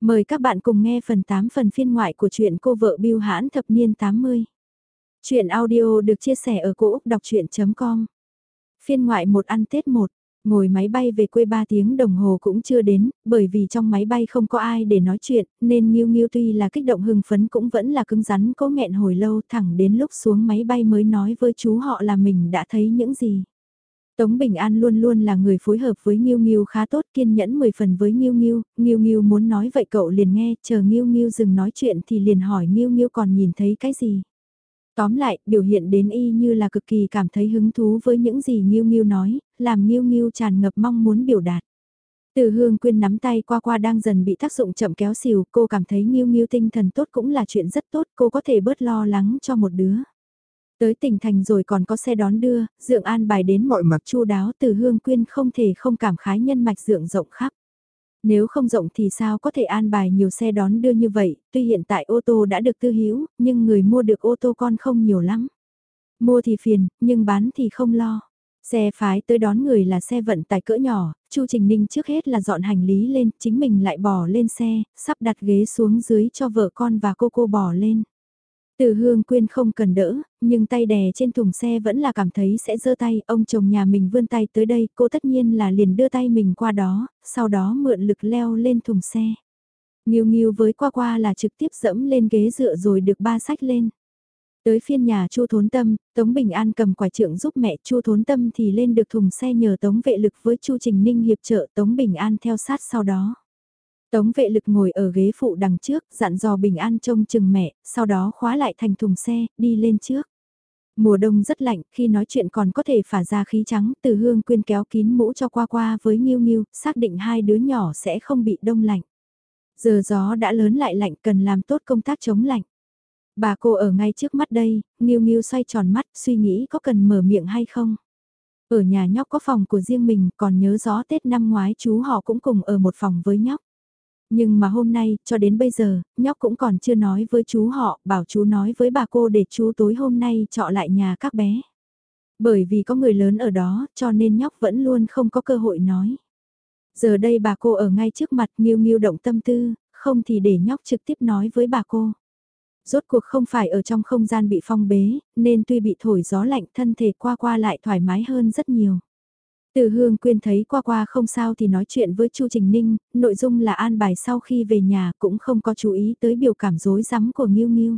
Mời các bạn cùng nghe phần 8 phần phiên ngoại của truyện Cô vợ bưu hãn thập niên 80. Chuyện audio được chia sẻ ở cỗ đọc chuyện.com. Phiên ngoại một ăn Tết 1, ngồi máy bay về quê 3 tiếng đồng hồ cũng chưa đến, bởi vì trong máy bay không có ai để nói chuyện, nên Nghiêu Nghiêu tuy là kích động hưng phấn cũng vẫn là cứng rắn cố nghẹn hồi lâu, thẳng đến lúc xuống máy bay mới nói với chú họ là mình đã thấy những gì. Tống Bình An luôn luôn là người phối hợp với Nghiêu Nghiêu khá tốt, kiên nhẫn 10 phần với Nghiêu Nghiêu. Nghiêu Nghiêu muốn nói vậy cậu liền nghe, chờ Nghiêu Nghiêu dừng nói chuyện thì liền hỏi Nghiêu Nghiêu còn nhìn thấy cái gì. Tóm lại, biểu hiện đến y như là cực kỳ cảm thấy hứng thú với những gì Nghiêu Nghiêu nói, làm Nghiêu Nghiêu tràn ngập mong muốn biểu đạt. Từ Hương Quyên nắm tay qua qua đang dần bị tác dụng chậm kéo xìu, cô cảm thấy Nghiêu Nghiêu tinh thần tốt cũng là chuyện rất tốt, cô có thể bớt lo lắng cho một đứa. Tới tỉnh thành rồi còn có xe đón đưa, Dượng an bài đến mọi mặt chu đáo. Từ Hương Quyên không thể không cảm khái nhân mạch Dượng rộng khắp. Nếu không rộng thì sao có thể an bài nhiều xe đón đưa như vậy, tuy hiện tại ô tô đã được tư hữu, nhưng người mua được ô tô con không nhiều lắm. Mua thì phiền, nhưng bán thì không lo. Xe phái tới đón người là xe vận tải cỡ nhỏ, Chu Trình Ninh trước hết là dọn hành lý lên, chính mình lại bỏ lên xe, sắp đặt ghế xuống dưới cho vợ con và cô bỏ lên. Từ Hương Quyên không cần đỡ, nhưng tay đè trên thùng xe vẫn là cảm thấy sẽ giơ tay, ông chồng nhà mình vươn tay tới đây, cô tất nhiên là liền đưa tay mình qua đó, sau đó mượn lực leo lên thùng xe. Nghiêu Nghiêu với qua qua là trực tiếp dẫm lên ghế dựa rồi được ba sách lên. Tới phiên nhà Chu Thốn Tâm, Tống Bình An cầm quải trượng giúp mẹ, Chu Thốn Tâm thì lên được thùng xe nhờ Tống Vệ Lực với Chu Trình Ninh hiệp trợ, Tống Bình An theo sát sau đó. Tống Vệ Lực ngồi ở ghế phụ đằng trước, dặn dò Bình An trông chừng mẹ, sau đó khóa lại thành thùng xe, đi lên trước. Mùa đông rất lạnh, khi nói chuyện còn có thể phả ra khí trắng. Từ Hương Quyên kéo kín mũ cho qua qua với Nghiêu Nghiêu, xác định hai đứa nhỏ sẽ không bị đông lạnh. Giờ gió đã lớn lại lạnh, cần làm tốt công tác chống lạnh. Bà cô ở ngay trước mắt đây, Nghiêu Nghiêu xoay tròn mắt, suy nghĩ có cần mở miệng hay không. Ở nhà nhóc có phòng của riêng mình, còn nhớ rõ Tết năm ngoái chú họ cũng cùng ở một phòng với nhóc. Nhưng mà hôm nay, cho đến bây giờ, nhóc cũng còn chưa nói với chú họ, bảo chú nói với bà cô để chú tối hôm nay trọ lại nhà các bé. Bởi vì có người lớn ở đó, cho nên nhóc vẫn luôn không có cơ hội nói. Giờ đây bà cô ở ngay trước mặt, Nghiêu Nghiêu động tâm tư, không thì để nhóc trực tiếp nói với bà cô. Rốt cuộc không phải ở trong không gian bị phong bế, nên tuy bị thổi gió lạnh thân thể qua qua lại thoải mái hơn rất nhiều. Từ Hương Quyên thấy qua qua không sao thì nói chuyện với Chu Trình Ninh, nội dung là an bài sau khi về nhà cũng không có chú ý tới biểu cảm rối rắm của Nghiêu Nghiêu.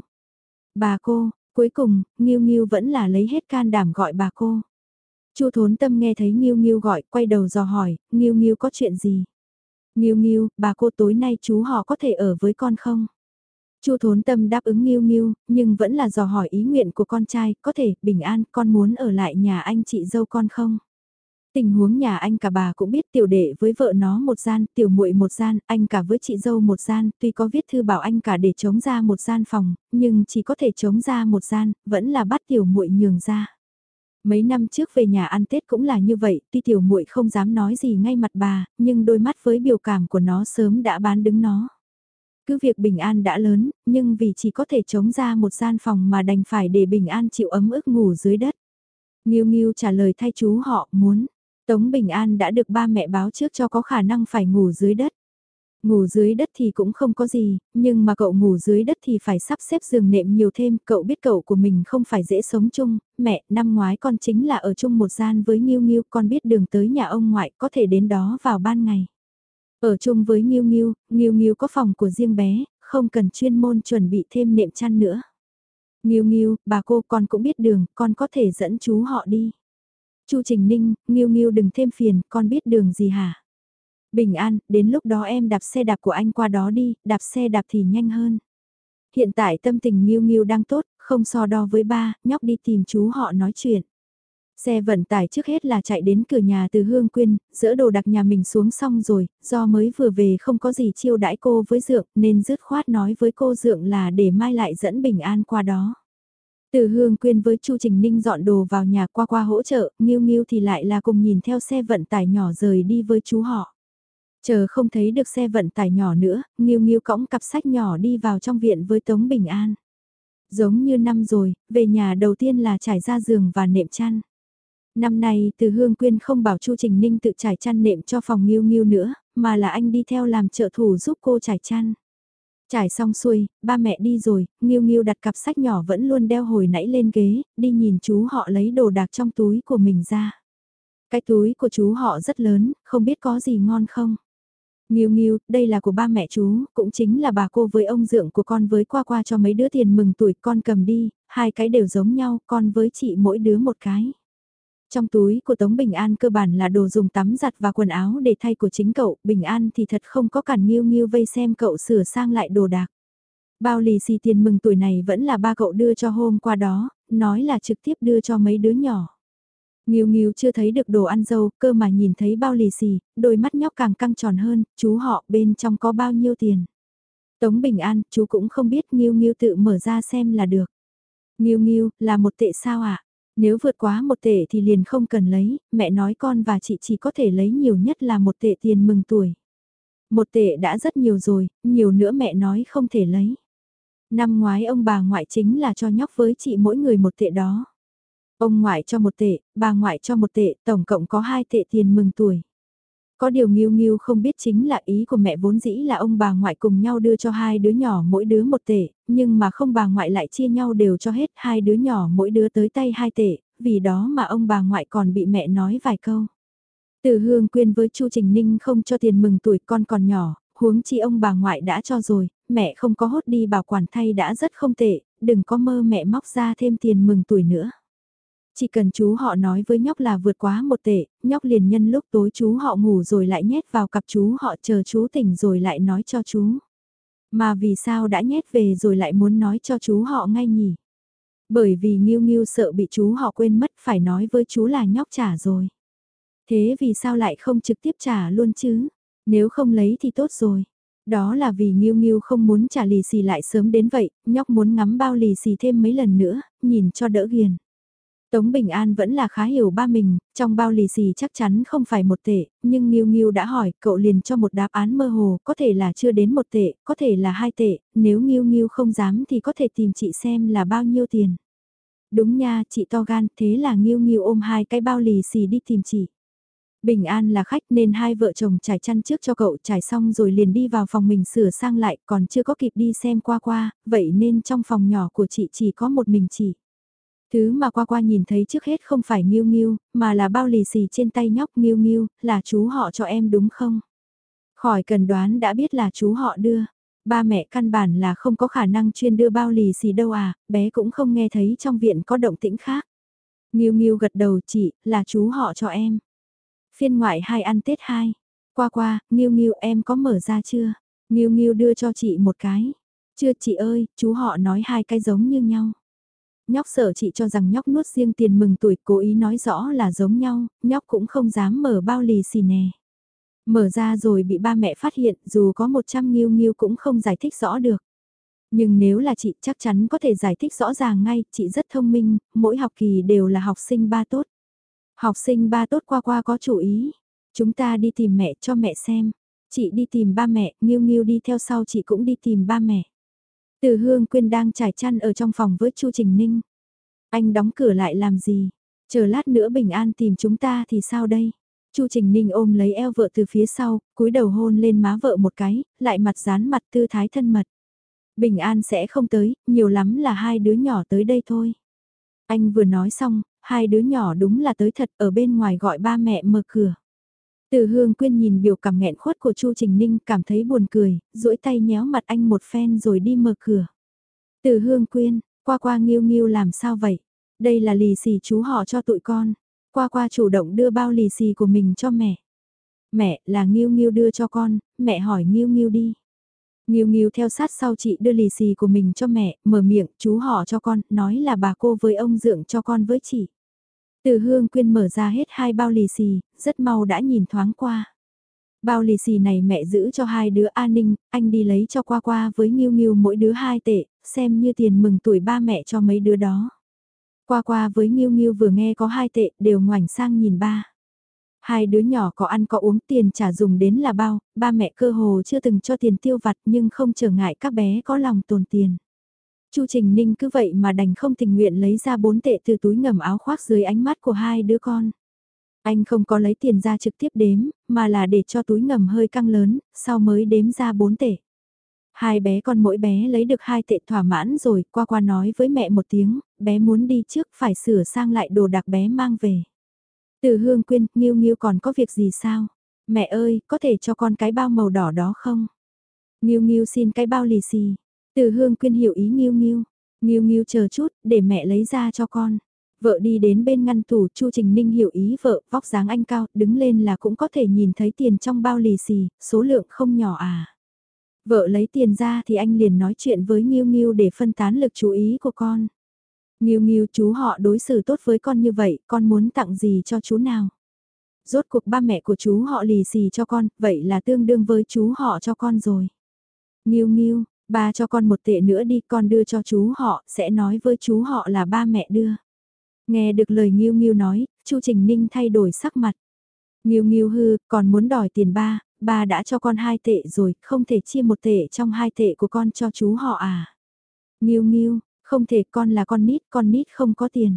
Bà cô, cuối cùng, Nghiêu Nghiêu vẫn là lấy hết can đảm gọi bà cô. Chu Thốn Tâm nghe thấy Nghiêu Nghiêu gọi, quay đầu dò hỏi, Nghiêu Nghiêu có chuyện gì? Nghiêu Nghiêu, bà cô tối nay chú họ có thể ở với con không? Chu Thốn Tâm đáp ứng Nghiêu Nghiêu, nhưng vẫn là dò hỏi ý nguyện của con trai, có thể, Bình An, con muốn ở lại nhà anh chị dâu con không? Tình huống nhà anh cả bà cũng biết, tiểu đệ với vợ nó một gian, tiểu muội một gian, anh cả với chị dâu một gian, tuy có viết thư bảo anh cả để chống ra một gian phòng, nhưng chỉ có thể chống ra một gian, vẫn là bắt tiểu muội nhường ra. Mấy năm trước về nhà ăn Tết cũng là như vậy, tuy tiểu muội không dám nói gì ngay mặt bà, nhưng đôi mắt với biểu cảm của nó sớm đã bán đứng nó. Cứ việc Bình An đã lớn, nhưng vì chỉ có thể chống ra một gian phòng mà đành phải để Bình An chịu ấm ức ngủ dưới đất. Nghiêu Nghiêu trả lời thay chú họ muốn. Tống Bình An đã được ba mẹ báo trước cho có khả năng phải ngủ dưới đất. Ngủ dưới đất thì cũng không có gì, nhưng mà cậu ngủ dưới đất thì phải sắp xếp giường nệm nhiều thêm, cậu biết cậu của mình không phải dễ sống chung, mẹ, năm ngoái con chính là ở chung một gian với Nghiêu Nghiêu, con biết đường tới nhà ông ngoại, có thể đến đó vào ban ngày. Ở chung với Nghiêu Nghiêu, Nghiêu Nghiêu có phòng của riêng bé, không cần chuyên môn chuẩn bị thêm nệm chăn nữa. Nghiêu Nghiêu, bà cô con cũng biết đường, con có thể dẫn chú họ đi. Chu Trình Ninh, Nghiêu Nghiêu đừng thêm phiền, con biết đường gì hả? Bình An, đến lúc đó em đạp xe đạp của anh qua đó đi, đạp xe đạp thì nhanh hơn. Hiện tại tâm tình Nghiêu Nghiêu đang tốt, không so đo với ba, nhóc đi tìm chú họ nói chuyện. Xe vận tải trước hết là chạy đến cửa nhà Từ Hương Quyên, dỡ đồ đặt nhà mình xuống xong rồi, do mới vừa về không có gì chiêu đãi cô với Dượng nên dứt khoát nói với cô Dượng là để mai lại dẫn Bình An qua đó. Từ Hương Quyên với Chu Trình Ninh dọn đồ vào nhà qua qua hỗ trợ, Nghiêu Nghiêu thì lại là cùng nhìn theo xe vận tải nhỏ rời đi với chú họ. Chờ không thấy được xe vận tải nhỏ nữa, Nghiêu Nghiêu cõng cặp sách nhỏ đi vào trong viện với Tống Bình An. Giống như năm rồi, về nhà đầu tiên là trải ra giường và nệm chăn. Năm nay Từ Hương Quyên không bảo Chu Trình Ninh tự trải chăn nệm cho phòng Nghiêu Nghiêu nữa, mà là anh đi theo làm trợ thủ giúp cô trải chăn. Trải xong xuôi, ba mẹ đi rồi, Nghiêu Nghiêu đặt cặp sách nhỏ vẫn luôn đeo hồi nãy lên ghế, đi nhìn chú họ lấy đồ đạc trong túi của mình ra. Cái túi của chú họ rất lớn, không biết có gì ngon không. Nghiêu Nghiêu, đây là của ba mẹ chú, cũng chính là bà cô với ông dượng của con với qua qua cho mấy đứa tiền mừng tuổi con cầm đi, hai cái đều giống nhau, con với chị mỗi đứa một cái. Trong túi của Tống Bình An cơ bản là đồ dùng tắm giặt và quần áo để thay của chính cậu, Bình An thì thật không có cản Nghiêu Nghiêu vây xem cậu sửa sang lại đồ đạc. Bao lì xì tiền mừng tuổi này vẫn là ba cậu đưa cho hôm qua đó, nói là trực tiếp đưa cho mấy đứa nhỏ. Nghiêu Nghiêu chưa thấy được đồ ăn dâu, cơ mà nhìn thấy bao lì xì, đôi mắt nhóc càng căng tròn hơn, chú họ bên trong có bao nhiêu tiền. Tống Bình An, chú cũng không biết, Nghiêu Nghiêu tự mở ra xem là được. Nghiêu Nghiêu, là một tệ sao ạ? Nếu vượt quá một tệ thì liền không cần lấy, mẹ nói con và chị chỉ có thể lấy nhiều nhất là một tệ tiền mừng tuổi. Một tệ đã rất nhiều rồi, nhiều nữa mẹ nói không thể lấy. Năm ngoái ông bà ngoại chính là cho nhóc với chị mỗi người một tệ đó. Ông ngoại cho một tệ, bà ngoại cho một tệ, tổng cộng có 2 tệ tiền mừng tuổi. Có điều Nghiêu Nghiêu không biết chính là ý của mẹ vốn dĩ là ông bà ngoại cùng nhau đưa cho hai đứa nhỏ mỗi đứa một tệ, nhưng mà không bà ngoại lại chia nhau đều cho hết hai đứa nhỏ mỗi đứa tới tay 2 tệ, vì đó mà ông bà ngoại còn bị mẹ nói vài câu. Từ Hương Quyên với Chu Trình Ninh không cho tiền mừng tuổi con còn nhỏ, huống chi ông bà ngoại đã cho rồi, mẹ không có hốt đi bảo quản thay đã rất không tệ, đừng có mơ mẹ móc ra thêm tiền mừng tuổi nữa. Chỉ cần chú họ nói với nhóc là vượt quá một tệ, nhóc liền nhân lúc tối chú họ ngủ rồi lại nhét vào cặp chú họ chờ chú tỉnh rồi lại nói cho chú. Mà vì sao đã nhét về rồi lại muốn nói cho chú họ ngay nhỉ? Bởi vì Nghiêu Nghiêu sợ bị chú họ quên mất phải nói với chú là nhóc trả rồi. Thế vì sao lại không trực tiếp trả luôn chứ? Nếu không lấy thì tốt rồi. Đó là vì Nghiêu Nghiêu không muốn trả lì xì lại sớm đến vậy, nhóc muốn ngắm bao lì xì thêm mấy lần nữa, nhìn cho đỡ ghiền. Tống Bình An vẫn là khá hiểu ba mình, trong bao lì xì chắc chắn không phải một tệ, nhưng Nghiêu Nghiêu đã hỏi, cậu liền cho một đáp án mơ hồ, có thể là chưa đến một tệ, có thể là 2 tệ, nếu Nghiêu Nghiêu không dám thì có thể tìm chị xem là bao nhiêu tiền. Đúng nha, chị to gan, thế là Nghiêu Nghiêu ôm hai cái bao lì xì đi tìm chị. Bình An là khách nên hai vợ chồng trải chăn trước cho cậu trải xong rồi liền đi vào phòng mình sửa sang lại, còn chưa có kịp đi xem qua qua, vậy nên trong phòng nhỏ của chị chỉ có một mình chị. Thứ mà qua qua nhìn thấy trước hết không phải Nghiêu Nghiêu, mà là bao lì xì trên tay nhóc. Nghiêu Nghiêu, là chú họ cho em đúng không? Khỏi cần đoán đã biết là chú họ đưa. Ba mẹ căn bản là không có khả năng chuyên đưa bao lì xì đâu à, bé cũng không nghe thấy trong viện có động tĩnh khác. Nghiêu Nghiêu gật đầu, chị, là chú họ cho em. Phiên ngoại 2 ăn Tết 2. Qua qua, Nghiêu Nghiêu em có mở ra chưa? Nghiêu Nghiêu đưa cho chị một cái. Chưa chị ơi, chú họ nói hai cái giống như nhau. Nhóc sợ chị cho rằng nhóc nuốt riêng tiền mừng tuổi, cố ý nói rõ là giống nhau, nhóc cũng không dám mở bao lì xì nè. Mở ra rồi bị ba mẹ phát hiện, dù có 100 Nghiêu Nghiêu cũng không giải thích rõ được. Nhưng nếu là chị chắc chắn có thể giải thích rõ ràng ngay, chị rất thông minh, mỗi học kỳ đều là học sinh ba tốt. Học sinh ba tốt qua qua có chủ ý. Chúng ta đi tìm mẹ cho mẹ xem. Chị đi tìm ba mẹ, Nghiêu Nghiêu đi theo sau chị cũng đi tìm ba mẹ. Từ Hương Quyên đang trải chăn ở trong phòng với Chu Trình Ninh. Anh đóng cửa lại làm gì? Chờ lát nữa Bình An tìm chúng ta thì sao đây? Chu Trình Ninh ôm lấy eo vợ từ phía sau, cúi đầu hôn lên má vợ một cái, lại mặt dán mặt tư thái thân mật. Bình An sẽ không tới, nhiều lắm là hai đứa nhỏ tới đây thôi. Anh vừa nói xong, hai đứa nhỏ đúng là tới thật, ở bên ngoài gọi ba mẹ mở cửa. Từ Hương Quyên nhìn biểu cảm nghẹn khuất của Chu Trình Ninh cảm thấy buồn cười, duỗi tay nhéo mặt anh một phen rồi đi mở cửa. Từ Hương Quyên, qua qua Nghiêu Nghiêu làm sao vậy? Đây là lì xì chú họ cho tụi con. Qua qua chủ động đưa bao lì xì của mình cho mẹ. Mẹ, là Nghiêu Nghiêu đưa cho con, mẹ hỏi Nghiêu Nghiêu đi. Nghiêu Nghiêu theo sát sau chị đưa lì xì của mình cho mẹ, mở miệng, chú họ cho con, nói là bà cô với ông dượng cho con với chị. Từ Hương Quyên mở ra hết hai bao lì xì, rất mau đã nhìn thoáng qua. Bao lì xì này mẹ giữ cho hai đứa An Ninh, anh đi lấy cho qua qua với Nghiêu Nghiêu mỗi đứa 2 tệ, xem như tiền mừng tuổi ba mẹ cho mấy đứa đó. Qua qua với Nghiêu Nghiêu vừa nghe có 2 tệ, đều ngoảnh sang nhìn ba. Hai đứa nhỏ có ăn có uống tiền trả dùng đến là bao, ba mẹ cơ hồ chưa từng cho tiền tiêu vặt nhưng không trở ngại các bé có lòng tồn tiền. Chu Trình Ninh cứ vậy mà đành không tình nguyện lấy ra 4 tệ từ túi ngầm áo khoác dưới ánh mắt của hai đứa con. Anh không có lấy tiền ra trực tiếp đếm, mà là để cho túi ngầm hơi căng lớn, sau mới đếm ra 4 tệ. Hai bé con mỗi bé lấy được 2 tệ thỏa mãn rồi, qua qua nói với mẹ một tiếng, bé muốn đi trước phải sửa sang lại đồ đạc bé mang về. Từ Hương Quyên, Nghiêu Nghiêu còn có việc gì sao? Mẹ ơi, có thể cho con cái bao màu đỏ đó không? Nghiêu Nghiêu xin cái bao lì xì. Từ Hương Quyên hiểu ý Nghiêu Nghiêu. Nghiêu Nghiêu chờ chút, để mẹ lấy ra cho con. Vợ đi đến bên ngăn tủ, Chu Trình Ninh hiểu ý vợ, vóc dáng anh cao, đứng lên là cũng có thể nhìn thấy tiền trong bao lì xì, số lượng không nhỏ à. Vợ lấy tiền ra thì anh liền nói chuyện với Nghiêu Nghiêu để phân tán lực chú ý của con. Nghiêu Nghiêu, chú họ đối xử tốt với con như vậy, con muốn tặng gì cho chú nào? Rốt cuộc ba mẹ của chú họ lì xì cho con, vậy là tương đương với chú họ cho con rồi. Nghiêu Nghiêu, ba cho con 1 tệ nữa đi, con đưa cho chú họ, sẽ nói với chú họ là ba mẹ đưa. Nghe được lời Nghiêu Nghiêu nói, Chu Trình Ninh thay đổi sắc mặt. Nghiêu Nghiêu hư, còn muốn đòi tiền ba, ba đã cho con 2 tệ rồi, không thể chia 1 tệ trong 2 tệ của con cho chú họ à. Nghiêu Nghiêu, không thể, con là con nít không có tiền.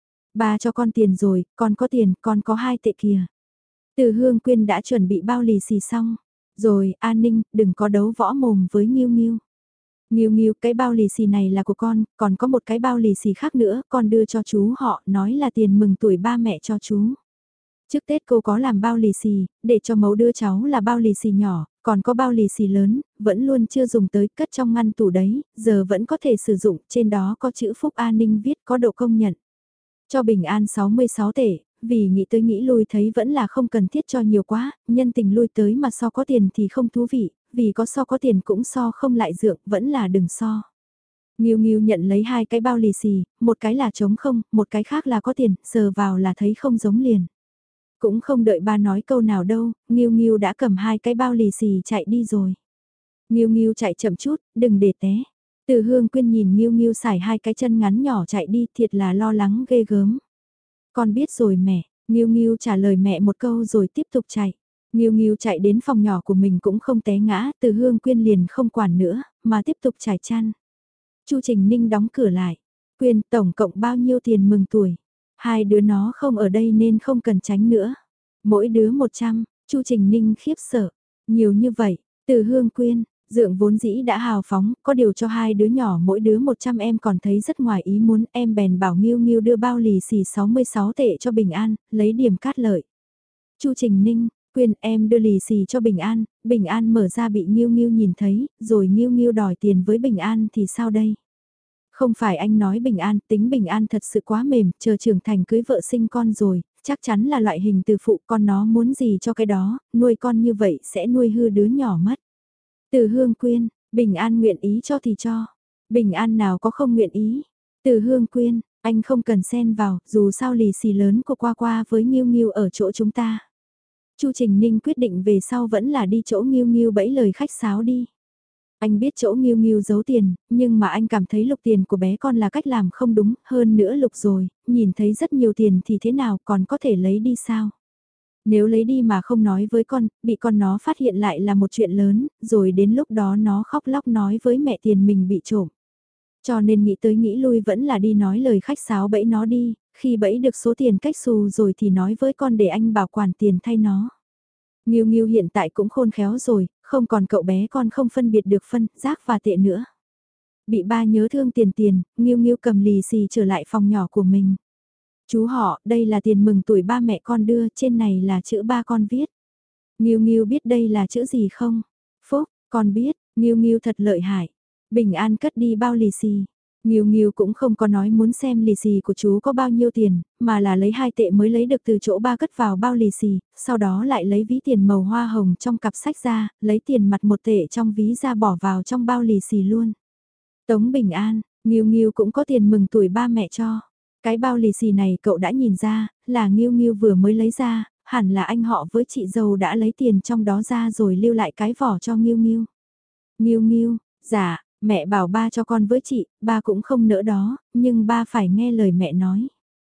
Ba cho con tiền rồi, con có tiền, con có 2 tệ kìa. Từ Hương Quyên đã chuẩn bị bao lì xì xong. Rồi, An Ninh, đừng có đấu võ mồm với Nghiêu Nghiêu. Nghiêu Nghiêu, cái bao lì xì này là của con, còn có một cái bao lì xì khác nữa, con đưa cho chú họ, nói là tiền mừng tuổi ba mẹ cho chú. Trước Tết cô có làm bao lì xì, để cho mẫu đứa cháu là bao lì xì nhỏ, còn có bao lì xì lớn, vẫn luôn chưa dùng tới, cất trong ngăn tủ đấy, giờ vẫn có thể sử dụng, trên đó có chữ Phúc An Ninh viết có độ công nhận. Cho Bình An 66 tệ, vì nghĩ tới nghĩ lui thấy vẫn là không cần thiết cho nhiều quá, nhân tình lui tới mà so có tiền thì không thú vị, vì có so có tiền cũng so không lại dượng, vẫn là đừng so. Nghiêu Nghiêu nhận lấy 2 cái bao lì xì, một cái là trống không, một cái khác là có tiền, sờ vào là thấy không giống liền. Cũng không đợi ba nói câu nào đâu, Nghiêu Nghiêu đã cầm 2 cái bao lì xì chạy đi rồi. Nghiêu Nghiêu chạy chậm chút, đừng để té. Từ Hương Quyên nhìn Nghiêu Nghiêu xải 2 cái chân ngắn nhỏ chạy đi, thiệt là lo lắng ghê gớm. Con biết rồi mẹ, Nghiêu Nghiêu trả lời mẹ một câu rồi tiếp tục chạy. Nghiêu Nghiêu chạy đến phòng nhỏ của mình cũng không té ngã, Từ Hương Quyên liền không quản nữa, mà tiếp tục trải chăn. Chu Trình Ninh đóng cửa lại. Quyên, tổng cộng bao nhiêu tiền mừng tuổi? Hai đứa nó không ở đây nên không cần tránh nữa. Mỗi đứa 100, Chu Trình Ninh khiếp sợ. Nhiều như vậy, Từ Hương Quyên, dượng vốn dĩ đã hào phóng, có điều cho hai đứa nhỏ mỗi đứa 100 em còn thấy rất ngoài ý muốn, em bèn bảo Nghiêu Nghiêu đưa bao lì xì 66 tệ cho Bình An, lấy điểm cát lợi. Chu Trình Ninh, Quyên em đưa lì xì cho Bình An mở ra bị Nghiêu Nghiêu nhìn thấy, rồi Nghiêu Nghiêu đòi tiền với Bình An thì sao đây? Không phải anh nói Bình An, tính Bình An thật sự quá mềm, chờ trưởng thành cưới vợ sinh con rồi, chắc chắn là loại hình từ phụ con nó muốn gì cho cái đó, nuôi con như vậy sẽ nuôi hư đứa nhỏ mất. Từ Hương Quyên, Bình An nguyện ý cho thì cho. Bình An nào có không nguyện ý. Từ Hương Quyên, anh không cần xen vào, dù sao lì xì lớn của qua qua với Nghiêu Nghiêu ở chỗ chúng ta. Chu Trình Ninh quyết định về sau vẫn là đi chỗ Nghiêu Nghiêu bẫy lời khách sáo đi. Anh biết chỗ Nghiêu Nghiêu giấu tiền, nhưng mà anh cảm thấy lục tiền của bé con là cách làm không đúng, hơn nữa lục rồi, nhìn thấy rất nhiều tiền thì thế nào còn có thể lấy đi sao? Nếu lấy đi mà không nói với con, bị con nó phát hiện lại là một chuyện lớn, rồi đến lúc đó nó khóc lóc nói với mẹ tiền mình bị trộm. Cho nên nghĩ tới nghĩ lui vẫn là đi nói lời khách sáo bẫy nó đi, khi bẫy được số tiền cách xù rồi thì nói với con để anh bảo quản tiền thay nó. Nghiêu Nghiêu hiện tại cũng khôn khéo rồi, không còn cậu bé con không phân biệt được phân, rác và tệ nữa. Bị ba nhớ thương tiền, Nghiêu Nghiêu cầm lì xì trở lại phòng nhỏ của mình. Chú họ, đây là tiền mừng tuổi ba mẹ con đưa, trên này là chữ ba con viết. Nghiêu Nghiêu biết đây là chữ gì không? Phúc, con biết, Nghiêu Nghiêu thật lợi hại. Bình An cất đi bao lì xì. Nghiêu Nghiêu cũng không có nói muốn xem lì xì của chú có bao nhiêu tiền, mà là lấy 2 tệ mới lấy được từ chỗ ba cất vào bao lì xì, sau đó lại lấy ví tiền màu hoa hồng trong cặp sách ra, lấy tiền mặt 1 tệ trong ví ra bỏ vào trong bao lì xì luôn. Tống Bình An, Nghiêu Nghiêu cũng có tiền mừng tuổi ba mẹ cho. Cái bao lì xì này cậu đã nhìn ra, là Nghiêu Nghiêu vừa mới lấy ra, hẳn là anh họ với chị dâu đã lấy tiền trong đó ra rồi lưu lại cái vỏ cho Nghiêu Nghiêu. Nghiêu Nghiêu, dạ, mẹ bảo ba cho con với chị, ba cũng không nỡ đó, nhưng ba phải nghe lời mẹ nói.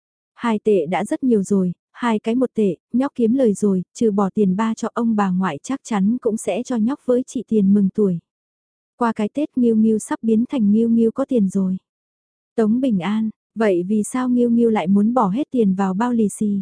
2 tệ đã rất nhiều rồi, 2 cái 1 tệ, nhóc kiếm lời rồi, trừ bỏ tiền ba cho ông bà ngoại chắc chắn cũng sẽ cho nhóc với chị tiền mừng tuổi. Qua cái Tết Nghiêu Nghiêu sắp biến thành Nghiêu Nghiêu có tiền rồi. Tống Bình An, vậy vì sao Nghiêu Nghiêu lại muốn bỏ hết tiền vào bao lì xì?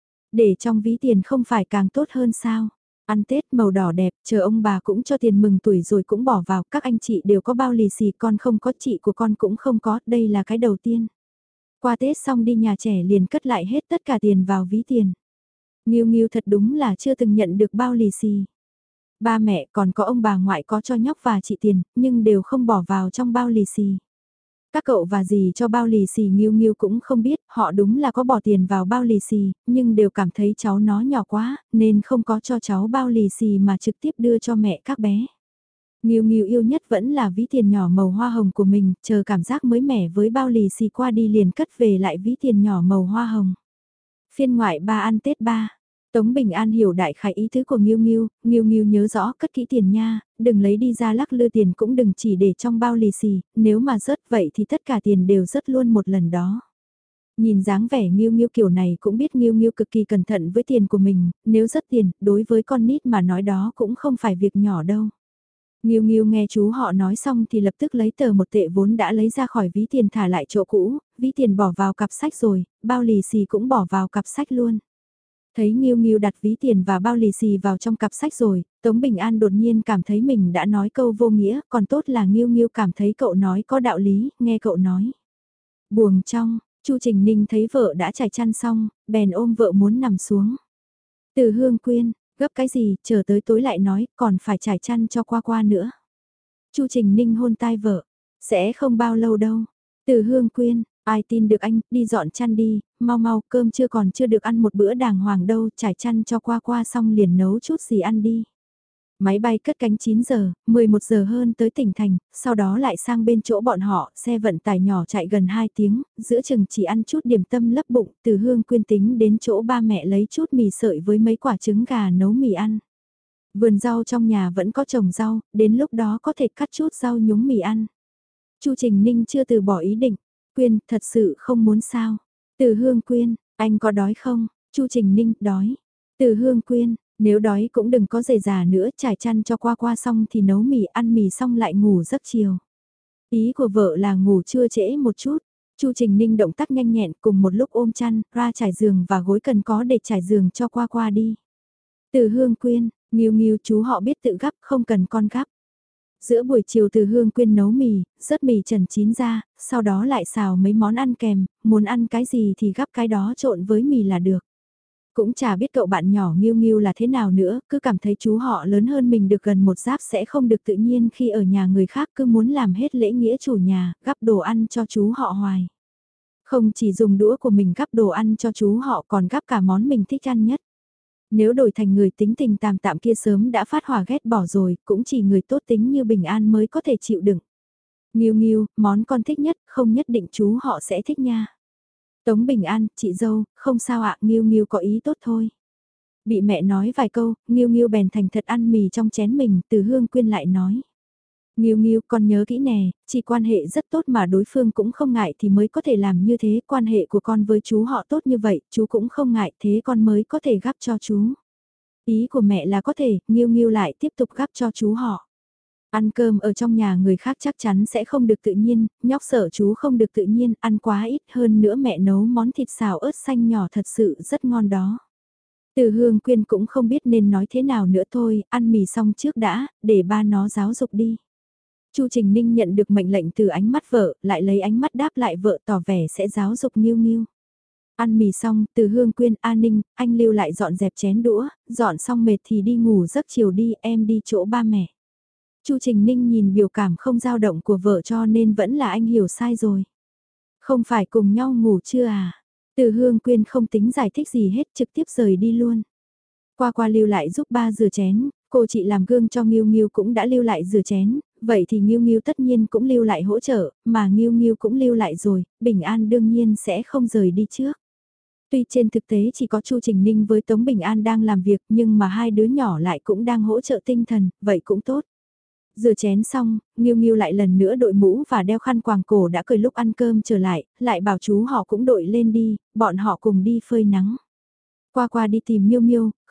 Để trong ví tiền không phải càng tốt hơn sao? Ăn Tết màu đỏ đẹp, chờ ông bà cũng cho tiền mừng tuổi rồi cũng bỏ vào, các anh chị đều có bao lì xì, con không có, chị của con cũng không có, đây là cái đầu tiên. Qua Tết xong đi nhà trẻ liền cất lại hết tất cả tiền vào ví tiền. Nghiêu Nghiêu thật đúng là chưa từng nhận được bao lì xì. Ba mẹ còn có ông bà ngoại có cho nhóc và chị tiền, nhưng đều không bỏ vào trong bao lì xì. Các cậu và dì cho bao lì xì Nghiêu Nghiêu cũng không biết, họ đúng là có bỏ tiền vào bao lì xì, nhưng đều cảm thấy cháu nó nhỏ quá, nên không có cho cháu bao lì xì mà trực tiếp đưa cho mẹ các bé. Nghiêu Nghiêu yêu nhất vẫn là ví tiền nhỏ màu hoa hồng của mình, chờ cảm giác mới mẻ với bao lì xì qua đi liền cất về lại ví tiền nhỏ màu hoa hồng. Phiên ngoại 3 ăn Tết 3. Tống Bình An hiểu đại khái ý tứ của Nghiêu Nghiêu, Nghiêu Nghiêu nhớ rõ cất kỹ tiền nha, đừng lấy đi ra lắc lư tiền cũng đừng chỉ để trong bao lì xì, nếu mà rớt vậy thì tất cả tiền đều rớt luôn một lần đó. Nhìn dáng vẻ Nghiêu Nghiêu kiểu này cũng biết Nghiêu Nghiêu cực kỳ cẩn thận với tiền của mình, nếu rớt tiền, đối với con nít mà nói đó cũng không phải việc nhỏ đâu. Nghiêu Nghiêu nghe chú họ nói xong thì lập tức lấy tờ 1 tệ vốn đã lấy ra khỏi ví tiền thả lại chỗ cũ, ví tiền bỏ vào cặp sách rồi, bao lì xì cũng bỏ vào cặp sách luôn. Thấy Nghiêu Nghiêu đặt ví tiền và bao lì xì vào trong cặp sách rồi, Tống Bình An đột nhiên cảm thấy mình đã nói câu vô nghĩa, còn tốt là Nghiêu Nghiêu cảm thấy cậu nói có đạo lý, nghe cậu nói. Buồng trong, Chu Trình Ninh thấy vợ đã trải chăn xong, bèn ôm vợ muốn nằm xuống. Từ Hương Quyên, gấp cái gì, chờ tới tối lại nói, còn phải trải chăn cho qua qua nữa. Chu Trình Ninh hôn tai vợ, sẽ không bao lâu đâu. Từ Hương Quyên, ai tin được anh, đi dọn chăn đi, mau mau, cơm chưa còn chưa được ăn một bữa đàng hoàng đâu, trải chăn cho qua qua xong liền nấu chút gì ăn đi. Máy bay cất cánh 9 giờ, 11 giờ hơn tới tỉnh thành, sau đó lại sang bên chỗ bọn họ, xe vận tải nhỏ chạy gần 2 tiếng, giữa chừng chỉ ăn chút điểm tâm lấp bụng, Từ Hương Quyên tính đến chỗ ba mẹ lấy chút mì sợi với mấy quả trứng gà nấu mì ăn. Vườn rau trong nhà vẫn có trồng rau, đến lúc đó có thể cắt chút rau nhúng mì ăn. Chu Trình Ninh chưa từ bỏ ý định. Quyên, thật sự không muốn sao? Từ Hương Quyên, anh có đói không? Chu Trình Ninh, đói. Từ Hương Quyên, nếu đói cũng đừng có dề già nữa, trải chăn cho qua qua xong thì nấu mì, ăn mì xong lại ngủ giấc chiều. Ý của vợ là ngủ trưa trễ một chút. Chu Trình Ninh động tác nhanh nhẹn cùng một lúc ôm chăn, ra trải giường và gối cần có để trải giường cho qua qua đi. Từ Hương Quyên, Nghiêu Nghiêu chú họ biết tự gắp, không cần con gắp. Giữa buổi chiều Từ Hương Quyên nấu mì, rớt mì trần chín ra, sau đó lại xào mấy món ăn kèm, muốn ăn cái gì thì gắp cái đó trộn với mì là được. Cũng chả biết cậu bạn nhỏ Nghiêu Nghiêu là thế nào nữa, cứ cảm thấy chú họ lớn hơn mình được gần một giáp sẽ không được tự nhiên khi ở nhà người khác, cứ muốn làm hết lễ nghĩa chủ nhà, gắp đồ ăn cho chú họ hoài. Không chỉ dùng đũa của mình gắp đồ ăn cho chú họ còn gắp cả món mình thích ăn nhất. Nếu đổi thành người tính tình tạm tạm kia sớm đã phát hỏa ghét bỏ rồi, cũng chỉ người tốt tính như Bình An mới có thể chịu đựng. Nghiêu Nghiêu, món con thích nhất, không nhất định chú họ sẽ thích nha. Tống Bình An, chị dâu, không sao ạ, Nghiêu Nghiêu có ý tốt thôi. Bị mẹ nói vài câu, Nghiêu Nghiêu bèn thành thật ăn mì trong chén mình, Từ Hương Quyên lại nói. Nghiêu Nghiêu, con nhớ kỹ nè, chỉ quan hệ rất tốt mà đối phương cũng không ngại thì mới có thể làm như thế, quan hệ của con với chú họ tốt như vậy, chú cũng không ngại, thế con mới có thể gắp cho chú. Ý của mẹ là có thể, Nghiêu Nghiêu lại tiếp tục gắp cho chú họ. Ăn cơm ở trong nhà người khác chắc chắn sẽ không được tự nhiên, nhóc sợ chú không được tự nhiên, ăn quá ít hơn nữa mẹ nấu món thịt xào ớt xanh nhỏ thật sự rất ngon đó. Từ Hương Quyên cũng không biết nên nói thế nào nữa thôi, ăn mì xong trước đã, để ba nó giáo dục đi. Chu Trình Ninh nhận được mệnh lệnh từ ánh mắt vợ, lại lấy ánh mắt đáp lại vợ tỏ vẻ sẽ giáo dục Nghiêu Nghiêu. Ăn mì xong, Từ Hương Quyên, An Ninh, anh Lưu lại dọn dẹp chén đũa, dọn xong mệt thì đi ngủ giấc chiều đi, em đi chỗ ba mẹ. Chu Trình Ninh nhìn biểu cảm không dao động của vợ cho nên vẫn là anh hiểu sai rồi. Không phải cùng nhau ngủ chưa à? Từ Hương Quyên không tính giải thích gì hết, trực tiếp rời đi luôn. Qua qua lưu lại giúp ba rửa chén, cô chị làm gương cho Nghiêu Nghiêu cũng đã lưu lại rửa chén, vậy thì Nghiêu Nghiêu tất nhiên cũng lưu lại hỗ trợ, mà Nghiêu Nghiêu cũng lưu lại rồi, Bình An đương nhiên sẽ không rời đi trước. Tuy trên thực tế chỉ có Chu Trình Ninh với Tống Bình An đang làm việc nhưng mà hai đứa nhỏ lại cũng đang hỗ trợ tinh thần, vậy cũng tốt. Rửa chén xong, Nghiêu Nghiêu lại lần nữa đội mũ và đeo khăn quàng cổ đã cười lúc ăn cơm trở lại bảo chú họ cũng đội lên đi, bọn họ cùng đi phơi nắng. Qua qua đi tìm Miêu Miêu,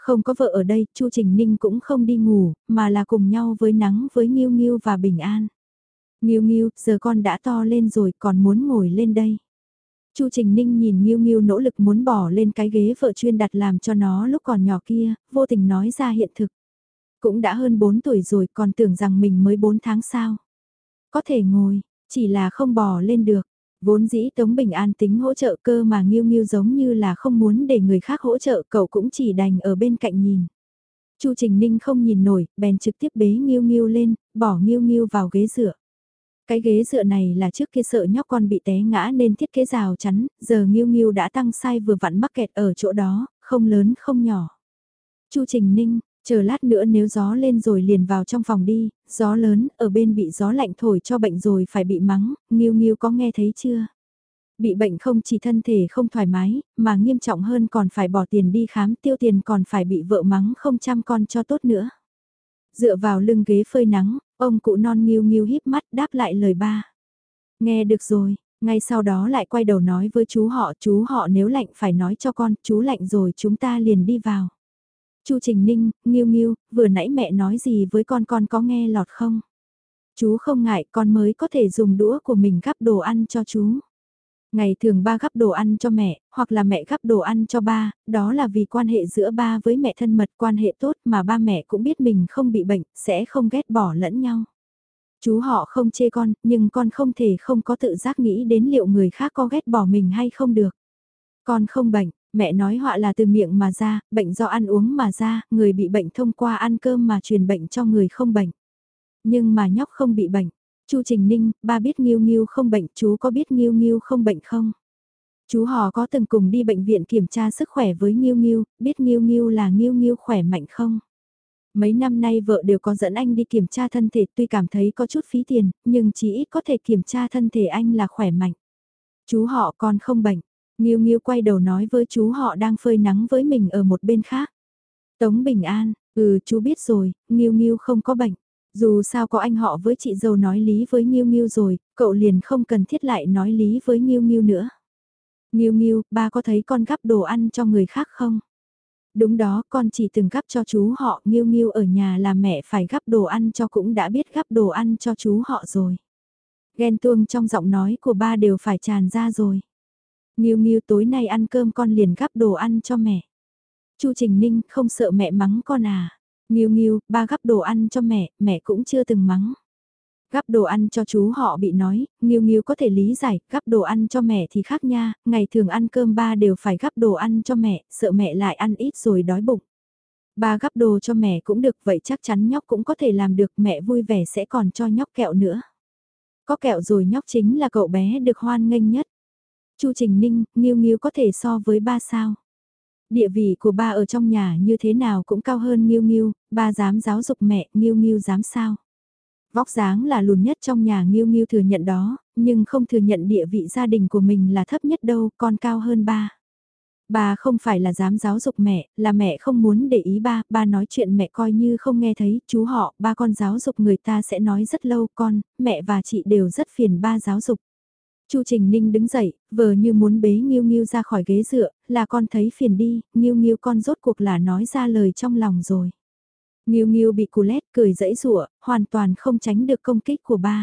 Không có vợ ở đây, Chu Trình Ninh cũng không đi ngủ, mà là cùng nhau với nắng với Nghiêu Nghiêu và Bình An. Nghiêu Nghiêu, giờ con đã to lên rồi, còn muốn ngồi lên đây. Chu Trình Ninh nhìn Nghiêu Nghiêu nỗ lực muốn bỏ lên cái ghế vợ chuyên đặt làm cho nó lúc còn nhỏ kia, vô tình nói ra hiện thực. Cũng đã hơn 4 tuổi rồi, còn tưởng rằng mình mới 4 tháng sao. Có thể ngồi, chỉ là không bò lên được. Vốn dĩ Tống Bình An tính hỗ trợ cơ mà Nghiêu Nghiêu giống như là không muốn để người khác hỗ trợ, cậu cũng chỉ đành ở bên cạnh nhìn. Chu Trình Ninh không nhìn nổi, bèn trực tiếp bế Nghiêu Nghiêu lên, bỏ Nghiêu Nghiêu vào ghế dựa. Cái ghế dựa này là trước kia sợ nhóc con bị té ngã nên thiết kế rào chắn, giờ Nghiêu Nghiêu đã tăng size vừa vặn mắc kẹt ở chỗ đó, không lớn không nhỏ. Chu Trình Ninh, chờ lát nữa nếu gió lên rồi liền vào trong phòng đi, gió lớn, ở bên bị gió lạnh thổi cho bệnh rồi phải bị mắng, Nghiêu Nghiêu có nghe thấy chưa? Bị bệnh không chỉ thân thể không thoải mái, mà nghiêm trọng hơn còn phải bỏ tiền đi khám, tiêu tiền còn phải bị vợ mắng không chăm con cho tốt nữa. Dựa vào lưng ghế phơi nắng, ông cụ non Nghiêu Nghiêu híp mắt đáp lại lời ba. Nghe được rồi, ngay sau đó lại quay đầu nói với chú họ nếu lạnh phải nói cho con, chú lạnh rồi chúng ta liền đi vào. Chu Trình Ninh, Nghiêu Nghiêu, vừa nãy mẹ nói gì với con có nghe lọt không? Chú không ngại con mới có thể dùng đũa của mình gắp đồ ăn cho chú. Ngày thường ba gắp đồ ăn cho mẹ, hoặc là mẹ gắp đồ ăn cho ba, đó là vì quan hệ giữa ba với mẹ thân mật quan hệ tốt mà ba mẹ cũng biết mình không bị bệnh, sẽ không ghét bỏ lẫn nhau. Chú họ không chê con, nhưng con không thể không có tự giác nghĩ đến liệu người khác có ghét bỏ mình hay không được. Con không bệnh, mẹ nói họa là từ miệng mà ra, bệnh do ăn uống mà ra, người bị bệnh thông qua ăn cơm mà truyền bệnh cho người không bệnh. Nhưng mà nhóc không bị bệnh. Chu Trình Ninh, ba biết Nghiêu Nghiêu không bệnh, chú có biết Nghiêu Nghiêu không bệnh không? Chú họ có từng cùng đi bệnh viện kiểm tra sức khỏe với Nghiêu Nghiêu, biết Nghiêu Nghiêu là Nghiêu Nghiêu khỏe mạnh không? Mấy năm nay vợ đều có dẫn anh đi kiểm tra thân thể, tuy cảm thấy có chút phí tiền, nhưng chỉ ít có thể kiểm tra thân thể anh là khỏe mạnh. Chú họ còn không bệnh. Nghiêu Nghiêu quay đầu nói với chú họ đang phơi nắng với mình ở một bên khác. Tống Bình An, chú biết rồi, Nghiêu Nghiêu không có bệnh. Dù sao có anh họ với chị dâu nói lý với Nghiêu Nghiêu rồi, cậu liền không cần thiết lại nói lý với Nghiêu Nghiêu nữa. Nghiêu Nghiêu, ba có thấy con gắp đồ ăn cho người khác không? Đúng đó, con chỉ từng gắp cho chú họ, Nghiêu Nghiêu ở nhà là mẹ phải gắp đồ ăn cho cũng đã biết gắp đồ ăn cho chú họ rồi. Ghen tuông trong giọng nói của ba đều phải tràn ra rồi. Nghiêu Nghiêu tối nay ăn cơm con liền gắp đồ ăn cho mẹ. Chu Trình Ninh không sợ mẹ mắng con à? Nghiêu Nghiêu, ba gắp đồ ăn cho mẹ cũng chưa từng mắng. Gắp đồ ăn cho chú họ bị nói, Nghiêu Nghiêu có thể lý giải, gắp đồ ăn cho mẹ thì khác nha, ngày thường ăn cơm ba đều phải gắp đồ ăn cho mẹ, sợ mẹ lại ăn ít rồi đói bụng. Ba gắp đồ cho mẹ cũng được, vậy chắc chắn nhóc cũng có thể làm được, mẹ vui vẻ sẽ còn cho nhóc kẹo nữa. Có kẹo rồi nhóc chính là cậu bé được hoan nghênh nhất. Chu Trình Ninh, Nghiêu Nghiêu có thể so với ba sao? Địa vị của ba ở trong nhà như thế nào cũng cao hơn Nghiêu Nghiêu, ba dám giáo dục mẹ, Nghiêu Nghiêu dám sao? Vóc dáng là lùn nhất trong nhà Nghiêu Nghiêu thừa nhận đó, nhưng không thừa nhận địa vị gia đình của mình là thấp nhất đâu, con cao hơn ba. Ba không phải là dám giáo dục mẹ, là mẹ không muốn để ý ba nói chuyện mẹ coi như không nghe thấy, chú họ, ba con giáo dục người ta sẽ nói rất lâu, con, mẹ và chị đều rất phiền ba giáo dục. Chu Trình Ninh đứng dậy, vờ như muốn bế Nghiêu Nghiêu ra khỏi ghế dựa, là con thấy phiền đi, Nghiêu Nghiêu con rốt cuộc là nói ra lời trong lòng rồi. Nghiêu Nghiêu bị cú lét cười dẫy rụa, hoàn toàn không tránh được công kích của ba.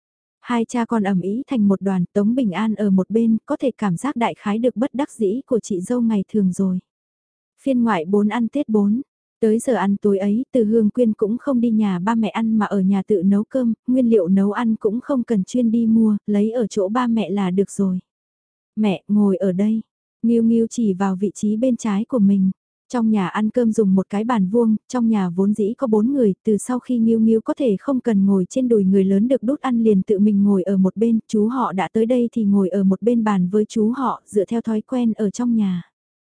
Hai cha con ầm ĩ thành một đoàn, Tống Bình An ở một bên, có thể cảm giác đại khái được bất đắc dĩ của chị dâu ngày thường rồi. Phiên ngoại 4 ăn Tết 4. Tới giờ ăn tối ấy, Từ Hương Quyên cũng không đi nhà ba mẹ ăn mà ở nhà tự nấu cơm, nguyên liệu nấu ăn cũng không cần chuyên đi mua, lấy ở chỗ ba mẹ là được rồi. Mẹ, ngồi ở đây. Nghiêu Nghiêu chỉ vào vị trí bên trái của mình. Trong nhà ăn cơm dùng một cái bàn vuông, trong nhà vốn dĩ có 4 người, từ sau khi Nghiêu Nghiêu có thể không cần ngồi trên đùi người lớn được đút ăn liền tự mình ngồi ở một bên, chú họ đã tới đây thì ngồi ở một bên bàn với chú họ, dựa theo thói quen ở trong nhà.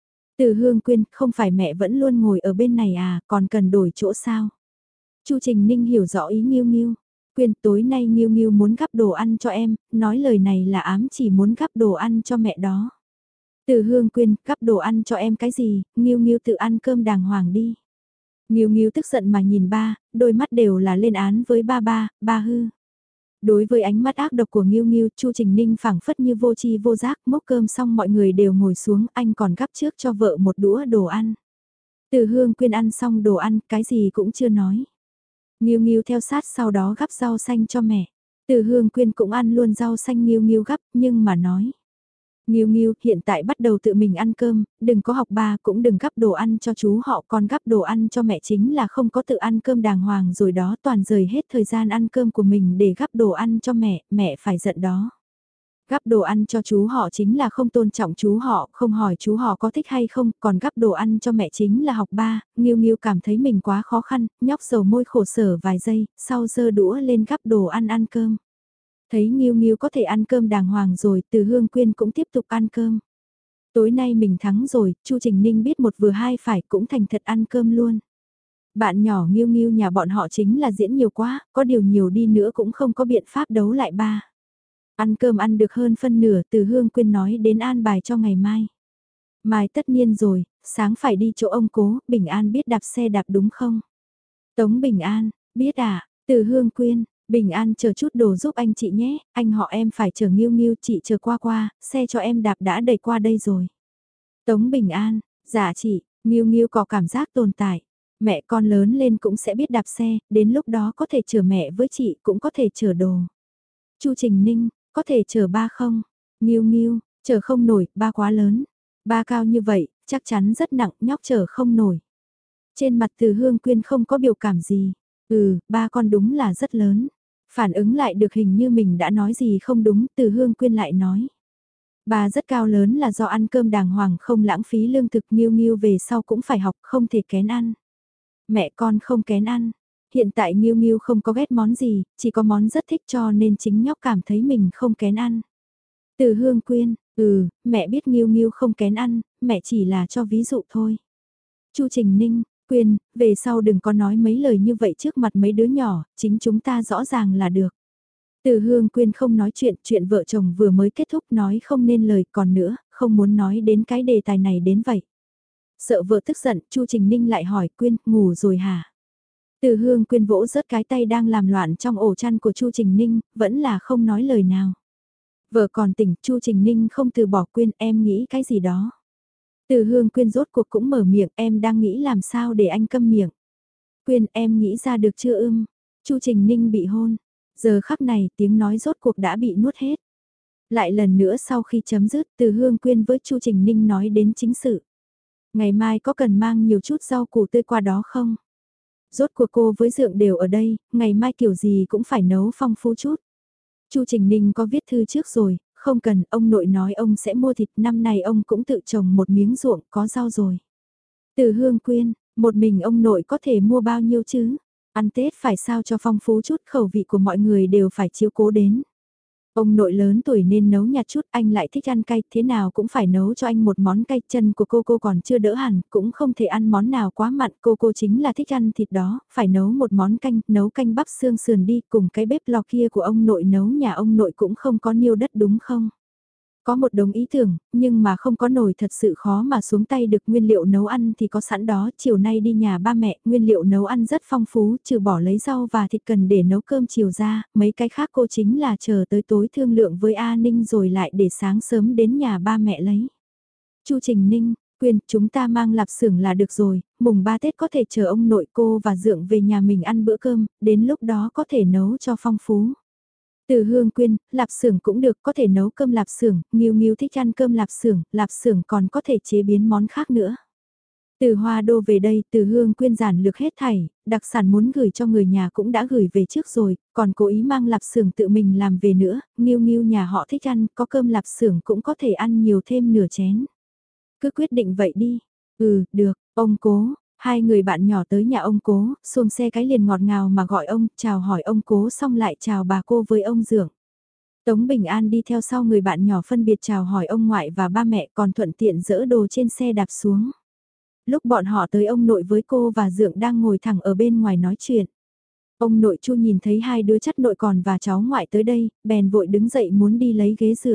Từ Hương Quyên, không phải mẹ vẫn luôn ngồi ở bên này à, còn cần đổi chỗ sao? Chu Trình Ninh hiểu rõ ý Nghiêu Nghiêu. Quyên, tối nay Nghiêu Nghiêu muốn gắp đồ ăn cho em, nói lời này là ám chỉ muốn gắp đồ ăn cho mẹ đó. Từ Hương Quyên, gắp đồ ăn cho em cái gì, Nghiêu Nghiêu tự ăn cơm đàng hoàng đi. Nghiêu Nghiêu tức giận mà nhìn ba, đôi mắt đều là lên án với ba hư. Đối với ánh mắt ác độc của Nghiêu Nghiêu, Chu Trình Ninh phảng phất như vô tri vô giác, mốc cơm xong mọi người đều ngồi xuống, anh còn gắp trước cho vợ một đũa đồ ăn. Từ Hương Quyên ăn xong đồ ăn, cái gì cũng chưa nói. Nghiêu Nghiêu theo sát sau đó gắp rau xanh cho mẹ. Từ Hương Quyên cũng ăn luôn rau xanh Nghiêu Nghiêu gắp, nhưng mà nói. Nghiêu Nghiêu, hiện tại bắt đầu tự mình ăn cơm, đừng có học ba, cũng đừng gắp đồ ăn cho chú họ, còn gắp đồ ăn cho mẹ chính là không có tự ăn cơm đàng hoàng rồi đó, toàn rời hết thời gian ăn cơm của mình để gắp đồ ăn cho mẹ phải giận đó. Gắp đồ ăn cho chú họ chính là không tôn trọng chú họ, không hỏi chú họ có thích hay không, còn gắp đồ ăn cho mẹ chính là học ba. Nghiêu Nghiêu cảm thấy mình quá khó khăn, nhóc dầu môi khổ sở vài giây, sau giơ đũa lên gắp đồ ăn cơm. Thấy Nghiêu Nghiêu có thể ăn cơm đàng hoàng rồi, Từ Hương Quyên cũng tiếp tục ăn cơm. Tối nay mình thắng rồi, Chu Trình Ninh biết một vừa hai phải cũng thành thật ăn cơm luôn. Bạn nhỏ Nghiêu Nghiêu nhà bọn họ chính là diễn nhiều quá, có điều nhiều đi nữa cũng không có biện pháp đấu lại ba. Ăn cơm ăn được hơn phân nửa, Từ Hương Quyên nói đến an bài cho ngày mai. Mai tất nhiên rồi, sáng phải đi chỗ ông Cố, Bình An biết đạp xe đạp đúng không? Tống Bình An, biết à, Từ Hương Quyên, Bình An chờ chút đồ giúp anh chị nhé, anh họ em phải chờ Nghiêu Nghiêu, chị chờ qua, xe cho em đạp đã đẩy qua đây rồi. Tống Bình An, dạ chị, Nghiêu Nghiêu có cảm giác tồn tại. Mẹ con lớn lên cũng sẽ biết đạp xe, đến lúc đó có thể chở mẹ với chị, cũng có thể chở đồ. Chu Trình Ninh, có thể chở ba không? Nghiêu Nghiêu, chở không nổi, ba quá lớn. Ba cao như vậy, chắc chắn rất nặng, nhóc chở không nổi. Trên mặt Từ Hương Quyên không có biểu cảm gì. Ba con đúng là rất lớn. Phản ứng lại được hình như mình đã nói gì không đúng, Từ Hương Quyên lại nói. Ba rất cao lớn là do ăn cơm đàng hoàng không lãng phí lương thực, Nghiêu Nghiêu về sau cũng phải học, không thể kén ăn. Mẹ con không kén ăn. Hiện tại Nghiêu Nghiêu không có ghét món gì, chỉ có món rất thích cho nên chính nhóc cảm thấy mình không kén ăn. Từ Hương Quyên, mẹ biết Nghiêu Nghiêu không kén ăn, mẹ chỉ là cho ví dụ thôi. Chu Trình Ninh, Quyên, về sau đừng có nói mấy lời như vậy trước mặt mấy đứa nhỏ, chính chúng ta rõ ràng là được. Từ Hương Quyên không nói chuyện vợ chồng vừa mới kết thúc nói không nên lời còn nữa, không muốn nói đến cái đề tài này đến vậy. Sợ vợ tức giận, Chu Trình Ninh lại hỏi Quyên, ngủ rồi hả? Từ Hương Quyên vỗ rớt cái tay đang làm loạn trong ổ chăn của Chu Trình Ninh, vẫn là không nói lời nào. Vợ còn tỉnh, Chu Trình Ninh không từ bỏ Quyên, em nghĩ cái gì đó. Từ Hương Quyên rốt cuộc cũng mở miệng, em đang nghĩ làm sao để anh câm miệng. Quyên, em nghĩ ra được chưa ưm? Chu Trình Ninh bị hôn. Giờ khắc này tiếng nói rốt cuộc đã bị nuốt hết. Lại lần nữa sau khi chấm dứt, Từ Hương Quyên với Chu Trình Ninh nói đến chính sự. Ngày mai có cần mang nhiều chút rau củ tươi qua đó không? Rốt cuộc cô với Dượng đều ở đây, ngày mai kiểu gì cũng phải nấu phong phú chút. Chu Trình Ninh có viết thư trước rồi, không cần, ông nội nói ông sẽ mua thịt, năm nay ông cũng tự trồng một miếng ruộng, có rau rồi. Từ Hương Quyên, một mình ông nội có thể mua bao nhiêu chứ? Ăn Tết phải sao cho phong phú chút, khẩu vị của mọi người đều phải chiếu cố đến. Ông nội lớn tuổi nên nấu nhạt chút, anh lại thích ăn cay, thế nào cũng phải nấu cho anh một món cay, chân của cô còn chưa đỡ hẳn, cũng không thể ăn món nào quá mặn, cô chính là thích ăn thịt đó, phải nấu một món canh, nấu canh bắp xương sườn đi, cùng cái bếp lò kia của ông nội nấu, nhà ông nội cũng không có nhiêu đất đúng không? Có một đống ý tưởng, nhưng mà không có nồi thật sự khó mà xuống tay được, nguyên liệu nấu ăn thì có sẵn đó, chiều nay đi nhà ba mẹ, nguyên liệu nấu ăn rất phong phú, trừ bỏ lấy rau và thịt cần để nấu cơm chiều ra, mấy cái khác cô chính là chờ tới tối thương lượng với A Ninh rồi lại để sáng sớm đến nhà ba mẹ lấy. Chu Trình Ninh, Quyên, chúng ta mang lạp xưởng là được rồi, mùng 3 Tết có thể chờ ông nội cô và Dượng về nhà mình ăn bữa cơm, đến lúc đó có thể nấu cho phong phú. Từ Hương Quyên, lạp xưởng cũng được, có thể nấu cơm lạp xưởng, Nghiêu Nghiêu thích ăn cơm lạp xưởng còn có thể chế biến món khác nữa. Từ Hoa Đô về đây, Từ Hương Quyên giản lược hết thảy, đặc sản muốn gửi cho người nhà cũng đã gửi về trước rồi, còn cố ý mang lạp xưởng tự mình làm về nữa, Nghiêu Nghiêu nhà họ thích ăn, có cơm lạp xưởng cũng có thể ăn nhiều thêm nửa chén. Cứ quyết định vậy đi. Được, ông Cố. Hai người bạn nhỏ tới nhà ông Cố, xuồng xe cái liền ngọt ngào mà gọi ông, chào hỏi ông Cố xong lại chào bà cô với ông Dượng. Tống Bình An đi theo sau người bạn nhỏ phân biệt chào hỏi ông ngoại và ba mẹ còn thuận tiện dỡ đồ trên xe đạp xuống. Lúc bọn họ tới ông nội với cô và Dượng đang ngồi thẳng ở bên ngoài nói chuyện. Ông nội Chu nhìn thấy hai đứa chất nội còn và cháu ngoại tới đây, bèn vội đứng dậy muốn đi lấy ghế dựa.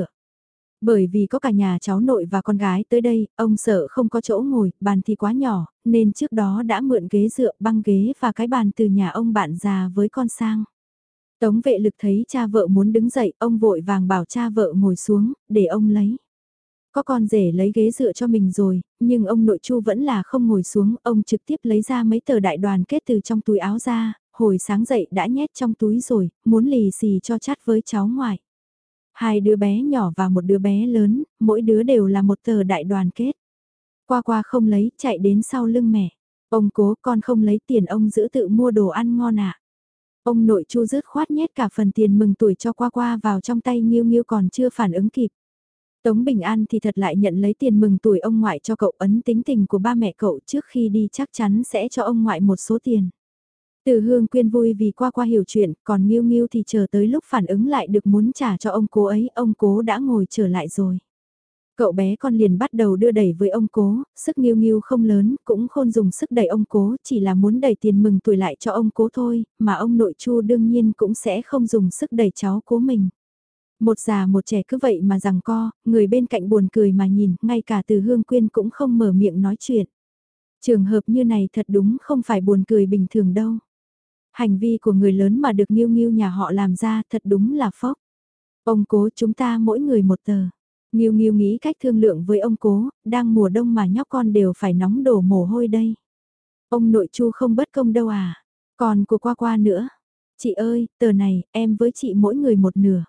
Bởi vì có cả nhà cháu nội và con gái tới đây, ông sợ không có chỗ ngồi, bàn thì quá nhỏ, nên trước đó đã mượn ghế dựa, băng ghế và cái bàn từ nhà ông bạn già với con sang. Tống Vệ Lực thấy cha vợ muốn đứng dậy, ông vội vàng bảo cha vợ ngồi xuống, để ông lấy. Có con rể lấy ghế dựa cho mình rồi, nhưng ông nội Chu vẫn là không ngồi xuống, ông trực tiếp lấy ra mấy tờ đại đoàn kết từ trong túi áo ra, hồi sáng dậy đã nhét trong túi rồi, muốn lì xì cho chát với cháu ngoại. Hai đứa bé nhỏ và một đứa bé lớn, mỗi đứa đều là một tờ đại đoàn kết. Qua qua không lấy, chạy đến sau lưng mẹ. Ông cố con không lấy tiền ông giữ tự mua đồ ăn ngon ạ. Ông nội Chu rứt khoát nhét cả phần tiền mừng tuổi cho qua qua vào trong tay Nghiêu Nghiêu còn chưa phản ứng kịp. Tống Bình An thì thật lại nhận lấy tiền mừng tuổi ông ngoại cho cậu, ấn tính tình của ba mẹ cậu trước khi đi chắc chắn sẽ cho ông ngoại một số tiền. Từ Hương Quyên vui vì qua qua hiểu chuyện, còn Nghiêu Nghiêu thì chờ tới lúc phản ứng lại được muốn trả cho ông cố ấy, ông cố đã ngồi trở lại rồi. Cậu bé con liền bắt đầu đưa đẩy với ông cố, sức Nghiêu Nghiêu không lớn, cũng không dùng sức đẩy ông cố, chỉ là muốn đẩy tiền mừng tuổi lại cho ông cố thôi, mà ông nội Chu đương nhiên cũng sẽ không dùng sức đẩy cháu cố mình. Một già một trẻ cứ vậy mà giằng co, người bên cạnh buồn cười mà nhìn, ngay cả Từ Hương Quyên cũng không mở miệng nói chuyện. Trường hợp như này thật đúng không phải buồn cười bình thường đâu. Hành vi của người lớn mà được Nghiêu Nghiêu nhà họ làm ra thật đúng là phốc. Ông cố chúng ta mỗi người một tờ. Nghiêu Nghiêu nghĩ cách thương lượng với ông cố, đang mùa đông mà nhóc con đều phải nóng đổ mồ hôi đây. Ông nội Chu không bất công đâu à. Còn của qua qua nữa. Chị ơi, tờ này, em với chị mỗi người một nửa.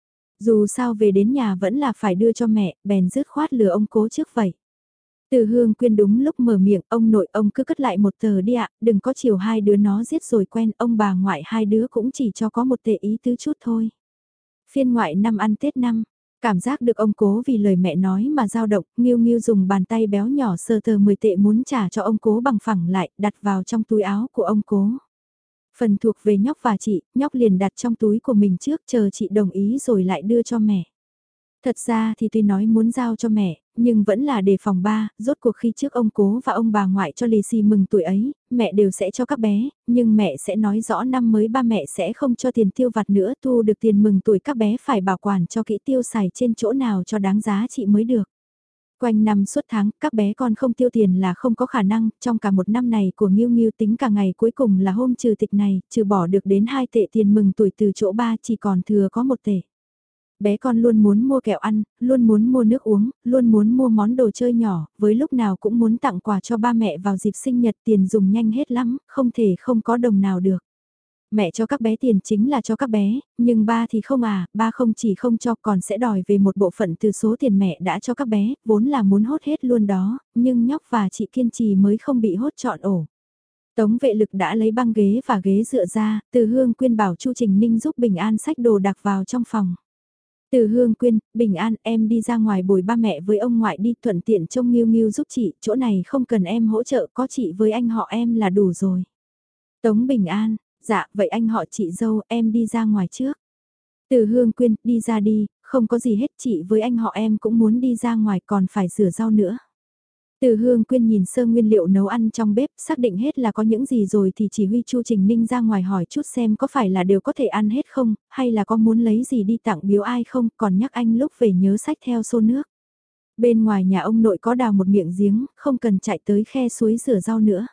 Dù sao về đến nhà vẫn là phải đưa cho mẹ, bèn dứt khoát lừa ông cố trước vậy. Từ Hương Quyên đúng lúc mở miệng, ông nội ông cứ cất lại một tờ đi ạ, đừng có chiều hai đứa nó giết rồi quen, ông bà ngoại hai đứa cũng chỉ cho có một tệ ý tứ chút thôi. Phiên ngoại năm ăn Tết năm, cảm giác được ông cố vì lời mẹ nói mà dao động, Nghiêu Nghiêu dùng bàn tay béo nhỏ sờ tờ 10 tệ muốn trả cho ông cố bằng phẳng lại, đặt vào trong túi áo của ông cố. Phần thuộc về nhóc và chị, nhóc liền đặt trong túi của mình trước chờ chị đồng ý rồi lại đưa cho mẹ. Thật ra thì tuy nói muốn giao cho mẹ, nhưng vẫn là đề phòng ba, rốt cuộc khi trước ông cố và ông bà ngoại cho lì xì mừng tuổi ấy, mẹ đều sẽ cho các bé, nhưng mẹ sẽ nói rõ năm mới ba mẹ sẽ không cho tiền tiêu vặt nữa, thu được tiền mừng tuổi các bé phải bảo quản cho kỹ tiêu xài trên chỗ nào cho đáng giá trị mới được. Quanh năm suốt tháng, các bé con không tiêu tiền là không có khả năng, trong cả một năm này của Nghiêu Nghiêu tính cả ngày cuối cùng là hôm trừ tịch này, trừ bỏ được đến 2 tệ tiền mừng tuổi từ chỗ ba chỉ còn thừa có 1 tệ. Bé con luôn muốn mua kẹo ăn, luôn muốn mua nước uống, luôn muốn mua món đồ chơi nhỏ, với lúc nào cũng muốn tặng quà cho ba mẹ vào dịp sinh nhật, tiền dùng nhanh hết lắm, không thể không có đồng nào được. Mẹ cho các bé tiền chính là cho các bé, nhưng ba thì không à, ba không chỉ không cho còn sẽ đòi về một bộ phận từ số tiền mẹ đã cho các bé, vốn là muốn hốt hết luôn đó, nhưng nhóc và chị kiên trì mới không bị hốt trọn ổ. Tống vệ lực đã lấy băng ghế và ghế dựa ra, Từ Hương Quyên bảo Chu Trình Ninh giúp Bình An xách đồ đạc vào trong phòng. Từ Hương Quyên, Bình An, em đi ra ngoài bồi ba mẹ với ông ngoại đi, thuận tiện trông Nghiêu Nghiêu giúp chị, chỗ này không cần em hỗ trợ, có chị với anh họ em là đủ rồi. Tống Bình An, dạ, vậy anh họ chị dâu, em đi ra ngoài trước. Từ Hương Quyên, đi ra đi, không có gì hết, chị với anh họ em cũng muốn đi ra ngoài còn phải rửa rau nữa. Từ Hương Quyên nhìn sơ nguyên liệu nấu ăn trong bếp, xác định hết là có những gì rồi thì chỉ huy Chu Trình Ninh ra ngoài hỏi chút xem có phải là đều có thể ăn hết không, hay là có muốn lấy gì đi tặng biếu ai không, còn nhắc anh lúc về nhớ xách theo xô nước. Bên ngoài nhà ông nội có đào một miệng giếng, không cần chạy tới khe suối rửa rau nữa.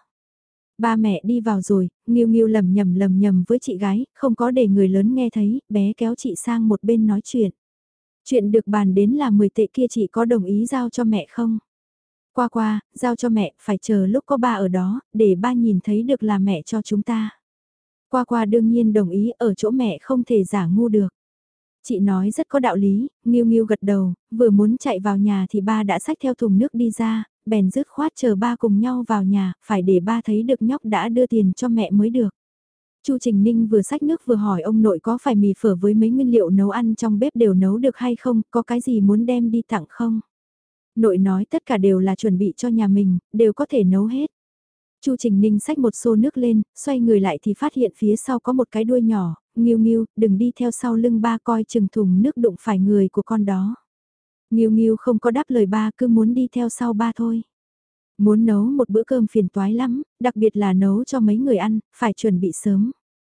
Ba mẹ đi vào rồi, Nghiêu Nghiêu lầm nhầm với chị gái, không có để người lớn nghe thấy, bé kéo chị sang một bên nói chuyện. Chuyện được bàn đến là 10 tệ kia chị có đồng ý giao cho mẹ không? Qua qua, giao cho mẹ, phải chờ lúc có ba ở đó, để ba nhìn thấy được là mẹ cho chúng ta. Qua qua đương nhiên đồng ý, ở chỗ mẹ không thể giả ngu được. Chị nói rất có đạo lý, Nghiêu Nghiêu gật đầu, vừa muốn chạy vào nhà thì ba đã xách theo thùng nước đi ra, bèn dứt khoát chờ ba cùng nhau vào nhà, phải để ba thấy được nhóc đã đưa tiền cho mẹ mới được. Chu Trình Ninh vừa xách nước vừa hỏi ông nội có phải mì phở với mấy nguyên liệu nấu ăn trong bếp đều nấu được hay không, có cái gì muốn đem đi tặng không? Nội nói tất cả đều là chuẩn bị cho nhà mình, đều có thể nấu hết. Chu Trình Ninh xách một xô nước lên, xoay người lại thì phát hiện phía sau có một cái đuôi nhỏ, Nghiêu Nghiêu, đừng đi theo sau lưng ba coi chừng thùng nước đụng phải người của con đó. Nghiêu Nghiêu không có đáp lời ba cứ muốn đi theo sau ba thôi. Muốn nấu một bữa cơm phiền toái lắm, đặc biệt là nấu cho mấy người ăn, phải chuẩn bị sớm.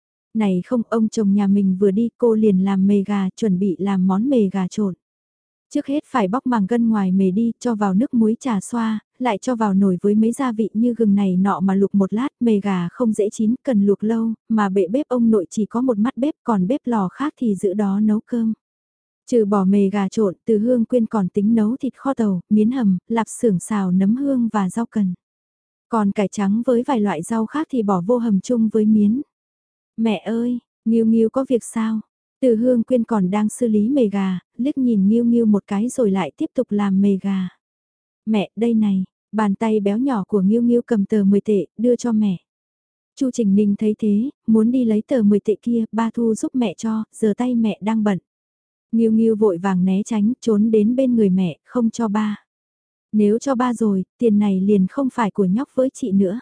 Này không, ông chồng nhà mình vừa đi cô liền làm mề gà, chuẩn bị làm món mề gà trộn. Trước hết phải bóc màng gân ngoài mề đi, cho vào nước muối trà xoa, lại cho vào nồi với mấy gia vị như gừng này nọ mà luộc một lát, mề gà không dễ chín, cần luộc lâu, mà bệ bếp ông nội chỉ có một mắt bếp còn bếp lò khác thì giữ đó nấu cơm. Trừ bỏ mề gà trộn, Từ Hương Quyên còn tính nấu thịt kho tàu, miến hầm, lạp xưởng xào nấm hương và rau cần. Còn cải trắng với vài loại rau khác thì bỏ vô hầm chung với miến. Mẹ ơi, Nghiêu Nghiêu có việc sao? Từ Hương Quyên còn đang xử lý mề gà, liếc nhìn Nghiêu Nghiêu một cái rồi lại tiếp tục làm mề gà. Mẹ, đây này, bàn tay béo nhỏ của Nghiêu Nghiêu cầm tờ 10 tệ, đưa cho mẹ. Chu Trình Ninh thấy thế, muốn đi lấy tờ 10 tệ kia, ba Thu giúp mẹ cho, giờ tay mẹ đang bận. Nghiêu Nghiêu vội vàng né tránh, trốn đến bên người mẹ, không cho ba. Nếu cho ba rồi, tiền này liền không phải của nhóc với chị nữa.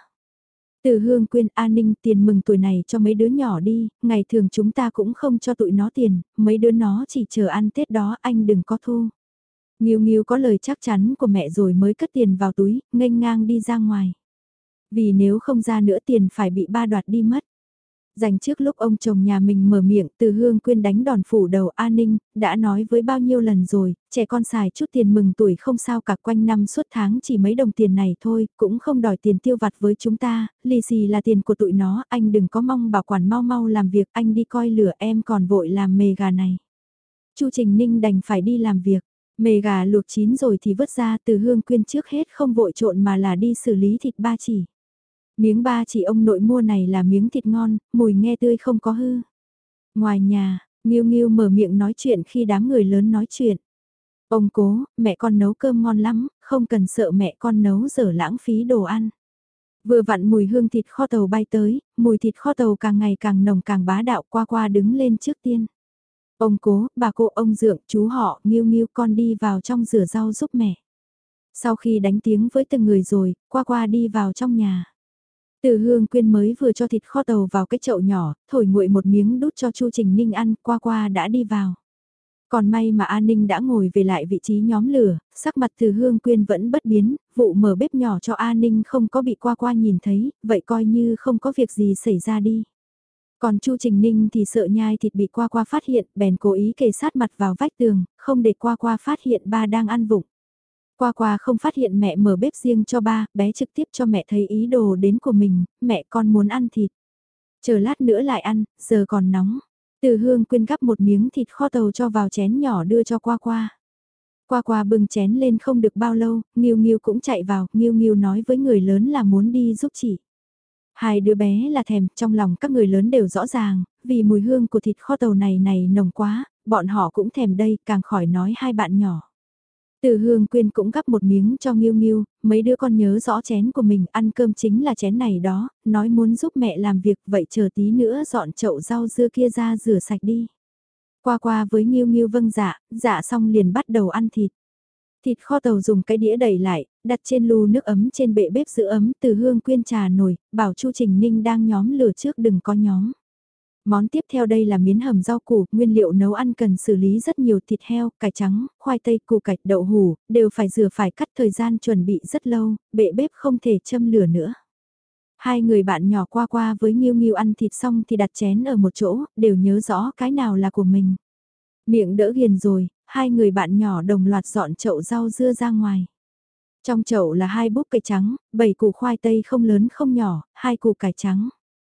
Từ Hương Quyên, An Ninh, tiền mừng tuổi này cho mấy đứa nhỏ đi, ngày thường chúng ta cũng không cho tụi nó tiền, mấy đứa nó chỉ chờ ăn Tết đó, anh đừng có thu. Nghiêu Nghiêu có lời chắc chắn của mẹ rồi mới cất tiền vào túi, nghênh ngang đi ra ngoài. Vì nếu không ra nữa tiền phải bị ba đoạt đi mất. Dành trước lúc ông chồng nhà mình mở miệng, Từ Hương Quyên đánh đòn phủ đầu An Ninh, đã nói với bao nhiêu lần rồi, trẻ con xài chút tiền mừng tuổi không sao cả, quanh năm suốt tháng chỉ mấy đồng tiền này thôi, cũng không đòi tiền tiêu vặt với chúng ta, lì xì là tiền của tụi nó, anh đừng có mong bảo quản mau mau làm việc, anh đi coi lửa, em còn vội làm mề gà này. Chu Trình Ninh đành phải đi làm việc, mề gà luộc chín rồi thì vớt ra. Từ Hương Quyên trước hết không vội trộn mà là đi xử lý thịt ba chỉ. Miếng ba chỉ ông nội mua này là miếng thịt ngon, mùi nghe tươi không có hư. Ngoài nhà, Nghiêu Nghiêu mở miệng nói chuyện khi đám người lớn nói chuyện. Ông cố, mẹ con nấu cơm ngon lắm, không cần sợ mẹ con nấu dở lãng phí đồ ăn. Vừa vặn mùi hương thịt kho tàu bay tới, mùi thịt kho tàu càng ngày càng nồng càng bá đạo. Qua qua đứng lên trước tiên. Ông cố, bà cô, ông dượng, chú họ, Nghiêu Nghiêu con đi vào trong rửa rau giúp mẹ. Sau khi đánh tiếng với từng người rồi, qua qua đi vào trong nhà. Từ Hương Quyên mới vừa cho thịt kho tàu vào cái chậu nhỏ, thổi nguội một miếng đút cho Chu Trình Ninh ăn, qua qua đã đi vào. Còn may mà An Ninh đã ngồi về lại vị trí nhóm lửa, sắc mặt Từ Hương Quyên vẫn bất biến, vụ mở bếp nhỏ cho An Ninh không có bị qua qua nhìn thấy, vậy coi như không có việc gì xảy ra đi. Còn Chu Trình Ninh thì sợ nhai thịt bị qua qua phát hiện, bèn cố ý kề sát mặt vào vách tường, không để qua qua phát hiện ba đang ăn vụng. Qua qua không phát hiện mẹ mở bếp riêng cho ba, bé trực tiếp cho mẹ thấy ý đồ đến của mình, mẹ con muốn ăn thịt. Chờ lát nữa lại ăn, giờ còn nóng. Từ Hương Quyên gắp một miếng thịt kho tàu cho vào chén nhỏ đưa cho qua qua. Qua qua bưng chén lên không được bao lâu, Nghiêu Nghiêu cũng chạy vào, Nghiêu Nghiêu nói với người lớn là muốn đi giúp chị. Hai đứa bé là thèm, trong lòng các người lớn đều rõ ràng, vì mùi hương của thịt kho tàu này nồng quá, bọn họ cũng thèm đây, càng khỏi nói hai bạn nhỏ. Từ Hương Quyên cũng gắp một miếng cho Nghiêu Nghiêu, mấy đứa con nhớ rõ chén của mình, ăn cơm chính là chén này đó, nói muốn giúp mẹ làm việc, vậy chờ tí nữa dọn chậu rau dưa kia ra rửa sạch đi. Qua qua với Nghiêu Nghiêu vâng dạ, dạ xong liền bắt đầu ăn thịt. Thịt kho tàu dùng cái đĩa đẩy lại, đặt trên lu nước ấm trên bệ bếp giữ ấm. Từ Hương Quyên trà nồi, bảo Chu Trình Ninh đang nhóm lửa trước đừng có nhóm. Món tiếp theo đây là miến hầm rau củ, nguyên liệu nấu ăn cần xử lý rất nhiều, thịt heo, cải trắng, khoai tây, củ cải, đậu hủ, đều phải rửa phải cắt, thời gian chuẩn bị rất lâu, bệ bếp không thể châm lửa nữa. Hai người bạn nhỏ qua qua với Nghiêu Nghiêu ăn thịt xong thì đặt chén ở một chỗ, đều nhớ rõ cái nào là của mình. Miệng đỡ ghiền rồi, hai người bạn nhỏ đồng loạt dọn chậu rau dưa ra ngoài. Trong chậu là 2 búp cải trắng, 7 củ khoai tây không lớn không nhỏ, 2 củ cải trắng.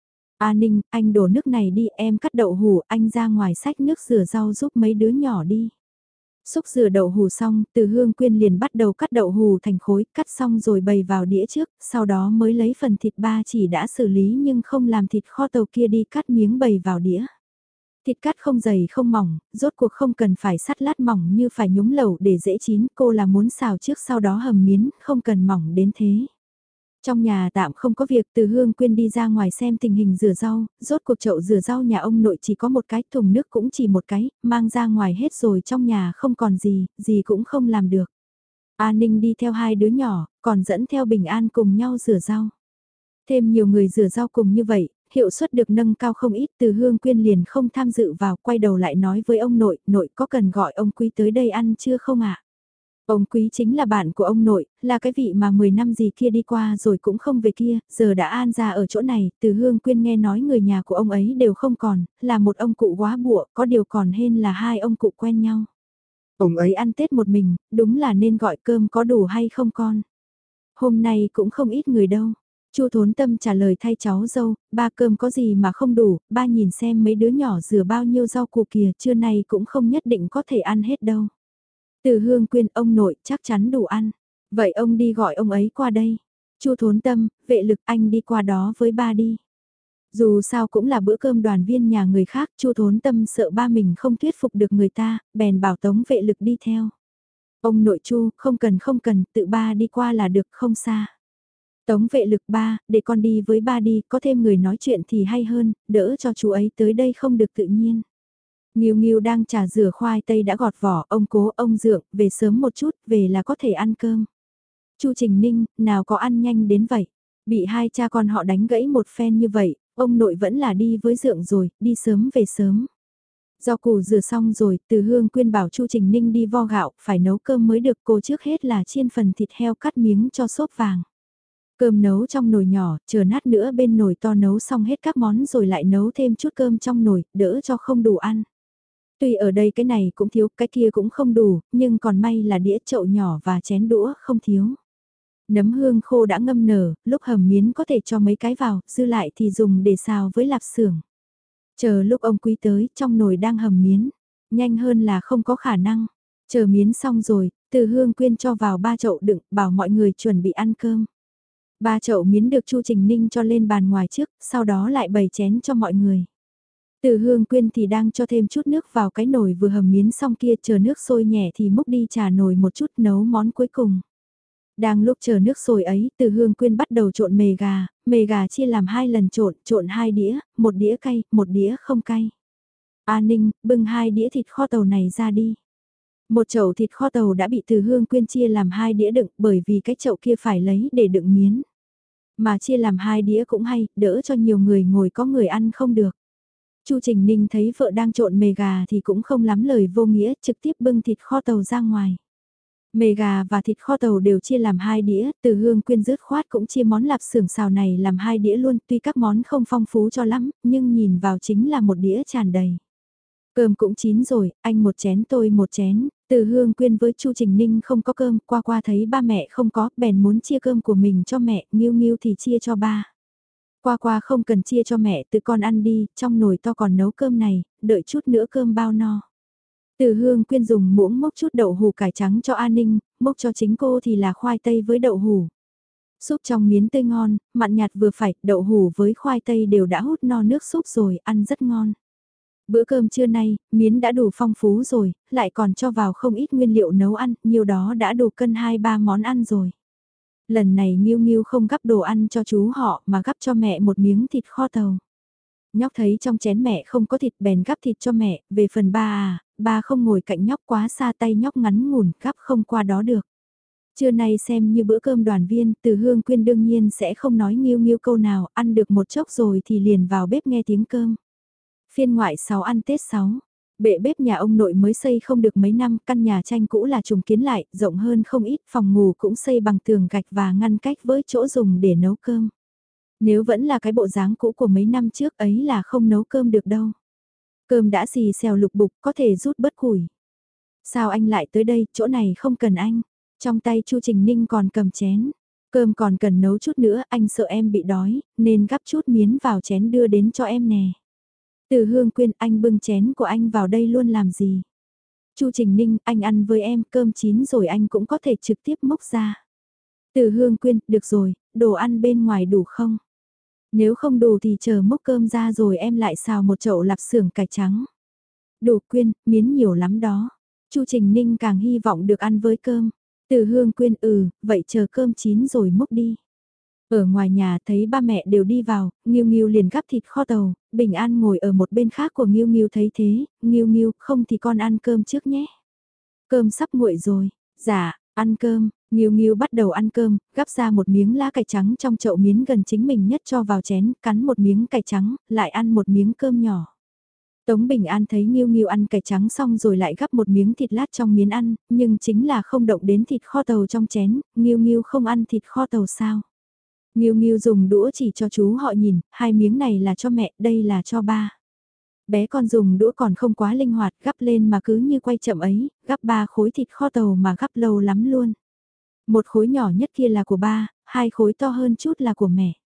A Ninh, anh đổ nước này đi, em cắt đậu hủ, anh ra ngoài xách nước rửa rau giúp mấy đứa nhỏ đi. Xúc rửa đậu hủ xong, Từ Hương Quyên liền bắt đầu cắt đậu hủ thành khối, cắt xong rồi bày vào đĩa trước, sau đó mới lấy phần thịt ba chỉ đã xử lý nhưng không làm thịt kho tàu kia đi cắt miếng bày vào đĩa. Thịt cắt không dày không mỏng, rốt cuộc không cần phải sắt lát mỏng như phải nhúng lẩu để dễ chín, cô là muốn xào trước sau đó hầm miến, không cần mỏng đến thế. Trong nhà tạm không có việc, Từ Hương Quyên đi ra ngoài xem tình hình rửa rau, rốt cuộc chậu rửa rau nhà ông nội chỉ có một cái, thùng nước cũng chỉ một cái, mang ra ngoài hết rồi, trong nhà không còn gì, gì cũng không làm được. A Ninh đi theo hai đứa nhỏ, còn dẫn theo Bình An cùng nhau rửa rau. Thêm nhiều người rửa rau cùng như vậy, hiệu suất được nâng cao không ít. Từ Hương Quyên liền không tham dự vào, quay đầu lại nói với ông nội, nội có cần gọi ông Quý tới đây ăn chưa không ạ? Ông Quý chính là bạn của ông nội, là cái vị mà 10 năm gì kia đi qua rồi cũng không về kia, giờ đã an ra ở chỗ này. Từ Hương Quyên nghe nói người nhà của ông ấy đều không còn, là một ông cụ quá bụa, có điều còn hên là hai ông cụ quen nhau. Ông ấy ăn Tết một mình, đúng là nên gọi cơm có đủ hay không con? Hôm nay cũng không ít người đâu. Chu Thốn Tâm trả lời thay cháu dâu, ba cơm có gì mà không đủ, ba nhìn xem mấy đứa nhỏ rửa bao nhiêu rau củ kìa, trưa nay cũng không nhất định có thể ăn hết đâu. Từ Hương khuyên ông nội chắc chắn đủ ăn. Vậy ông đi gọi ông ấy qua đây. Chu Thốn Tâm, Vệ Lực anh đi qua đó với ba đi. Dù sao cũng là bữa cơm đoàn viên nhà người khác, Chu Thốn Tâm sợ ba mình không thuyết phục được người ta, bèn bảo Tống Vệ Lực đi theo. Ông nội Chu, không cần, tự ba đi qua là được, không xa. Tống Vệ Lực, ba, để con đi với ba đi, có thêm người nói chuyện thì hay hơn, đỡ cho chú ấy tới đây không được tự nhiên. Nghiêu Nghiêu đang trà rửa khoai tây đã gọt vỏ, ông Cố, ông Dượng, về sớm một chút, về là có thể ăn cơm. Chu Trình Ninh, nào có ăn nhanh đến vậy. Bị hai cha con họ đánh gãy một phen như vậy, ông nội vẫn là đi với Dượng rồi, đi sớm về sớm. Rau củ rửa xong rồi, Từ Hương khuyên bảo Chu Trình Ninh đi vo gạo, phải nấu cơm mới được, cô trước hết là chiên phần thịt heo cắt miếng cho xốp vàng. Cơm nấu trong nồi nhỏ, chờ nát nữa bên nồi to nấu xong hết các món rồi lại nấu thêm chút cơm trong nồi, đỡ cho không đủ ăn. Tuy ở đây cái này cũng thiếu, cái kia cũng không đủ, nhưng còn may là đĩa chậu nhỏ và chén đũa không thiếu. Nấm hương khô đã ngâm nở, lúc hầm miến có thể cho mấy cái vào, dư lại thì dùng để xào với lạp xưởng. Chờ lúc ông Quý tới, trong nồi đang hầm miến. Nhanh hơn là không có khả năng. Chờ miến xong rồi, Từ Hương Quyên cho vào 3 chậu đựng, bảo mọi người chuẩn bị ăn cơm. 3 chậu miến được Chu Trình Ninh cho lên bàn ngoài trước, sau đó lại bày chén cho mọi người. Từ Hương Quyên thì đang cho thêm chút nước vào cái nồi vừa hầm miến xong kia, chờ nước sôi nhẹ thì múc đi trà nồi một chút nấu món cuối cùng. Đang lúc chờ nước sôi ấy, Từ Hương Quyên bắt đầu trộn mề gà chia làm 2 lần trộn 2 đĩa, một đĩa cay, một đĩa không cay. A Ninh, bưng 2 đĩa thịt kho tàu này ra đi. Một chậu thịt kho tàu đã bị Từ Hương Quyên chia làm 2 đĩa đựng, bởi vì cái chậu kia phải lấy để đựng miến. Mà chia làm 2 đĩa cũng hay, đỡ cho nhiều người ngồi có người ăn không được. Chu Trình Ninh thấy vợ đang trộn mề gà thì cũng không lắm lời vô nghĩa, trực tiếp bưng thịt kho tàu ra ngoài. Mề gà và thịt kho tàu đều chia làm 2 đĩa, Từ Hương Quyên dứt khoát cũng chia món lạp xưởng xào này làm 2 đĩa luôn, tuy các món không phong phú cho lắm, nhưng nhìn vào chính là một đĩa tràn đầy. Cơm cũng chín rồi, anh một chén tôi một chén, Từ Hương Quyên với Chu Trình Ninh không có cơm, qua thấy ba mẹ không có, bèn muốn chia cơm của mình cho mẹ, Nghiêu Nghiêu thì chia cho ba. Qua không cần chia cho mẹ, tự con ăn đi, trong nồi to còn nấu cơm này, đợi chút nữa cơm bao no. Từ Hương Quyên dùng muỗng mốc chút đậu hù cải trắng cho An Ninh, mốc cho chính cô thì là khoai tây với đậu hù. Súp trong miến tươi ngon, mặn nhạt vừa phải, đậu hù với khoai tây đều đã hút no nước súp rồi, ăn rất ngon. Bữa cơm trưa nay, miến đã đủ phong phú rồi, lại còn cho vào không ít nguyên liệu nấu ăn, nhiều đó đã đủ cân 2-3 món ăn rồi. Lần này Nghiêu Nghiêu không gắp đồ ăn cho chú họ mà gắp cho mẹ một miếng thịt kho tàu. Nhóc thấy trong chén mẹ không có thịt bèn gắp thịt cho mẹ, về phần ba không ngồi cạnh nhóc quá xa, tay nhóc ngắn ngủn gắp không qua đó được. Trưa nay xem như bữa cơm đoàn viên, Từ Hương Quyên đương nhiên sẽ không nói Nghiêu Nghiêu câu nào, ăn được một chốc rồi thì liền vào bếp nghe tiếng cơm. Phiên ngoại 6 ăn Tết 6. Bệ bếp nhà ông nội mới xây không được mấy năm, căn nhà tranh cũ là trùng kiến lại, rộng hơn không ít, phòng ngủ cũng xây bằng tường gạch và ngăn cách với chỗ dùng để nấu cơm. Nếu vẫn là cái bộ dáng cũ của mấy năm trước ấy là không nấu cơm được đâu. Cơm đã xì xèo lục bục, có thể rút bớt củi. Sao anh lại tới đây, chỗ này không cần anh. Trong tay Chu Trình Ninh còn cầm chén. Cơm còn cần nấu chút nữa, anh sợ em bị đói, nên gắp chút miến vào chén đưa đến cho em nè. Từ Hương Quyên, anh bưng chén của anh vào đây luôn làm gì? Chu Trình Ninh, anh ăn với em, cơm chín rồi anh cũng có thể trực tiếp mốc ra. Từ Hương Quyên, được rồi, đồ ăn bên ngoài đủ không? Nếu không đủ thì chờ mốc cơm ra rồi em lại xào một chậu lạp xưởng cải trắng. Đủ Quyên, miến nhiều lắm đó. Chu Trình Ninh càng hy vọng được ăn với cơm. Từ Hương Quyên, vậy chờ cơm chín rồi mốc đi. Ở ngoài nhà thấy ba mẹ đều đi vào, Nghiêu Nghiêu liền gắp thịt kho tàu, Bình An ngồi ở một bên khác của Nghiêu Nghiêu thấy thế, Nghiêu không thì con ăn cơm trước nhé. Cơm sắp nguội rồi, dạ, ăn cơm, Nghiêu Nghiêu bắt đầu ăn cơm, gắp ra một miếng lá cải trắng trong chậu miến gần chính mình nhất cho vào chén, cắn một miếng cải trắng, lại ăn một miếng cơm nhỏ. Tống Bình An thấy Nghiêu Nghiêu ăn cải trắng xong rồi lại gắp một miếng thịt lát trong miến ăn, nhưng chính là không động đến thịt kho tàu trong chén, Nghiêu không ăn thịt kho tàu sao? Nghiêu Nghiêu dùng đũa chỉ cho chú họ nhìn, 2 miếng này là cho mẹ, đây là cho ba. Bé con dùng đũa còn không quá linh hoạt, gắp lên mà cứ như quay chậm ấy, gắp 3 khối thịt kho tàu mà gắp lâu lắm luôn. Một khối nhỏ nhất kia là của ba, 2 khối to hơn chút là của mẹ.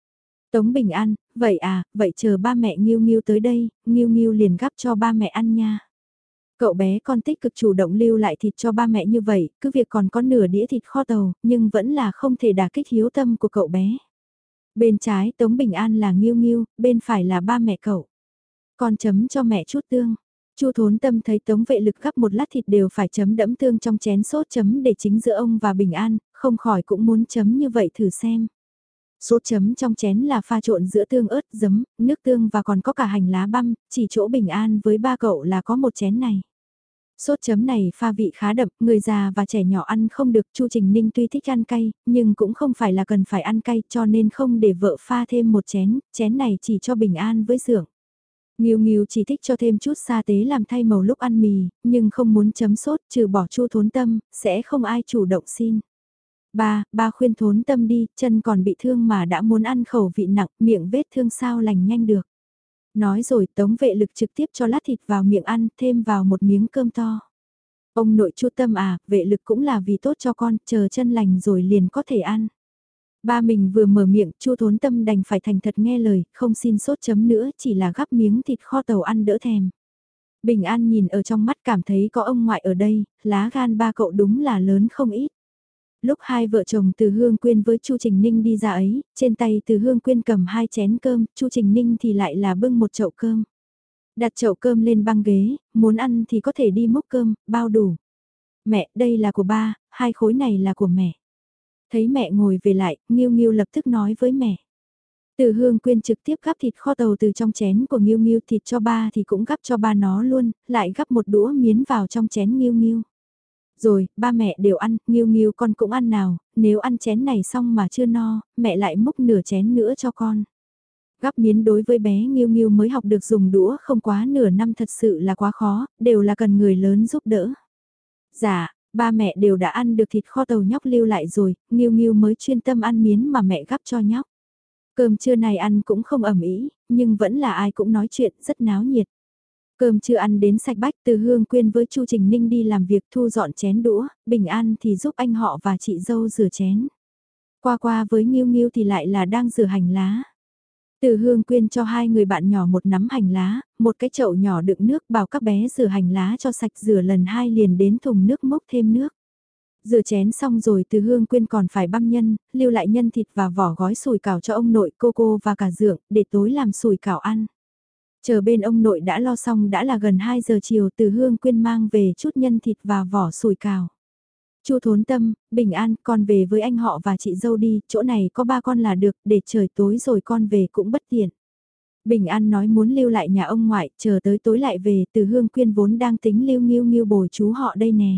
Tống Bình An, vậy à, vậy chờ ba mẹ Nghiêu Nghiêu tới đây, Nghiêu Nghiêu liền gắp cho ba mẹ ăn nha. Cậu bé con tích cực chủ động lưu lại thịt cho ba mẹ như vậy, cứ việc còn có nửa đĩa thịt kho tàu, nhưng vẫn là không thể đả kích hiếu tâm của cậu bé. Bên trái Tống Bình An là Nghiêu Nghiêu, bên phải là ba mẹ cậu. Con chấm cho mẹ chút tương. Chu Thốn Tâm thấy Tống Vệ Lực gắp một lát thịt đều phải chấm đẫm tương trong chén sốt chấm để chính giữa ông và Bình An, không khỏi cũng muốn chấm như vậy thử xem. Sốt chấm trong chén là pha trộn giữa tương ớt, giấm, nước tương và còn có cả hành lá băm, chỉ chỗ Bình An với ba cậu là có một chén này. Sốt chấm này pha vị khá đậm, người già và trẻ nhỏ ăn không được. Chu Trình Ninh tuy thích ăn cay, nhưng cũng không phải là cần phải ăn cay cho nên không để vợ pha thêm một chén, chén này chỉ cho Bình An với Dượng. Nghiêu Nghiêu chỉ thích cho thêm chút sa tế làm thay màu lúc ăn mì, nhưng không muốn chấm sốt trừ bỏ Chu Thốn Tâm, sẽ không ai chủ động xin. Ba khuyên Thốn Tâm đi, chân còn bị thương mà đã muốn ăn khẩu vị nặng, miệng vết thương sao lành nhanh được. Nói rồi Tống Vệ Lực trực tiếp cho lát thịt vào miệng ăn, thêm vào một miếng cơm to. Ông nội Chu Tâm à, Vệ Lực cũng là vì tốt cho con, chờ chân lành rồi liền có thể ăn. Ba mình vừa mở miệng, Chu Thốn Tâm đành phải thành thật nghe lời, không xin sốt chấm nữa, chỉ là gắp miếng thịt kho tàu ăn đỡ thèm. Bình An nhìn ở trong mắt cảm thấy có ông ngoại ở đây, lá gan ba cậu đúng là lớn không ít. Lúc hai vợ chồng Từ Hương Quyên với Chu Trình Ninh đi ra ấy, trên tay Từ Hương Quyên cầm 2 chén cơm, Chu Trình Ninh thì lại là bưng một chậu cơm. Đặt chậu cơm lên băng ghế, muốn ăn thì có thể đi múc cơm, bao đủ. Mẹ, đây là của ba, 2 khối này là của mẹ. Thấy mẹ ngồi về lại, Nghiêu Nghiêu lập tức nói với mẹ. Từ Hương Quyên trực tiếp gắp thịt kho tàu từ trong chén của Nghiêu Nghiêu, thịt cho ba thì cũng gắp cho ba nó luôn, lại gắp một đũa miến vào trong chén Nghiêu Nghiêu. Rồi, ba mẹ đều ăn, Nghiêu Nghiêu con cũng ăn nào, nếu ăn chén này xong mà chưa no, mẹ lại múc nửa chén nữa cho con. Gắp miến đối với bé Nghiêu Nghiêu mới học được dùng đũa không quá nửa năm thật sự là quá khó, đều là cần người lớn giúp đỡ. Dạ, ba mẹ đều đã ăn được thịt kho tàu nhóc lưu lại rồi, Nghiêu Nghiêu mới chuyên tâm ăn miến mà mẹ gắp cho nhóc. Cơm trưa này ăn cũng không ầm ĩ, nhưng vẫn là ai cũng nói chuyện rất náo nhiệt. Cơm chưa ăn đến sạch bách, Từ Hương Quyên với Chu Trình Ninh đi làm việc thu dọn chén đũa, Bình An thì giúp anh họ và chị dâu rửa chén. Qua qua với Nghiêu Nghiêu thì lại là đang rửa hành lá. Từ Hương Quyên cho 2 người bạn nhỏ một nắm hành lá, một cái chậu nhỏ đựng nước, bảo các bé rửa hành lá cho sạch, rửa lần 2 liền đến thùng nước múc thêm nước. Rửa chén xong rồi Từ Hương Quyên còn phải băm nhân, lưu lại nhân thịt và vỏ gói sủi cảo cho ông nội, cô và cả Dượng, để tối làm sủi cảo ăn. Chờ bên ông nội đã lo xong đã là gần 2 giờ chiều, Từ Hương Quyên mang về chút nhân thịt và vỏ sủi cảo. Chu Thốn Tâm, Bình An, con về với anh họ và chị dâu đi, chỗ này có ba con là được, để trời tối rồi con về cũng bất tiện. Bình An nói muốn lưu lại nhà ông ngoại, chờ tới tối lại về, Từ Hương Quyên vốn đang tính lưu Nghiêu Nghiêu bồi chú họ đây nè.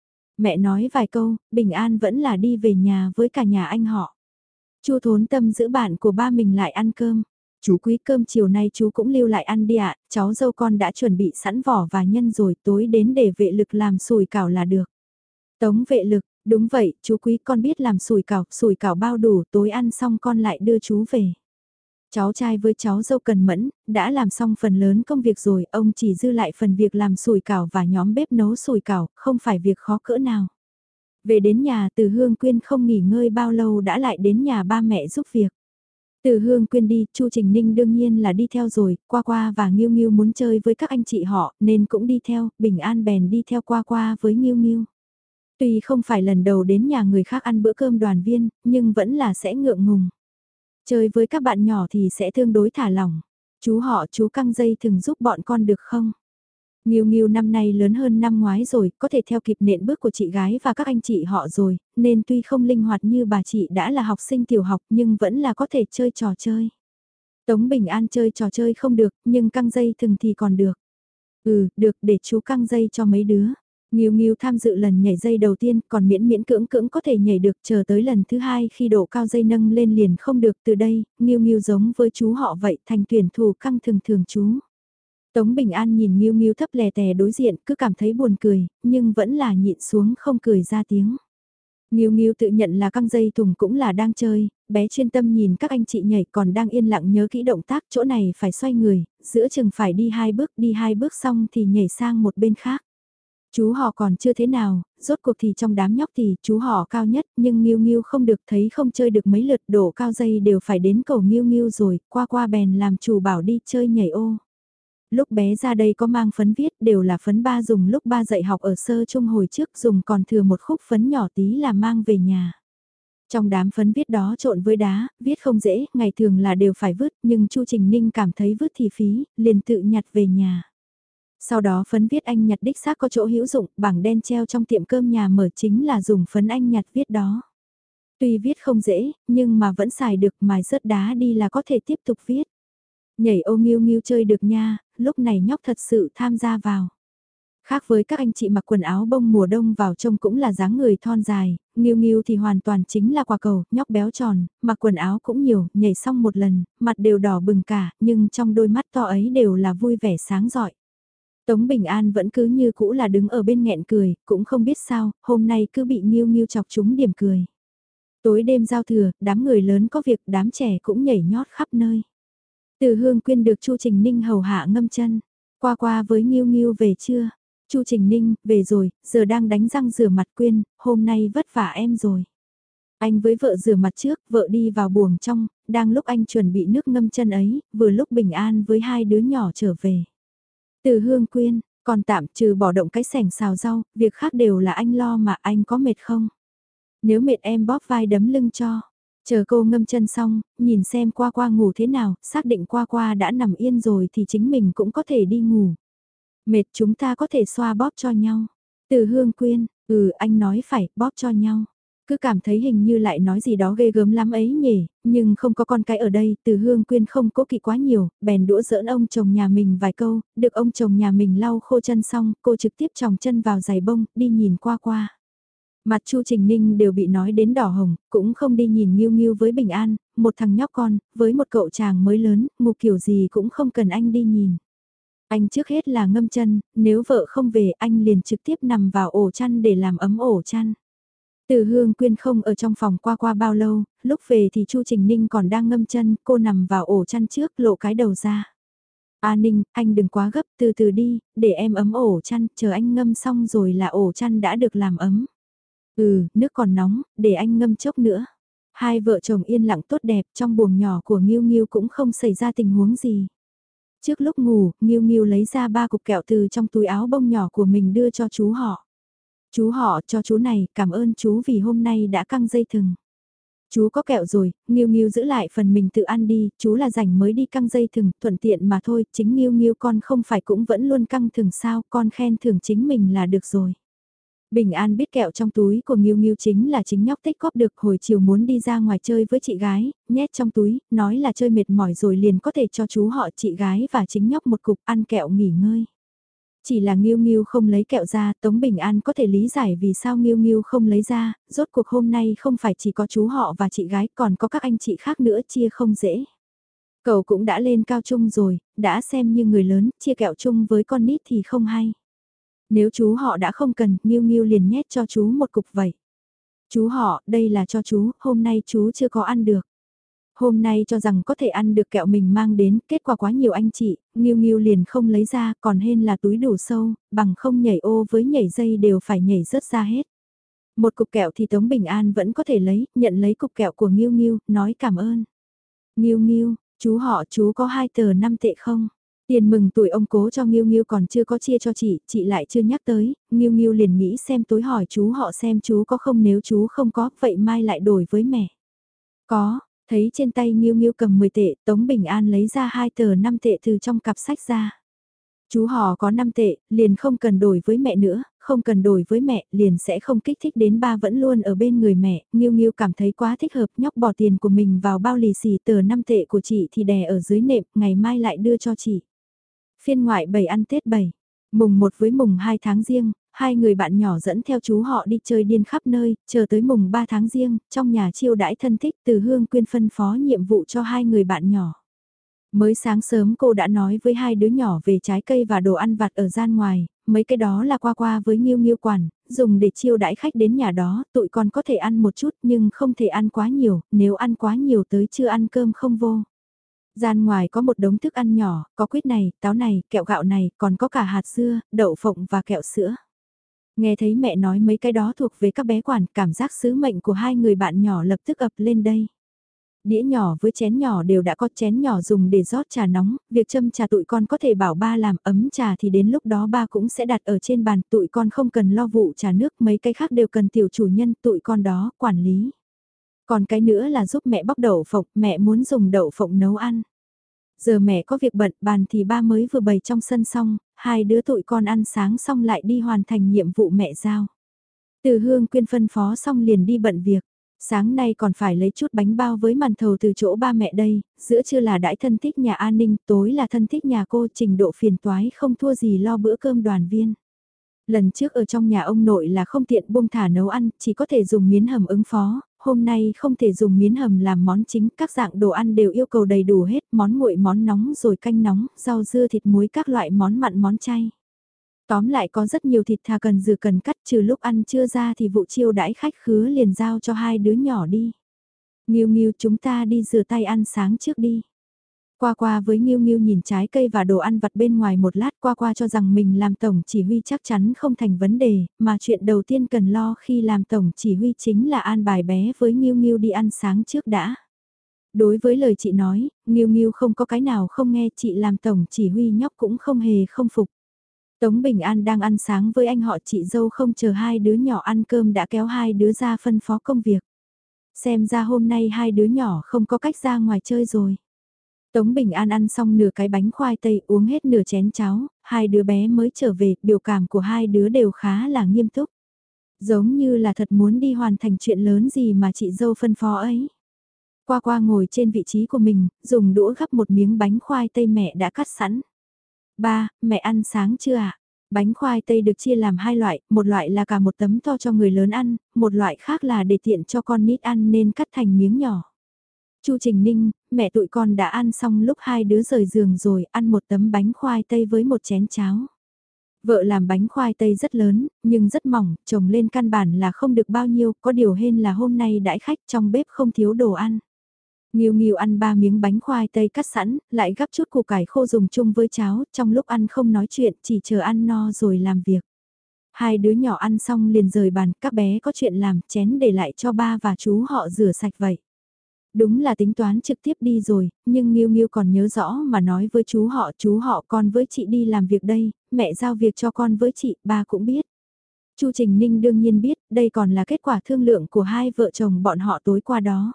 Mẹ nói vài câu, Bình An vẫn là đi về nhà với cả nhà anh họ. Chu Thốn Tâm giữ bạn của ba mình lại ăn cơm. Chú Quý, cơm chiều nay chú cũng lưu lại ăn đi ạ, cháu dâu con đã chuẩn bị sẵn vỏ và nhân rồi, tối đến để Vệ Lực làm sủi cảo là được. Tống Vệ Lực, đúng vậy, chú Quý, con biết làm sủi cảo bao đủ, tối ăn xong con lại đưa chú về. Cháu trai với cháu dâu Cần Mẫn, đã làm xong phần lớn công việc rồi, ông chỉ dư lại phần việc làm sủi cảo và nhóm bếp nấu sủi cảo, không phải việc khó cỡ nào. Về đến nhà, Từ Hương Quyên không nghỉ ngơi bao lâu đã lại đến nhà ba mẹ giúp việc. Từ Hương Quyên đi, Chu Trình Ninh đương nhiên là đi theo rồi, Qua Qua và Nghiêu Nghiêu muốn chơi với các anh chị họ, nên cũng đi theo, Bình An bèn đi theo Qua Qua với Nghiêu Nghiêu. Tuy không phải lần đầu đến nhà người khác ăn bữa cơm đoàn viên, nhưng vẫn là sẽ ngượng ngùng. Chơi với các bạn nhỏ thì sẽ tương đối thả lỏng. Chú căng dây thừng giúp bọn con được không? Nghiêu Nghiêu năm nay lớn hơn năm ngoái rồi, có thể theo kịp nện bước của chị gái và các anh chị họ rồi, nên tuy không linh hoạt như bà chị đã là học sinh tiểu học nhưng vẫn là có thể chơi trò chơi. Tống Bình An chơi trò chơi không được, nhưng căng dây thừng thì còn được. Ừ, được, để chú căng dây cho mấy đứa. Nghiêu Nghiêu tham dự lần nhảy dây đầu tiên còn miễn miễn cưỡng cưỡng có thể nhảy được, chờ tới lần thứ 2 khi độ cao dây nâng lên liền không được. Từ đây, Nghiêu Nghiêu giống với chú họ vậy, thành tuyển thủ căng thường chú. Tống Bình An nhìn Nghiêu Nghiêu thấp lè tè đối diện, cứ cảm thấy buồn cười, nhưng vẫn là nhịn xuống không cười ra tiếng. Nghiêu Nghiêu tự nhận là căng dây thùng cũng là đang chơi, bé chuyên tâm nhìn các anh chị nhảy còn đang yên lặng nhớ kỹ động tác, chỗ này phải xoay người, giữa chừng phải đi 2 bước xong thì nhảy sang một bên khác. Chú họ còn chưa thế nào, rốt cuộc thì trong đám nhóc thì chú họ cao nhất, nhưng Nghiêu Nghiêu không được, thấy không chơi được mấy lượt, đổ cao dây đều phải đến cầu Nghiêu Nghiêu rồi, qua qua bèn làm chủ bảo đi chơi nhảy ô. Lúc bé ra đây có mang phấn viết, đều là phấn ba dùng lúc ba dạy học ở sơ trung hồi trước, dùng còn thừa một khúc phấn nhỏ tí là mang về nhà. Trong đám phấn viết đó trộn với đá, viết không dễ, ngày thường là đều phải vứt, nhưng Chu Trình Ninh cảm thấy vứt thì phí, liền tự nhặt về nhà. Sau đó phấn viết anh nhặt đích xác có chỗ hữu dụng, bảng đen treo trong tiệm cơm nhà mở chính là dùng phấn anh nhặt viết đó. Tuy viết không dễ, nhưng mà vẫn xài được, mài rớt đá đi là có thể tiếp tục viết. Nhảy ô Nghiêu Nghiêu chơi được nha, lúc này nhóc thật sự tham gia vào. Khác với các anh chị mặc quần áo bông mùa đông vào trông cũng là dáng người thon dài, Nghiêu Nghiêu thì hoàn toàn chính là quả cầu, nhóc béo tròn, mặc quần áo cũng nhiều, nhảy xong một lần, mặt đều đỏ bừng cả, nhưng trong đôi mắt to ấy đều là vui vẻ sáng rọi. Tống Bình An vẫn cứ như cũ là đứng ở bên nghẹn cười, cũng không biết sao, hôm nay cứ bị Nghiêu Nghiêu chọc trúng điểm cười. Tối đêm giao thừa, đám người lớn có việc, đám trẻ cũng nhảy nhót khắp nơi. Từ Hương Quyên được Chu Trình Ninh hầu hạ ngâm chân, qua qua với Nghiêu Nghiêu về chưa? Chu Trình Ninh, về rồi, giờ đang đánh răng rửa mặt. Quyên, hôm nay vất vả em rồi. Anh với vợ rửa mặt trước, vợ đi vào buồng trong, đang lúc anh chuẩn bị nước ngâm chân ấy, vừa lúc Bình An với hai đứa nhỏ trở về. Từ Hương Quyên, còn tạm trừ bỏ động cái sảnh xào rau, việc khác đều là anh lo mà, anh có mệt không? Nếu mệt em bóp vai đấm lưng cho. Chờ cô ngâm chân xong, nhìn xem qua qua ngủ thế nào, xác định qua qua đã nằm yên rồi thì chính mình cũng có thể đi ngủ. Mệt chúng ta có thể xoa bóp cho nhau. Từ Hương Quyên, anh nói phải, bóp cho nhau. Cứ cảm thấy hình như lại nói gì đó ghê gớm lắm ấy nhỉ, nhưng không có con cái ở đây, Từ Hương Quyên không cố kỵ quá nhiều, bèn đũa giỡn ông chồng nhà mình vài câu, được ông chồng nhà mình lau khô chân xong, cô trực tiếp chòng chân vào giày bông, đi nhìn qua qua. Mặt Chu Trình Ninh đều bị nói đến đỏ hồng, cũng không đi nhìn Nghiêu Nghiêu với Bình An, một thằng nhóc con, với một cậu chàng mới lớn, ngủ kiểu gì cũng không cần anh đi nhìn. Anh trước hết là ngâm chân, nếu vợ không về anh liền trực tiếp nằm vào ổ chăn để làm ấm ổ chăn. Từ Hương Quyên không ở trong phòng qua qua bao lâu, lúc về thì Chu Trình Ninh còn đang ngâm chân, cô nằm vào ổ chăn trước lộ cái đầu ra. A Ninh, anh đừng quá gấp, từ từ đi, để em ấm ổ chăn, chờ anh ngâm xong rồi là ổ chăn đã được làm ấm. Nước còn nóng, để anh ngâm chốc nữa. Hai vợ chồng yên lặng tốt đẹp, trong buồng nhỏ của Nghiêu Nghiêu cũng không xảy ra tình huống gì. Trước lúc ngủ, Nghiêu Nghiêu lấy ra 3 cục kẹo từ trong túi áo bông nhỏ của mình đưa cho chú họ. Chú họ cho chú này, cảm ơn chú vì hôm nay đã căng dây thừng. Chú có kẹo rồi, Nghiêu Nghiêu giữ lại phần mình tự ăn đi, chú là rảnh mới đi căng dây thừng, thuận tiện mà thôi, chính Nghiêu Nghiêu con không phải cũng vẫn luôn căng thừng sao, con khen thưởng chính mình là được rồi. Bình An biết kẹo trong túi của Nghiêu Nghiêu chính là chính nhóc tích góp được hồi chiều muốn đi ra ngoài chơi với chị gái, nhét trong túi, nói là chơi mệt mỏi rồi liền có thể cho chú họ chị gái và chính nhóc một cục ăn kẹo nghỉ ngơi. Chỉ là Nghiêu Nghiêu không lấy kẹo ra, Tống Bình An có thể lý giải vì sao Nghiêu Nghiêu không lấy ra, rốt cuộc hôm nay không phải chỉ có chú họ và chị gái còn có các anh chị khác nữa chia không dễ. Cậu cũng đã lên cao trung rồi, đã xem như người lớn, chia kẹo chung với con nít thì không hay. Nếu chú họ đã không cần, Nghiêu Nghiêu liền nhét cho chú một cục vậy. Chú họ, đây là cho chú, hôm nay chú chưa có ăn được. Hôm nay cho rằng có thể ăn được kẹo mình mang đến, kết quả quá nhiều anh chị, Nghiêu Nghiêu liền không lấy ra, còn hên là túi đủ sâu, bằng không nhảy ô với nhảy dây đều phải nhảy rớt ra hết. Một cục kẹo thì Tống Bình An vẫn có thể lấy, nhận lấy cục kẹo của Nghiêu Nghiêu, nói cảm ơn. Nghiêu Nghiêu, chú họ chú có 2 tờ 5 tệ không? Tiền mừng tuổi ông cố cho Nghiêu Nghiêu còn chưa có chia cho chị lại chưa nhắc tới, Nghiêu Nghiêu liền nghĩ xem tối hỏi chú họ xem chú có không, nếu chú không có, vậy mai lại đổi với mẹ. Có, thấy trên tay Nghiêu Nghiêu cầm 10 tệ, Tống Bình An lấy ra 2 tờ 5 tệ từ trong cặp sách ra. Chú họ có 5 tệ, liền không cần đổi với mẹ nữa, không cần đổi với mẹ, liền sẽ không kích thích đến ba vẫn luôn ở bên người mẹ, Nghiêu Nghiêu cảm thấy quá thích hợp, nhóc bỏ tiền của mình vào bao lì xì, tờ 5 tệ của chị thì đè ở dưới nệm, ngày mai lại đưa cho chị. Phiên ngoại 7 ăn Tết 7, mùng 1 với mùng 2 tháng riêng, hai người bạn nhỏ dẫn theo chú họ đi chơi điên khắp nơi, chờ tới mùng 3 tháng riêng, trong nhà chiêu đãi thân thích Từ Hương Quyên phân phó nhiệm vụ cho hai người bạn nhỏ. Mới sáng sớm cô đã nói với hai đứa nhỏ về trái cây và đồ ăn vặt ở gian ngoài, mấy cái đó là qua qua với Nghiêu Nghiêu quản, dùng để chiêu đãi khách đến nhà đó, tụi con có thể ăn một chút nhưng không thể ăn quá nhiều, nếu ăn quá nhiều tới chưa ăn cơm không vô. Gian ngoài có một đống thức ăn nhỏ, có quýt này, táo này, kẹo gạo này, còn có cả hạt dưa, đậu phộng và kẹo sữa. Nghe thấy mẹ nói mấy cái đó thuộc về các bé quản, cảm giác sứ mệnh của hai người bạn nhỏ lập tức ập lên đây. Đĩa nhỏ với chén nhỏ đều đã có, chén nhỏ dùng để rót trà nóng, việc châm trà tụi con có thể bảo ba làm, ấm trà thì đến lúc đó ba cũng sẽ đặt ở trên bàn, tụi con không cần lo vụ trà nước, mấy cái khác đều cần tiểu chủ nhân tụi con đó quản lý. Còn cái nữa là giúp mẹ bóc đậu phộng, mẹ muốn dùng đậu phộng nấu ăn. Giờ mẹ có việc bận, bàn thì ba mới vừa bày trong sân xong, hai đứa tụi con ăn sáng xong lại đi hoàn thành nhiệm vụ mẹ giao. Từ Hương Quyên phân phó xong liền đi bận việc. Sáng nay còn phải lấy chút bánh bao với màn thầu từ chỗ ba mẹ đây, giữa trưa là đãi thân thích nhà An Ninh, tối là thân thích nhà cô, trình độ phiền toái không thua gì lo bữa cơm đoàn viên. Lần trước ở trong nhà ông nội là không tiện buông thả nấu ăn, chỉ có thể dùng miến hầm ứng phó, hôm nay không thể dùng miến hầm làm món chính, các dạng đồ ăn đều yêu cầu đầy đủ hết, món nguội món nóng rồi canh nóng, rau dưa thịt muối các loại món mặn món chay. Tóm lại có rất nhiều thịt thà cần dừa cần cắt, trừ lúc ăn chưa ra thì vụ chiêu đãi khách khứa liền giao cho hai đứa nhỏ đi. Nghiêu Nghiêu chúng ta đi rửa tay ăn sáng trước đi. Qua qua với Nghiêu Nghiêu nhìn trái cây và đồ ăn vặt bên ngoài một lát, qua qua cho rằng mình làm tổng chỉ huy chắc chắn không thành vấn đề, mà chuyện đầu tiên cần lo khi làm tổng chỉ huy chính là an bài bé với Nghiêu Nghiêu đi ăn sáng trước đã. Đối với lời chị nói, Nghiêu Nghiêu không có cái nào không nghe, chị làm tổng chỉ huy nhóc cũng không hề không phục. Tống Bình An đang ăn sáng với anh họ chị dâu, không chờ hai đứa nhỏ ăn cơm đã kéo hai đứa ra phân phó công việc. Xem ra hôm nay hai đứa nhỏ không có cách ra ngoài chơi rồi. Tống Bình An ăn xong nửa cái bánh khoai tây, uống hết nửa chén cháo, hai đứa bé mới trở về, biểu cảm của hai đứa đều khá là nghiêm túc. Giống như là thật muốn đi hoàn thành chuyện lớn gì mà chị dâu phân phó ấy. Qua qua ngồi trên vị trí của mình, dùng đũa gắp một miếng bánh khoai tây mẹ đã cắt sẵn. Ba, mẹ ăn sáng chưa ạ? Bánh khoai tây được chia làm hai loại, một loại là cả một tấm to cho người lớn ăn, một loại khác là để tiện cho con nít ăn nên cắt thành miếng nhỏ. Chu Trình Ninh, mẹ tụi con đã ăn xong lúc hai đứa rời giường rồi, ăn một tấm bánh khoai tây với một chén cháo. Vợ làm bánh khoai tây rất lớn, nhưng rất mỏng, trồng lên căn bản là không được bao nhiêu, có điều hên là hôm nay đãi khách trong bếp không thiếu đồ ăn. Nghiêu Nghiêu ăn 3 miếng bánh khoai tây cắt sẵn, lại gắp chút củ cải khô dùng chung với cháo, trong lúc ăn không nói chuyện, chỉ chờ ăn no rồi làm việc. Hai đứa nhỏ ăn xong liền rời bàn, các bé có chuyện làm, chén để lại cho ba và chú họ rửa sạch vậy. Đúng là tính toán trực tiếp đi rồi, nhưng Nghiêu Nghiêu còn nhớ rõ mà nói với chú họ con với chị đi làm việc đây, mẹ giao việc cho con với chị, ba cũng biết. Chu Trình Ninh đương nhiên biết, đây còn là kết quả thương lượng của hai vợ chồng bọn họ tối qua đó.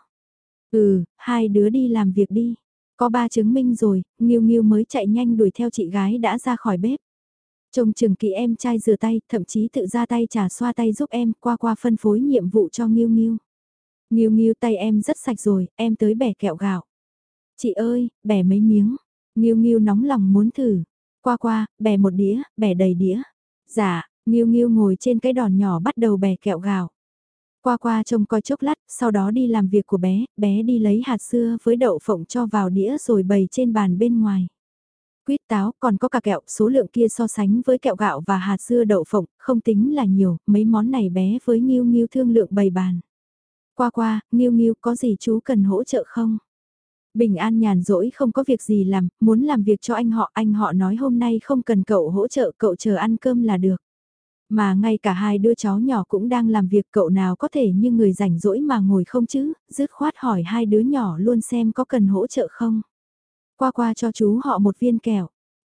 Ừ, hai đứa đi làm việc đi. Có ba chứng minh rồi, Nghiêu Nghiêu mới chạy nhanh đuổi theo chị gái đã ra khỏi bếp. Trông chừng kỹ em trai rửa tay, thậm chí tự ra tay trà xoa tay giúp em, qua qua phân phối nhiệm vụ cho Nghiêu Nghiêu. Nghiêu Nghiêu tay em rất sạch rồi, em tới bẻ kẹo gạo. Chị ơi, bẻ mấy miếng. Nghiêu Nghiêu nóng lòng muốn thử. Qua qua, bẻ một đĩa, bẻ đầy đĩa. Dạ, Nghiêu Nghiêu ngồi trên cái đòn nhỏ bắt đầu bẻ kẹo gạo. Qua qua trông coi chốc lát, sau đó đi làm việc của bé, bé đi lấy hạt dưa với đậu phộng cho vào đĩa rồi bày trên bàn bên ngoài. Quýt táo còn có cả kẹo, số lượng kia so sánh với kẹo gạo và hạt dưa đậu phộng, không tính là nhiều, mấy món này bé với Nghiêu Nghiêu thương lượng bày bàn. Qua qua, Nghiêu Nghiêu có gì chú cần hỗ trợ không? Bình An nhàn rỗi không có việc gì làm, muốn làm việc cho anh họ nói hôm nay không cần cậu hỗ trợ, cậu chờ ăn cơm là được. Mà ngay cả hai đứa cháu nhỏ cũng đang làm việc, cậu nào có thể như người rảnh rỗi mà ngồi không chứ, dứt khoát hỏi hai đứa nhỏ luôn xem có cần hỗ trợ không. Qua qua cho chú họ một viên kẹo,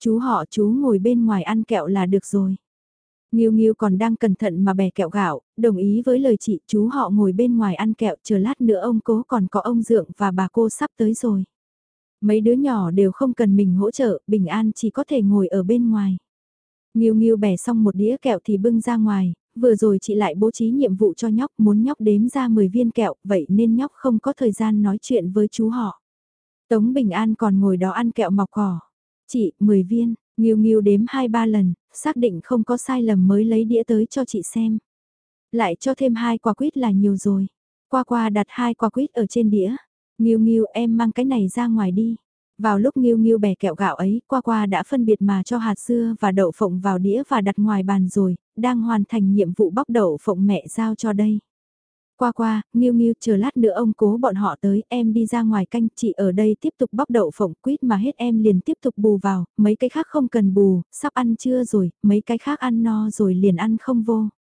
chú ngồi bên ngoài ăn kẹo là được rồi. Nghiêu Nghiêu còn đang cẩn thận mà bẻ kẹo gạo, đồng ý với lời chị, chú họ ngồi bên ngoài ăn kẹo, chờ lát nữa ông cố còn có ông Dượng và bà cô sắp tới rồi. Mấy đứa nhỏ đều không cần mình hỗ trợ, Bình An chỉ có thể ngồi ở bên ngoài. Nghiêu Nghiêu bẻ xong một đĩa kẹo thì bưng ra ngoài, vừa rồi chị lại bố trí nhiệm vụ cho nhóc, muốn nhóc đếm ra 10 viên kẹo, vậy nên nhóc không có thời gian nói chuyện với chú họ. Tống Bình An còn ngồi đó ăn kẹo mọc cỏ. Chị, 10 viên, Nghiêu Nghiêu đếm 2-3 lần, xác định không có sai lầm mới lấy đĩa tới cho chị xem. Lại cho thêm 2 quả quýt là nhiều rồi. Qua qua đặt 2 quả quýt ở trên đĩa. Nghiêu Nghiêu em mang cái này ra ngoài đi. Vào lúc Nghiêu Nghiêu bẻ kẹo gạo ấy, qua qua đã phân biệt mà cho hạt dưa và đậu phộng vào đĩa và đặt ngoài bàn rồi, đang hoàn thành nhiệm vụ bóc đậu phộng mẹ giao cho đây. Qua qua, Nghiêu Nghiêu chờ lát nữa ông cố bọn họ tới, em đi ra ngoài canh, chị ở đây tiếp tục bóc đậu phộng quýt mà hết em liền tiếp tục bù vào, mấy cái khác không cần bù, sắp ăn trưa rồi, mấy cái khác ăn no rồi liền ăn không vô.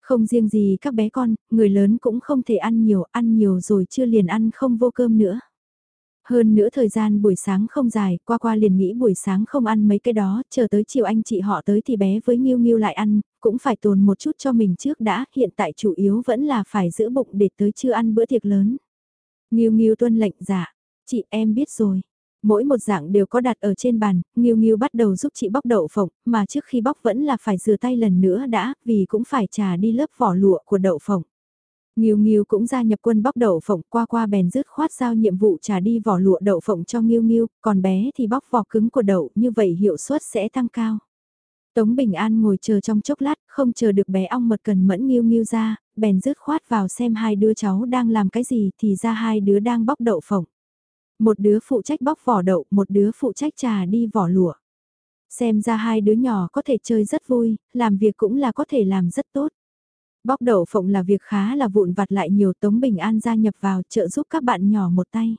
Không riêng gì các bé con, người lớn cũng không thể ăn nhiều rồi chưa liền ăn không vô cơm nữa. Hơn nữa thời gian buổi sáng không dài, qua liền nghĩ buổi sáng không ăn mấy cái đó, chờ tới chiều anh chị họ tới thì bé với Nghiêu Nghiêu lại ăn, cũng phải tồn một chút cho mình trước đã, hiện tại chủ yếu vẫn là phải giữ bụng để tới trưa ăn bữa tiệc lớn. Nghiêu Nghiêu tuân lệnh dạ, chị em biết rồi. Mỗi một dạng đều có đặt ở trên bàn, Nghiêu Nghiêu bắt đầu giúp chị bóc đậu phộng, mà trước khi bóc vẫn là phải rửa tay lần nữa đã, vì cũng phải trà đi lớp vỏ lụa của đậu phộng. Nghiêu Nghiêu cũng gia nhập quân bóc đậu phộng, qua bèn dứt khoát giao nhiệm vụ trả đi vỏ lụa đậu phộng cho Nghiêu Nghiêu, còn bé thì bóc vỏ cứng của đậu, như vậy hiệu suất sẽ tăng cao. Tống Bình An ngồi chờ trong chốc lát, không chờ được bé ong mật cần mẫn Nghiêu Nghiêu ra, bèn dứt khoát vào xem hai đứa cháu đang làm cái gì thì ra hai đứa đang bóc đậu phộng. Một đứa phụ trách bóc vỏ đậu, một đứa phụ trách trà đi vỏ lụa. Xem ra hai đứa nhỏ có thể chơi rất vui, làm việc cũng là có thể làm rất tốt. Bóc đậu phộng là việc khá là vụn vặt lại nhiều, Tống Bình An gia nhập vào trợ giúp các bạn nhỏ một tay.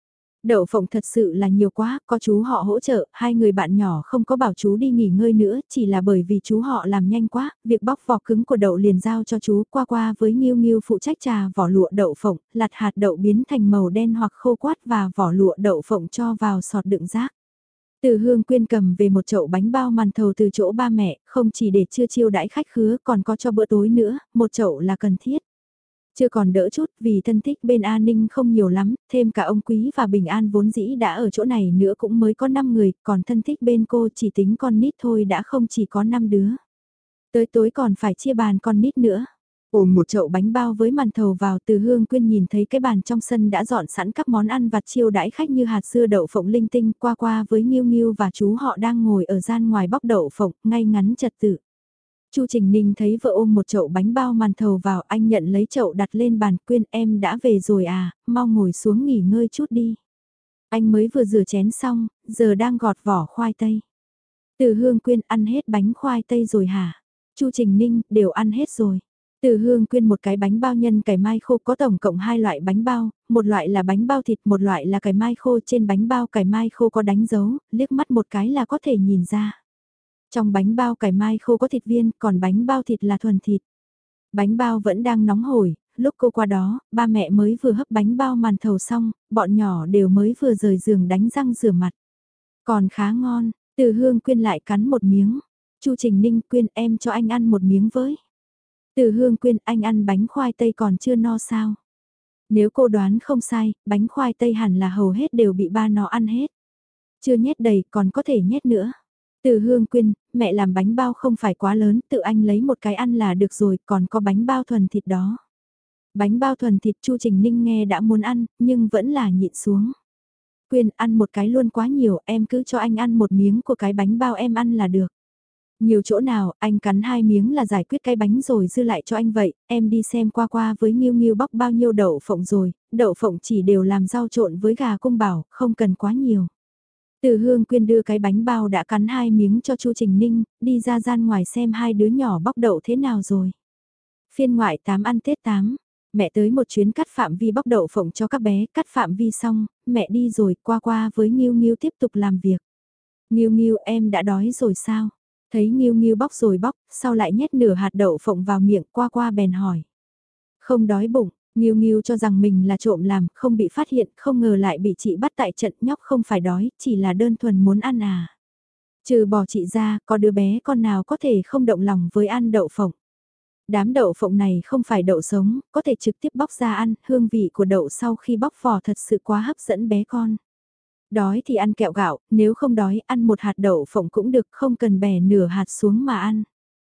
Đậu phộng thật sự là nhiều quá, có chú họ hỗ trợ, hai người bạn nhỏ không có bảo chú đi nghỉ ngơi nữa, chỉ là bởi vì chú họ làm nhanh quá, việc bóc vỏ cứng của đậu liền giao cho chú qua với Nghiêu Nghiêu phụ trách trà vỏ lụa đậu phộng, lặt hạt đậu biến thành màu đen hoặc khô quát và vỏ lụa đậu phộng cho vào sọt đựng rác. Từ Hương Quyên cầm về một chậu bánh bao màn thầu từ chỗ ba mẹ, không chỉ để chưa chiêu đãi khách khứa còn có cho bữa tối nữa, một chậu là cần thiết. Chưa còn đỡ chút vì thân thích bên An Ninh không nhiều lắm, thêm cả ông Quý và Bình An vốn dĩ đã ở chỗ này nữa cũng mới có 5 người, còn thân thích bên cô chỉ tính con nít thôi đã không chỉ có 5 đứa. Tới tối còn phải chia bàn con nít nữa. Ôm một chậu bánh bao với màn thầu vào, Từ Hương Quyên nhìn thấy cái bàn trong sân đã dọn sẵn các món ăn vặt chiêu đãi khách như hạt dưa đậu phộng linh tinh, qua với Nghiêu Nghiêu và chú họ đang ngồi ở gian ngoài bóc đậu phộng, ngay ngắn trật tự. Chu Trình Ninh thấy vợ ôm một chậu bánh bao màn thầu vào, anh nhận lấy chậu đặt lên bàn. Quyên, em đã về rồi à, mau ngồi xuống nghỉ ngơi chút đi. Anh mới vừa rửa chén xong, giờ đang gọt vỏ khoai tây. Từ Hương Quyên, ăn hết bánh khoai tây rồi hả? Chu Trình Ninh, đều ăn hết rồi. Từ Hương Quyên, một cái bánh bao nhân cải mai khô, có tổng cộng 2 loại bánh bao, một loại là bánh bao thịt, một loại là cải mai khô. Trên bánh bao cải mai khô có đánh dấu, liếc mắt một cái là có thể nhìn ra. Trong bánh bao cải mai khô có thịt viên, còn bánh bao thịt là thuần thịt. Bánh bao vẫn đang nóng hổi, lúc cô qua đó, ba mẹ mới vừa hấp bánh bao màn thầu xong, bọn nhỏ đều mới vừa rời giường đánh răng rửa mặt. Còn khá ngon, Từ Hương Quyên lại cắn một miếng. Chu Trình Ninh, Quyên, em cho anh ăn một miếng với. Từ Hương Quyên, anh ăn bánh khoai tây còn chưa no sao? Nếu cô đoán không sai, bánh khoai tây hẳn là hầu hết đều bị ba nó ăn hết. Chưa nhét đầy, còn có thể nhét nữa. Từ Hương Quyên, mẹ làm bánh bao không phải quá lớn, tự anh lấy một cái ăn là được rồi, còn có bánh bao thuần thịt đó. Bánh bao thuần thịt Chu Trình Ninh nghe đã muốn ăn, nhưng vẫn là nhịn xuống. Quyên, ăn một cái luôn quá nhiều, em cứ cho anh ăn một miếng của cái bánh bao em ăn là được. Nhiều chỗ nào, anh cắn 2 miếng là giải quyết cái bánh rồi dư lại cho anh vậy, em đi xem qua với Nghiêu Nghiêu bóc bao nhiêu đậu phộng rồi, đậu phộng chỉ đều làm rau trộn với gà cung bảo, không cần quá nhiều. Từ Hương Quyên đưa cái bánh bao đã cắn 2 miếng cho Chu Trình Ninh, đi ra gian ngoài xem hai đứa nhỏ bóc đậu thế nào rồi. Phiên ngoại 8 ăn Tết 8, mẹ tới một chuyến cắt phạm vi bóc đậu phộng cho các bé, cắt phạm vi xong, mẹ đi rồi, qua với Nghiêu Nghiêu tiếp tục làm việc. Nghiêu Nghiêu, em đã đói rồi sao? Thấy Nghiêu Nghiêu bóc rồi bóc, sau lại nhét nửa hạt đậu phộng vào miệng, qua bèn hỏi. Không đói bụng. Nghiêu Nghiêu cho rằng mình là trộm làm, không bị phát hiện, không ngờ lại bị chị bắt tại trận. Nhóc không phải đói, chỉ là đơn thuần muốn ăn à. Trừ bỏ chị ra, có đứa bé con nào có thể không động lòng với ăn đậu phộng. Đám đậu phộng này không phải đậu sống, có thể trực tiếp bóc ra ăn, hương vị của đậu sau khi bóc vỏ thật sự quá hấp dẫn bé con. Đói thì ăn kẹo gạo, nếu không đói ăn một hạt đậu phộng cũng được, không cần bẻ nửa hạt xuống mà ăn.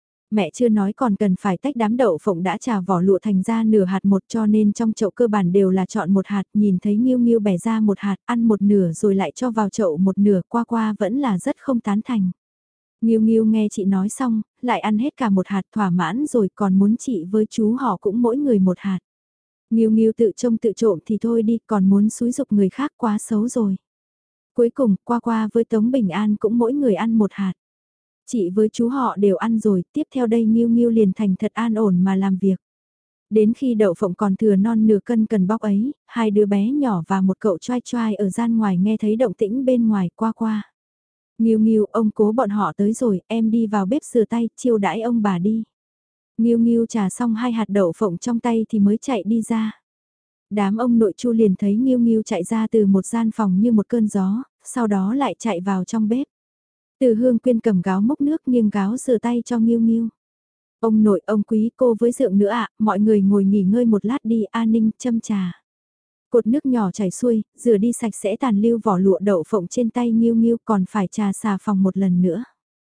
Mẹ chưa nói còn cần phải tách đám đậu phộng đã trà vỏ lụa thành ra nửa hạt một, cho nên trong chậu cơ bản đều là chọn một hạt, nhìn thấy Nghiêu Nghiêu bẻ ra một hạt, ăn một nửa rồi lại cho vào chậu một nửa, qua vẫn là rất không tán thành. Nghiêu Nghiêu nghe chị nói xong, lại ăn hết cả một hạt, thỏa mãn rồi, còn muốn chị với chú họ cũng mỗi người một hạt. Nghiêu Nghiêu tự trông tự trộm thì thôi đi, còn muốn xúi giục người khác quá xấu rồi. Cuối cùng, qua với Tống Bình An cũng mỗi người ăn một hạt. Chị với chú họ đều ăn rồi, tiếp theo đây Nghiêu Nghiêu liền thành thật an ổn mà làm việc. Đến khi đậu phộng còn thừa non nửa cân cần bóc ấy, hai đứa bé nhỏ và một cậu trai trai ở gian ngoài nghe thấy động tĩnh bên ngoài, qua. Nghiêu Nghiêu, ông cố bọn họ tới rồi, em đi vào bếp rửa tay, chiêu đãi ông bà đi. Nghiêu Nghiêu trà xong 2 hạt đậu phộng trong tay thì mới chạy đi ra. Đám ông nội Chu liền thấy Nghiêu Nghiêu chạy ra từ một gian phòng như một cơn gió, sau đó lại chạy vào trong bếp. Từ Hương Quyên cầm gáo múc nước nghiêng gáo rửa tay cho Nghiêu Nghiêu. Ông nội, ông quý, cô với Dượng nữa ạ, mọi người ngồi nghỉ ngơi một lát đi, A Ninh châm trà. Cột nước nhỏ chảy xuôi, rửa đi sạch sẽ tàn lưu vỏ lụa đậu phộng trên tay Nghiêu Nghiêu, còn phải trà xà phòng một lần nữa.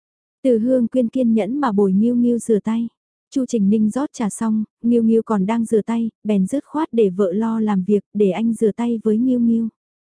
Từ Hương Quyên kiên nhẫn mà bồi Nghiêu Nghiêu rửa tay. Chu Trình Ninh rót trà xong, Nghiêu Nghiêu còn đang rửa tay, bèn dứt khoát để vợ lo làm việc, để anh rửa tay với Nghiêu Nghiêu.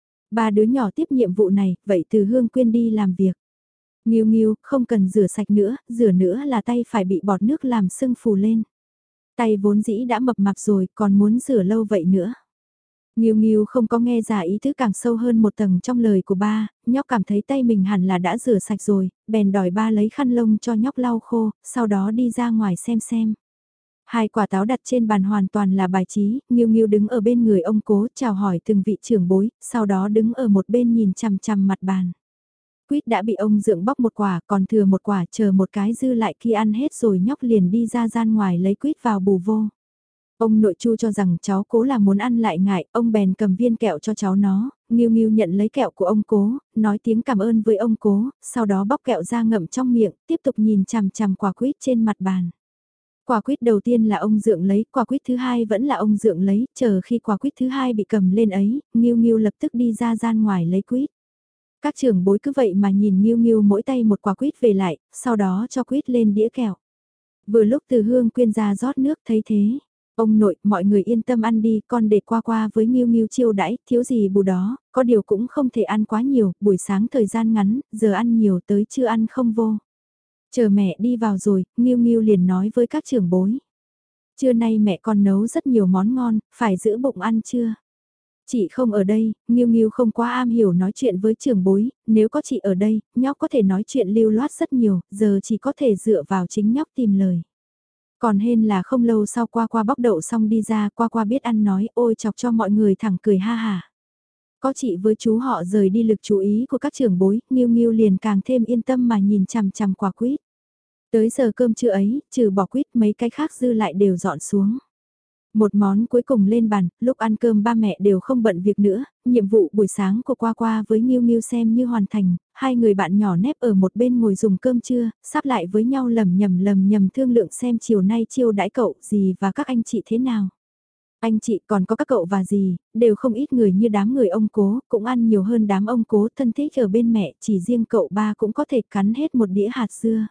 Ba đứa nhỏ tiếp nhiệm vụ này, vậy Từ Hương Quyên đi làm việc. Nghiêu Nghiêu, không cần rửa sạch nữa, rửa nữa là tay phải bị bọt nước làm sưng phù lên. Tay vốn dĩ đã mập mạp rồi, còn muốn rửa lâu vậy nữa. Nghiêu Nghiêu không có nghe ra ý tứ càng sâu hơn một tầng trong lời của ba, nhóc cảm thấy tay mình hẳn là đã rửa sạch rồi, bèn đòi ba lấy khăn lông cho nhóc lau khô, sau đó đi ra ngoài xem. Hai quả táo đặt trên bàn hoàn toàn là bài trí, Nghiêu Nghiêu đứng ở bên người ông cố chào hỏi từng vị trưởng bối, sau đó đứng ở một bên nhìn chằm chằm mặt bàn. Quýt đã bị ông Dượng bóc một quả, còn thừa một quả, chờ một cái dư lại khi ăn hết rồi nhóc liền đi ra gian ngoài lấy quýt vào bù vô. Ông nội Chu cho rằng cháu cố là muốn ăn lại ngại, ông bèn cầm viên kẹo cho cháu nó, Nghiêu Nghiêu nhận lấy kẹo của ông cố, nói tiếng cảm ơn với ông cố, sau đó bóc kẹo ra ngậm trong miệng, tiếp tục nhìn chằm chằm quả quýt trên mặt bàn. Quả quýt đầu tiên là ông Dượng lấy, quả quýt thứ hai vẫn là ông Dượng lấy, chờ khi quả quýt thứ hai bị cầm lên ấy, Nghiêu Nghiêu lập tức đi ra gian ngoài lấy quýt. Các trưởng bối cứ vậy mà nhìn Nghiêu Nghiêu mỗi tay một quả quýt về lại, sau đó cho quýt lên đĩa kẹo. Vừa lúc Từ Hương Quyên ra rót nước thấy thế. Ông nội, mọi người yên tâm ăn đi, con để qua với Nghiêu Nghiêu chiêu đãi, thiếu gì bù đó, có điều cũng không thể ăn quá nhiều, buổi sáng thời gian ngắn, giờ ăn nhiều tới chưa ăn không vô. Chờ mẹ đi vào rồi, Nghiêu Nghiêu liền nói với các trưởng bối. Trưa nay mẹ con nấu rất nhiều món ngon, phải giữ bụng ăn chưa? Chị không ở đây, Nghiêu Nghiêu không quá am hiểu nói chuyện với trưởng bối, nếu có chị ở đây, nhóc có thể nói chuyện lưu loát rất nhiều, giờ chỉ có thể dựa vào chính nhóc tìm lời. Còn hên là không lâu sau qua bóc đậu xong đi ra, qua biết ăn nói, ôi chọc cho mọi người thẳng cười ha hà. Có chị với chú họ rời đi lực chú ý của các trưởng bối, Nghiêu Nghiêu liền càng thêm yên tâm mà nhìn chằm chằm quả quýt. Tới giờ cơm trưa ấy, trừ bỏ quýt mấy cái khác dư lại đều dọn xuống. Một món cuối cùng lên bàn, lúc ăn cơm ba mẹ đều không bận việc nữa, nhiệm vụ buổi sáng của qua với Nghiêu Nghiêu xem như hoàn thành, hai người bạn nhỏ nép ở một bên ngồi dùng cơm trưa, sắp lại với nhau lầm nhầm thương lượng xem chiều nay chiêu đãi cậu gì và các anh chị thế nào. Anh chị còn có các cậu và dì, đều không ít người như đám người ông cố, cũng ăn nhiều hơn đám ông cố thân thích ở bên mẹ, chỉ riêng cậu ba cũng có thể cắn hết một đĩa hạt dưa.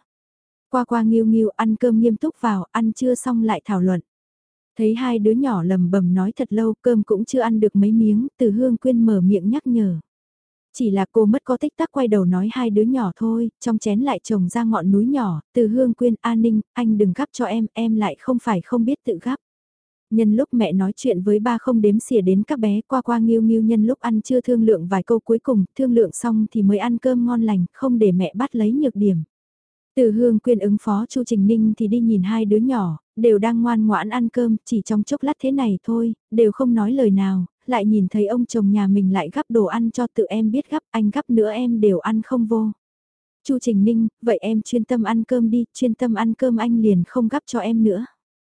Qua Nghiêu Nghiêu ăn cơm nghiêm túc vào, ăn trưa xong lại thảo luận. Thấy hai đứa nhỏ lầm bầm nói thật lâu, cơm cũng chưa ăn được mấy miếng, Từ Hương Quyên mở miệng nhắc nhở. Chỉ là cô mất có tích tắc quay đầu nói hai đứa nhỏ thôi, trong chén lại trồng ra ngọn núi nhỏ, Từ Hương Quyên, An Ninh, anh đừng gắp cho em lại không phải không biết tự gắp. Nhân lúc mẹ nói chuyện với ba không đếm xỉa đến các bé qua Nghiêu Nghiêu nhân lúc ăn chưa thương lượng vài câu cuối cùng, thương lượng xong thì mới ăn cơm ngon lành, không để mẹ bắt lấy nhược điểm. Từ Hương Quyên ứng phó Chu Trình Ninh thì đi nhìn hai đứa nhỏ, đều đang ngoan ngoãn ăn cơm, chỉ trong chốc lát thế này thôi, đều không nói lời nào, lại nhìn thấy ông chồng nhà mình lại gắp đồ ăn cho tự em biết gắp, anh gắp nữa em đều ăn không vô. Chu Trình Ninh, vậy em chuyên tâm ăn cơm đi, chuyên tâm ăn cơm anh liền không gắp cho em nữa.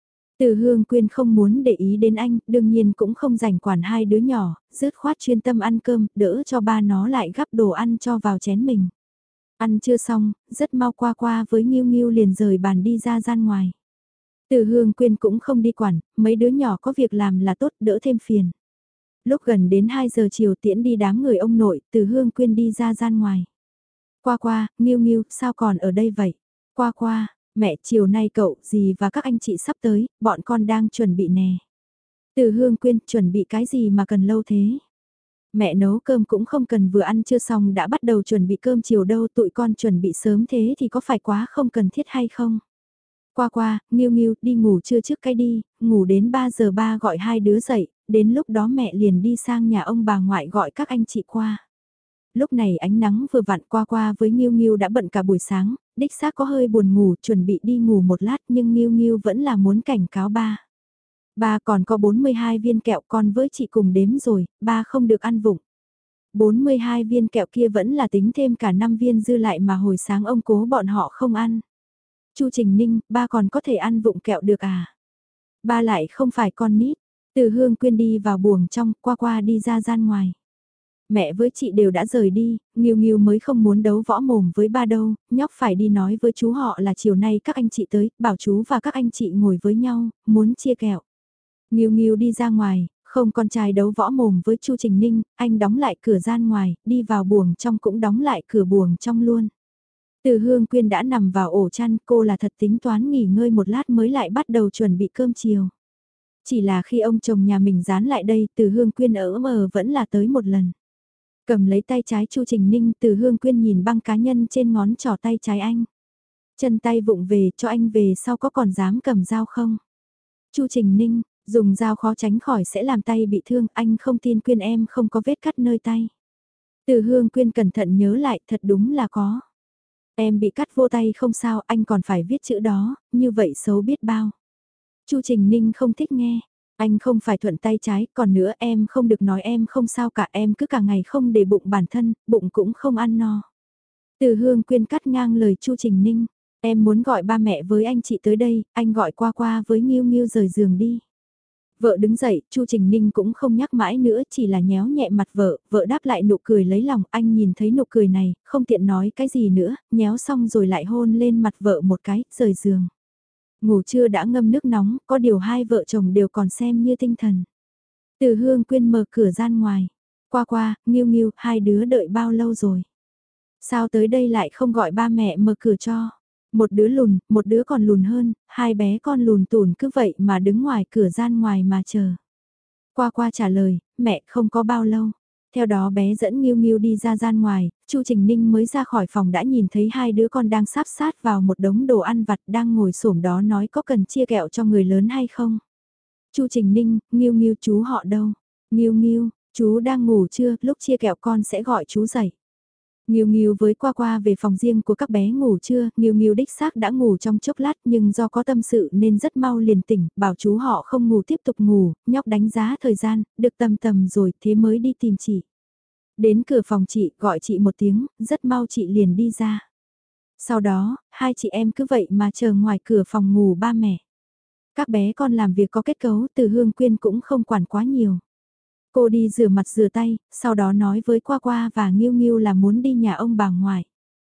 Từ Hương Quyên không muốn để ý đến anh, đương nhiên cũng không rảnh quản hai đứa nhỏ, dứt khoát chuyên tâm ăn cơm, đỡ cho ba nó lại gắp đồ ăn cho vào chén mình. Ăn chưa xong, rất mau qua với Nghiêu Nghiêu liền rời bàn đi ra gian ngoài. Từ Hương Quyên cũng không đi quản, mấy đứa nhỏ có việc làm là tốt, đỡ thêm phiền. Lúc gần đến 2 giờ chiều tiễn đi đám người ông nội, Từ Hương Quyên đi ra gian ngoài. Nghiêu Nghiêu, sao còn ở đây vậy? Mẹ chiều nay cậu, dì và các anh chị sắp tới, bọn con đang chuẩn bị nè. Từ Hương Quyên, chuẩn bị cái gì mà cần lâu thế? Mẹ nấu cơm cũng không cần vừa ăn chưa xong đã bắt đầu chuẩn bị cơm chiều đâu, tụi con chuẩn bị sớm thế thì có phải quá không cần thiết hay không? Nghiêu Nghiêu, đi ngủ trưa trước cái đi, ngủ đến 3 giờ ba gọi hai đứa dậy, đến lúc đó mẹ liền đi sang nhà ông bà ngoại gọi các anh chị qua. Lúc này ánh nắng vừa vặn qua với Nghiêu Nghiêu đã bận cả buổi sáng, đích xác có hơi buồn ngủ, chuẩn bị đi ngủ một lát nhưng Nghiêu Nghiêu vẫn là muốn cảnh cáo ba. Ba còn có 42 viên kẹo con với chị cùng đếm rồi, ba không được ăn vụng. 42 viên kẹo kia vẫn là tính thêm cả 5 viên dư lại mà hồi sáng ông cố bọn họ không ăn. Chu Trình Ninh, ba còn có thể ăn vụng kẹo được à? Ba lại không phải con nít. Từ Hương Quyên đi vào buồng trong, qua qua đi ra gian ngoài. Mẹ với chị đều đã rời đi, Nghiêu Nghiêu mới không muốn đấu võ mồm với ba đâu, nhóc phải đi nói với chú họ là chiều nay các anh chị tới, bảo chú và các anh chị ngồi với nhau, muốn chia kẹo. Nghiêu Nghiêu đi ra ngoài, không con trai đấu võ mồm với Chu Trình Ninh, anh đóng lại cửa gian ngoài, đi vào buồng trong cũng đóng lại cửa buồng trong luôn. Từ Hương Quyên đã nằm vào ổ chăn, cô là thật tính toán nghỉ ngơi một lát mới lại bắt đầu chuẩn bị cơm chiều. Chỉ là khi ông chồng nhà mình dán lại đây, Từ Hương Quyên ở mờ vẫn là tới một lần. Cầm lấy tay trái Chu Trình Ninh, Từ Hương Quyên nhìn băng cá nhân trên ngón trỏ tay trái anh. Chân tay vụng về, cho anh về sau có còn dám cầm dao không? Chu Trình Ninh, dùng dao khó tránh khỏi sẽ làm tay bị thương, anh không tin Quyên em không có vết cắt nơi tay. Từ Hương Quyên cẩn thận nhớ lại, thật đúng là có. Em bị cắt vô tay không sao, anh còn phải viết chữ đó, như vậy xấu biết bao. Chu Trình Ninh không thích nghe. Anh không phải thuận tay trái, còn nữa em không được nói em không sao cả, em cứ cả ngày không để bụng bản thân, bụng cũng không ăn no. Từ Hương Quyên cắt ngang lời Chu Trình Ninh, em muốn gọi ba mẹ với anh chị tới đây, anh gọi qua qua với Nghiêu Nghiêu rời giường đi. Vợ đứng dậy, Chu Trình Ninh cũng không nhắc mãi nữa, chỉ là nhéo nhẹ mặt vợ, vợ đáp lại nụ cười lấy lòng, anh nhìn thấy nụ cười này, không tiện nói cái gì nữa, nhéo xong rồi lại hôn lên mặt vợ một cái, rời giường. Ngủ trưa đã ngâm nước nóng, có điều hai vợ chồng đều còn xem như tinh thần. Từ Hương Quyên mở cửa gian ngoài. Qua qua, Nghiêu Nghiêu, hai đứa đợi bao lâu rồi? Sao tới đây lại không gọi ba mẹ mở cửa cho? Một đứa lùn, một đứa còn lùn hơn, hai bé con lùn tủn cứ vậy mà đứng ngoài cửa gian ngoài mà chờ. Qua qua trả lời, mẹ không có bao lâu. Theo đó bé dẫn Nghiêu Nghiêu đi ra gian ngoài, Chu Trình Ninh mới ra khỏi phòng đã nhìn thấy hai đứa con đang sáp sát vào một đống đồ ăn vặt đang ngồi xổm đó nói có cần chia kẹo cho người lớn hay không. Chu Trình Ninh, Nghiêu Nghiêu chú họ đâu? Nghiêu Nghiêu, chú đang ngủ chưa, lúc chia kẹo con sẽ gọi chú dậy. Nghiêu Nghiêu với qua qua về phòng riêng của các bé ngủ trưa, Nghiêu Nghiêu đích xác đã ngủ trong chốc lát nhưng do có tâm sự nên rất mau liền tỉnh, bảo chú họ không ngủ tiếp tục ngủ, nhóc đánh giá thời gian, được tầm tầm rồi thế mới đi tìm chị. Đến cửa phòng chị, gọi chị một tiếng, rất mau chị liền đi ra. Sau đó, hai chị em cứ vậy mà chờ ngoài cửa phòng ngủ ba mẹ. Các bé con làm việc có kết cấu, Từ Hương Quyên cũng không quản quá nhiều. Cô đi rửa mặt rửa tay, sau đó nói với Qua Qua và Nghiêu Nghiêu là muốn đi nhà ông bà ngoại.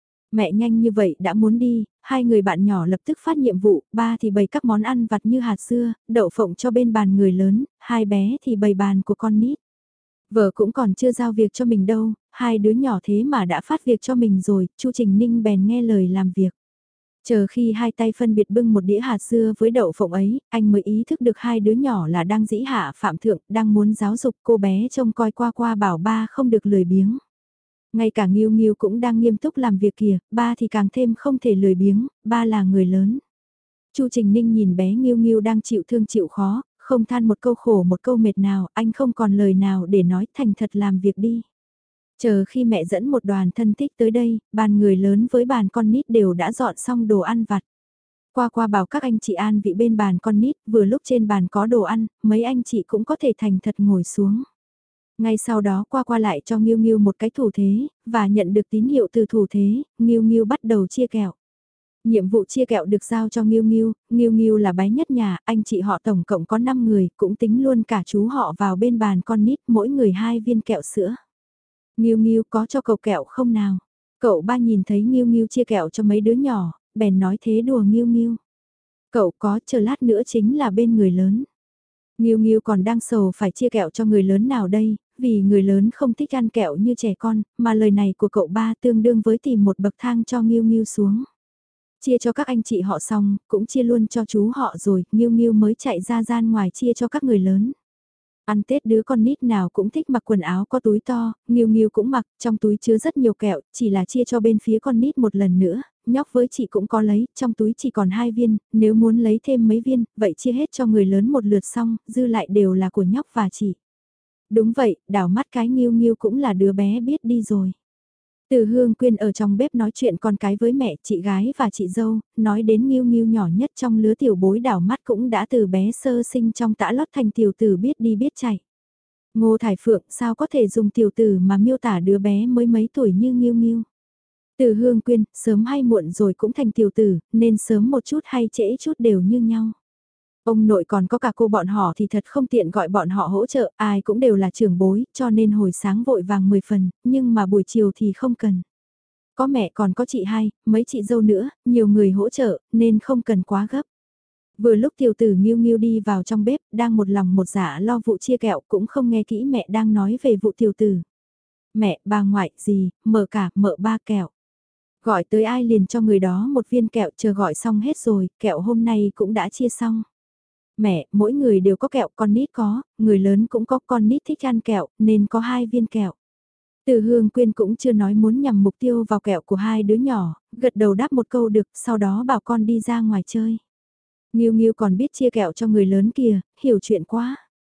Mẹ nhanh như vậy đã muốn đi, hai người bạn nhỏ lập tức phát nhiệm vụ, ba thì bày các món ăn vặt như hạt dưa, đậu phộng cho bên bàn người lớn, hai bé thì bày bàn của con nít. Vợ cũng còn chưa giao việc cho mình đâu, hai đứa nhỏ thế mà đã phát việc cho mình rồi, Chu Trình Ninh bèn nghe lời làm việc. Chờ khi hai tay phân biệt bưng một đĩa hạt dưa với đậu phộng ấy, anh mới ý thức được hai đứa nhỏ là đang dĩ hạ phạm thượng, đang muốn giáo dục cô bé trông coi Qua Qua bảo ba không được lười biếng. Ngay cả Nghiêu Nghiêu cũng đang nghiêm túc làm việc kìa, ba thì càng thêm không thể lười biếng, ba là người lớn. Chu Trình Ninh nhìn bé Nghiêu Nghiêu đang chịu thương chịu khó, không than một câu khổ một câu mệt nào, anh không còn lời nào để nói, thành thật làm việc đi. Chờ khi mẹ dẫn một đoàn thân thích tới đây, bàn người lớn với bàn con nít đều đã dọn xong đồ ăn vặt. Qua qua bảo các anh chị an vị bên bàn con nít, vừa lúc trên bàn có đồ ăn, mấy anh chị cũng có thể thành thật ngồi xuống. Ngay sau đó qua qua lại cho Nghiêu Nghiêu một cái thủ thế, và nhận được tín hiệu từ thủ thế, Nghiêu Nghiêu bắt đầu chia kẹo. Nhiệm vụ chia kẹo được giao cho Nghiêu Nghiêu là bé nhất nhà, anh chị họ tổng cộng có 5 người, cũng tính luôn cả chú họ vào bên bàn con nít, mỗi người 2 viên kẹo sữa. Nghiêu Nghiêu có cho cậu kẹo không nào? Cậu ba nhìn thấy Nghiêu Nghiêu chia kẹo cho mấy đứa nhỏ, bèn nói thế đùa Nghiêu Nghiêu. Cậu có, chờ lát nữa chính là bên người lớn. Nghiêu Nghiêu còn đang sầu phải chia kẹo cho người lớn nào đây, vì người lớn không thích ăn kẹo như trẻ con, mà lời này của cậu ba tương đương với tìm một bậc thang cho Nghiêu Nghiêu xuống. Chia cho các anh chị họ xong, cũng chia luôn cho chú họ rồi, Nghiêu Nghiêu mới chạy ra gian ngoài chia cho các người lớn. Ăn Tết đứa con nít nào cũng thích mặc quần áo có túi to, Nghiêu Nghiêu cũng mặc, trong túi chứa rất nhiều kẹo, chỉ là chia cho bên phía con nít một lần nữa, nhóc với chị cũng có lấy, trong túi chỉ còn 2 viên, nếu muốn lấy thêm mấy viên, vậy chia hết cho người lớn một lượt xong, dư lại đều là của nhóc và chị. Đúng vậy, đảo mắt cái Nghiêu Nghiêu cũng là đứa bé biết đi rồi. Từ Hương Quyên ở trong bếp nói chuyện con cái với mẹ, chị gái và chị dâu, nói đến Nghiêu Nghiêu nhỏ nhất trong lứa tiểu bối đảo mắt cũng đã từ bé sơ sinh trong tã lót thành tiểu tử biết đi biết chạy. Ngô Thải Phượng sao có thể dùng tiểu tử mà miêu tả đứa bé mới mấy tuổi như Nghiêu Nghiêu. Từ Hương Quyên, sớm hay muộn rồi cũng thành tiểu tử, nên sớm một chút hay trễ chút đều như nhau. Ông nội còn có cả cô bọn họ thì thật không tiện gọi bọn họ hỗ trợ, ai cũng đều là trưởng bối, cho nên hồi sáng vội vàng 10 phần, nhưng mà buổi chiều thì không cần. Có mẹ còn có chị hai, mấy chị dâu nữa, nhiều người hỗ trợ, nên không cần quá gấp. Vừa lúc tiểu tử Nghiêu Nghiêu đi vào trong bếp, đang một lòng một dạ lo vụ chia kẹo cũng không nghe kỹ mẹ đang nói về vụ tiểu tử. Mẹ, bà ngoại, gì, mợ cả, mợ ba kẹo. Gọi tới ai liền cho người đó một viên kẹo, chờ gọi xong hết rồi, kẹo hôm nay cũng đã chia xong. Mẹ, mỗi người đều có kẹo, con nít có, người lớn cũng có, con nít thích ăn kẹo, nên có 2 viên kẹo. Từ Hương Quyên cũng chưa nói muốn nhằm mục tiêu vào kẹo của 2 đứa nhỏ, gật đầu đáp một câu được, sau đó bảo con đi ra ngoài chơi. Nghiêu Nghiêu còn biết chia kẹo cho người lớn kìa, hiểu chuyện quá.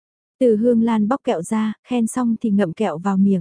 Từ Hương Lan bóc kẹo ra, khen xong thì ngậm kẹo vào miệng.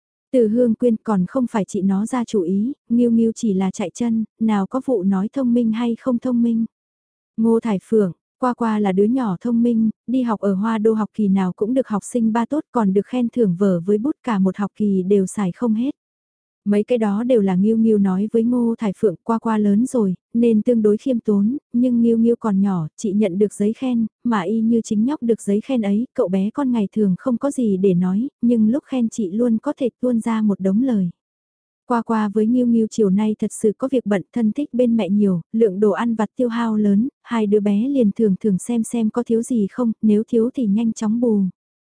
Từ Hương Quyên còn không phải chị nó ra chủ ý, Nghiêu Nghiêu chỉ là chạy chân, nào có vụ nói thông minh hay không thông minh. Ngô Thải Phượng, qua qua là đứa nhỏ thông minh, đi học ở Hoa Đô học kỳ nào cũng được học sinh ba tốt còn được khen thưởng vở với bút cả một học kỳ đều xài không hết. Mấy cái đó đều là Nghiêu Nghiêu nói với Ngô Thải Phượng qua qua lớn rồi, nên tương đối khiêm tốn, nhưng Nghiêu Nghiêu còn nhỏ, chị nhận được giấy khen, mà y như chính nhóc được giấy khen ấy, cậu bé con ngày thường không có gì để nói, nhưng lúc khen chị luôn có thể tuôn ra một đống lời. Qua qua với Nghiêu Nghiêu chiều nay thật sự có việc bận thân thích bên mẹ nhiều, lượng đồ ăn vặt tiêu hao lớn, 2 đứa bé liền thường thường xem có thiếu gì không, nếu thiếu thì nhanh chóng bù.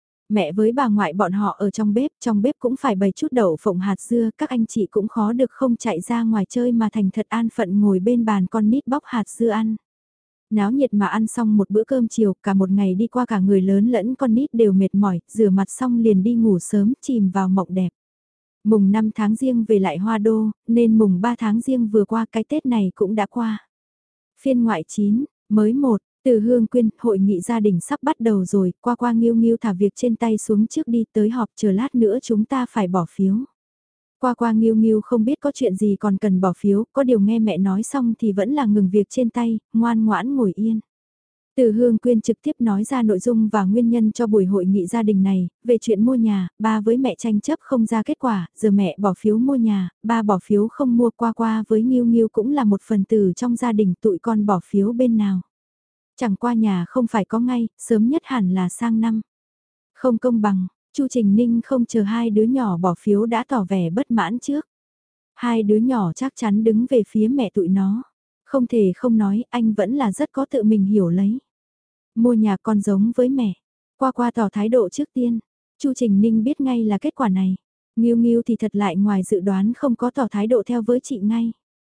Mẹ với bà ngoại bọn họ ở trong bếp cũng phải bày chút đậu phộng hạt dưa, các anh chị cũng khó được không chạy ra ngoài chơi mà thành thật an phận ngồi bên bàn con nít bóc hạt dưa ăn. Náo nhiệt mà ăn xong một bữa cơm chiều, cả một ngày đi qua cả người lớn lẫn con nít đều mệt mỏi, rửa mặt xong liền đi ngủ sớm, chìm vào mộng đẹp. Mùng 5 tháng Giêng về lại Hoa Đô, nên mùng 3 tháng Giêng vừa qua cái Tết này cũng đã qua. Phiên ngoại 9, mới 1, từ Hương Quyên, hội nghị gia đình sắp bắt đầu rồi, qua qua Nghiêu Nghiêu thả việc trên tay xuống trước đi tới họp chờ lát nữa chúng ta phải bỏ phiếu. Qua qua Nghiêu Nghiêu không biết có chuyện gì còn cần bỏ phiếu, có điều nghe mẹ nói xong thì vẫn là ngừng việc trên tay, ngoan ngoãn ngồi yên. Từ Hương Quyên trực tiếp nói ra nội dung và nguyên nhân cho buổi hội nghị gia đình này, về chuyện mua nhà, ba với mẹ tranh chấp không ra kết quả, giờ mẹ bỏ phiếu mua nhà, ba bỏ phiếu không mua qua qua với Nghiêu Nghiêu cũng là một phần tử trong gia đình tụi con bỏ phiếu bên nào. Chẳng qua nhà không phải có ngay, sớm nhất hẳn là sang năm. Không công bằng, Chu Trình Ninh không chờ 2 đứa nhỏ bỏ phiếu đã tỏ vẻ bất mãn trước. 2 đứa nhỏ chắc chắn đứng về phía mẹ tụi nó. Không thể không nói, anh vẫn là rất có tự mình hiểu lấy. Mua nhà con giống với mẹ. Qua qua tỏ thái độ trước tiên. Chu Trình Ninh biết ngay là kết quả này. Nghiêu Nghiêu thì thật lại ngoài dự đoán không có tỏ thái độ theo với chị ngay.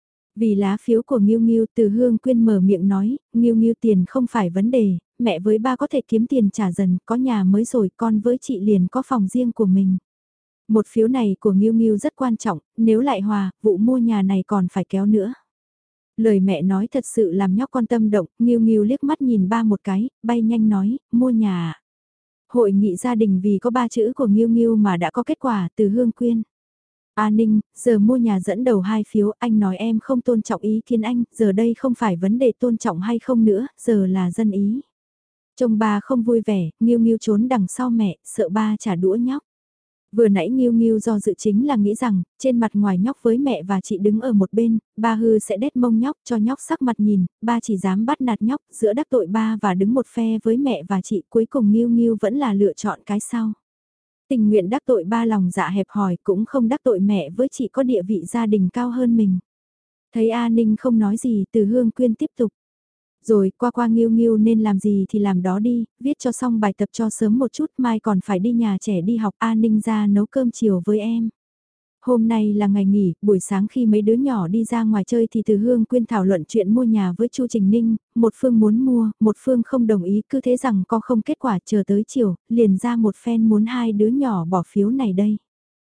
Vì lá phiếu của Nghiêu Nghiêu, Từ Hương Quyên mở miệng nói, Nghiêu Nghiêu tiền không phải vấn đề, mẹ với ba có thể kiếm tiền trả dần, có nhà mới rồi, con với chị liền có phòng riêng của mình. Một phiếu này của Nghiêu Nghiêu rất quan trọng, nếu lại hòa, vụ mua nhà này còn phải kéo nữa. Lời mẹ nói thật sự làm nhóc con tâm động, Nghiêu Nghiêu liếc mắt nhìn ba một cái, bay nhanh nói, mua nhà à? Hội nghị gia đình vì có 3 chữ của Nghiêu Nghiêu mà đã có kết quả. Từ Hương Quyên. A Ninh, giờ mua nhà dẫn đầu 2 phiếu, anh nói em không tôn trọng ý kiến anh, giờ đây không phải vấn đề tôn trọng hay không nữa, giờ là dân ý. Trông ba không vui vẻ, Nghiêu Nghiêu trốn đằng sau mẹ, sợ ba trả đũa nhóc. Vừa nãy Nghiêu Nghiêu do dự chính là nghĩ rằng, trên mặt ngoài nhóc với mẹ và chị đứng ở một bên, ba hư sẽ đét mông nhóc cho nhóc sắc mặt nhìn, ba chỉ dám bắt nạt nhóc, giữa đắc tội ba và đứng một phe với mẹ và chị, cuối cùng Nghiêu Nghiêu vẫn là lựa chọn cái sau. Tình nguyện đắc tội ba lòng dạ hẹp hòi cũng không đắc tội mẹ với chị có địa vị gia đình cao hơn mình. Thấy A Ninh không nói gì, Từ Hương Quyên tiếp tục. Rồi qua qua Nghiêu Nghiêu nên làm gì thì làm đó đi, viết cho xong bài tập cho sớm một chút, mai còn phải đi nhà trẻ đi học. A Ninh ra nấu cơm chiều với em. Hôm nay là ngày nghỉ, buổi sáng khi mấy đứa nhỏ đi ra ngoài chơi thì Từ Hương Quyên thảo luận chuyện mua nhà với Chu Trình Ninh, một phương muốn mua, một phương không đồng ý, cứ thế rằng có không kết quả, chờ tới chiều, liền ra một phen muốn 2 đứa nhỏ bỏ phiếu này đây.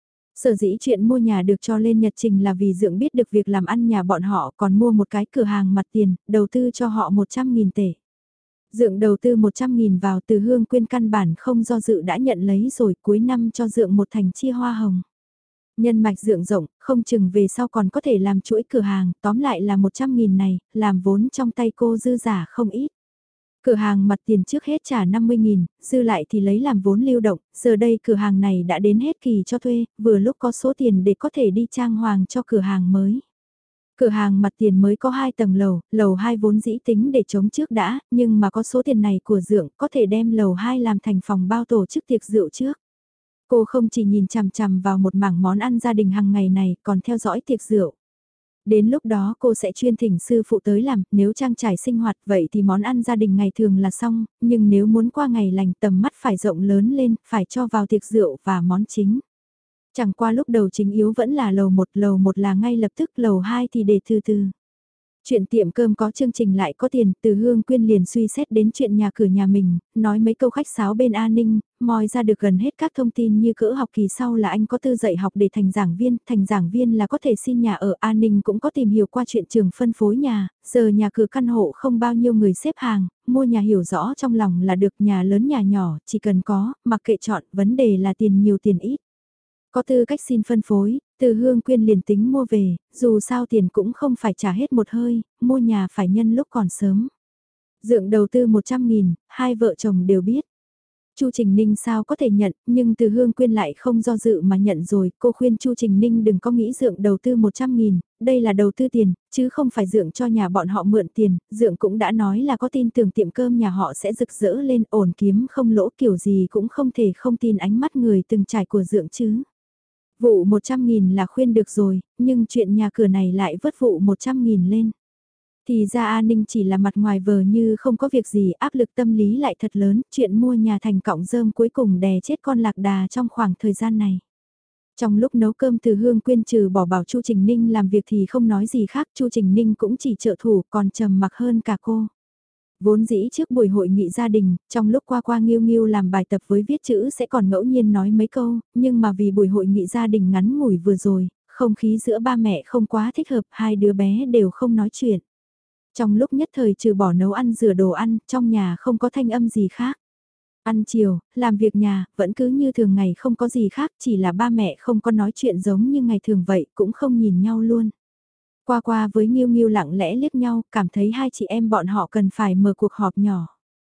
Sở dĩ chuyện mua nhà được cho lên nhật trình là vì Dượng biết được việc làm ăn nhà bọn họ, còn mua một cái cửa hàng mặt tiền, đầu tư cho họ 100.000 tệ. Dượng đầu tư 100.000 vào, Từ Hương Quyên căn bản không do dự đã nhận lấy rồi, cuối năm cho Dượng một thành chia hoa hồng. Nhân mạch Dượng rộng, không chừng về sau còn có thể làm chuỗi cửa hàng, tóm lại là 100.000 này, làm vốn trong tay cô dư giả không ít. Cửa hàng mặt tiền trước hết trả 50.000, dư lại thì lấy làm vốn lưu động, giờ đây cửa hàng này đã đến hết kỳ cho thuê, vừa lúc có số tiền để có thể đi trang hoàng cho cửa hàng mới. Cửa hàng mặt tiền mới có 2 tầng lầu, lầu 2 vốn dĩ tính để chống trước đã, nhưng mà có số tiền này của Dượng có thể đem lầu 2 làm thành phòng bao tổ chức tiệc rượu trước. Cô không chỉ nhìn chằm chằm vào một mảng món ăn gia đình hàng ngày này, còn theo dõi tiệc rượu. Đến lúc đó cô sẽ chuyên thỉnh sư phụ tới làm, nếu trang trải sinh hoạt vậy thì món ăn gia đình ngày thường là xong, nhưng nếu muốn qua ngày lành tầm mắt phải rộng lớn lên, phải cho vào tiệc rượu và món chính. Chẳng qua lúc đầu chính yếu vẫn là lầu 1 là ngay lập tức, lầu 2 thì để từ từ. Chuyện tiệm cơm có chương trình lại có tiền, Từ Hương Quyên liền suy xét đến chuyện nhà cửa nhà mình, nói mấy câu khách sáo bên An Ninh, moi ra được gần hết các thông tin như cỡ học kỳ sau là anh có tư dạy học để thành giảng viên là có thể xin nhà ở. An Ninh cũng có tìm hiểu qua chuyện trường phân phối nhà, giờ nhà cửa căn hộ không bao nhiêu người xếp hàng, mua nhà hiểu rõ trong lòng là được, nhà lớn nhà nhỏ, chỉ cần có, mặc kệ chọn, vấn đề là tiền nhiều tiền ít. Có tư cách xin phân phối, Từ Hương Quyên liền tính mua về, dù sao tiền cũng không phải trả hết một hơi, mua nhà phải nhân lúc còn sớm. Dượng đầu tư 100.000, hai vợ chồng đều biết. Chu Trình Ninh sao có thể nhận, nhưng Từ Hương Quyên lại không do dự mà nhận rồi, cô khuyên Chu Trình Ninh đừng có nghĩ Dượng đầu tư 100.000, đây là đầu tư tiền, chứ không phải Dượng cho nhà bọn họ mượn tiền, Dượng cũng đã nói là có tin tưởng tiệm cơm nhà họ sẽ rực rỡ lên, ổn kiếm không lỗ, kiểu gì cũng không thể không tin ánh mắt người từng trải của Dượng chứ. Vụ 100.000 là khuyên được rồi, nhưng chuyện nhà cửa này lại vớt vụ 100.000 lên. Thì ra An Ninh chỉ là mặt ngoài vờ như không có việc gì, áp lực tâm lý lại thật lớn, chuyện mua nhà thành cọng rơm cuối cùng đè chết con lạc đà trong khoảng thời gian này. Trong lúc nấu cơm Từ Hương Quyên trừ bỏ bảo Chu Trình Ninh làm việc thì không nói gì khác, Chu Trình Ninh cũng chỉ trợ thủ còn trầm mặc hơn cả cô. Vốn dĩ trước buổi hội nghị gia đình, trong lúc qua Nghiêu Nghiêu làm bài tập với viết chữ sẽ còn ngẫu nhiên nói mấy câu, nhưng mà vì buổi hội nghị gia đình ngắn ngủi vừa rồi, không khí giữa ba mẹ không quá thích hợp, hai đứa bé đều không nói chuyện. Trong lúc nhất thời trừ bỏ nấu ăn rửa đồ ăn, trong nhà không có thanh âm gì khác. Ăn chiều, làm việc nhà, vẫn cứ như thường ngày không có gì khác, chỉ là ba mẹ không có nói chuyện giống như ngày thường vậy, cũng không nhìn nhau luôn. Qua với Nghiêu Nghiêu lặng lẽ liếc nhau, cảm thấy hai chị em bọn họ cần phải mở cuộc họp nhỏ.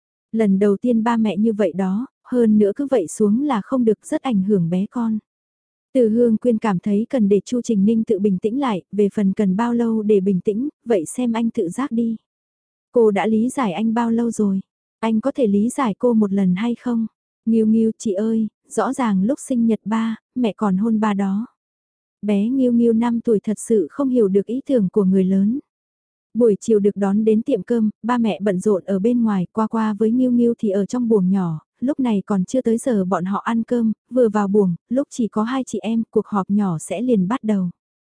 Lần đầu tiên ba mẹ như vậy đó, hơn nữa cứ vậy xuống là không được, rất ảnh hưởng bé con. Từ Hương Quyên cảm thấy cần để Chu Trình Ninh tự bình tĩnh lại, về phần cần bao lâu để bình tĩnh, vậy xem anh tự giác đi. Cô đã lý giải anh bao lâu rồi? Anh có thể lý giải cô một lần hay không? Nghiêu Nghiêu chị ơi, rõ ràng lúc sinh nhật ba, mẹ còn hôn ba đó. Bé Nghiêu Nghiêu 5 tuổi thật sự không hiểu được ý tưởng của người lớn. Buổi chiều được đón đến tiệm cơm, ba mẹ bận rộn ở bên ngoài, qua với Nghiêu Nghiêu thì ở trong buồng nhỏ, lúc này còn chưa tới giờ bọn họ ăn cơm, vừa vào buồng, lúc chỉ có hai chị em, cuộc họp nhỏ sẽ liền bắt đầu.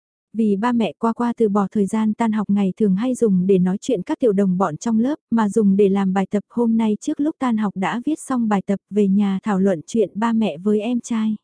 Vì ba mẹ qua từ bỏ thời gian tan học ngày thường hay dùng để nói chuyện các tiểu đồng bọn trong lớp, mà dùng để làm bài tập, hôm nay trước lúc tan học đã viết xong bài tập về nhà thảo luận chuyện ba mẹ với em trai.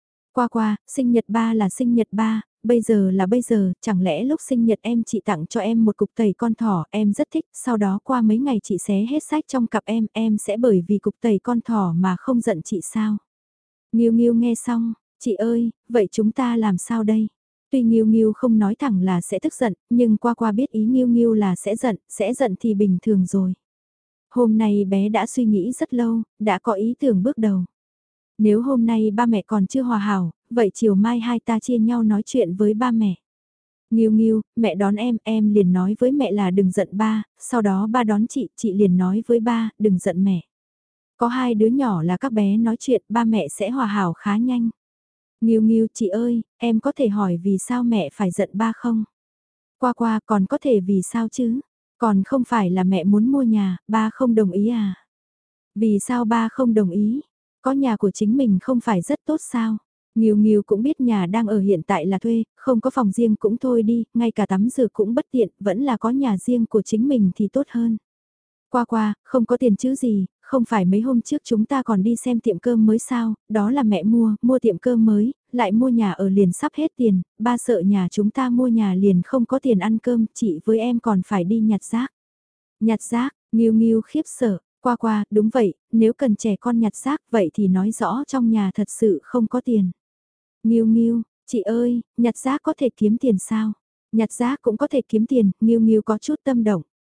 Sinh nhật ba là sinh nhật ba, bây giờ là bây giờ, chẳng lẽ lúc sinh nhật em chị tặng cho em một cục tẩy con thỏ, em rất thích, sau đó qua mấy ngày chị xé hết sách trong cặp em sẽ bởi vì cục tẩy con thỏ mà không giận chị sao? Nghiêu Nghiêu nghe xong, chị ơi, vậy chúng ta làm sao đây? Tuy Nghiêu Nghiêu không nói thẳng là sẽ tức giận, nhưng qua biết ý Nghiêu Nghiêu là sẽ giận thì bình thường rồi. Hôm nay bé đã suy nghĩ rất lâu, đã có ý tưởng bước đầu. Nếu hôm nay ba mẹ còn chưa hòa hảo, vậy chiều mai hai ta chia nhau nói chuyện với ba mẹ. Nghiêu Nghiêu, mẹ đón em liền nói với mẹ là đừng giận ba, sau đó ba đón chị liền nói với ba, đừng giận mẹ. Có hai đứa nhỏ là các bé nói chuyện, ba mẹ sẽ hòa hảo khá nhanh. Nghiêu Nghiêu chị ơi, em có thể hỏi vì sao mẹ phải giận ba không? Qua còn có thể vì sao chứ? Còn không phải là mẹ muốn mua nhà, ba không đồng ý à? Vì sao ba không đồng ý? Có nhà của chính mình không phải rất tốt sao? Nghiêu Nghiêu cũng biết nhà đang ở hiện tại là thuê, không có phòng riêng cũng thôi đi, ngay cả tắm rửa cũng bất tiện, vẫn là có nhà riêng của chính mình thì tốt hơn. Qua, không có tiền chứ gì, không phải mấy hôm trước chúng ta còn đi xem tiệm cơm mới sao, đó là mẹ mua tiệm cơm mới, lại mua nhà ở liền sắp hết tiền, ba sợ nhà chúng ta mua nhà liền không có tiền ăn cơm, chị với em còn phải đi nhặt rác. Nhặt rác, Nghiêu Nghiêu khiếp sợ, qua, đúng vậy, nếu cần trẻ con nhặt rác vậy thì nói rõ trong nhà thật sự không có tiền. Nghiêu Nghiêu, chị ơi, nhặt rác có thể kiếm tiền sao? Nhặt rác cũng có thể kiếm tiền, Nghiêu Nghiêu có chút tâm động.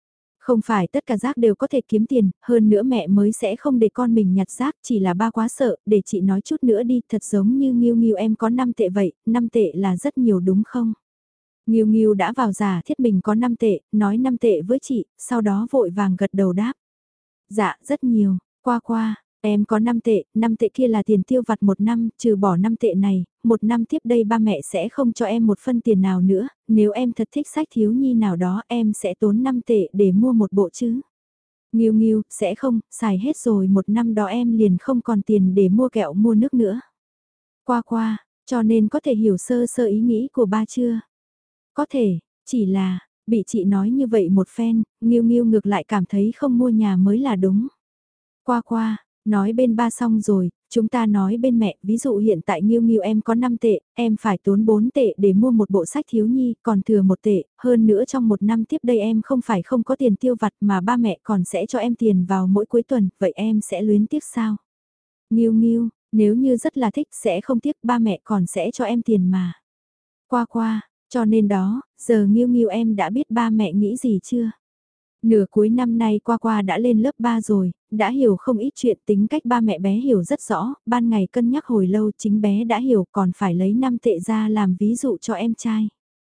Không phải tất cả rác đều có thể kiếm tiền, hơn nữa mẹ mới sẽ không để con mình nhặt rác, chỉ là ba quá sợ, để chị nói chút nữa đi, thật giống như Nghiêu Nghiêu em có 5 tệ vậy, 5 tệ là rất nhiều đúng không? Nghiêu Nghiêu đã vào giả thiết mình có 5 tệ, nói 5 tệ với chị, sau đó vội vàng gật đầu đáp. Dạ, rất nhiều, qua qua, em có 5 tệ kia là tiền tiêu vặt một năm, trừ bỏ 5 tệ này, một năm tiếp đây ba mẹ sẽ không cho em một phân tiền nào nữa, nếu em thật thích sách thiếu nhi nào đó em sẽ tốn 5 tệ để mua một bộ chứ. Nghiêu Nghiêu, sẽ không, xài hết rồi một năm đó em liền không còn tiền để mua kẹo mua nước nữa. Qua qua, cho nên có thể hiểu sơ sơ ý nghĩ của ba chưa? Có thể, chỉ là, bị chị nói như vậy một phen, Nghiêu Nghiêu ngược lại cảm thấy không mua nhà mới là đúng. Qua qua, nói bên ba xong rồi, chúng ta nói bên mẹ, ví dụ hiện tại Nghiêu Nghiêu em có 5 tệ, em phải tốn 4 tệ để mua một bộ sách thiếu nhi, còn thừa 1 tệ, hơn nữa trong một năm tiếp đây em không phải không có tiền tiêu vặt mà ba mẹ còn sẽ cho em tiền vào mỗi cuối tuần, vậy em sẽ luyến tiếc sao? Nghiêu Nghiêu, nếu như rất là thích sẽ không tiếc ba mẹ còn sẽ cho em tiền mà. Qua qua, cho nên đó, giờ Nghiêu Nghiêu em đã biết ba mẹ nghĩ gì chưa? Nửa cuối năm nay qua qua đã lên lớp 3 rồi, đã hiểu không ít chuyện tính cách ba mẹ bé hiểu rất rõ, ban ngày cân nhắc hồi lâu chính bé đã hiểu còn phải lấy 5 tệ ra làm ví dụ cho em trai.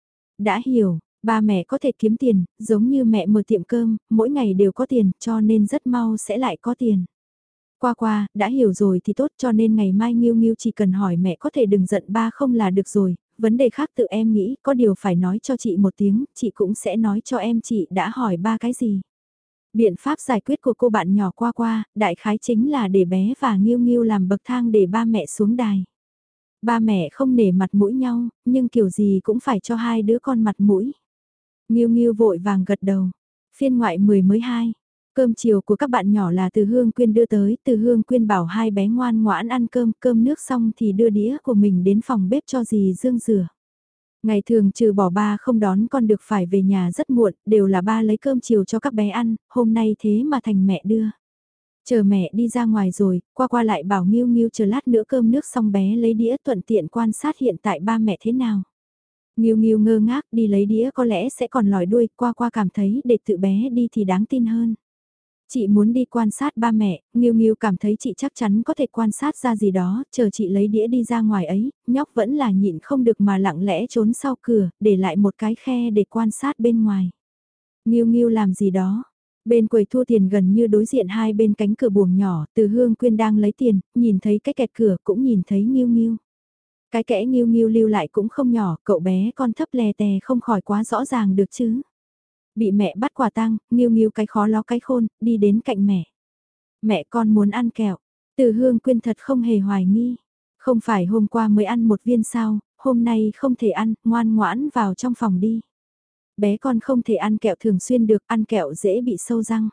Đã hiểu, ba mẹ có thể kiếm tiền, giống như mẹ mở tiệm cơm, mỗi ngày đều có tiền cho nên rất mau sẽ lại có tiền. Qua qua, đã hiểu rồi thì tốt cho nên ngày mai Nghiêu Nghiêu chỉ cần hỏi mẹ có thể đừng giận ba không là được rồi, vấn đề khác tự em nghĩ có điều phải nói cho chị một tiếng, chị cũng sẽ nói cho em chị đã hỏi ba cái gì. Biện pháp giải quyết của cô bạn nhỏ qua qua, đại khái chính là để bé và Nghiêu Nghiêu làm bậc thang để ba mẹ xuống đài. Ba mẹ không nể mặt mũi nhau, nhưng kiểu gì cũng phải cho hai đứa con mặt mũi. Nghiêu Nghiêu vội vàng gật đầu. Phiên ngoại 10 mới 2. Cơm chiều của các bạn nhỏ là Từ Hương Quyên đưa tới, Từ Hương Quyên bảo hai bé ngoan ngoãn ăn cơm, cơm nước xong thì đưa đĩa của mình đến phòng bếp cho dì Dương rửa. Ngày thường trừ bỏ ba không đón con được phải về nhà rất muộn, đều là ba lấy cơm chiều cho các bé ăn, hôm nay thế mà thành mẹ đưa. Chờ mẹ đi ra ngoài rồi, qua qua lại bảo Nghiêu Nghiêu chờ lát nữa cơm nước xong bé lấy đĩa thuận tiện quan sát hiện tại ba mẹ thế nào. Nghiêu Nghiêu ngơ ngác đi lấy đĩa có lẽ sẽ còn lòi đuôi, qua qua cảm thấy để tự bé đi thì đáng tin hơn. Chị muốn đi quan sát ba mẹ, Nghiêu Nghiêu cảm thấy chị chắc chắn có thể quan sát ra gì đó, chờ chị lấy đĩa đi ra ngoài ấy, nhóc vẫn là nhịn không được mà lặng lẽ trốn sau cửa, để lại một cái khe để quan sát bên ngoài. Nghiêu Nghiêu làm gì đó? Bên quầy thu tiền gần như đối diện hai bên cánh cửa buồng nhỏ, Từ Hương Quyên đang lấy tiền, nhìn thấy cái kẹt cửa cũng nhìn thấy Nghiêu Nghiêu. Cái kẽ Nghiêu Nghiêu lưu lại cũng không nhỏ, cậu bé con thấp lè tè không khỏi quá rõ ràng được chứ. Bị mẹ bắt quả tang, Nghiêu Nghiêu cái khó ló cái khôn, đi đến cạnh mẹ. Mẹ con muốn ăn kẹo. Từ Hương Quyên thật không hề hoài nghi. Không phải hôm qua mới ăn một viên sao, hôm nay không thể ăn, ngoan ngoãn vào trong phòng đi. Bé con không thể ăn kẹo thường xuyên được, ăn kẹo dễ bị sâu răng.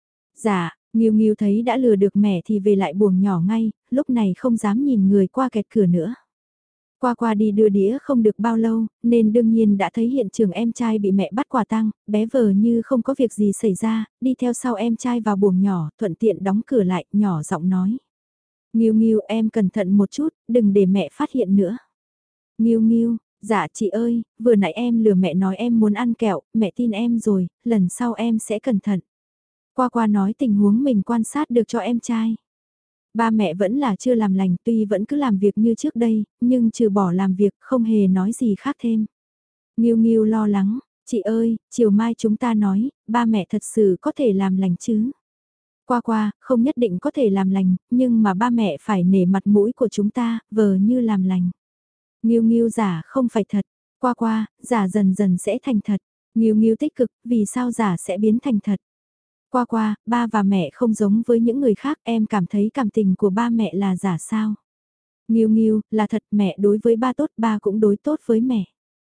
Dạ, Nghiêu Nghiêu thấy đã lừa được mẹ thì về lại buồng nhỏ ngay, lúc này không dám nhìn người qua kẹt cửa nữa. Qua qua đi đưa đĩa không được bao lâu, nên đương nhiên đã thấy hiện trường em trai bị mẹ bắt quả tang, bé vờ như không có việc gì xảy ra, đi theo sau em trai vào buồng nhỏ, thuận tiện đóng cửa lại, nhỏ giọng nói. Nghiêu Nghiêu em cẩn thận một chút, đừng để mẹ phát hiện nữa. Nghiêu Nghiêu, dạ chị ơi, vừa nãy em lừa mẹ nói em muốn ăn kẹo, mẹ tin em rồi, lần sau em sẽ cẩn thận. Qua qua nói tình huống mình quan sát được cho em trai. Ba mẹ vẫn là chưa làm lành tuy vẫn cứ làm việc như trước đây, nhưng trừ bỏ làm việc không hề nói gì khác thêm. Nghiêu Nghiêu lo lắng, chị ơi, chiều mai chúng ta nói, ba mẹ thật sự có thể làm lành chứ. Qua qua, không nhất định có thể làm lành, nhưng mà ba mẹ phải nể mặt mũi của chúng ta, vờ như làm lành. Nghiêu Nghiêu giả không phải thật, qua qua, giả dần dần sẽ thành thật. Nghiêu Nghiêu tích cực, vì sao giả sẽ biến thành thật. Qua qua, ba và mẹ không giống với những người khác, em cảm thấy cảm tình của ba mẹ là giả sao? Nghiêu Nghiêu, là thật mẹ đối với ba tốt, ba cũng đối tốt với mẹ.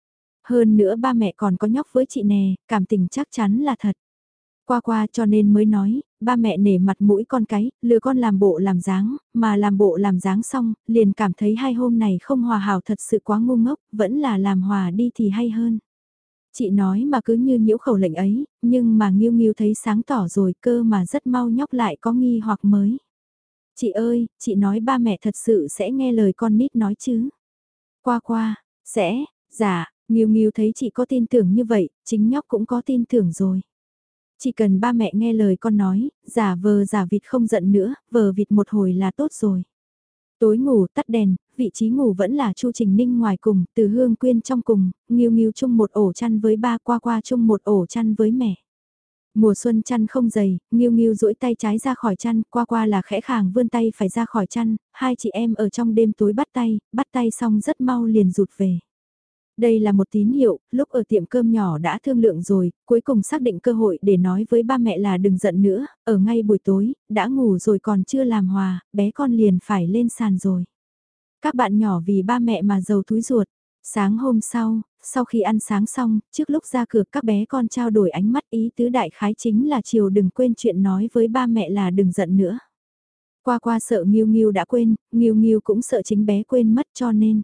Hơn nữa ba mẹ còn có nhóc với chị nè, cảm tình chắc chắn là thật. Qua qua cho nên mới nói, ba mẹ nể mặt mũi con cái, lừa con làm bộ làm dáng, mà làm bộ làm dáng xong, liền cảm thấy hai hôm này không hòa hảo thật sự quá ngu ngốc, vẫn là làm hòa đi thì hay hơn. Chị nói mà cứ như nhiễu khẩu lệnh ấy, nhưng mà Nghiêu Nghiêu thấy sáng tỏ rồi cơ mà rất mau nhóc lại có nghi hoặc mới. Chị ơi, chị nói ba mẹ thật sự sẽ nghe lời con nít nói chứ? Qua qua, sẽ, dạ, Nghiêu Nghiêu thấy chị có tin tưởng như vậy, chính nhóc cũng có tin tưởng rồi. Chỉ cần ba mẹ nghe lời con nói, giả vờ giả vịt không giận nữa, vờ vịt một hồi là tốt rồi. Tối ngủ tắt đèn, vị trí ngủ vẫn là Chu Trình Ninh ngoài cùng, Từ Hương Quyên trong cùng, Nghiêu Nghiêu chung một ổ chăn với ba, Qua Qua chung một ổ chăn với mẹ. Mùa xuân chăn không dày, Nghiêu Nghiêu duỗi tay trái ra khỏi chăn, Qua Qua là khẽ khàng vươn tay phải ra khỏi chăn, hai chị em ở trong đêm tối bắt tay xong rất mau liền rụt về. Đây là một tín hiệu, lúc ở tiệm cơm nhỏ đã thương lượng rồi, cuối cùng xác định cơ hội để nói với ba mẹ là đừng giận nữa, ở ngay buổi tối, đã ngủ rồi còn chưa làm hòa, bé con liền phải lên sàn rồi. Các bạn nhỏ vì ba mẹ mà giàu túi ruột. Sáng hôm sau khi ăn sáng xong, trước lúc ra cửa các bé con trao đổi ánh mắt ý tứ đại khái chính là chiều đừng quên chuyện nói với ba mẹ là đừng giận nữa. Qua Qua sợ Nghiêu Nghiêu đã quên, Nghiêu Nghiêu cũng sợ chính bé quên mất cho nên.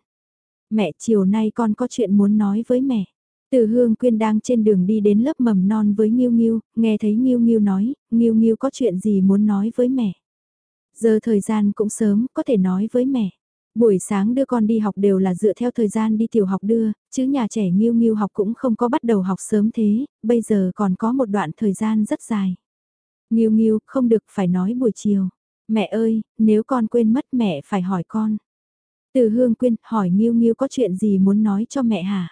Mẹ chiều nay con có chuyện muốn nói với mẹ. Từ Hương Quyên đang trên đường đi đến lớp mầm non với Nghiêu Nghiêu, nghe thấy Nghiêu Nghiêu nói, Nghiêu Nghiêu có chuyện gì muốn nói với mẹ. Giờ thời gian cũng sớm, có thể nói với mẹ. Buổi sáng đưa con đi học đều là dựa theo thời gian đi tiểu học đưa, chứ nhà trẻ Nghiêu Nghiêu học cũng không có bắt đầu học sớm thế, bây giờ còn có một đoạn thời gian rất dài. Nghiêu Nghiêu không được phải nói buổi chiều. Mẹ ơi, nếu con quên mất mẹ phải hỏi con. Từ Hương Quyên hỏi Nghiêu Nghiêu có chuyện gì muốn nói cho mẹ hả?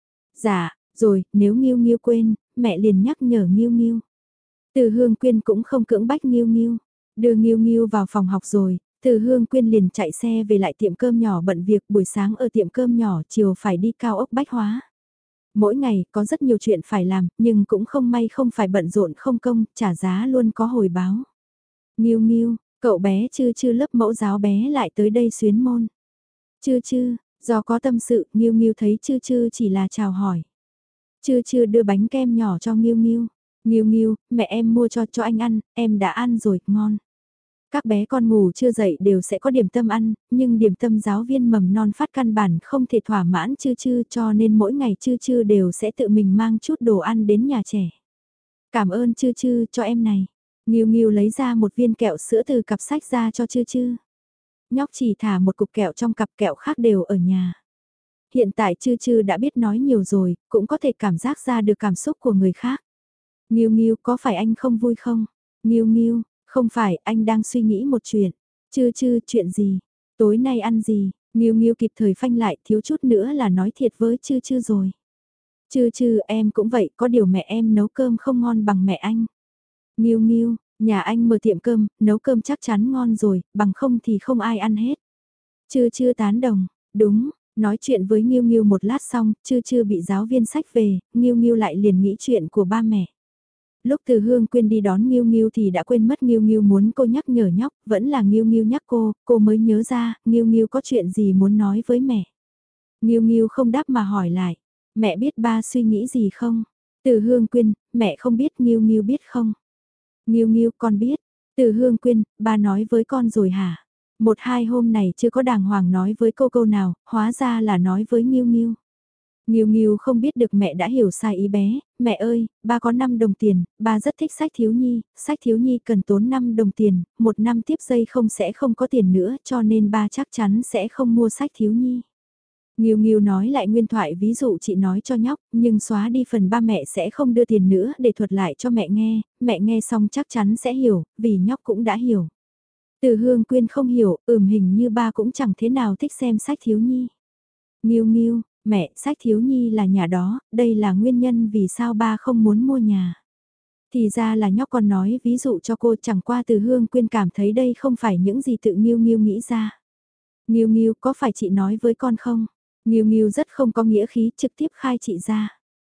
Dạ, rồi, nếu Nghiêu Nghiêu quên, mẹ liền nhắc nhở Nghiêu Nghiêu. Từ Hương Quyên cũng không cưỡng bách Nghiêu Nghiêu. Đưa Nghiêu Nghiêu vào phòng học rồi, Từ Hương Quyên liền chạy xe về lại tiệm cơm nhỏ bận việc buổi sáng ở tiệm cơm nhỏ chiều phải đi cao ốc bách hóa. Mỗi ngày có rất nhiều chuyện phải làm nhưng cũng không may không phải bận rộn không công, trả giá luôn có hồi báo. Nghiêu Nghiêu, cậu bé Chư Chư lớp mẫu giáo bé lại tới đây xuyến môn. Chư Chư, do có tâm sự, Nghiêu Nghiêu thấy Chư Chư chỉ là chào hỏi. Chư Chư đưa bánh kem nhỏ cho Nghiêu Nghiêu. Nghiêu Nghiêu, mẹ em mua cho anh ăn, em đã ăn rồi, ngon. Các bé con ngủ chưa dậy đều sẽ có điểm tâm ăn, nhưng điểm tâm giáo viên mầm non phát căn bản không thể thỏa mãn Chư Chư cho nên mỗi ngày Chư Chư đều sẽ tự mình mang chút đồ ăn đến nhà trẻ. Cảm ơn Chư Chư cho em này. Nghiêu Nghiêu lấy ra một viên kẹo sữa từ cặp sách ra cho Chư Chư. Nhóc chỉ thả một cục kẹo trong cặp kẹo khác đều ở nhà. Hiện tại Chư Chư đã biết nói nhiều rồi, cũng có thể cảm giác ra được cảm xúc của người khác. Nghiêu Nghiêu có phải anh không vui không? Nghiêu Nghiêu, không phải anh đang suy nghĩ một chuyện. Chư Chư chuyện gì? Tối nay ăn gì? Nghiêu Nghiêu kịp thời phanh lại thiếu chút nữa là nói thiệt với Chư Chư rồi. Chư Chư em cũng vậy có điều mẹ em nấu cơm không ngon bằng mẹ anh. Nghiêu Nghiêu, nhà anh mở tiệm cơm, nấu cơm chắc chắn ngon rồi, bằng không thì không ai ăn hết. Chư Chư tán đồng, đúng, nói chuyện với Nghiêu Nghiêu một lát xong, Chư Chư bị giáo viên sách về, Nghiêu Nghiêu lại liền nghĩ chuyện của ba mẹ. Lúc Từ Hương Quyên đi đón Nghiêu Nghiêu thì đã quên mất Nghiêu Nghiêu muốn cô nhắc nhở nhóc, vẫn là Nghiêu Nghiêu nhắc cô mới nhớ ra, Nghiêu Nghiêu có chuyện gì muốn nói với mẹ. Nghiêu Nghiêu không đáp mà hỏi lại, mẹ biết ba suy nghĩ gì không? Từ Hương Quyên, mẹ không biết Nghiêu Nghiêu biết không? Nghiêu Nghiêu con biết, Từ Hương Quyên, ba nói với con rồi hả? Một hai hôm này chưa có đàng hoàng nói với cô câu nào, hóa ra là nói với Nghiêu Nghiêu. Nghiêu Nghiêu không biết được mẹ đã hiểu sai ý bé, mẹ ơi, ba có 5 đồng tiền, ba rất thích sách thiếu nhi cần tốn 5 đồng tiền, một năm tiếp giây sẽ không có tiền nữa cho nên ba chắc chắn sẽ không mua sách thiếu nhi. Nghiêu Nghiêu nói lại nguyên thoại ví dụ chị nói cho nhóc, nhưng xóa đi phần ba mẹ sẽ không đưa tiền nữa để thuật lại cho mẹ nghe xong chắc chắn sẽ hiểu, vì nhóc cũng đã hiểu. Từ Hương Quyên không hiểu, hình như ba cũng chẳng thế nào thích xem sách thiếu nhi. Nghiêu Nghiêu, mẹ, sách thiếu nhi là nhà đó, đây là nguyên nhân vì sao ba không muốn mua nhà. Thì ra là nhóc còn nói ví dụ cho cô chẳng qua Từ Hương Quyên cảm thấy đây không phải những gì tự Nghiêu Nghiêu nghĩ ra. Nghiêu Nghiêu có phải chị nói với con không? Nghiêu Nghiêu rất không có nghĩa khí trực tiếp khai chị ra.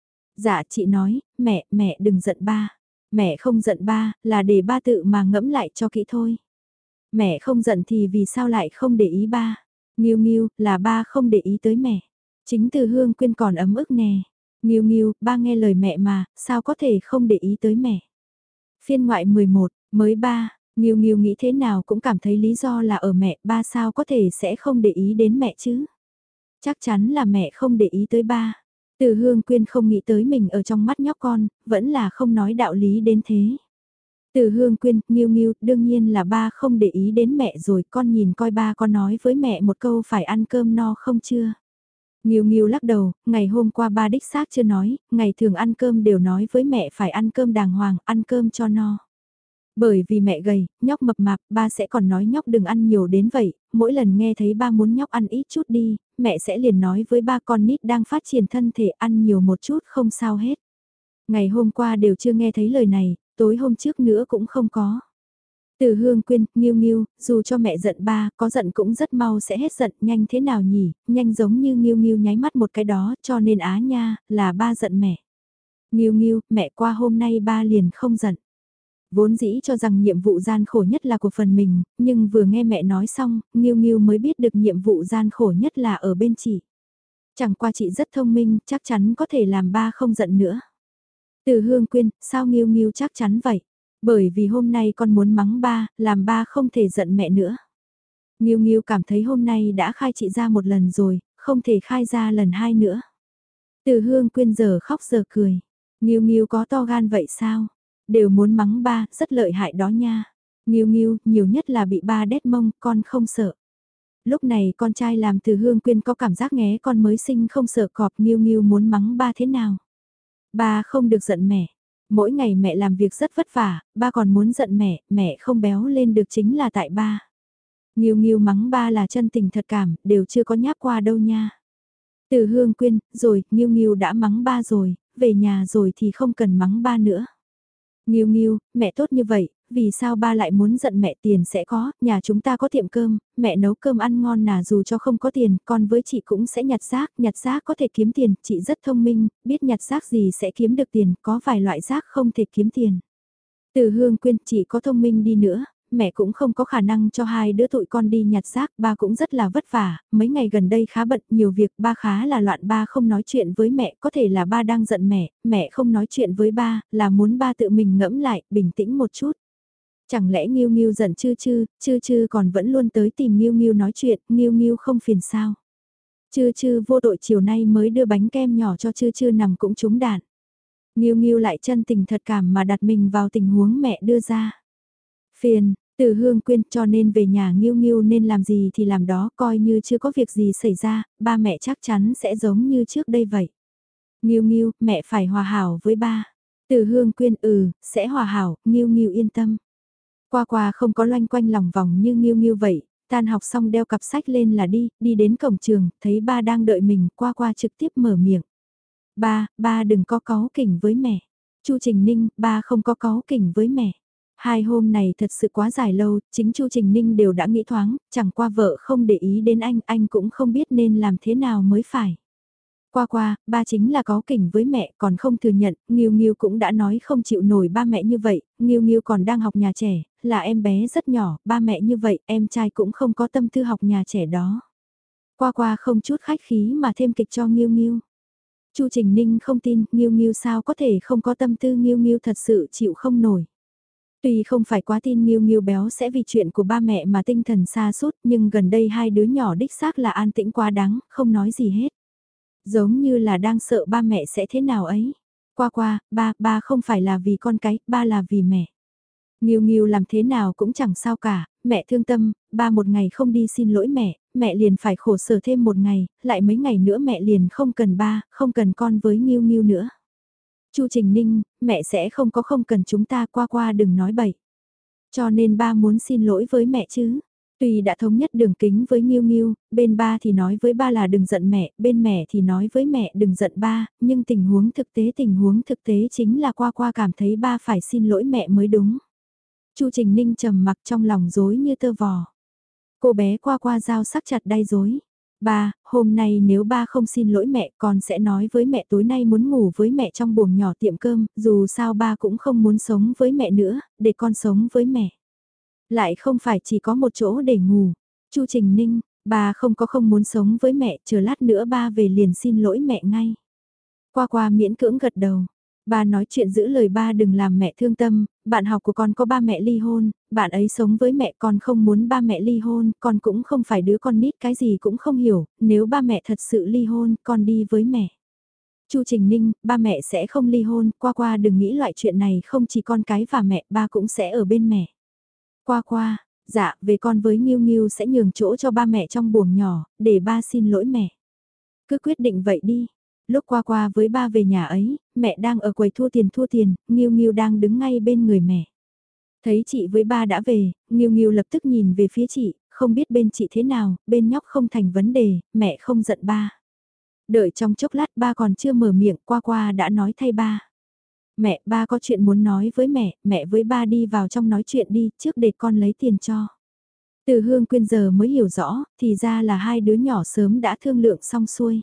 Dạ chị nói, mẹ đừng giận ba. Mẹ không giận ba, là để ba tự mà ngẫm lại cho kỹ thôi. Mẹ không giận thì vì sao lại không để ý ba? Nghiêu Nghiêu, là ba không để ý tới mẹ. Chính Từ Hương Quyên còn ấm ức nè. Nghiêu Nghiêu, ba nghe lời mẹ mà, sao có thể không để ý tới mẹ? Phiên ngoại 11, mới ba, Nghiêu Nghiêu nghĩ thế nào cũng cảm thấy lý do là ở mẹ, ba sao có thể sẽ không để ý đến mẹ chứ? Chắc chắn là mẹ không để ý tới ba. Từ Hương Quyên không nghĩ tới mình ở trong mắt nhóc con, vẫn là không nói đạo lý đến thế. Từ Hương Quyên, Nghiêu Nghiêu, đương nhiên là ba không để ý đến mẹ rồi, con nhìn coi ba có nói với mẹ một câu phải ăn cơm no không chưa? Nghiêu Nghiêu lắc đầu, ngày hôm qua ba đích xác chưa nói, ngày thường ăn cơm đều nói với mẹ phải ăn cơm đàng hoàng, ăn cơm cho no. Bởi vì mẹ gầy, nhóc mập mạp, ba sẽ còn nói nhóc đừng ăn nhiều đến vậy, mỗi lần nghe thấy ba muốn nhóc ăn ít chút đi, mẹ sẽ liền nói với ba con nít đang phát triển thân thể ăn nhiều một chút không sao hết. Ngày hôm qua đều chưa nghe thấy lời này, tối hôm trước nữa cũng không có. Từ Hương Quyên, Nghiêu Nghiêu, dù cho mẹ giận ba, có giận cũng rất mau sẽ hết giận, nhanh thế nào nhỉ, nhanh giống như Nghiêu Nghiêu nháy mắt một cái đó, cho nên á nha, là ba giận mẹ. Nghiêu Nghiêu, mẹ qua hôm nay ba liền không giận. Vốn dĩ cho rằng nhiệm vụ gian khổ nhất là của phần mình, nhưng vừa nghe mẹ nói xong, Nghiêu Nghiêu mới biết được nhiệm vụ gian khổ nhất là ở bên chị. Chẳng qua chị rất thông minh, chắc chắn có thể làm ba không giận nữa. Từ Hương Quyên, sao Nghiêu Nghiêu chắc chắn vậy? Bởi vì hôm nay con muốn mắng ba, làm ba không thể giận mẹ nữa. Nghiêu Nghiêu cảm thấy hôm nay đã khai chị ra một lần rồi, không thể khai ra lần hai nữa. Từ Hương Quyên giờ khóc giờ cười. Nghiêu Nghiêu có to gan vậy sao? Đều muốn mắng ba, rất lợi hại đó nha. Nghiêu Nghiêu, nhiều nhất là bị ba đét mông, con không sợ. Lúc này con trai làm Từ Hương Quyên có cảm giác nghé con mới sinh không sợ cọp. Nghiêu Nghiêu muốn mắng ba thế nào? Ba không được giận mẹ. Mỗi ngày mẹ làm việc rất vất vả, ba còn muốn giận mẹ, mẹ không béo lên được chính là tại ba. Nghiêu Nghiêu mắng ba là chân tình thật cảm, đều chưa có nháp qua đâu nha. Từ Hương Quyên, rồi, Nghiêu Nghiêu đã mắng ba rồi, về nhà rồi thì không cần mắng ba nữa. Nghiêu Nghiêu, mẹ tốt như vậy, vì sao ba lại muốn giận mẹ? Tiền sẽ có, nhà chúng ta có tiệm cơm, mẹ nấu cơm ăn ngon là dù cho không có tiền, con với chị cũng sẽ nhặt rác có thể kiếm tiền, chị rất thông minh, biết nhặt rác gì sẽ kiếm được tiền, có vài loại rác không thể kiếm tiền. Từ Hương Quyên, chị có thông minh đi nữa, mẹ cũng không có khả năng cho hai đứa tụi con đi nhặt rác, ba cũng rất là vất vả, mấy ngày gần đây khá bận, nhiều việc, ba khá là loạn, ba không nói chuyện với mẹ, có thể là ba đang giận mẹ không nói chuyện với ba, là muốn ba tự mình ngẫm lại, bình tĩnh một chút. Chẳng lẽ Nghiêu Nghiêu giận Chư Chư còn vẫn luôn tới tìm Nghiêu Nghiêu nói chuyện, Nghiêu Nghiêu không phiền sao? Chư Chư vô tội chiều nay mới đưa bánh kem nhỏ cho Chư Chư nằm cũng trúng đạn. Nghiêu Nghiêu lại chân tình thật cảm mà đặt mình vào tình huống mẹ đưa ra. Phiền, Từ Hương Quyên, cho nên về nhà Nghiêu Nghiêu nên làm gì thì làm đó, coi như chưa có việc gì xảy ra, ba mẹ chắc chắn sẽ giống như trước đây vậy. Nghiêu Nghiêu, mẹ phải hòa hảo với ba. Từ Hương Quyên, sẽ hòa hảo, Nghiêu Nghiêu yên tâm. Qua qua không có loanh quanh lòng vòng như Nghiêu Nghiêu vậy, tan học xong đeo cặp sách lên là đi đến cổng trường, thấy ba đang đợi mình, qua qua trực tiếp mở miệng. Ba đừng có cáu kỉnh với mẹ. Chu Trình Ninh, ba không có cáu kỉnh với mẹ. Hai hôm này thật sự quá dài lâu, chính Chu Trình Ninh đều đã nghĩ thoáng, chẳng qua vợ không để ý đến anh cũng không biết nên làm thế nào mới phải. Qua, ba chính là cáu kỉnh với mẹ, còn không thừa nhận, Nghiêu Nghiêu cũng đã nói không chịu nổi ba mẹ như vậy, Nghiêu Nghiêu còn đang học nhà trẻ, là em bé rất nhỏ, ba mẹ như vậy, em trai cũng không có tâm tư học nhà trẻ đó. Qua không chút khách khí mà thêm kịch cho Nghiêu Nghiêu. Chu Trình Ninh không tin, Nghiêu Nghiêu sao có thể không có tâm tư, Nghiêu Nghiêu thật sự chịu không nổi. Tuy không phải quá tin Nghiêu Nghiêu béo sẽ vì chuyện của ba mẹ mà tinh thần xa sút nhưng gần đây hai đứa nhỏ đích xác là an tĩnh quá đáng, không nói gì hết. Giống như là đang sợ ba mẹ sẽ thế nào ấy. Qua, ba không phải là vì con cái, ba là vì mẹ. Nghiêu Nghiêu làm thế nào cũng chẳng sao cả, mẹ thương tâm, ba một ngày không đi xin lỗi mẹ liền phải khổ sở thêm một ngày, lại mấy ngày nữa mẹ liền không cần ba, không cần con với Nghiêu Nghiêu nữa. Chu Trình Ninh, mẹ sẽ không cần chúng ta, qua đừng nói bậy. Cho nên ba muốn xin lỗi với mẹ chứ. Tuy đã thống nhất đường kính với Nghiêu Nghiêu, bên ba thì nói với ba là đừng giận mẹ, bên mẹ thì nói với mẹ đừng giận ba, nhưng tình huống thực tế chính là qua cảm thấy ba phải xin lỗi mẹ mới đúng. Chu Trình Ninh trầm mặc trong lòng rối như tơ vò. Cô bé qua dao sắc chặt đay rối. Ba, hôm nay nếu ba không xin lỗi mẹ con sẽ nói với mẹ tối nay muốn ngủ với mẹ trong buồng nhỏ tiệm cơm, dù sao ba cũng không muốn sống với mẹ nữa, để con sống với mẹ. Lại không phải chỉ có một chỗ để ngủ. Chu Trình Ninh, ba không muốn sống với mẹ, chờ lát nữa ba về liền xin lỗi mẹ ngay. Qua miễn cưỡng gật đầu. Ba nói chuyện giữ lời, ba đừng làm mẹ thương tâm, bạn học của con có ba mẹ ly hôn, bạn ấy sống với mẹ, con không muốn ba mẹ ly hôn, con cũng không phải đứa con nít cái gì cũng không hiểu, nếu ba mẹ thật sự ly hôn, con đi với mẹ. Chu Trình Ninh, ba mẹ sẽ không ly hôn, qua đừng nghĩ loại chuyện này, không chỉ con cái và mẹ, ba cũng sẽ ở bên mẹ. Qua, dạ, về con với Nghiêu Nghiêu sẽ nhường chỗ cho ba mẹ trong buồng nhỏ, để ba xin lỗi mẹ. Cứ quyết định vậy đi. Lúc qua qua với ba về nhà ấy, mẹ đang ở quầy thu tiền, Nghiêu Nghiêu đang đứng ngay bên người mẹ. Thấy chị với ba đã về, Nghiêu Nghiêu lập tức nhìn về phía chị, không biết bên chị thế nào, bên nhóc không thành vấn đề, mẹ không giận ba. Đợi trong chốc lát ba còn chưa mở miệng, qua qua đã nói thay ba. Mẹ, ba có chuyện muốn nói với mẹ với ba đi vào trong nói chuyện đi, trước để con lấy tiền cho. Từ Hương Quyên giờ mới hiểu rõ, thì ra là hai đứa nhỏ sớm đã thương lượng xong xuôi.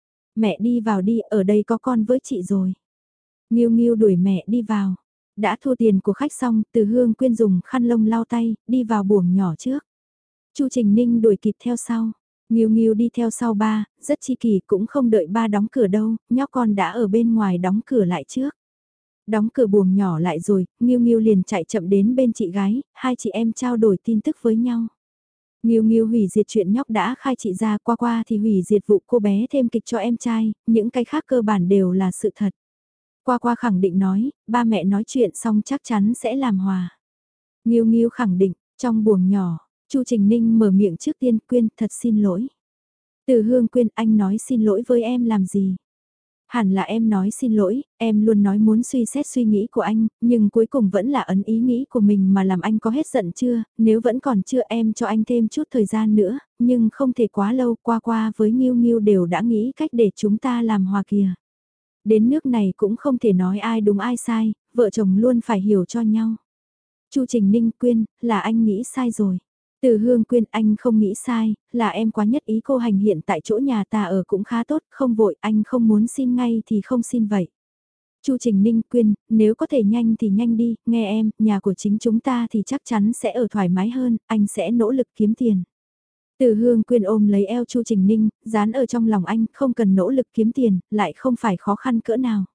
Mẹ đi vào đi, ở đây có con với chị rồi. Nghiêu Nghiêu đuổi mẹ đi vào. Đã thu tiền của khách xong, Từ Hương Quyên dùng khăn lông lau tay, đi vào buồng nhỏ trước. Chu Trình Ninh đuổi kịp theo sau. Nghiêu Nghiêu đi theo sau ba, rất chi kỳ cũng không đợi ba đóng cửa đâu, nhóc con đã ở bên ngoài đóng cửa lại trước. Đóng cửa buồng nhỏ lại rồi, Nghiêu Nghiêu liền chạy chậm đến bên chị gái, hai chị em trao đổi tin tức với nhau. Nghiêu Nghiêu hủy diệt chuyện nhóc đã khai chị ra, qua qua thì hủy diệt vụ cô bé thêm kịch cho em trai, những cái khác cơ bản đều là sự thật. Qua qua khẳng định nói, ba mẹ nói chuyện xong chắc chắn sẽ làm hòa. Nghiêu Nghiêu khẳng định, trong buồng nhỏ, Chu Trình Ninh mở miệng trước tiên, Quyên thật xin lỗi. Từ Hương Quyên, anh nói xin lỗi với em làm gì? Hẳn là em nói xin lỗi, em luôn nói muốn suy xét suy nghĩ của anh, nhưng cuối cùng vẫn là ấn ý nghĩ của mình mà làm anh có hết giận chưa, nếu vẫn còn chưa em cho anh thêm chút thời gian nữa, nhưng không thể quá lâu, qua qua với Nghiêu Nghiêu đều đã nghĩ cách để chúng ta làm hòa kìa. Đến nước này cũng không thể nói ai đúng ai sai, vợ chồng luôn phải hiểu cho nhau. Chu Trình Ninh, Quyên, là anh nghĩ sai rồi. Từ Hương Quyên, anh không nghĩ sai, là em quá nhất ý, cô hành hiện tại chỗ nhà ta ở cũng khá tốt, không vội, anh không muốn xin ngay thì không xin vậy. Chu Trình Ninh, Quyên, nếu có thể nhanh thì nhanh đi, nghe em, nhà của chính chúng ta thì chắc chắn sẽ ở thoải mái hơn, anh sẽ nỗ lực kiếm tiền. Từ Hương Quyên ôm lấy eo Chu Trình Ninh, dán ở trong lòng anh, không cần nỗ lực kiếm tiền, lại không phải khó khăn cỡ nào.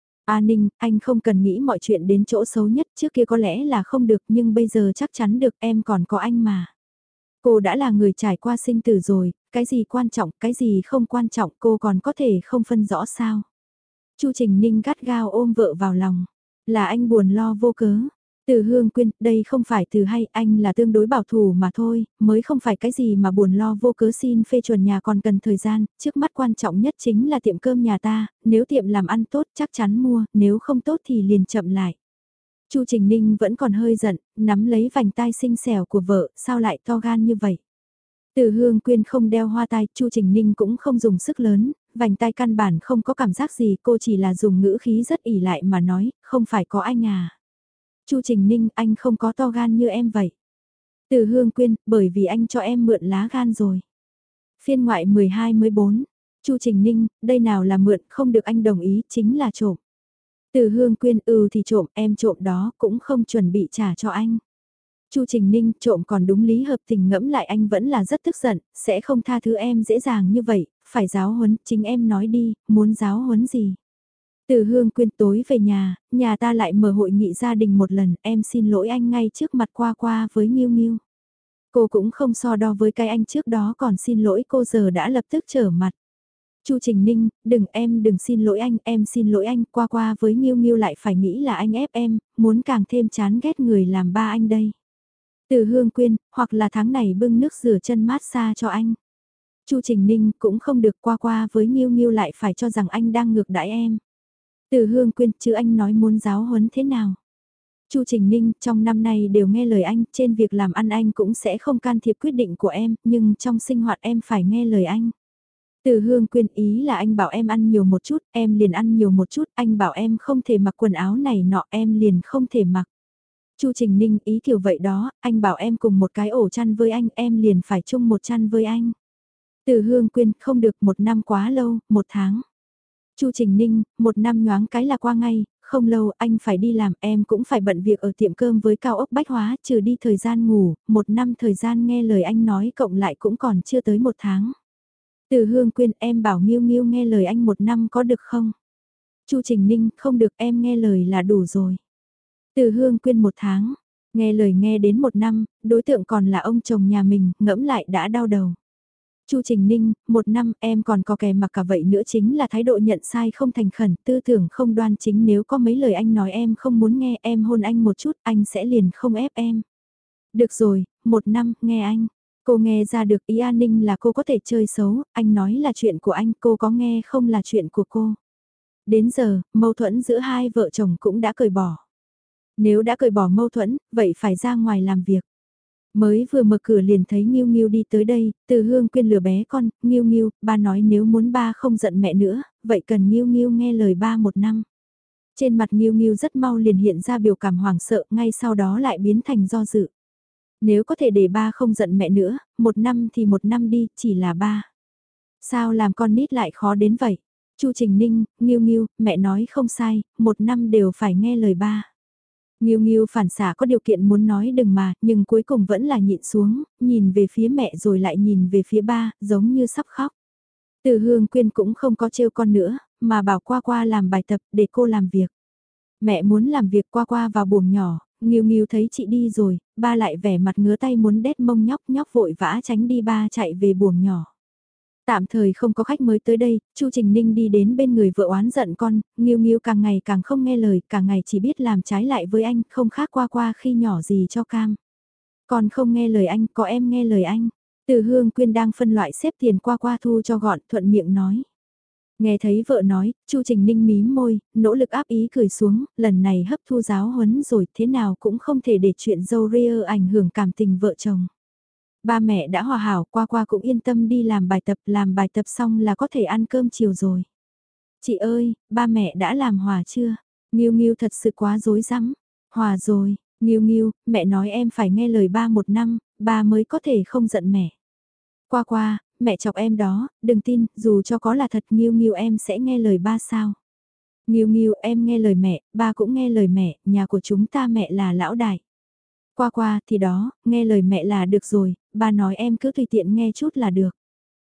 A Ninh, anh không cần nghĩ mọi chuyện đến chỗ xấu nhất, trước kia có lẽ là không được nhưng bây giờ chắc chắn được, em còn có anh mà. Cô đã là người trải qua sinh tử rồi, cái gì quan trọng, cái gì không quan trọng cô còn có thể không phân rõ sao. Chu Trình Ninh gắt gao ôm vợ vào lòng, là anh buồn lo vô cớ. Từ Hương Quyên, đây không phải từ hay, anh là tương đối bảo thủ mà thôi, mới không phải cái gì mà buồn lo vô cớ, xin phê chuẩn nhà còn cần thời gian, trước mắt quan trọng nhất chính là tiệm cơm nhà ta, nếu tiệm làm ăn tốt chắc chắn mua, nếu không tốt thì liền chậm lại. Chu Trình Ninh vẫn còn hơi giận, nắm lấy vành tai xinh xẻo của vợ, sao lại to gan như vậy? Từ Hương Quyên không đeo hoa tai, Chu Trình Ninh cũng không dùng sức lớn, vành tai căn bản không có cảm giác gì, cô chỉ là dùng ngữ khí rất ỉ lại mà nói, không phải có anh à. Chu Trình Ninh, anh không có to gan như em vậy. Từ Hương Quyên, bởi vì anh cho em mượn lá gan rồi. Phiên ngoại 12-14, Chu Trình Ninh, đây nào là mượn, không được anh đồng ý, chính là trộm. Từ Hương Quyên, thì trộm, em trộm đó, cũng không chuẩn bị trả cho anh. Chu Trình Ninh, trộm còn đúng lý hợp tình, ngẫm lại anh vẫn là rất tức giận, sẽ không tha thứ em dễ dàng như vậy, phải giáo huấn, chính em nói đi, muốn giáo huấn gì. Từ Hương Quyên, tối về nhà ta lại mở hội nghị gia đình một lần, em xin lỗi anh ngay trước mặt qua qua với Nghiêu Nghiêu. Cô cũng không so đo với cái anh trước đó còn xin lỗi cô giờ đã lập tức trở mặt. Chu Trình Ninh, đừng xin lỗi anh, em xin lỗi anh, qua qua với Nghiêu Nghiêu lại phải nghĩ là anh ép em, muốn càng thêm chán ghét người làm ba anh đây. Từ Hương Quyên, hoặc là tháng này bưng nước rửa chân mát xa cho anh. Chu Trình Ninh cũng không được, qua qua với Nghiêu Nghiêu lại phải cho rằng anh đang ngược đãi em. Từ Hương Quyên, chứ anh nói muốn giáo huấn thế nào? Chu Trình Ninh, trong năm nay đều nghe lời anh, trên việc làm ăn anh cũng sẽ không can thiệp quyết định của em, nhưng trong sinh hoạt em phải nghe lời anh. Từ Hương Quyên, ý là anh bảo em ăn nhiều một chút, em liền ăn nhiều một chút, anh bảo em không thể mặc quần áo này nọ, em liền không thể mặc. Chu Trình Ninh, ý kiểu vậy đó, anh bảo em cùng một cái ổ chăn với anh, em liền phải chung một chăn với anh. Từ Hương Quyên, không được, 1 năm quá lâu, 1 tháng. Chu Trình Ninh, 1 năm nhoáng cái là qua ngay, không lâu anh phải đi làm, em cũng phải bận việc ở tiệm cơm với cao ốc bách hóa, trừ đi thời gian ngủ, 1 năm thời gian nghe lời anh nói cộng lại cũng còn chưa tới 1 tháng. Từ Hương Quyên, em bảo Nghiêu Nghiêu nghe lời anh 1 năm có được không? Chu Trình Ninh, không được, em nghe lời là đủ rồi. Từ Hương Quyên, 1 tháng, nghe lời nghe đến 1 năm, đối tượng còn là ông chồng nhà mình, ngẫm lại đã đau đầu. Chu Trình Ninh, 1 năm em còn có kè mặc cả vậy nữa, chính là thái độ nhận sai không thành khẩn, tư tưởng không đoan chính, nếu có mấy lời anh nói em không muốn nghe, em hôn anh một chút, anh sẽ liền không ép em. Được rồi, 1 năm, nghe anh. Cô nghe ra được ý An Ninh là cô có thể chơi xấu, anh nói là chuyện của anh, cô có nghe không là chuyện của cô. Đến giờ, mâu thuẫn giữa hai vợ chồng cũng đã cởi bỏ. Nếu đã cởi bỏ mâu thuẫn, vậy phải ra ngoài làm việc. Mới vừa mở cửa liền thấy Nghiêu Nghiêu đi tới đây, Từ Hương khuyên lừa bé con, Nghiêu Nghiêu, ba nói nếu muốn ba không giận mẹ nữa, vậy cần Nghiêu Nghiêu nghe lời ba một năm. Trên mặt Nghiêu Nghiêu rất mau liền hiện ra biểu cảm hoảng sợ, ngay sau đó lại biến thành do dự. Nếu có thể để ba không giận mẹ nữa, một năm thì một năm đi, chỉ là ba. Sao làm con nít lại khó đến vậy? Chu Trình Ninh, Nghiêu Nghiêu, mẹ nói không sai, một năm đều phải nghe lời ba. Nghiêu Nghiêu phản xả có điều kiện muốn nói đừng mà, nhưng cuối cùng vẫn là nhịn xuống, nhìn về phía mẹ rồi lại nhìn về phía ba, giống như sắp khóc. Từ Hương Quyên cũng không có trêu con nữa, mà bảo Qua Qua làm bài tập để cô làm việc. Mẹ muốn làm việc Qua Qua vào buồng nhỏ, Nghiêu Nghiêu thấy chị đi rồi, ba lại vẻ mặt ngứa tay muốn đét mông nhóc nhóc vội vã tránh đi ba chạy về buồng nhỏ. Tạm thời không có khách mới tới đây, Chu Trình Ninh đi đến bên người vợ oán giận con, Nghiêu Nghiêu càng ngày càng không nghe lời, càng ngày chỉ biết làm trái lại với anh, không khác Qua Qua khi nhỏ gì cho cam. Con không nghe lời anh, có em nghe lời anh. Từ Hương Quyên đang phân loại xếp tiền Qua Qua thu cho gọn, thuận miệng nói. Nghe thấy vợ nói, Chu Trình Ninh mím môi, nỗ lực áp ý cười xuống, lần này hấp thu giáo huấn rồi, thế nào cũng không thể để chuyện dâu ria ảnh hưởng cảm tình vợ chồng. Ba mẹ đã hòa hảo, Qua Qua cũng yên tâm đi làm bài tập xong là có thể ăn cơm chiều rồi. Chị ơi, ba mẹ đã làm hòa chưa? Nghiêu Nghiêu thật sự quá rối rắm. Hòa rồi, Nghiêu Nghiêu, mẹ nói em phải nghe lời ba một năm, ba mới có thể không giận mẹ. Qua Qua, mẹ chọc em đó, đừng tin, dù cho có là thật Nghiêu Nghiêu em sẽ nghe lời ba sao. Nghiêu Nghiêu em nghe lời mẹ, ba cũng nghe lời mẹ, nhà của chúng ta mẹ là lão đại. Qua Qua thì đó, nghe lời mẹ là được rồi, ba nói em cứ tùy tiện nghe chút là được.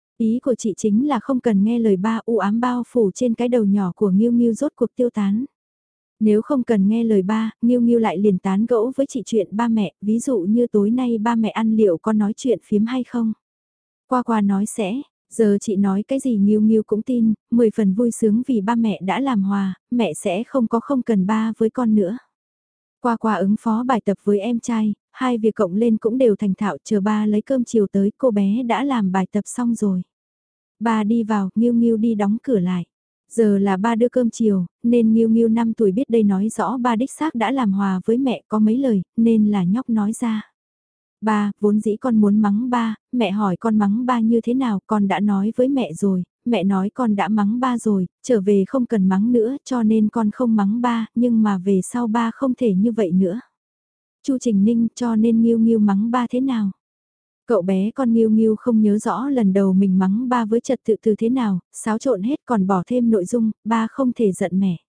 Ý của chị chính là không cần nghe lời ba, u ám bao phủ trên cái đầu nhỏ của Nghiêu Nghiêu rốt cuộc tiêu tán. Nếu không cần nghe lời ba, Nghiêu Nghiêu lại liền tán gẫu với chị chuyện ba mẹ, ví dụ như tối nay ba mẹ ăn liệu con nói chuyện phiếm hay không. Qua Qua nói sẽ, giờ chị nói cái gì Nghiêu Nghiêu cũng tin, 10 phần vui sướng vì ba mẹ đã làm hòa, mẹ sẽ không cần ba với con nữa. Qua Qua ứng phó bài tập với em trai, hai việc cộng lên cũng đều thành thạo, chờ ba lấy cơm chiều tới, cô bé đã làm bài tập xong rồi. Ba đi vào, Nghiêu Nghiêu đi đóng cửa lại. Giờ là ba đưa cơm chiều, nên Nghiêu Nghiêu 5 tuổi biết đây nói rõ ba đích xác đã làm hòa với mẹ có mấy lời, nên là nhóc nói ra. Ba, vốn dĩ con muốn mắng ba, mẹ hỏi con mắng ba như thế nào, con đã nói với mẹ rồi, mẹ nói con đã mắng ba rồi, trở về không cần mắng nữa cho nên con không mắng ba, nhưng mà về sau ba không thể như vậy nữa. Chu Trình Ninh cho nên Nghiêu Nghiêu mắng ba thế nào? Cậu bé con Nghiêu Nghiêu không nhớ rõ lần đầu mình mắng ba với trật tự từ thế nào, xáo trộn hết còn bỏ thêm nội dung, ba không thể giận mẹ.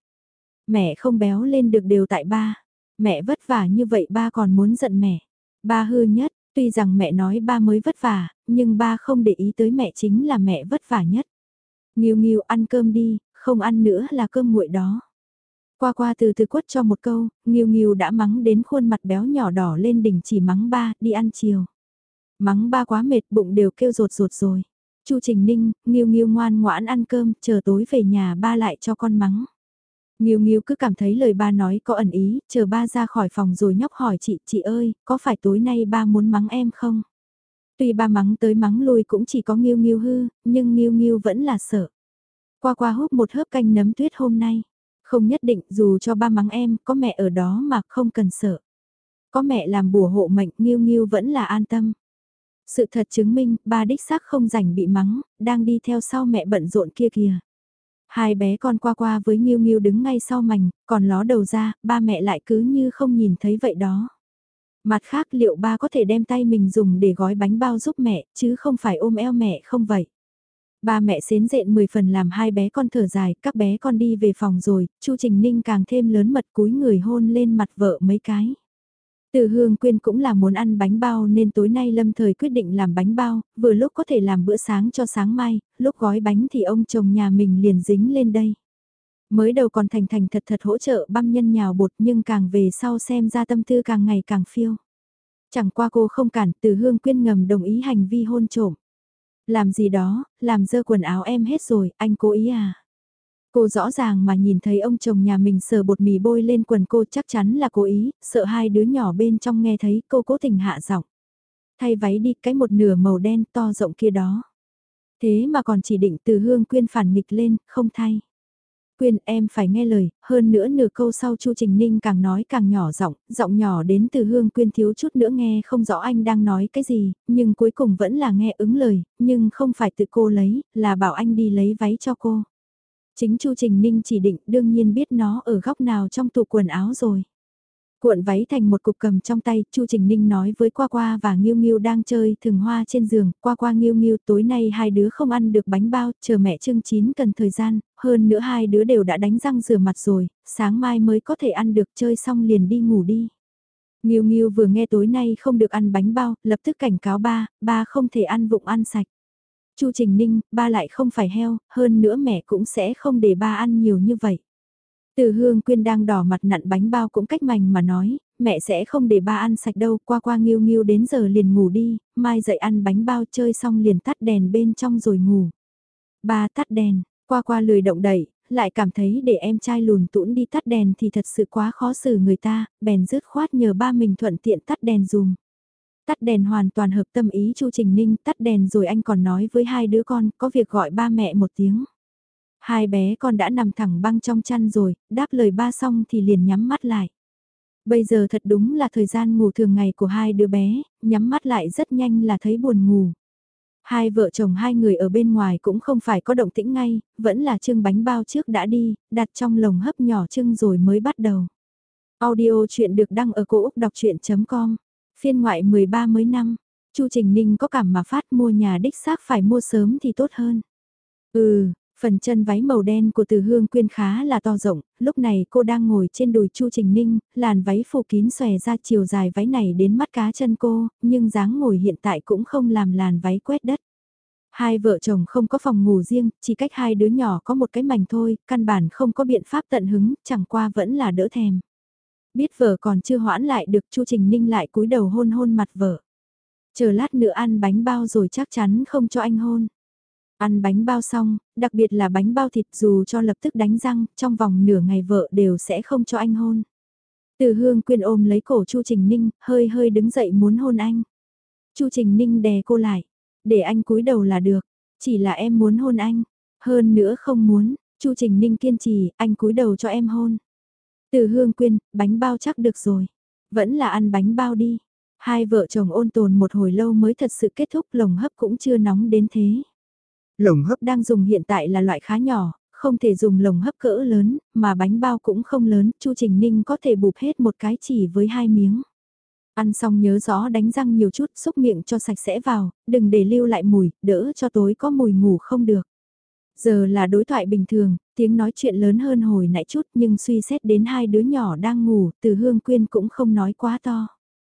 Mẹ không béo lên được đều tại ba. Mẹ vất vả như vậy ba còn muốn giận mẹ. Ba hư nhất, tuy rằng mẹ nói ba mới vất vả, nhưng ba không để ý tới mẹ chính là mẹ vất vả nhất. Nghiêu Nghiêu ăn cơm đi, không ăn nữa là cơm nguội đó. Qua Qua từ từ quất cho một câu, Nghiêu Nghiêu đã mắng đến khuôn mặt béo nhỏ đỏ lên đỉnh chỉ mắng ba, đi ăn chiều. Mắng ba quá mệt bụng đều kêu rột rột rồi. Chu Trình Ninh, Nghiêu Nghiêu ngoan ngoãn ăn cơm, chờ tối về nhà ba lại cho con mắng. Nghiêu Nghiêu cứ cảm thấy lời ba nói có ẩn ý, chờ ba ra khỏi phòng rồi nhóc hỏi chị ơi, có phải tối nay ba muốn mắng em không? Tuy ba mắng tới mắng lui cũng chỉ có Nghiêu Nghiêu hư, nhưng Nghiêu Nghiêu vẫn là sợ. Qua Qua húp một hớp canh nấm tuyết hôm nay. Không nhất định dù cho ba mắng em, có mẹ ở đó mà không cần sợ. Có mẹ làm bùa hộ mệnh Nghiêu Nghiêu vẫn là an tâm. Sự thật chứng minh, ba đích xác không rảnh bị mắng, đang đi theo sau mẹ bận rộn kia kìa. Hai bé con Qua Qua với Nghiêu Nghiêu đứng ngay sau mảnh, còn ló đầu ra, ba mẹ lại cứ như không nhìn thấy vậy đó. Mặt khác liệu ba có thể đem tay mình dùng để gói bánh bao giúp mẹ, chứ không phải ôm eo mẹ không vậy? Ba mẹ xến rện 10 phần làm hai bé con thở dài, các bé con đi về phòng rồi, Chu Trình Ninh càng thêm lớn mật cúi người hôn lên mặt vợ mấy cái. Từ Hương Quyên cũng là muốn ăn bánh bao nên tối nay Lâm Thời quyết định làm bánh bao, vừa lúc có thể làm bữa sáng cho sáng mai, lúc gói bánh thì ông chồng nhà mình liền dính lên đây. Mới đầu còn thành thành thật thật hỗ trợ băm nhân nhào bột nhưng càng về sau xem ra tâm tư càng ngày càng phiêu. Chẳng qua cô không cản, Từ Hương Quyên ngầm đồng ý hành vi hôn trộm. Làm gì đó, làm dơ quần áo em hết rồi, anh cố ý à? Cô rõ ràng mà nhìn thấy ông chồng nhà mình sờ bột mì bôi lên quần cô chắc chắn là cố ý, sợ hai đứa nhỏ bên trong nghe thấy cô cố tình hạ giọng. Thay váy đi, cái một nửa màu đen to rộng kia đó. Thế mà còn chỉ định Từ Hương Quyên phản nghịch lên, không thay. Quyên em phải nghe lời, hơn nữa nửa câu sau Chu Trình Ninh càng nói càng nhỏ giọng, giọng nhỏ đến Từ Hương Quyên thiếu chút nữa nghe không rõ anh đang nói cái gì, nhưng cuối cùng vẫn là nghe ứng lời, nhưng không phải tự cô lấy, là bảo anh đi lấy váy cho cô. Chính Chu Trình Ninh chỉ định đương nhiên biết nó ở góc nào trong tủ quần áo rồi. Cuộn váy thành một cục cầm trong tay, Chu Trình Ninh nói với Qua Qua và Nghiêu Nghiêu đang chơi thường hoa trên giường, Qua Qua Nghiêu Nghiêu tối nay hai đứa không ăn được bánh bao, chờ mẹ trưng chín cần thời gian, hơn nữa hai đứa đều đã đánh răng rửa mặt rồi, sáng mai mới có thể ăn được chơi xong liền đi ngủ đi. Nghiêu Nghiêu vừa nghe tối nay không được ăn bánh bao, lập tức cảnh cáo ba không thể ăn vụng ăn sạch. Chu Trình Ninh, ba lại không phải heo, hơn nữa mẹ cũng sẽ không để ba ăn nhiều như vậy. Từ Hương Quyên đang đỏ mặt nặn bánh bao cũng cách mành mà nói, mẹ sẽ không để ba ăn sạch đâu, Qua Qua Nghiêu Nghiêu đến giờ liền ngủ đi, mai dậy ăn bánh bao chơi xong liền tắt đèn bên trong rồi ngủ. Ba tắt đèn, Qua Qua lười động đậy, lại cảm thấy để em trai lùn tũn đi tắt đèn thì thật sự quá khó xử người ta, bèn dứt khoát nhờ ba mình thuận tiện tắt đèn dùm. Tắt đèn hoàn toàn hợp tâm ý Chu Trình Ninh, tắt đèn rồi anh còn nói với hai đứa con, có việc gọi ba mẹ một tiếng. Hai bé con đã nằm thẳng băng trong chăn rồi, đáp lời ba xong thì liền nhắm mắt lại. Bây giờ thật đúng là thời gian ngủ thường ngày của hai đứa bé, nhắm mắt lại rất nhanh là thấy buồn ngủ. Hai vợ chồng hai người ở bên ngoài cũng không phải có động tĩnh ngay, vẫn là trưng bánh bao trước đã đi, đặt trong lồng hấp nhỏ trưng rồi mới bắt đầu. Audio chuyện được đăng ở cổ Úc đọc chuyện.com, phiên ngoại 13 mới năm. Chu Trình Ninh có cảm mà phát mua nhà đích xác phải mua sớm thì tốt hơn. Phần chân váy màu đen của Từ Hương Quyên khá là to rộng, lúc này cô đang ngồi trên đùi Chu Trình Ninh, làn váy phủ kín xòe ra chiều dài váy này đến mắt cá chân cô, nhưng dáng ngồi hiện tại cũng không làm làn váy quét đất. Hai vợ chồng không có phòng ngủ riêng, chỉ cách hai đứa nhỏ có một cái mành thôi, căn bản không có biện pháp tận hứng, chẳng qua vẫn là đỡ thèm. Biết vợ còn chưa hoãn lại được Chu Trình Ninh lại cúi đầu hôn hôn mặt vợ. Chờ lát nữa ăn bánh bao rồi chắc chắn không cho anh hôn. Ăn bánh bao xong, đặc biệt là bánh bao thịt dù cho lập tức đánh răng, trong vòng nửa ngày vợ đều sẽ không cho anh hôn. Từ Hương Quyên ôm lấy cổ Chu Trình Ninh, hơi hơi đứng dậy muốn hôn anh. Chu Trình Ninh đè cô lại, để anh cúi đầu là được, chỉ là em muốn hôn anh, hơn nữa không muốn, Chu Trình Ninh kiên trì, anh cúi đầu cho em hôn. Từ Hương Quyên, bánh bao chắc được rồi, vẫn là ăn bánh bao đi. Hai vợ chồng ôn tồn một hồi lâu mới thật sự kết thúc, lồng hấp cũng chưa nóng đến thế. Lồng hấp đang dùng hiện tại là loại khá nhỏ, không thể dùng lồng hấp cỡ lớn, mà bánh bao cũng không lớn, Chu Trình Ninh có thể bụp hết một cái chỉ với hai miếng. Ăn xong nhớ rõ đánh răng nhiều chút, xúc miệng cho sạch sẽ vào, đừng để lưu lại mùi, đỡ cho tối có mùi ngủ không được. Giờ là đối thoại bình thường, tiếng nói chuyện lớn hơn hồi nãy chút nhưng suy xét đến hai đứa nhỏ đang ngủ, Từ Hương Quyên cũng không nói quá to.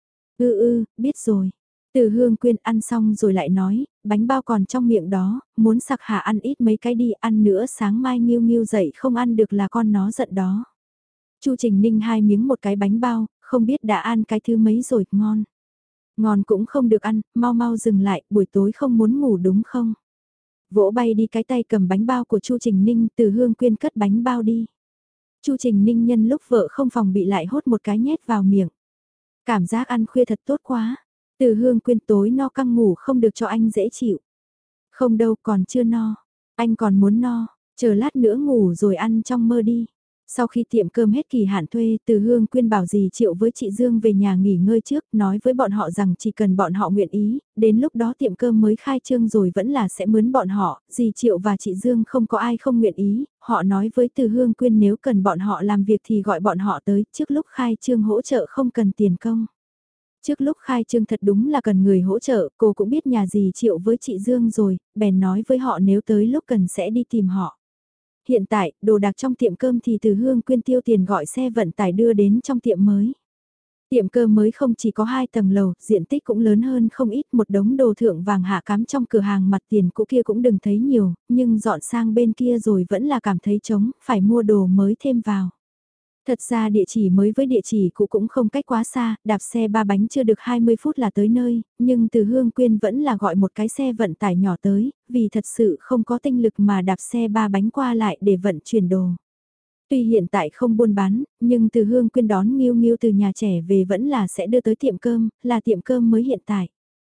Biết rồi. Từ Hương Quyên ăn xong rồi lại nói, bánh bao còn trong miệng đó, muốn sặc hạ ăn ít mấy cái đi, ăn nữa sáng mai Nghiêu Nghiêu dậy không ăn được là con nó giận đó. Chu Trình Ninh hai miếng một cái bánh bao, không biết đã ăn cái thứ mấy rồi, ngon. Ngon cũng không được ăn, mau mau dừng lại, buổi tối không muốn ngủ đúng không? Vỗ bay đi cái tay cầm bánh bao của Chu Trình Ninh, Từ Hương Quyên cất bánh bao đi. Chu Trình Ninh nhân lúc vợ không phòng bị lại hốt một cái nhét vào miệng. Cảm giác ăn khuya thật tốt quá. Từ Hương Quyên tối no căng ngủ không được cho anh dễ chịu. Không đâu còn chưa no. Anh còn muốn no, chờ lát nữa ngủ rồi ăn trong mơ đi. Sau khi tiệm cơm hết kỳ hạn thuê, Từ Hương Quyên bảo dì Triệu với chị Dương về nhà nghỉ ngơi trước, nói với bọn họ rằng chỉ cần bọn họ nguyện ý, đến lúc đó tiệm cơm mới khai trương rồi vẫn là sẽ mướn bọn họ, dì Triệu và chị Dương không có ai không nguyện ý, họ nói với Từ Hương Quyên nếu cần bọn họ làm việc thì gọi bọn họ tới, trước lúc khai trương hỗ trợ không cần tiền công. Trước lúc khai trương thật đúng là cần người hỗ trợ, cô cũng biết nhà dì Triệu với chị Dương rồi, bèn nói với họ nếu tới lúc cần sẽ đi tìm họ. Hiện tại, đồ đạc trong tiệm cơm thì Từ Hương Quyên tiêu tiền gọi xe vận tải đưa đến trong tiệm mới. Tiệm cơm mới không chỉ có 2 tầng lầu, diện tích cũng lớn hơn không ít, một đống đồ thượng vàng hạ cắm trong cửa hàng mặt tiền cũ kia cũng đừng thấy nhiều, nhưng dọn sang bên kia rồi vẫn là cảm thấy trống, phải mua đồ mới thêm vào. Thật ra địa chỉ mới với địa chỉ cũ cũng không cách quá xa, đạp xe 3 bánh chưa được 20 phút là tới nơi, nhưng Từ Hương Quyên vẫn là gọi một cái xe vận tải nhỏ tới, vì thật sự không có tinh lực mà đạp xe 3 bánh qua lại để vận chuyển đồ. Tuy hiện tại không buôn bán, nhưng Từ Hương Quyên đón Nghiêu Nghiêu từ nhà trẻ về vẫn là sẽ đưa tới tiệm cơm, là tiệm cơm mới hiện tại.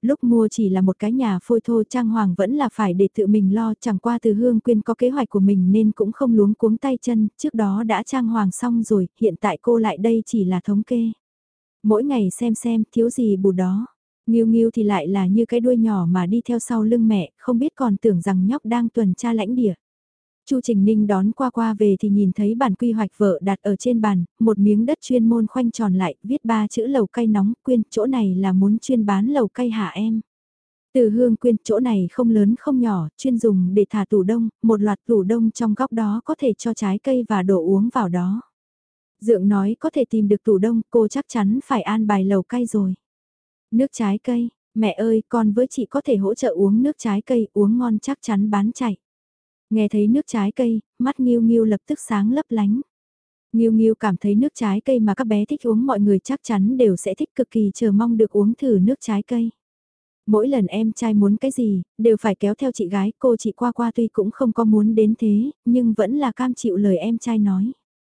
Lúc mua chỉ là một cái nhà phôi thô, trang hoàng vẫn là phải để tự mình lo, chẳng qua Từ Hương Quyên có kế hoạch của mình nên cũng không luống cuống tay chân, trước đó đã trang hoàng xong rồi, hiện tại cô lại đây chỉ là thống kê. Mỗi ngày xem, thiếu gì bù đó. Nghiêu Nghiêu thì lại là như cái đuôi nhỏ mà đi theo sau lưng mẹ, không biết còn tưởng rằng nhóc đang tuần tra lãnh địa. Chu Trình Ninh đón qua qua về thì nhìn thấy bản quy hoạch vợ đặt ở trên bàn, một miếng đất chuyên môn khoanh tròn lại, viết 3 chữ lầu cay nóng, Quyên, chỗ này là muốn chuyên bán lầu cay hả em? Từ Hương Quyên, chỗ này không lớn không nhỏ, chuyên dùng để thả tủ đông, một loạt tủ đông trong góc đó có thể cho trái cây và đồ uống vào đó. Dượng nói có thể tìm được tủ đông, cô chắc chắn phải an bài lầu cay rồi. Nước trái cây, mẹ ơi, con với chị có thể hỗ trợ uống nước trái cây, uống ngon chắc chắn bán chạy. Nghe thấy nước trái cây, mắt Nghiêu Nghiêu lập tức sáng lấp lánh. Nghiêu Nghiêu cảm thấy nước trái cây mà các bé thích uống mọi người chắc chắn đều sẽ thích, cực kỳ chờ mong được uống thử nước trái cây. Mỗi lần em trai muốn cái gì, đều phải kéo theo chị gái, cô chị qua qua tuy cũng không có muốn đến thế, nhưng vẫn là cam chịu lời em trai nói.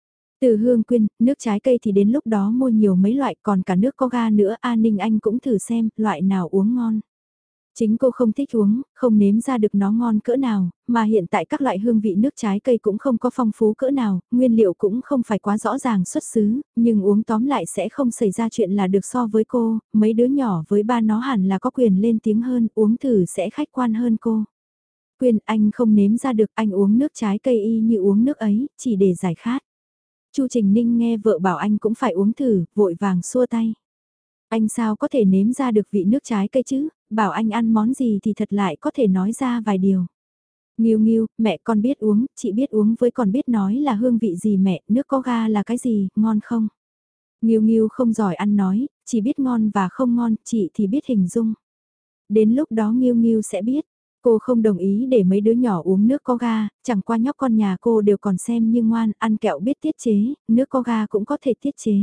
Từ Hương Quyên, nước trái cây thì đến lúc đó mua nhiều mấy loại, còn cả nước có ga nữa, A Ninh anh cũng thử xem, loại nào uống ngon. Chính cô không thích uống, không nếm ra được nó ngon cỡ nào, mà hiện tại các loại hương vị nước trái cây cũng không có phong phú cỡ nào, nguyên liệu cũng không phải quá rõ ràng xuất xứ, nhưng uống tóm lại sẽ không xảy ra chuyện là được so với cô, mấy đứa nhỏ với ba nó hẳn là có quyền lên tiếng hơn, uống thử sẽ khách quan hơn cô. Quyên, anh không nếm ra được, anh uống nước trái cây y như uống nước ấy, chỉ để giải khát. Chu Trình Ninh nghe vợ bảo anh cũng phải uống thử, vội vàng xua tay. Anh sao có thể nếm ra được vị nước trái cây chứ, bảo anh ăn món gì thì thật lại có thể nói ra vài điều. Nghiêu Nghiêu, mẹ con biết uống, chị biết uống với còn biết nói là hương vị gì mẹ, nước có ga là cái gì, ngon không? Nghiêu Nghiêu không giỏi ăn nói, chỉ biết ngon và không ngon, chị thì biết hình dung. Đến lúc đó Nghiêu Nghiêu sẽ biết. Cô không đồng ý để mấy đứa nhỏ uống nước có ga, chẳng qua nhóc con nhà cô đều còn xem như ngoan, ăn kẹo biết tiết chế, nước có ga cũng có thể tiết chế.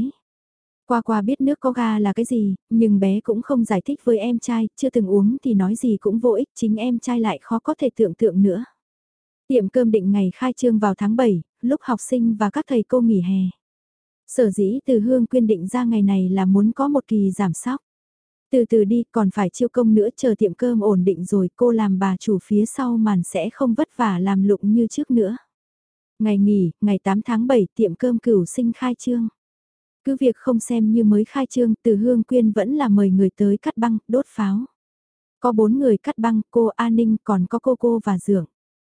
Qua qua biết nước có ga là cái gì, nhưng bé cũng không giải thích với em trai, chưa từng uống thì nói gì cũng vô ích, chính em trai lại khó có thể tưởng tượng nữa. Tiệm cơm định ngày khai trương vào tháng 7, lúc học sinh và các thầy cô nghỉ hè. Sở dĩ Từ Hương Quyên định ra ngày này là muốn có một kỳ giảm sóc. Từ từ đi, còn phải chiêu công nữa, chờ tiệm cơm ổn định rồi cô làm bà chủ phía sau màn sẽ không vất vả làm lụng như trước nữa. Ngày nghỉ, ngày 8 tháng 7 tiệm cơm Cửu Sinh khai trương. Cứ việc không xem như mới khai trương, Từ Hương Quyên vẫn là mời người tới cắt băng, đốt pháo. Có 4 người cắt băng, cô An Ninh còn có cô và Dượng.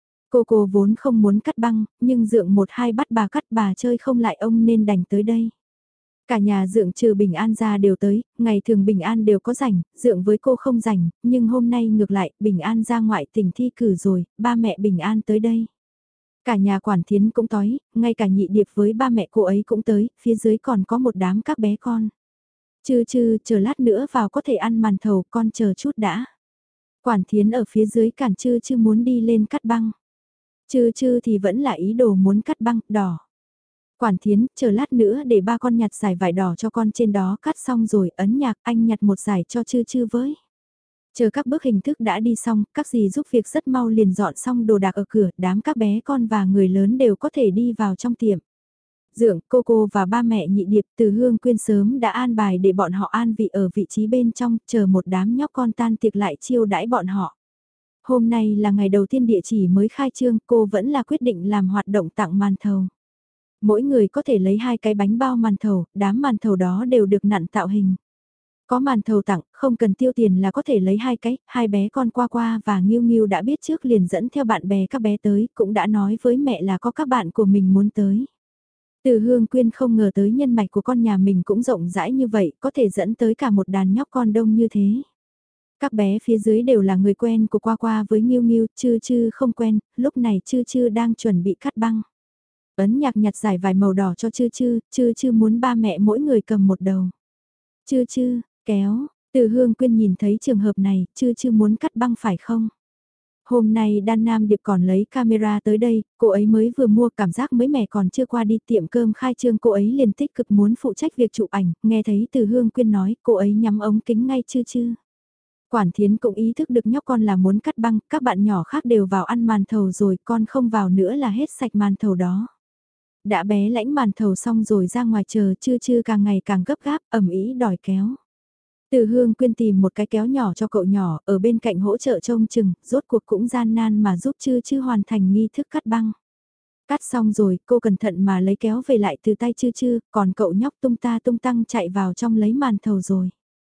Cô vốn không muốn cắt băng, nhưng Dượng một hai bắt bà cắt, bà chơi không lại ông nên đành tới đây. Cả nhà Dượng trừ Bình An ra đều tới, ngày thường Bình An đều có rảnh, Dượng với cô không rảnh, nhưng hôm nay ngược lại, Bình An ra ngoại tỉnh thi cử rồi, ba mẹ Bình An tới đây. Cả nhà Quản Thiến cũng tới, ngay cả Nhị Điệp với ba mẹ cô ấy cũng tới, phía dưới còn có một đám các bé con. Chư chư, chờ lát nữa vào có thể ăn màn thầu, con chờ chút đã. Quản Thiến ở phía dưới cản chư chư muốn đi lên cắt băng. Chư chư thì vẫn là ý đồ muốn cắt băng, đỏ. Quản Thiến, chờ lát nữa để ba con nhặt giải vải đỏ cho con, trên đó cắt xong rồi ấn nhạc, anh nhặt một giải cho chư chư với. Chờ các bước hình thức đã đi xong, các dì giúp việc rất mau liền dọn xong đồ đạc ở cửa, đám các bé con và người lớn đều có thể đi vào trong tiệm. Dượng, cô và ba mẹ Nhị Điệp Từ Hương Quyên sớm đã an bài để bọn họ an vị ở vị trí bên trong, chờ một đám nhóc con tan tiệc lại chiêu đãi bọn họ. Hôm nay là ngày đầu tiên địa chỉ mới khai trương, cô vẫn là quyết định làm hoạt động tặng màn thầu. Mỗi người có thể lấy 2 cái bánh bao màn thầu, đám màn thầu đó đều được nặn tạo hình. Có màn thầu tặng, không cần tiêu tiền là có thể lấy 2 cái, hai bé con qua qua và Nghiêu Nghiêu đã biết trước liền dẫn theo bạn bè các bé tới, cũng đã nói với mẹ là có các bạn của mình muốn tới. Từ Hương Quyên không ngờ tới nhân mạch của con nhà mình cũng rộng rãi như vậy, có thể dẫn tới cả một đàn nhóc con đông như thế. Các bé phía dưới đều là người quen của qua qua với Nghiêu Nghiêu, chư chư không quen, lúc này chư chư đang chuẩn bị cắt băng. Ấn nhạc nhặt giải vải màu đỏ cho chư chư muốn ba mẹ mỗi người cầm một đầu. Chư chư, kéo, Từ Hương Quyên nhìn thấy trường hợp này, chư chư muốn cắt băng phải không? Hôm nay Đan Nam Điệp còn lấy camera tới đây, cô ấy mới vừa mua, cảm giác mới mẻ còn chưa qua đi, tiệm cơm khai trương cô ấy liền tích cực muốn phụ trách việc chụp ảnh, nghe thấy Từ Hương Quyên nói, cô ấy nhắm ống kính ngay chư chư. Quản Thiến cũng ý thức được nhóc con là muốn cắt băng, các bạn nhỏ khác đều vào ăn màn thầu rồi, con không vào nữa là hết sạch màn thầu đó. Đã bé lãnh màn thầu xong rồi ra ngoài chờ, chư chư càng ngày càng gấp gáp, ẩm ý đòi kéo. Từ Hương Quyên tìm một cái kéo nhỏ cho cậu nhỏ, ở bên cạnh hỗ trợ trông chừng, rốt cuộc cũng gian nan mà giúp Chư Chư hoàn thành nghi thức cắt băng. Cắt xong rồi, cô cẩn thận mà lấy kéo về lại từ tay Chư Chư, còn cậu nhóc tung ta tung tăng chạy vào trong lấy màn thầu rồi.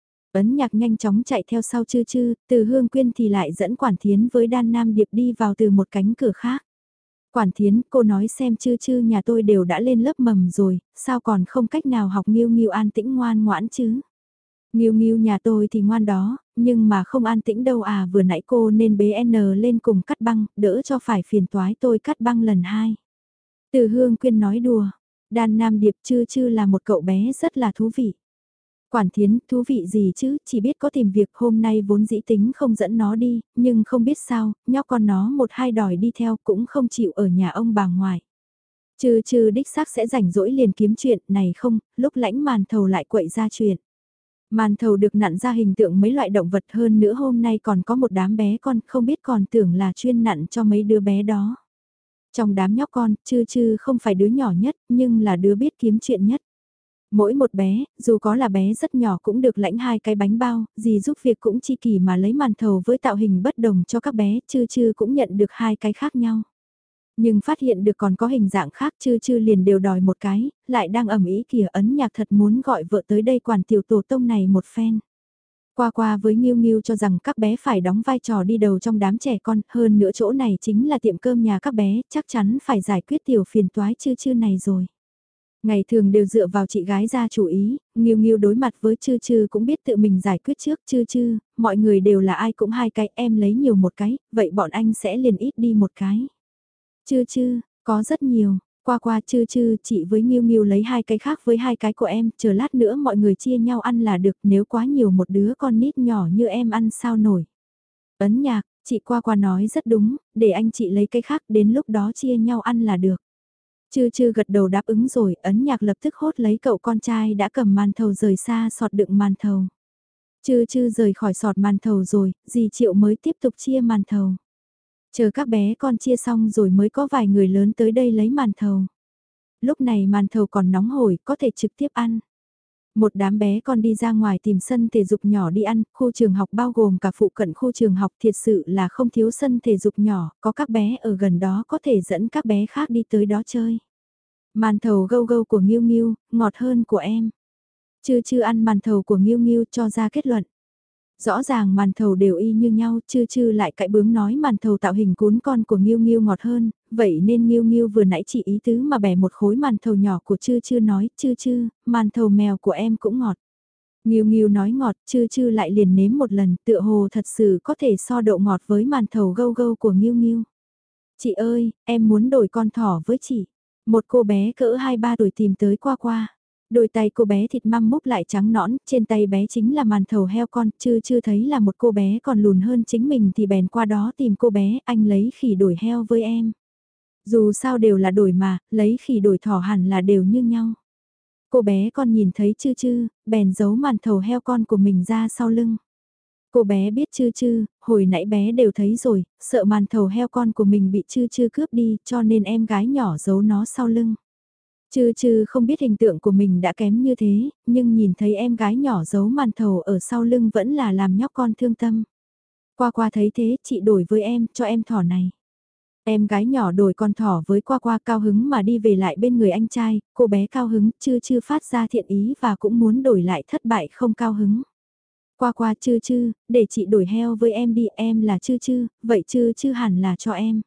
Ấn Nhạc nhanh chóng chạy theo sau Chư Chư, Từ Hương Quyên thì lại dẫn Quản Thiến với Đan Nam Điệp đi vào từ một cánh cửa khác. Quản Thiến, cô nói xem Chư Chư nhà tôi đều đã lên lớp mầm rồi, sao còn không cách nào học Nghiêu Nghiêu an tĩnh ngoan ngoãn chứ? Nghiêu Nghiêu nhà tôi thì ngoan đó, nhưng mà không an tĩnh đâu à, vừa nãy cô nên bế N lên cùng cắt băng, đỡ cho phải phiền toái tôi cắt băng lần hai. Từ Hương Quyên nói đùa, Đan Nam Điệp Chư Chư là một cậu bé rất là thú vị. Quản Thiến, thú vị gì chứ, chỉ biết có tìm việc, hôm nay vốn dĩ tính không dẫn nó đi, nhưng không biết sao, nhóc con nó một hai đòi đi theo cũng không chịu ở nhà ông bà ngoại. Chư Chư đích xác sẽ rảnh rỗi liền kiếm chuyện, này không, lúc lãnh màn thầu lại quậy ra chuyện. Màn thầu được nặn ra hình tượng mấy loại động vật, hơn nữa hôm nay còn có một đám bé con, không biết còn tưởng là chuyên nặn cho mấy đứa bé đó. Trong đám nhóc con, Chư Chư không phải đứa nhỏ nhất, nhưng là đứa biết kiếm chuyện nhất. Mỗi một bé, dù có là bé rất nhỏ cũng được lãnh hai cái bánh bao, dì giúp việc cũng chi kỷ mà lấy màn thầu với tạo hình bất đồng cho các bé, Chư Chư cũng nhận được hai cái khác nhau. Nhưng phát hiện được còn có hình dạng khác, Chư Chư liền đều đòi một cái, lại đang ẩm ý kìa, Ấn Nhạc thật muốn gọi vợ tới đây quản tiểu tổ tông này một phen. Qua qua với Nghiêu Nghiêu cho rằng các bé phải đóng vai trò đi đầu trong đám trẻ con, hơn nữa chỗ này chính là tiệm cơm nhà các bé, chắc chắn phải giải quyết tiểu phiền toái Chư Chư này rồi. Ngày thường đều dựa vào chị gái ra chủ ý, Nghiêu Nghiêu đối mặt với Chư Chư cũng biết tự mình giải quyết trước. Chư Chư, mọi người đều là ai cũng hai cái, em lấy nhiều một cái, vậy bọn anh sẽ liền ít đi một cái. Chư Chư, có rất nhiều, qua qua Chư Chư, chị với Nghiêu Nghiêu lấy hai cái khác với hai cái của em, chờ lát nữa mọi người chia nhau ăn là được, nếu quá nhiều một đứa con nít nhỏ như em ăn sao nổi. Ấn Nhạc, chị qua qua nói rất đúng, để anh chị lấy cái khác, đến lúc đó chia nhau ăn là được. Chư Chư gật đầu đáp ứng rồi, Ấn Nhạc lập tức hốt lấy cậu con trai đã cầm màn thầu rời xa sọt đựng màn thầu. Chư Chư rời khỏi sọt màn thầu rồi, dì Triệu mới tiếp tục chia màn thầu. Chờ các bé con chia xong rồi mới có vài người lớn tới đây lấy màn thầu. Lúc này màn thầu còn nóng hổi, có thể trực tiếp ăn. Một đám bé con đi ra ngoài tìm sân thể dục nhỏ đi ăn, khu trường học bao gồm cả phụ cận khu trường học, thiệt sự là không thiếu sân thể dục nhỏ, có các bé ở gần đó có thể dẫn các bé khác đi tới đó chơi. Màn thầu gâu gâu của Nghiêu Nghiêu, ngọt hơn của em. Chư Chư ăn màn thầu của Nghiêu Nghiêu cho ra kết luận. Rõ ràng màn thầu đều y như nhau, Chư Chư lại cãi bướng nói màn thầu tạo hình cuốn con của Nghiêu Nghiêu ngọt hơn, vậy nên Nghiêu Nghiêu vừa nãy chỉ ý tứ mà bẻ một khối màn thầu nhỏ của Chư Chư nói, Chư Chư, màn thầu mèo của em cũng ngọt. Nghiêu Nghiêu nói ngọt, Chư Chư lại liền nếm một lần, tựa hồ thật sự có thể so độ ngọt với màn thầu gâu gâu của Nghiêu Nghiêu. Chị ơi, em muốn đổi con thỏ với chị. Một cô bé cỡ 2-3 tuổi tìm tới qua qua. Đôi tay cô bé thịt măm múc lại trắng nõn, trên tay bé chính là màn thầu heo con, chưa thấy là một cô bé còn lùn hơn chính mình thì bèn qua đó tìm cô bé, anh lấy khỉ đổi heo với em. Dù sao đều là đổi mà, lấy khỉ đổi thỏ hẳn là đều như nhau. Cô bé con nhìn thấy chư, bèn giấu màn thầu heo con của mình ra sau lưng. Cô bé biết chư, hồi nãy bé đều thấy rồi, sợ màn thầu heo con của mình bị chư cướp đi cho nên em gái nhỏ giấu nó sau lưng. Chư không biết hình tượng của mình đã kém như thế, nhưng nhìn thấy em gái nhỏ giấu màn thầu ở sau lưng vẫn là làm nhóc con thương tâm. Qua qua thấy thế, chị đổi với em, cho em thỏ này. Em gái nhỏ đổi con thỏ với qua qua cao hứng mà đi về lại bên người anh trai, cô bé cao hứng, chư phát ra thiện ý và cũng muốn đổi lại thất bại không cao hứng. Qua qua chư, để chị đổi heo với em đi, em là chư, vậy chư hẳn là cho em.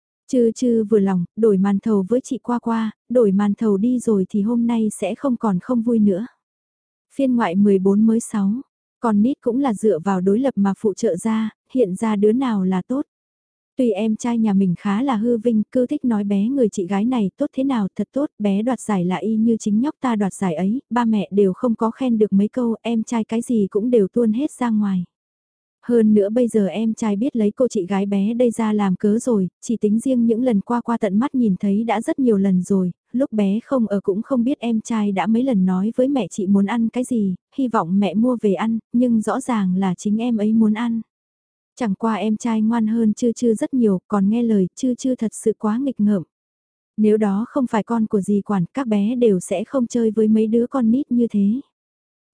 Chư vừa lòng, đổi màn thầu với chị qua, đổi màn thầu đi rồi thì hôm nay sẽ không còn không vui nữa. Phiên ngoại 14 mới 6, còn nít cũng là dựa vào đối lập mà phụ trợ ra, hiện ra đứa nào là tốt. Tuy em trai nhà mình khá là hư vinh, cứ thích nói bé người chị gái này tốt thế nào, thật tốt, bé đoạt giải là y như chính nhóc ta đoạt giải ấy, ba mẹ đều không có khen được mấy câu, em trai cái gì cũng đều tuôn hết ra ngoài. Hơn nữa bây giờ em trai biết lấy cô chị gái bé đây ra làm cớ rồi, chỉ tính riêng những lần qua tận mắt nhìn thấy đã rất nhiều lần rồi, lúc bé không ở cũng không biết em trai đã mấy lần nói với mẹ chị muốn ăn cái gì, hy vọng mẹ mua về ăn, nhưng rõ ràng là chính em ấy muốn ăn. Chẳng qua em trai ngoan hơn chư rất nhiều, còn nghe lời chư thật sự quá nghịch ngợm. Nếu đó không phải con của dì quản, các bé đều sẽ không chơi với mấy đứa con nít như thế.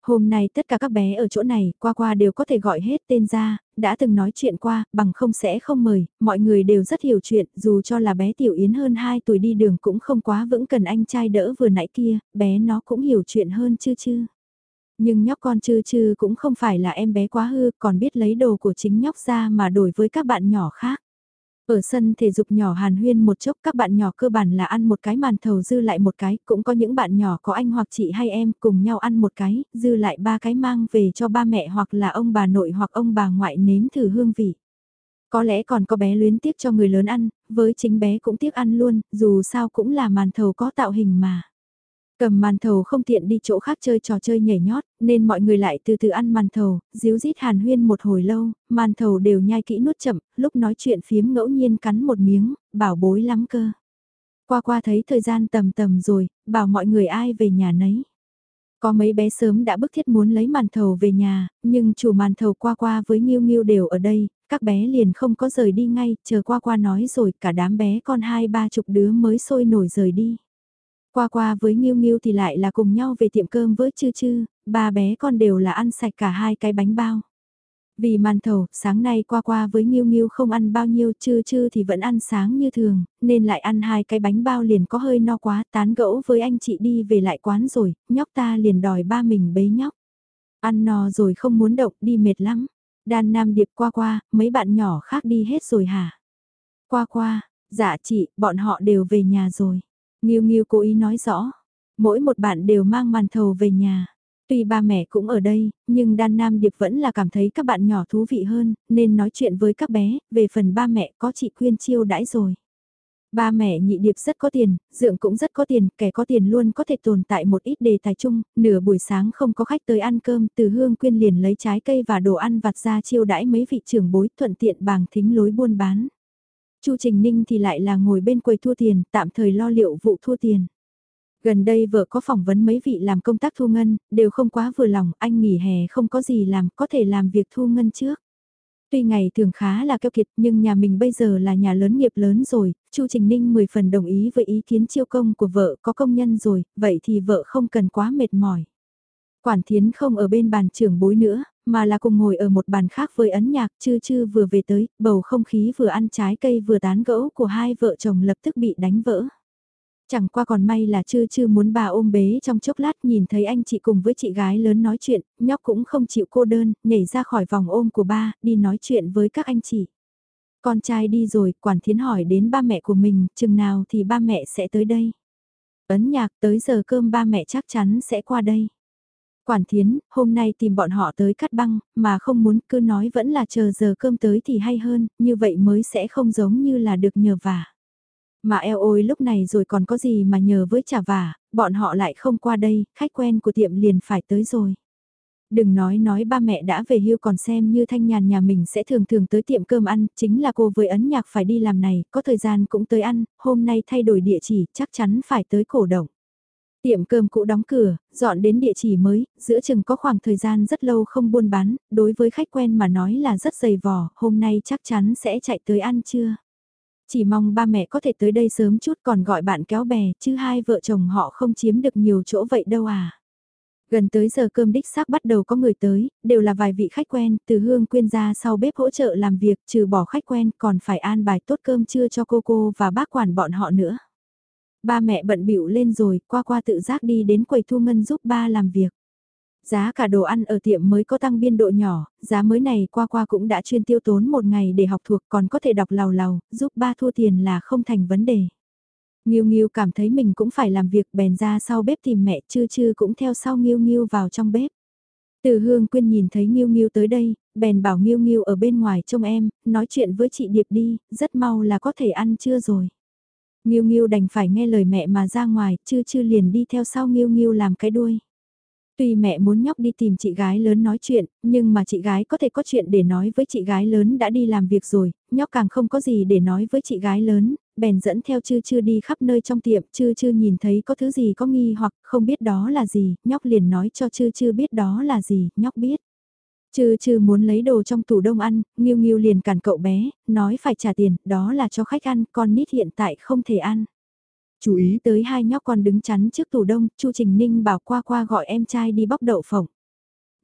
Hôm nay tất cả các bé ở chỗ này, qua qua đều có thể gọi hết tên ra, đã từng nói chuyện qua, bằng không sẽ không mời, mọi người đều rất hiểu chuyện, dù cho là bé Tiểu Yến hơn 2 tuổi đi đường cũng không quá vững cần anh trai đỡ vừa nãy kia, bé nó cũng hiểu chuyện hơn Chư Chư. Nhưng nhóc con Chư Chư cũng không phải là em bé quá hư, còn biết lấy đồ của chính nhóc ra mà đổi với các bạn nhỏ khác. Ở sân thể dục nhỏ Hàn Huyên một chốc, các bạn nhỏ cơ bản là ăn một cái màn thầu dư lại một cái, cũng có những bạn nhỏ có anh hoặc chị hay em cùng nhau ăn một cái, dư lại 3 cái mang về cho ba mẹ hoặc là ông bà nội hoặc ông bà ngoại nếm thử hương vị. Có lẽ còn có bé luyến tiếc cho người lớn ăn, với chính bé cũng tiếc ăn luôn, dù sao cũng là màn thầu có tạo hình mà. Cầm màn thầu không tiện đi chỗ khác chơi trò chơi nhảy nhót, nên mọi người lại từ từ ăn màn thầu, díu dít hàn huyên một hồi lâu, màn thầu đều nhai kỹ nuốt chậm, lúc nói chuyện phiếm ngẫu nhiên cắn một miếng, bảo bối lắm cơ. Qua qua thấy thời gian tầm tầm rồi, bảo mọi người ai về nhà nấy. Có mấy bé sớm đã bức thiết muốn lấy màn thầu về nhà, nhưng chủ màn thầu qua qua với Nghiêu Nghiêu đều ở đây, các bé liền không có rời đi ngay, chờ qua qua nói rồi cả đám bé con 2-30 đứa mới sôi nổi rời đi. Qua qua với Nghiêu Nghiêu thì lại là cùng nhau về tiệm cơm với Chư Chư, ba bé con đều là ăn sạch cả 2 cái bánh bao. Vì màn thầu, sáng nay qua qua với Nghiêu Nghiêu không ăn bao nhiêu, Chư Chư thì vẫn ăn sáng như thường, nên lại ăn 2 cái bánh bao liền có hơi no quá, tán gẫu với anh chị đi về lại quán rồi, nhóc ta liền đòi ba mình bế nhóc. Ăn no rồi không muốn động, đi mệt lắm. Đan Nam Điệp qua qua, mấy bạn nhỏ khác đi hết rồi hả? Qua qua, dạ chị, bọn họ đều về nhà rồi. Nghiêu Nghiêu cố ý nói rõ, mỗi một bạn đều mang màn thầu về nhà. Tuy ba mẹ cũng ở đây, nhưng Đan Nam Điệp vẫn là cảm thấy các bạn nhỏ thú vị hơn, nên nói chuyện với các bé, về phần ba mẹ có chị Quyên chiêu đãi rồi. Ba mẹ nhị Điệp rất có tiền, Dượng cũng rất có tiền, kẻ có tiền luôn có thể tồn tại một ít đề tài chung, nửa buổi sáng không có khách tới ăn cơm, Từ Hương Quyên liền lấy trái cây và đồ ăn vặt ra chiêu đãi mấy vị trưởng bối thuận tiện bàng thính lối buôn bán. Chu Trình Ninh thì lại là ngồi bên quầy thua tiền, tạm thời lo liệu vụ thua tiền. Gần đây vợ có phỏng vấn mấy vị làm công tác thu ngân, đều không quá vừa lòng, anh nghỉ hè không có gì làm, có thể làm việc thu ngân trước. Tuy ngày thường khá là keo kiệt nhưng nhà mình bây giờ là nhà lớn nghiệp lớn rồi, Chu Trình Ninh 10 phần đồng ý với ý kiến chiêu công của vợ có công nhân rồi, vậy thì vợ không cần quá mệt mỏi. Quản Thiến không ở bên bàn trưởng bối nữa, mà là cùng ngồi ở một bàn khác với ấn nhạc Chư Chư vừa về tới, bầu không khí vừa ăn trái cây vừa tán gẫu của hai vợ chồng lập tức bị đánh vỡ. Chẳng qua còn may là Chư Chư muốn bà ôm bế trong chốc lát nhìn thấy anh chị cùng với chị gái lớn nói chuyện, nhóc cũng không chịu cô đơn, nhảy ra khỏi vòng ôm của ba, đi nói chuyện với các anh chị. Con trai đi rồi, Quản Thiến hỏi đến ba mẹ của mình, chừng nào thì ba mẹ sẽ tới đây. Ấn nhạc tới giờ cơm ba mẹ chắc chắn sẽ qua đây. Quản Thiến, hôm nay tìm bọn họ tới cắt băng, mà không muốn cứ nói vẫn là chờ giờ cơm tới thì hay hơn, như vậy mới sẽ không giống như là được nhờ vả. Mà eo ôi lúc này rồi còn có gì mà nhờ với trả vả, bọn họ lại không qua đây, khách quen của tiệm liền phải tới rồi. Đừng nói ba mẹ đã về hưu còn xem như Thanh Nhàn nhà mình sẽ thường thường tới tiệm cơm ăn, chính là cô với ấn nhạc phải đi làm này, có thời gian cũng tới ăn, hôm nay thay đổi địa chỉ, chắc chắn phải tới cổ động. Tiệm cơm cũ đóng cửa, dọn đến địa chỉ mới, giữa chừng có khoảng thời gian rất lâu không buôn bán, đối với khách quen mà nói là rất dày vò, hôm nay chắc chắn sẽ chạy tới ăn trưa. Chỉ mong ba mẹ có thể tới đây sớm chút còn gọi bạn kéo bè, chứ hai vợ chồng họ không chiếm được nhiều chỗ vậy đâu à. Gần tới giờ cơm đích xác bắt đầu có người tới, đều là vài vị khách quen, từ Hương Quyên ra sau bếp hỗ trợ làm việc, trừ bỏ khách quen còn phải an bài tốt cơm trưa cho cô và bác quản bọn họ nữa. Ba mẹ bận bịu lên rồi, qua qua tự giác đi đến quầy thu ngân giúp ba làm việc. Giá cả đồ ăn ở tiệm mới có tăng biên độ nhỏ, giá mới này qua qua cũng đã chuyên tiêu tốn một ngày để học thuộc còn có thể đọc lào lào, giúp ba thua tiền là không thành vấn đề. Nghiêu Nghiêu cảm thấy mình cũng phải làm việc bèn ra sau bếp tìm mẹ Chư Chư cũng theo sau Nghiêu Nghiêu vào trong bếp. Từ Hương Quyên nhìn thấy Nghiêu Nghiêu tới đây, bèn bảo Nghiêu Nghiêu ở bên ngoài trông em, nói chuyện với chị Điệp đi, rất mau là có thể ăn trưa rồi. Nghiêu Nghiêu đành phải nghe lời mẹ mà ra ngoài, Chư Chư liền đi theo sau Nghiêu Nghiêu làm cái đuôi. Tuy mẹ muốn nhóc đi tìm chị gái lớn nói chuyện, nhưng mà chị gái có thể có chuyện để nói với chị gái lớn đã đi làm việc rồi, nhóc càng không có gì để nói với chị gái lớn, bèn dẫn theo Chư Chư đi khắp nơi trong tiệm, Chư Chư nhìn thấy có thứ gì có nghi hoặc không biết đó là gì, nhóc liền nói cho Chư Chư biết đó là gì, nhóc biết. Chư Chư muốn lấy đồ trong tủ đông ăn, Nghiêu Nghiêu liền cản cậu bé, nói phải trả tiền, đó là cho khách ăn, con nít hiện tại không thể ăn. Chú ý tới hai nhóc con đứng chắn trước tủ đông, Chu Trình Ninh bảo qua qua gọi em trai đi bóc đậu phộng.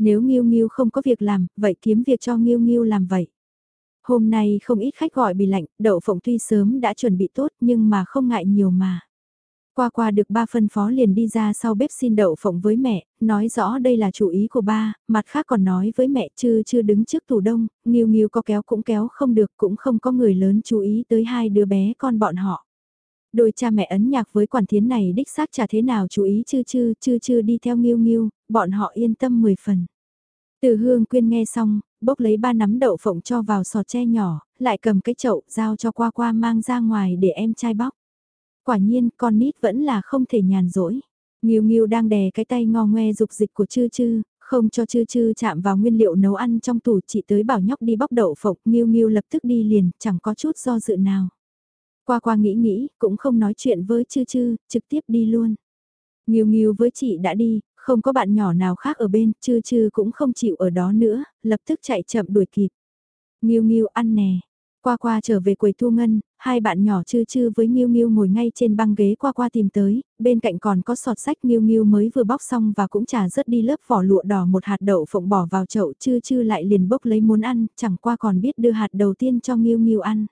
Nếu Nghiêu Nghiêu không có việc làm, vậy kiếm việc cho Nghiêu Nghiêu làm vậy. Hôm nay không ít khách gọi bì lạnh, đậu phộng tuy sớm đã chuẩn bị tốt nhưng mà không ngại nhiều mà. Qua qua được ba phân phó liền đi ra sau bếp xin đậu phộng với mẹ, nói rõ đây là chủ ý của ba, mặt khác còn nói với mẹ chưa đứng trước tủ đông, Nghiêu Nghiêu có kéo cũng kéo không được, cũng không có người lớn chú ý tới hai đứa bé con bọn họ. Đôi cha mẹ ấn nhạc với quản thiến này đích xác chả thế nào chú ý chư đi theo Nghiêu Nghiêu, bọn họ yên tâm 10 phần. Từ Hương Quyên nghe xong, bốc lấy ba nắm đậu phộng cho vào sọt tre nhỏ, lại cầm cái chậu giao cho qua qua mang ra ngoài để em trai bóc. Quả nhiên con nít vẫn là không thể nhàn rỗi. Nghiêu Nghiêu đang đè cái tay ngo ngoe dục dịch của chư, không cho chư chạm vào nguyên liệu nấu ăn trong tủ, chị tới bảo nhóc đi bóc đậu phộng, Nghiêu Nghiêu lập tức đi liền, chẳng có chút do dự nào. Qua qua nghĩ, cũng không nói chuyện với chư, trực tiếp đi luôn. Nghiêu Nghiêu với chị đã đi, không có bạn nhỏ nào khác ở bên, chư cũng không chịu ở đó nữa, lập tức chạy chậm đuổi kịp. Nghiêu Nghiêu ăn nè. Qua qua trở về quầy thu ngân, hai bạn nhỏ chư với Nghiêu Nghiêu ngồi ngay trên băng ghế qua qua tìm tới, bên cạnh còn có sọt sách Nghiêu Nghiêu mới vừa bóc xong và cũng trà rớt đi lớp vỏ lụa đỏ một hạt đậu phộng bỏ vào chậu, chư lại liền bốc lấy muốn ăn, chẳng qua còn biết đưa hạt đầu tiên cho Nghiêu Nghiêu ăn.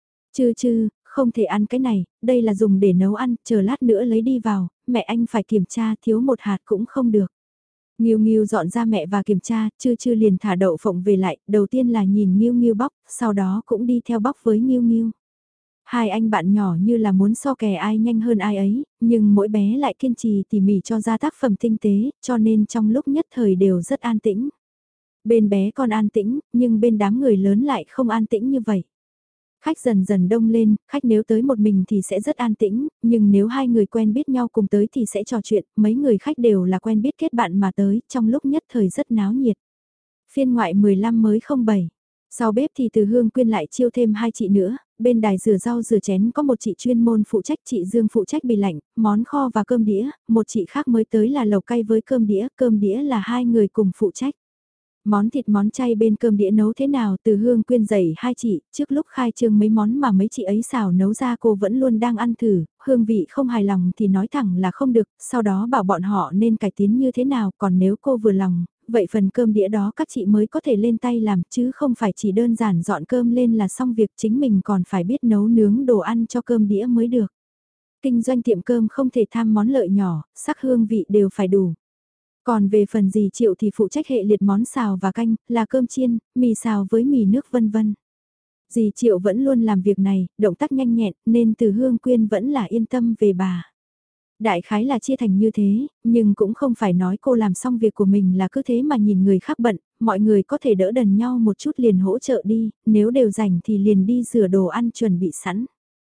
Chư, không thể ăn cái này, đây là dùng để nấu ăn, chờ lát nữa lấy đi vào, mẹ anh phải kiểm tra, thiếu một hạt cũng không được. Nghiêu Nghiêu dọn ra mẹ và kiểm tra, chư liền thả đậu phộng về lại, đầu tiên là nhìn Nghiêu Nghiêu bóc, sau đó cũng đi theo bóc với Nghiêu Nghiêu. Hai anh bạn nhỏ như là muốn so kè ai nhanh hơn ai ấy, nhưng mỗi bé lại kiên trì tỉ mỉ cho ra tác phẩm tinh tế, cho nên trong lúc nhất thời đều rất an tĩnh. Bên bé còn an tĩnh, nhưng bên đám người lớn lại không an tĩnh như vậy. Khách dần dần đông lên, khách nếu tới một mình thì sẽ rất an tĩnh, nhưng nếu hai người quen biết nhau cùng tới thì sẽ trò chuyện, mấy người khách đều là quen biết kết bạn mà tới, trong lúc nhất thời rất náo nhiệt. Phiên ngoại 15 mới 07. Sau bếp thì Từ Hương Quyên lại chiêu thêm hai chị nữa, bên đài rửa rau rửa chén có một chị chuyên môn phụ trách, chị Dương phụ trách bì lạnh, món kho và cơm đĩa, một chị khác mới tới là lẩu cay với cơm đĩa là hai người cùng phụ trách. Món thịt món chay bên cơm đĩa nấu thế nào Từ Hương Quyên dạy hai chị, trước lúc khai trương mấy món mà mấy chị ấy xào nấu ra cô vẫn luôn đang ăn thử, hương vị không hài lòng thì nói thẳng là không được, sau đó bảo bọn họ nên cải tiến như thế nào, còn nếu cô vừa lòng, vậy phần cơm đĩa đó các chị mới có thể lên tay làm chứ không phải chỉ đơn giản dọn cơm lên là xong việc, chính mình còn phải biết nấu nướng đồ ăn cho cơm đĩa mới được. Kinh doanh tiệm cơm không thể tham món lợi nhỏ, sắc hương vị đều phải đủ. Còn về phần dì Triệu thì phụ trách hệ liệt món xào và canh, là cơm chiên, mì xào với mì nước vân vân. Dì Triệu vẫn luôn làm việc này, động tác nhanh nhẹn, nên Từ Hương Quyên vẫn là yên tâm về bà. Đại khái là chia thành như thế, nhưng cũng không phải nói cô làm xong việc của mình là cứ thế mà nhìn người khác bận, mọi người có thể đỡ đần nhau một chút liền hỗ trợ đi, nếu đều rảnh thì liền đi rửa đồ ăn chuẩn bị sẵn.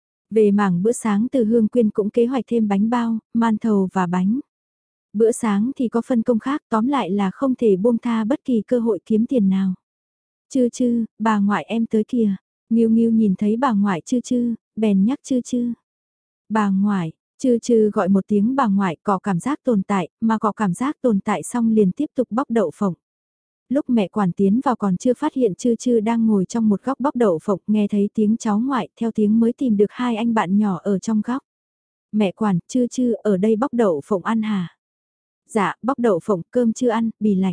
Về mảng bữa sáng Từ Hương Quyên cũng kế hoạch thêm bánh bao, man thầu và bánh. Bữa sáng thì có phân công khác, tóm lại là không thể buông tha bất kỳ cơ hội kiếm tiền nào. Chư, bà ngoại em tới kìa. Nghiêu Nghiêu nhìn thấy bà ngoại chư, bèn nhắc chư. Bà ngoại, chư gọi một tiếng bà ngoại có cảm giác tồn tại, mà có cảm giác tồn tại xong liền tiếp tục bóc đậu phộng. Lúc mẹ quản tiến vào còn chưa phát hiện chư đang ngồi trong một góc bóc đậu phộng, nghe thấy tiếng cháu ngoại, theo tiếng mới tìm được hai anh bạn nhỏ ở trong góc. Mẹ quản, chư ở đây bóc đậu phộng ăn hả? Dạ, bóc đậu phộng, cơm chưa ăn, bì lạnh.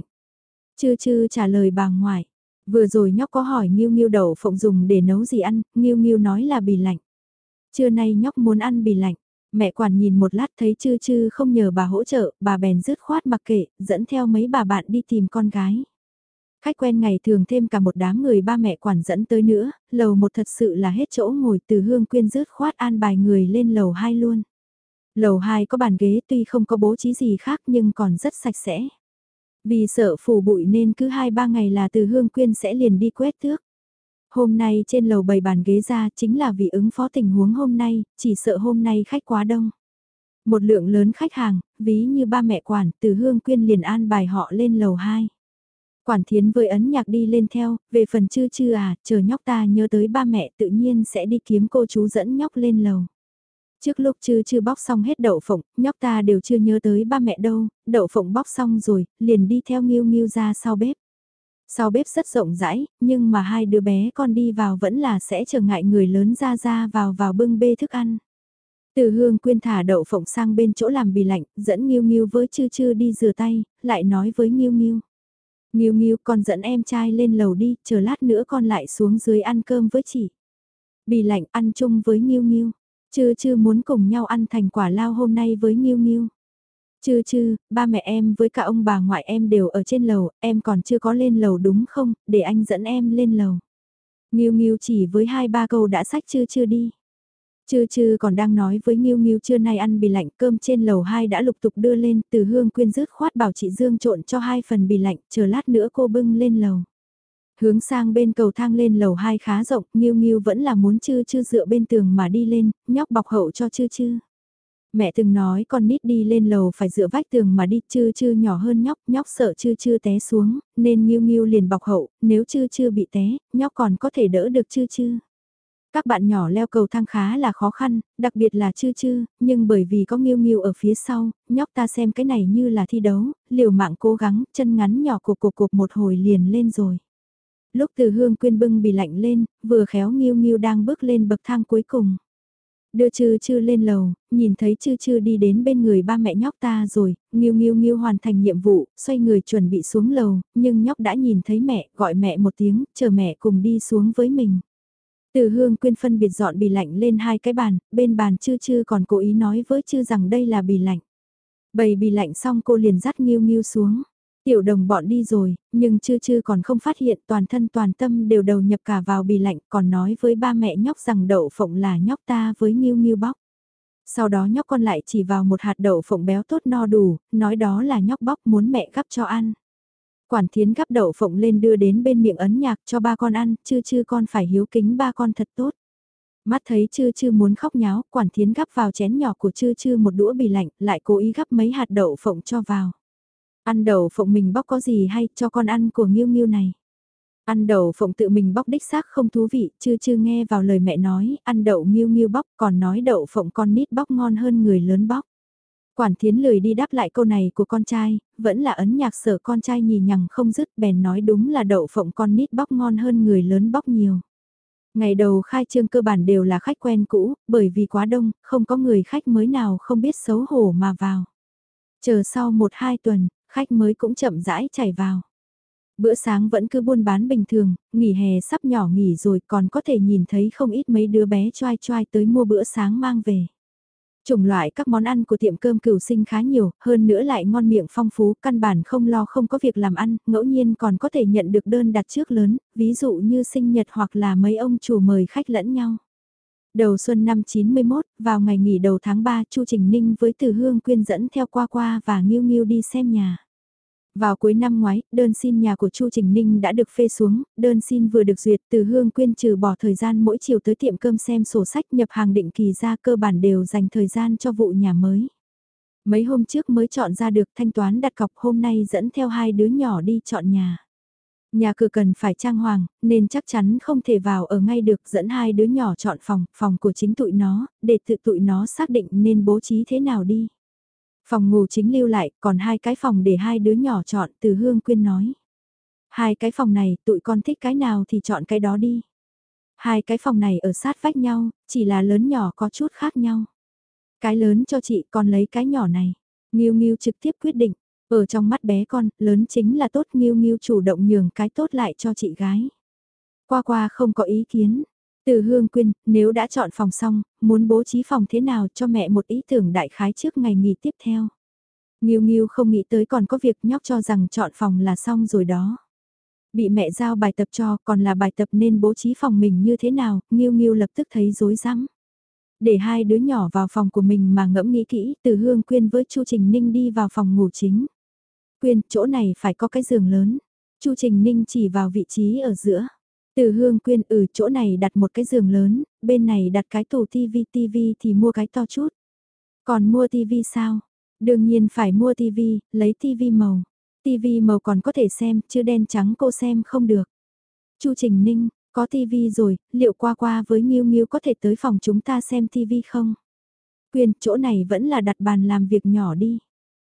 Chư trả lời bà ngoại. Vừa rồi nhóc có hỏi Nghiêu Nghiêu đậu phộng dùng để nấu gì ăn, Nghiêu nói là bì lạnh. Trưa nay nhóc muốn ăn bì lạnh. Mẹ quản nhìn một lát thấy chư không nhờ bà hỗ trợ, bà bèn dứt khoát mặc kệ, dẫn theo mấy bà bạn đi tìm con gái. Khách quen ngày thường thêm cả một đám người ba mẹ quản dẫn tới nữa, lầu một thật sự là hết chỗ ngồi, Từ Hương Quyên dứt khoát an bài người lên lầu 2 luôn. Lầu 2 có bàn ghế tuy không có bố trí gì khác nhưng còn rất sạch sẽ. Vì sợ phủ bụi nên cứ 2-3 ngày là Từ Hương Quyên sẽ liền đi quét tước. Hôm nay trên lầu bày bàn ghế ra chính là vì ứng phó tình huống hôm nay, chỉ sợ hôm nay khách quá đông. Một lượng lớn khách hàng, ví như ba mẹ quản, Từ Hương Quyên liền an bài họ lên lầu 2. Quản thiến với ấn nhạc đi lên theo, về phần chư chờ nhóc ta nhớ tới ba mẹ tự nhiên sẽ đi kiếm cô chú dẫn nhóc lên lầu. Trước lúc chư bóc xong hết đậu phộng, nhóc ta đều chưa nhớ tới ba mẹ đâu, đậu phộng bóc xong rồi, liền đi theo Nghiêu ra sau bếp. Sau bếp rất rộng rãi, nhưng mà hai đứa bé con đi vào vẫn là sẽ trở ngại người lớn ra vào bưng bê thức ăn. Từ Hương Quyên thả đậu phộng sang bên chỗ làm bì lạnh, dẫn Nghiêu với chư đi rửa tay, lại nói với Nghiêu. Nghiêu Nghiêu, con dẫn em trai lên lầu đi, chờ lát nữa con lại xuống dưới ăn cơm với chị. Bì lạnh ăn chung với Nghiêu Nghiêu. Chư chư muốn cùng nhau ăn thành quả lao hôm nay với Nghiêu Nghiêu. Chư chư, ba mẹ em với cả ông bà ngoại em đều ở trên lầu, em còn chưa có lên lầu đúng không, để anh dẫn em lên lầu. Nghiêu Nghiêu chỉ với 2-3 câu đã xách chư chư đi. Chư chư còn đang nói với Nghiêu Nghiêu trưa nay ăn bì lạnh, cơm trên lầu 2 đã lục tục đưa lên, Từ Hương Quyên dứt khoát bảo chị Dương trộn cho 2 phần bì lạnh, chờ lát nữa cô bưng lên lầu. Hướng sang bên cầu thang lên lầu 2 khá rộng, Nghiêu Nghiêu vẫn là muốn chư chư dựa bên tường mà đi lên, nhóc bọc hậu cho chư chư. Mẹ từng nói con nít đi lên lầu phải dựa vách tường mà đi, chư chư nhỏ hơn nhóc, nhóc sợ chư chư té xuống, nên Nghiêu Nghiêu liền bọc hậu, nếu chư chư bị té, nhóc còn có thể đỡ được chư chư. Các bạn nhỏ leo cầu thang khá là khó khăn, đặc biệt là chư chư, nhưng bởi vì có Nghiêu Nghiêu ở phía sau, nhóc ta xem cái này như là thi đấu, liều mạng cố gắng, chân ngắn nhỏ cộp một hồi liền lên rồi. Lúc Từ Hương Quyên bưng bì lạnh lên, vừa khéo Nghiêu Nghiêu đang bước lên bậc thang cuối cùng. Đưa chư chư lên lầu, nhìn thấy chư chư đi đến bên người ba mẹ nhóc ta rồi, Nghiêu Nghiêu Nghiêu hoàn thành nhiệm vụ, xoay người chuẩn bị xuống lầu, nhưng nhóc đã nhìn thấy mẹ, gọi mẹ một tiếng, chờ mẹ cùng đi xuống với mình. Từ Hương Quyên phân biệt dọn bì lạnh lên 2 cái bàn, bên bàn chư chư còn cố ý nói với chư rằng đây là bì lạnh. Bày bì lạnh xong cô liền dắt Nghiêu Nghiêu xuống. Tiểu đồng bọn đi rồi, nhưng chư chư còn không phát hiện toàn thân toàn tâm đều đầu nhập cả vào bì lạnh, còn nói với ba mẹ nhóc rằng đậu phộng là nhóc ta với Nghiêu Nghiêu bóc. Sau đó nhóc con lại chỉ vào một hạt đậu phộng béo tốt no đủ, nói đó là nhóc bóc muốn mẹ gắp cho ăn. Quản Thiến gắp đậu phộng lên đưa đến bên miệng ấn nhạc cho ba con ăn, chư chư con phải hiếu kính ba con thật tốt. Mắt thấy chư chư muốn khóc nháo, Quản Thiến gắp vào chén nhỏ của chư chư một đũa bì lạnh, lại cố ý gắp mấy hạt đậu phộng cho vào. Ăn đậu phộng mình bóc có gì hay, cho con ăn của Nghiêu Nghiêu này. Ăn đậu phộng tự mình bóc đích xác không thú vị, chư chư nghe vào lời mẹ nói, ăn đậu Nghiêu Nghiêu bóc, còn nói đậu phộng con nít bóc ngon hơn người lớn bóc. Quản Thiến lười đi đáp lại câu này của con trai, vẫn là ấn nhạc sở con trai nhì nhằng không dứt, bèn nói đúng là đậu phộng con nít bóc ngon hơn người lớn bóc nhiều. Ngày đầu khai trương cơ bản đều là khách quen cũ, bởi vì quá đông, không có người khách mới nào không biết xấu hổ mà vào. Chờ sau 1-2 tuần, khách mới cũng chậm rãi chảy vào. Bữa sáng vẫn cứ buôn bán bình thường, nghỉ hè sắp nhỏ nghỉ rồi còn có thể nhìn thấy không ít mấy đứa bé choai choai tới mua bữa sáng mang về. Chủng loại các món ăn của tiệm cơm Cửu Sinh khá nhiều, hơn nữa lại ngon miệng phong phú, căn bản không lo không có việc làm ăn, ngẫu nhiên còn có thể nhận được đơn đặt trước lớn, ví dụ như sinh nhật hoặc là mấy ông chủ mời khách lẫn nhau. Đầu xuân năm 91, vào ngày nghỉ đầu tháng 3, Chu Trình Ninh với Từ Hương Quyên dẫn theo Qua Qua và Nghiêu Nghiêu đi xem nhà. Vào cuối năm ngoái, đơn xin nhà của Chu Trình Ninh đã được phê xuống, đơn xin vừa được duyệt, Từ Hương Quyên trừ bỏ thời gian mỗi chiều tới tiệm cơm xem sổ sách nhập hàng định kỳ ra, cơ bản đều dành thời gian cho vụ nhà mới. Mấy hôm trước mới chọn ra được thanh toán đặt cọc, hôm nay dẫn theo 2 đứa nhỏ đi chọn nhà. Nhà cửa cần phải trang hoàng, nên chắc chắn không thể vào ở ngay được, dẫn 2 đứa nhỏ chọn phòng của chính tụi nó, để tự tụi nó xác định nên bố trí thế nào đi. Phòng ngủ chính lưu lại, còn 2 cái phòng để 2 đứa nhỏ chọn, Từ Hương Quyên nói. 2 cái phòng này, tụi con thích cái nào thì chọn cái đó đi. 2 cái phòng này ở sát vách nhau, chỉ là lớn nhỏ có chút khác nhau. Cái lớn cho chị, con lấy cái nhỏ này. Nghiêu Nghiêu trực tiếp quyết định, ở trong mắt bé con, lớn chính là tốt, Nghiêu Nghiêu chủ động nhường cái tốt lại cho chị gái. Qua Qua không có ý kiến. Từ Hương Quyên, nếu đã chọn phòng xong, muốn bố trí phòng thế nào cho mẹ một ý tưởng đại khái trước ngày nghỉ tiếp theo. Nghiêu Nghiêu không nghĩ tới còn có việc, nhóc cho rằng chọn phòng là xong rồi đó. Bị mẹ giao bài tập cho, còn là bài tập nên bố trí phòng mình như thế nào, Nghiêu Nghiêu lập tức thấy rối rắm. Để 2 đứa nhỏ vào phòng của mình mà ngẫm nghĩ kỹ, Từ Hương Quyên với Chu Trình Ninh đi vào phòng ngủ chính. Quyên, chỗ này phải có cái giường lớn. Chu Trình Ninh chỉ vào vị trí ở giữa. Từ Hương Quyên, chỗ này đặt một cái giường lớn, bên này đặt cái tủ tivi thì mua cái to chút. Còn mua tivi sao? Đương nhiên phải mua tivi, lấy tivi màu. Tivi màu còn có thể xem, chứ đen trắng cô xem không được. Chu Trình Ninh, có tivi rồi, liệu Qua Qua với Nghiêu Nghiêu có thể tới phòng chúng ta xem tivi không? Quyên, chỗ này vẫn là đặt bàn làm việc nhỏ đi.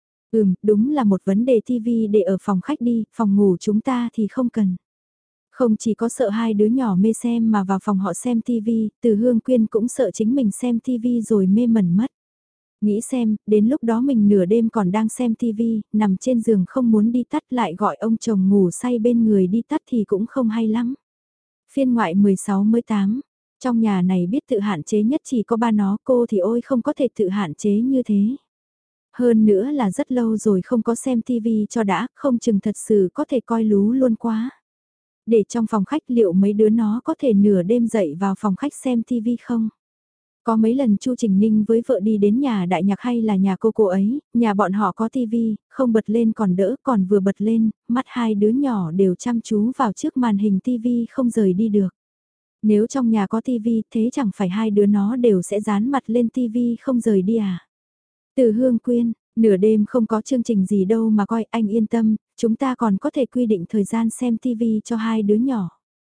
Đúng là một vấn đề, tivi để ở phòng khách đi, phòng ngủ chúng ta thì không cần. Không chỉ có sợ 2 đứa nhỏ mê xem mà vào phòng họ xem tivi, Từ Hương Quyên cũng sợ chính mình xem tivi rồi mê mẩn mất. Nghĩ xem, đến lúc đó mình nửa đêm còn đang xem tivi, nằm trên giường không muốn đi tắt lại gọi ông chồng ngủ say bên người đi tắt thì cũng không hay lắm. Phiên ngoại 16 mới 8. Trong nhà này biết tự hạn chế nhất chỉ có ba nó, cô thì ôi không có thể tự hạn chế như thế. Hơn nữa là rất lâu rồi không có xem tivi cho đã, không chừng thật sự có thể coi lú luôn quá. Để trong phòng khách liệu mấy đứa nó có thể nửa đêm dậy vào phòng khách xem tivi không? Có mấy lần Chu Trình Ninh với vợ đi đến nhà đại nhạc hay là nhà cô ấy, nhà bọn họ có tivi, không bật lên còn đỡ, còn vừa bật lên, mắt hai đứa nhỏ đều chăm chú vào trước màn hình tivi không rời đi được. Nếu trong nhà có tivi thế chẳng phải hai đứa nó đều sẽ dán mặt lên tivi không rời đi à? Từ Hương Quyên, nửa đêm không có chương trình gì đâu mà coi, anh yên tâm, chúng ta còn có thể quy định thời gian xem tivi cho hai đứa nhỏ.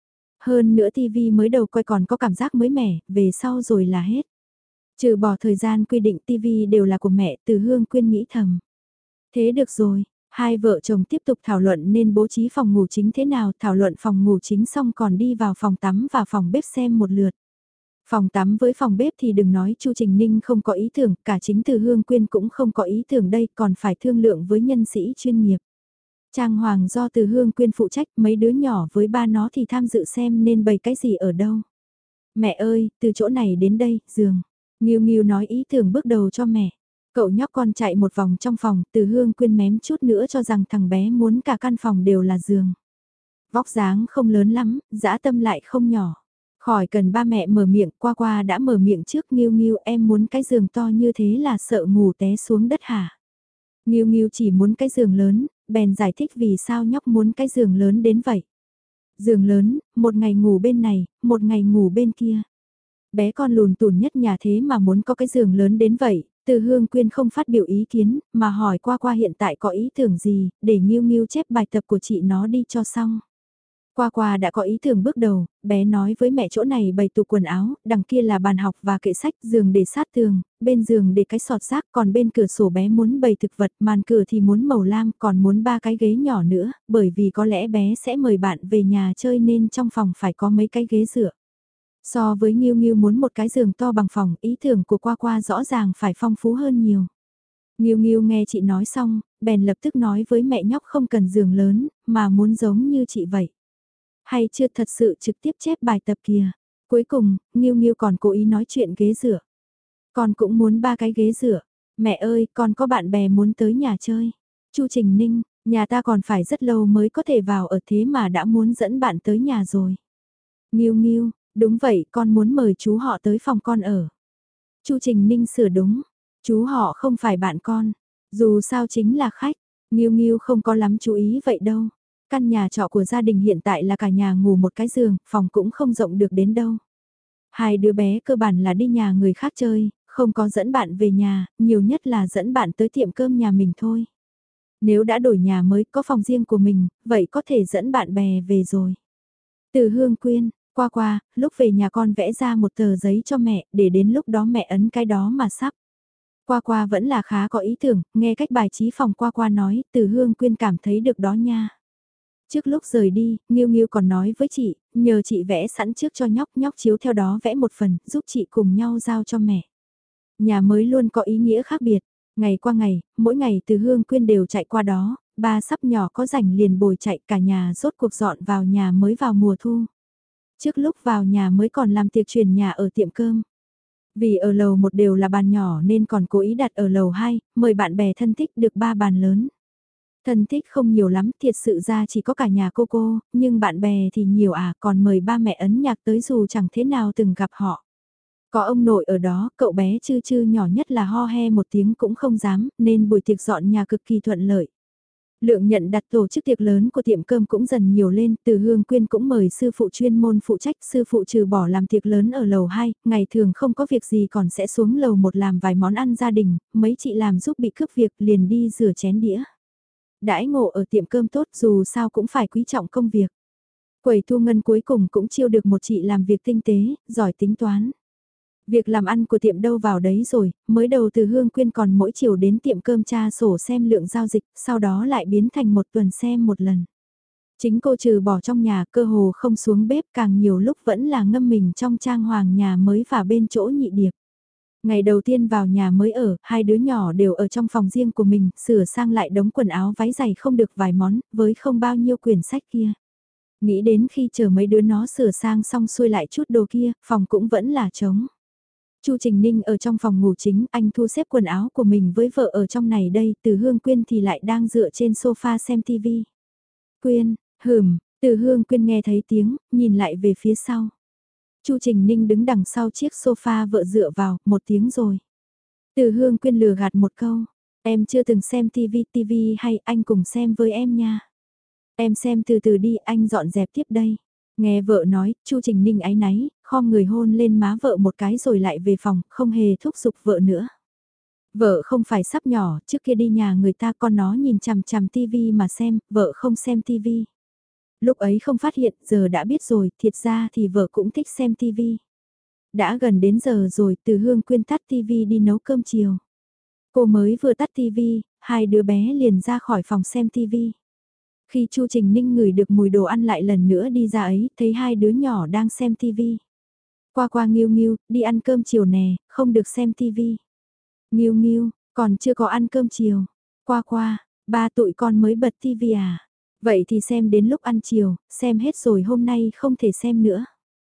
Hơn nữa tivi mới đầu coi còn có cảm giác mới mẻ, về sau rồi là hết. Trừ bỏ thời gian quy định tivi đều là của mẹ, Từ Hương Quyên nghĩ thầm. Thế được rồi, hai vợ chồng tiếp tục thảo luận nên bố trí phòng ngủ chính thế nào, thảo luận phòng ngủ chính xong còn đi vào phòng tắm và phòng bếp xem một lượt. Phòng tắm với phòng bếp thì đừng nói Chu Trình Ninh không có ý tưởng, cả chính Từ Hương Quyên cũng không có ý tưởng đây, còn phải thương lượng với nhân sĩ chuyên nghiệp. Trang hoàng do Từ Hương Quyên phụ trách, mấy đứa nhỏ với ba nó thì tham dự xem nên bày cái gì ở đâu. Mẹ ơi, từ chỗ này đến đây, giường. Nghiêu Nghiêu nói ý tưởng bước đầu cho mẹ. Cậu nhóc con chạy một vòng trong phòng, Từ Hương Quyên mém chút nữa cho rằng thằng bé muốn cả căn phòng đều là giường. Vóc dáng không lớn lắm, dã tâm lại không nhỏ. Khỏi cần ba mẹ mở miệng, qua qua đã mở miệng trước. Nghiêu Nghiêu, em muốn cái giường to như thế là sợ ngủ té xuống đất hả? Nghiêu Nghiêu chỉ muốn cái giường lớn, bèn giải thích vì sao nhóc muốn cái giường lớn đến vậy. Giường lớn, một ngày ngủ bên này, một ngày ngủ bên kia. Bé con lùn tùn nhất nhà thế mà muốn có cái giường lớn đến vậy, Từ Hương Quyên không phát biểu ý kiến, mà hỏi qua qua hiện tại có ý tưởng gì, để Nghiêu Nghiêu chép bài tập của chị nó đi cho xong. Qua qua đã có ý tưởng bước đầu, bé nói với mẹ chỗ này bày tủ quần áo, đằng kia là bàn học và kệ sách, giường để sát tường, bên giường để cái sọt rác, còn bên cửa sổ bé muốn bày thực vật, màn cửa thì muốn màu lam, còn muốn ba cái ghế nhỏ nữa, bởi vì có lẽ bé sẽ mời bạn về nhà chơi nên trong phòng phải có mấy cái ghế dựa. So với Nghiêu Nghiêu muốn một cái giường to bằng phòng, ý tưởng của Qua Qua rõ ràng phải phong phú hơn nhiều. Nghiêu Nghiêu nghe chị nói xong, bèn lập tức nói với mẹ nhóc không cần giường lớn, mà muốn giống như chị vậy. Hay chưa thật sự trực tiếp chép bài tập kìa. Cuối cùng, Nghiêu Nghiêu còn cố ý nói chuyện ghế dựa. Con cũng muốn ba cái ghế dựa. Mẹ ơi, con có bạn bè muốn tới nhà chơi. Chu Trình Ninh, nhà ta còn phải rất lâu mới có thể vào ở thế mà đã muốn dẫn bạn tới nhà rồi. Nghiêu Nghiêu, đúng vậy, con muốn mời chú họ tới phòng con ở. Chu Trình Ninh sửa đúng, chú họ không phải bạn con, dù sao chính là khách. Nghiêu Nghiêu không có lắm chú ý vậy đâu. Căn nhà trọ của gia đình hiện tại là cả nhà ngủ một cái giường, phòng cũng không rộng được đến đâu. Hai đứa bé cơ bản là đi nhà người khác chơi, không có dẫn bạn về nhà, nhiều nhất là dẫn bạn tới tiệm cơm nhà mình thôi. Nếu đã đổi nhà mới có phòng riêng của mình, vậy có thể dẫn bạn bè về rồi. Từ Hương Quyên, qua qua, lúc về nhà con vẽ ra một tờ giấy cho mẹ, để đến lúc đó mẹ ấn cái đó mà sắp. Qua qua vẫn là khá có ý tưởng, nghe cách bài trí phòng qua qua nói, Từ Hương Quyên cảm thấy được đó nha. Trước lúc rời đi, Nghiêu Nghiêu còn nói với chị, nhờ chị vẽ sẵn trước cho nhóc, nhóc chiếu theo đó vẽ một phần, giúp chị cùng nhau giao cho mẹ. Nhà mới luôn có ý nghĩa khác biệt, ngày qua ngày, mỗi ngày Từ Hương Quyên đều chạy qua đó, ba sắp nhỏ có rảnh liền bồi chạy cả nhà rốt cuộc dọn vào nhà mới vào mùa thu. Trước lúc vào nhà mới còn làm tiệc truyền nhà ở tiệm cơm. Vì ở lầu 1 đều là bàn nhỏ nên còn cố ý đặt ở lầu 2, mời bạn bè thân thích được 3 bàn lớn. Thân thích không nhiều lắm, thiệt sự ra chỉ có cả nhà cô, nhưng bạn bè thì nhiều còn mời ba mẹ ấn nhạc tới dù chẳng thế nào từng gặp họ. Có ông nội ở đó, cậu bé chư chư nhỏ nhất là ho he một tiếng cũng không dám, nên buổi tiệc dọn nhà cực kỳ thuận lợi. Lượng nhận đặt tổ chức tiệc lớn của tiệm cơm cũng dần nhiều lên, Từ Hương Quyên cũng mời sư phụ chuyên môn phụ trách, sư phụ trừ bỏ làm tiệc lớn ở lầu 2, ngày thường không có việc gì còn sẽ xuống lầu 1 làm vài món ăn gia đình, mấy chị làm giúp bị cướp việc liền đi rửa chén đĩa. Đãi ngộ ở tiệm cơm tốt dù sao cũng phải quý trọng công việc. Quầy thu ngân cuối cùng cũng chiêu được một chị làm việc tinh tế, giỏi tính toán. Việc làm ăn của tiệm đâu vào đấy rồi, mới đầu Từ Hương Quyên còn mỗi chiều đến tiệm cơm tra sổ xem lượng giao dịch, sau đó lại biến thành một tuần xem một lần. Chính cô trừ bỏ trong nhà cơ hồ không xuống bếp càng nhiều lúc vẫn là ngâm mình trong trang hoàng nhà mới và bên chỗ nhị điệp. Ngày đầu tiên vào nhà mới ở, hai đứa nhỏ đều ở trong phòng riêng của mình, sửa sang lại đống quần áo váy giày không được vài món, với không bao nhiêu quyển sách kia. Nghĩ đến khi chờ mấy đứa nó sửa sang xong xuôi lại chút đồ kia, phòng cũng vẫn là trống. Chu Trình Ninh ở trong phòng ngủ chính, anh thu xếp quần áo của mình với vợ ở trong này đây, Từ Hương Quyên thì lại đang dựa trên sofa xem tivi. Quyên, Từ Hương Quyên nghe thấy tiếng, nhìn lại về phía sau. Chu Trình Ninh đứng đằng sau chiếc sofa vợ dựa vào, một tiếng rồi. Từ Hương Quyên lừa gạt một câu, em chưa từng xem tivi hay anh cùng xem với em nha. Em xem từ từ đi, anh dọn dẹp tiếp đây. Nghe vợ nói, Chu Trình Ninh áy náy, khom người hôn lên má vợ một cái rồi lại về phòng, không hề thúc giục vợ nữa. Vợ không phải sắp nhỏ, trước kia đi nhà người ta con nó nhìn chằm chằm tivi mà xem, vợ không xem tivi. Lúc ấy không phát hiện, giờ đã biết rồi, thiệt ra thì vợ cũng thích xem tivi. Đã gần đến giờ rồi, Từ Hương Quyên tắt tivi đi nấu cơm chiều. Cô mới vừa tắt tivi, hai đứa bé liền ra khỏi phòng xem tivi. Khi Chu Trình Ninh ngửi được mùi đồ ăn lại lần nữa đi ra ấy, thấy hai đứa nhỏ đang xem tivi. Qua qua Nghiêu Nghiêu, đi ăn cơm chiều nè, không được xem tivi. Nghiêu Nghiêu, còn chưa có ăn cơm chiều. Qua qua, ba tụi con mới bật tivi à? Vậy thì xem đến lúc ăn chiều, xem hết rồi hôm nay không thể xem nữa.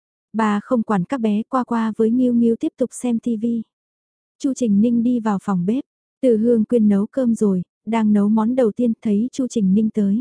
Bà không quản các bé, qua qua với Nghiêu Nghiêu tiếp tục xem tivi. Chu Trình Ninh đi vào phòng bếp, Từ Hương Quyên nấu cơm rồi, đang nấu món đầu tiên thấy Chu Trình Ninh tới.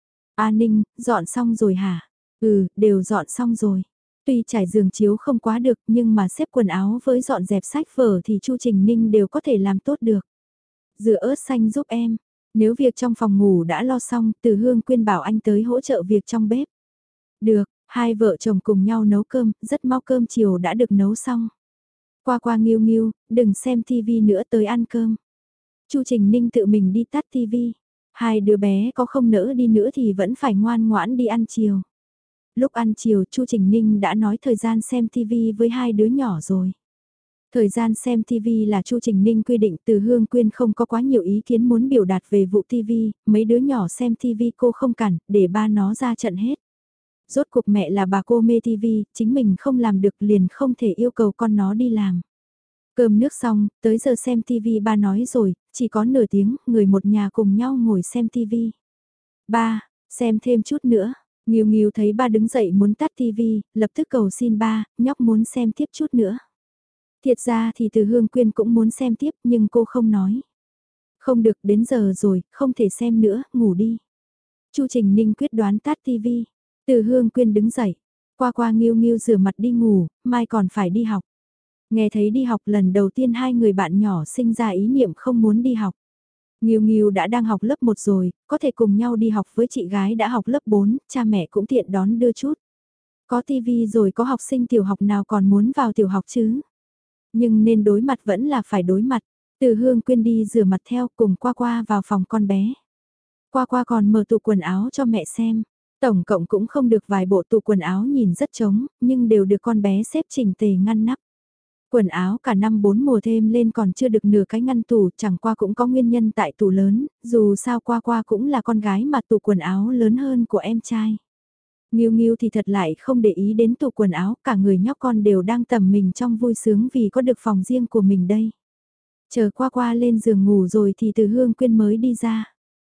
A Ninh, dọn xong rồi hả? Ừ, đều dọn xong rồi. Tuy trải giường chiếu không quá được nhưng mà xếp quần áo với dọn dẹp sách vở thì Chu Trình Ninh đều có thể làm tốt được. Rửa ớt xanh giúp em. Nếu việc trong phòng ngủ đã lo xong, Từ Hương Quyên bảo anh tới hỗ trợ việc trong bếp. Được, hai vợ chồng cùng nhau nấu cơm, rất mau cơm chiều đã được nấu xong. Qua qua Nghiêu Nghiêu, đừng xem tivi nữa tới ăn cơm. Chu Trình Ninh tự mình đi tắt tivi. Hai đứa bé có không nỡ đi nữa thì vẫn phải ngoan ngoãn đi ăn chiều. Lúc ăn chiều Chu Trình Ninh đã nói thời gian xem tivi với hai đứa nhỏ rồi. Thời gian xem tivi là Chu Trình Ninh quy định, Từ Hương Quyên không có quá nhiều ý kiến muốn biểu đạt về vụ tivi, mấy đứa nhỏ xem tivi cô không cản, để ba nó ra trận hết. Rốt cuộc mẹ là bà cô mê tivi, chính mình không làm được liền không thể yêu cầu con nó đi làm. Cơm nước xong, tới giờ xem tivi ba nói rồi, chỉ có nửa tiếng, người một nhà cùng nhau ngồi xem tivi. Ba, xem thêm chút nữa. Nghiêu Nghiêu thấy ba đứng dậy muốn tắt tivi, lập tức cầu xin ba, nhóc muốn xem tiếp chút nữa. Thiệt ra thì Từ Hương Quyên cũng muốn xem tiếp nhưng cô không nói. Không được, đến giờ rồi, không thể xem nữa, ngủ đi. Chu Trình Ninh quyết đoán tắt tivi. Từ Hương Quyên đứng dậy. Qua qua Nghiêu Nghiêu rửa mặt đi ngủ, mai còn phải đi học. Nghe thấy đi học lần đầu tiên hai người bạn nhỏ sinh ra ý niệm không muốn đi học. Nghiêu Nghiêu đã đang học lớp 1 rồi, có thể cùng nhau đi học với chị gái đã học lớp 4, cha mẹ cũng tiện đón đưa chút. Có tivi rồi có học sinh tiểu học nào còn muốn vào tiểu học chứ? Nhưng nên đối mặt vẫn là phải đối mặt. Từ Hương Quyên đi rửa mặt theo cùng qua qua vào phòng con bé. Qua qua còn mở tủ quần áo cho mẹ xem. Tổng cộng cũng không được vài bộ tủ quần áo nhìn rất trống, nhưng đều được con bé xếp chỉnh tề ngăn nắp. Quần áo cả năm 4 mùa thêm lên còn chưa được nửa cái ngăn tủ, chẳng qua cũng có nguyên nhân tại tủ lớn, dù sao qua qua cũng là con gái mà tủ quần áo lớn hơn của em trai. Nghiêu Nghiêu thì thật lại không để ý đến tủ quần áo, cả người nhóc con đều đang tầm mình trong vui sướng vì có được phòng riêng của mình đây. Chờ qua qua lên giường ngủ rồi thì Từ Hương Quyên mới đi ra.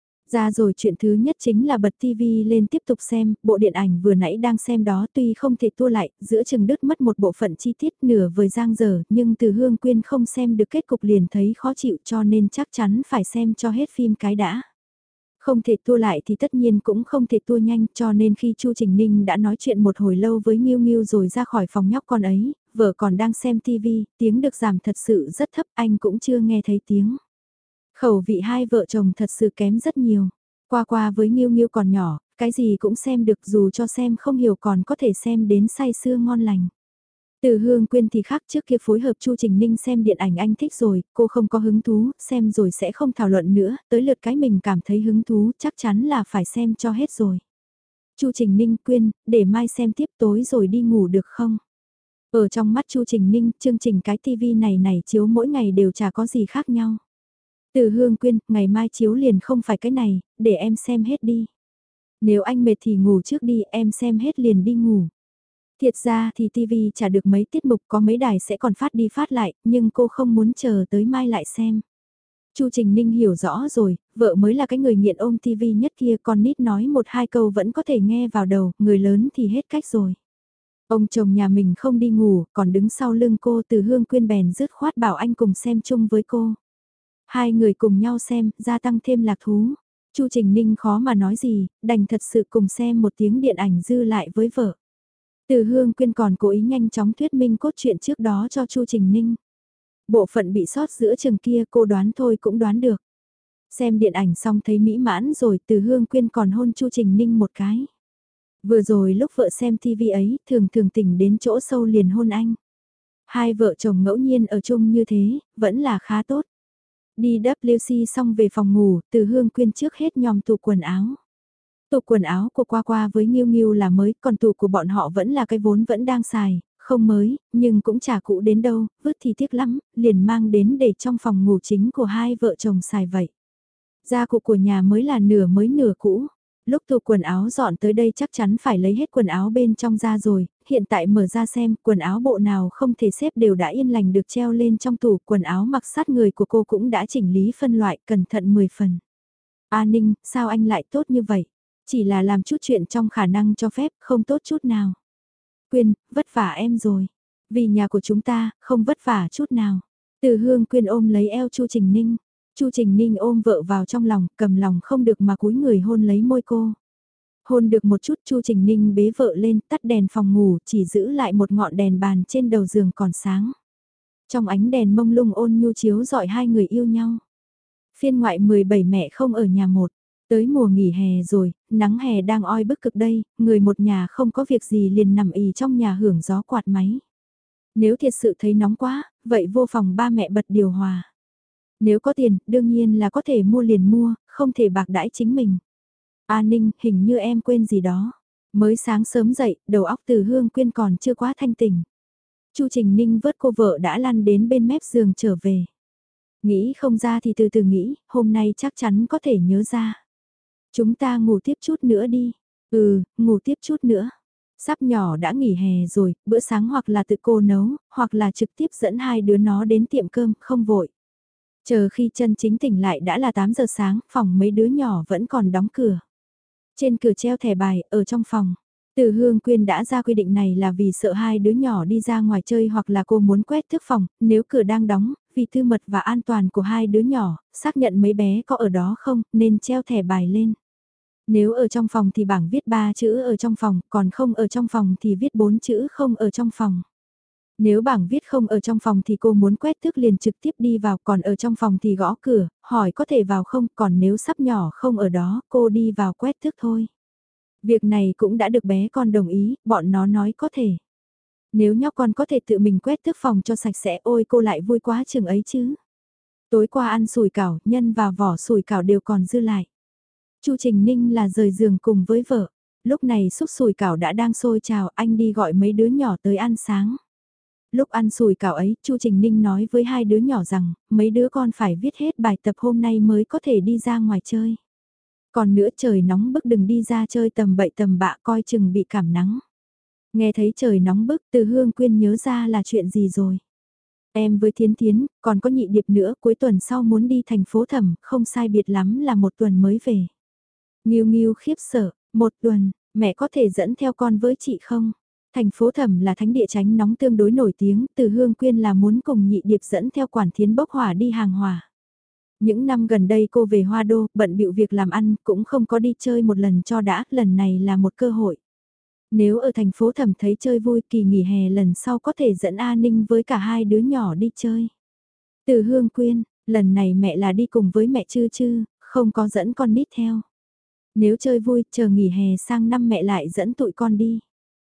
Ra rồi chuyện thứ nhất chính là bật tivi lên tiếp tục xem, bộ điện ảnh vừa nãy đang xem đó tuy không thể tua lại, giữa chừng đứt mất một bộ phận chi tiết nửa vời giang dở, nhưng Từ Hương Quyên không xem được kết cục liền thấy khó chịu cho nên chắc chắn phải xem cho hết phim cái đã. Không thể tua lại thì tất nhiên cũng không thể tua nhanh cho nên khi Chu Trình Ninh đã nói chuyện một hồi lâu với Nghiêu Nghiêu rồi ra khỏi phòng nhóc con ấy, vợ còn đang xem tivi, tiếng được giảm thật sự rất thấp anh cũng chưa nghe thấy tiếng. Khẩu vị hai vợ chồng thật sự kém rất nhiều. Qua qua với Nghiêu Nghiêu còn nhỏ, cái gì cũng xem được dù cho xem không hiểu còn có thể xem đến say sưa ngon lành. Từ Hương Quyên thì khác trước kia phối hợp Chu Trình Ninh xem điện ảnh anh thích rồi, cô không có hứng thú, xem rồi sẽ không thảo luận nữa, tới lượt cái mình cảm thấy hứng thú chắc chắn là phải xem cho hết rồi. Chu Trình Ninh Quyên, để mai xem tiếp tối rồi đi ngủ được không? Ở trong mắt Chu Trình Ninh, chương trình cái tivi này chiếu mỗi ngày đều chả có gì khác nhau. Từ Hương Quyên, ngày mai chiếu liền không phải cái này, để em xem hết đi. Nếu anh mệt thì ngủ trước đi, em xem hết liền đi ngủ. Thiệt ra thì TV trả được mấy tiết mục có mấy đài sẽ còn phát đi phát lại, nhưng cô không muốn chờ tới mai lại xem. Chu Trình Ninh hiểu rõ rồi, vợ mới là cái người nghiện ôm TV nhất kia, con nít nói một hai câu vẫn có thể nghe vào đầu, người lớn thì hết cách rồi. Ông chồng nhà mình không đi ngủ, còn đứng sau lưng cô. Từ Hương Quyên bèn dứt khoát bảo anh cùng xem chung với cô. Hai người cùng nhau xem, gia tăng thêm lạc thú. Chu Trình Ninh khó mà nói gì, đành thật sự cùng xem một tiếng điện ảnh dư lại với vợ. Từ Hương Quyên còn cố ý nhanh chóng thuyết minh cốt truyện trước đó cho Chu Trình Ninh. Bộ phận bị sót giữa chừng kia cô đoán thôi cũng đoán được. Xem điện ảnh xong thấy mỹ mãn rồi, Từ Hương Quyên còn hôn Chu Trình Ninh một cái. Vừa rồi lúc vợ xem TV ấy, thường thường tỉnh đến chỗ sâu liền hôn anh. Hai vợ chồng ngẫu nhiên ở chung như thế, vẫn là khá tốt. Đi WC xong về phòng ngủ, Từ Hương Quyên trước hết nhòm tủ quần áo. Tủ quần áo của Qua Qua với Nghiêu Nghiêu là mới, còn tủ của bọn họ vẫn là cái vốn vẫn đang xài, không mới, nhưng cũng chả cũ đến đâu, vứt thì tiếc lắm, liền mang đến để trong phòng ngủ chính của hai vợ chồng xài vậy. Gia cụ của nhà mới là nửa mới nửa cũ. Lúc tủ quần áo dọn tới đây chắc chắn phải lấy hết quần áo bên trong ra rồi, hiện tại mở ra xem quần áo bộ nào không thể xếp đều đã yên lành được treo lên trong tủ, quần áo mặc sát người của cô cũng đã chỉnh lý phân loại cẩn thận 10 phần. A Ninh, sao anh lại tốt như vậy? Chỉ là làm chút chuyện trong khả năng cho phép, không tốt chút nào. Quyên, vất vả em rồi. Vì nhà của chúng ta, không vất vả chút nào. Từ Hương Quyên ôm lấy eo Chu Trình Ninh. Chu Trình Ninh ôm vợ vào trong lòng, cầm lòng không được mà cúi người hôn lấy môi cô. Hôn được một chút Chu Trình Ninh bế vợ lên, tắt đèn phòng ngủ, chỉ giữ lại một ngọn đèn bàn trên đầu giường còn sáng. Trong ánh đèn mông lung ôn nhu chiếu rọi hai người yêu nhau. Phiên ngoại 17 mẹ không ở nhà một. Tới mùa nghỉ hè rồi, nắng hè đang oi bức cực đây, người một nhà không có việc gì liền nằm ì trong nhà hưởng gió quạt máy. Nếu thiệt sự thấy nóng quá, vậy vô phòng ba mẹ bật điều hòa. Nếu có tiền, đương nhiên là có thể mua liền mua, không thể bạc đãi chính mình. A Ninh, hình như em quên gì đó. Mới sáng sớm dậy, đầu óc Từ Hương Quyên còn chưa quá thanh tỉnh. Chu Trình Ninh vớt cô vợ đã lăn đến bên mép giường trở về. Nghĩ không ra thì từ từ nghĩ, hôm nay chắc chắn có thể nhớ ra. Chúng ta ngủ tiếp chút nữa đi. Ừ, ngủ tiếp chút nữa. Sắp nhỏ đã nghỉ hè rồi, bữa sáng hoặc là tự cô nấu, hoặc là trực tiếp dẫn hai đứa nó đến tiệm cơm, không vội. Chờ khi chân chính tỉnh lại đã là 8 giờ sáng, phòng mấy đứa nhỏ vẫn còn đóng cửa. Trên cửa treo thẻ bài, ở trong phòng. Từ Hương Quyên đã ra quy định này là vì sợ hai đứa nhỏ đi ra ngoài chơi hoặc là cô muốn quét thước phòng, nếu cửa đang đóng, vì tư mật và an toàn của hai đứa nhỏ, xác nhận mấy bé có ở đó không, nên treo thẻ bài lên. Nếu ở trong phòng thì bảng viết 3 chữ ở trong phòng, còn không ở trong phòng thì viết 4 chữ không ở trong phòng. Nếu bảng viết không ở trong phòng thì cô muốn quét thước liền trực tiếp đi vào, còn ở trong phòng thì gõ cửa, hỏi có thể vào không, còn nếu sắp nhỏ không ở đó, cô đi vào quét thước thôi. Việc này cũng đã được bé con đồng ý, bọn nó nói có thể. Nếu nhóc con có thể tự mình quét thước phòng cho sạch sẽ, ôi cô lại vui quá chừng ấy chứ. Tối qua ăn sủi cảo, nhân và vỏ sủi cảo đều còn dư lại. Chu Trình Ninh là rời giường cùng với vợ. Lúc này xúc sủi cảo đã đang sôi trào, anh đi gọi mấy đứa nhỏ tới ăn sáng. Lúc ăn sủi cảo ấy, Chu Trình Ninh nói với hai đứa nhỏ rằng, mấy đứa con phải viết hết bài tập hôm nay mới có thể đi ra ngoài chơi. Còn nữa trời nóng bức đừng đi ra chơi tầm bậy tầm bạ coi chừng bị cảm nắng. Nghe thấy trời nóng bức Từ Hương Quyên nhớ ra là chuyện gì rồi. Em với Thiến Thiến, còn có Nhị Điệp nữa, cuối tuần sau muốn đi thành phố Thẩm, không sai biệt lắm là một tuần mới về. Nghiêu Nghiêu khiếp sợ, một tuần, mẹ có thể dẫn theo con với chị không? Thành phố Thẩm là thánh địa tránh nóng tương đối nổi tiếng, Từ Hương Quyên là muốn cùng Nhị Điệp dẫn theo Quản Thiến bốc hỏa đi hàng hỏa. Những năm gần đây cô về Hoa Đô, bận bịu việc làm ăn, cũng không có đi chơi một lần cho đã, lần này là một cơ hội. Nếu ở thành phố Thẩm thấy chơi vui kỳ nghỉ hè lần sau có thể dẫn A Ninh với cả hai đứa nhỏ đi chơi. Từ Hương Quyên, lần này mẹ là đi cùng với mẹ Chư Chư, không có dẫn con nít theo. Nếu chơi vui, chờ nghỉ hè sang năm mẹ lại dẫn tụi con đi.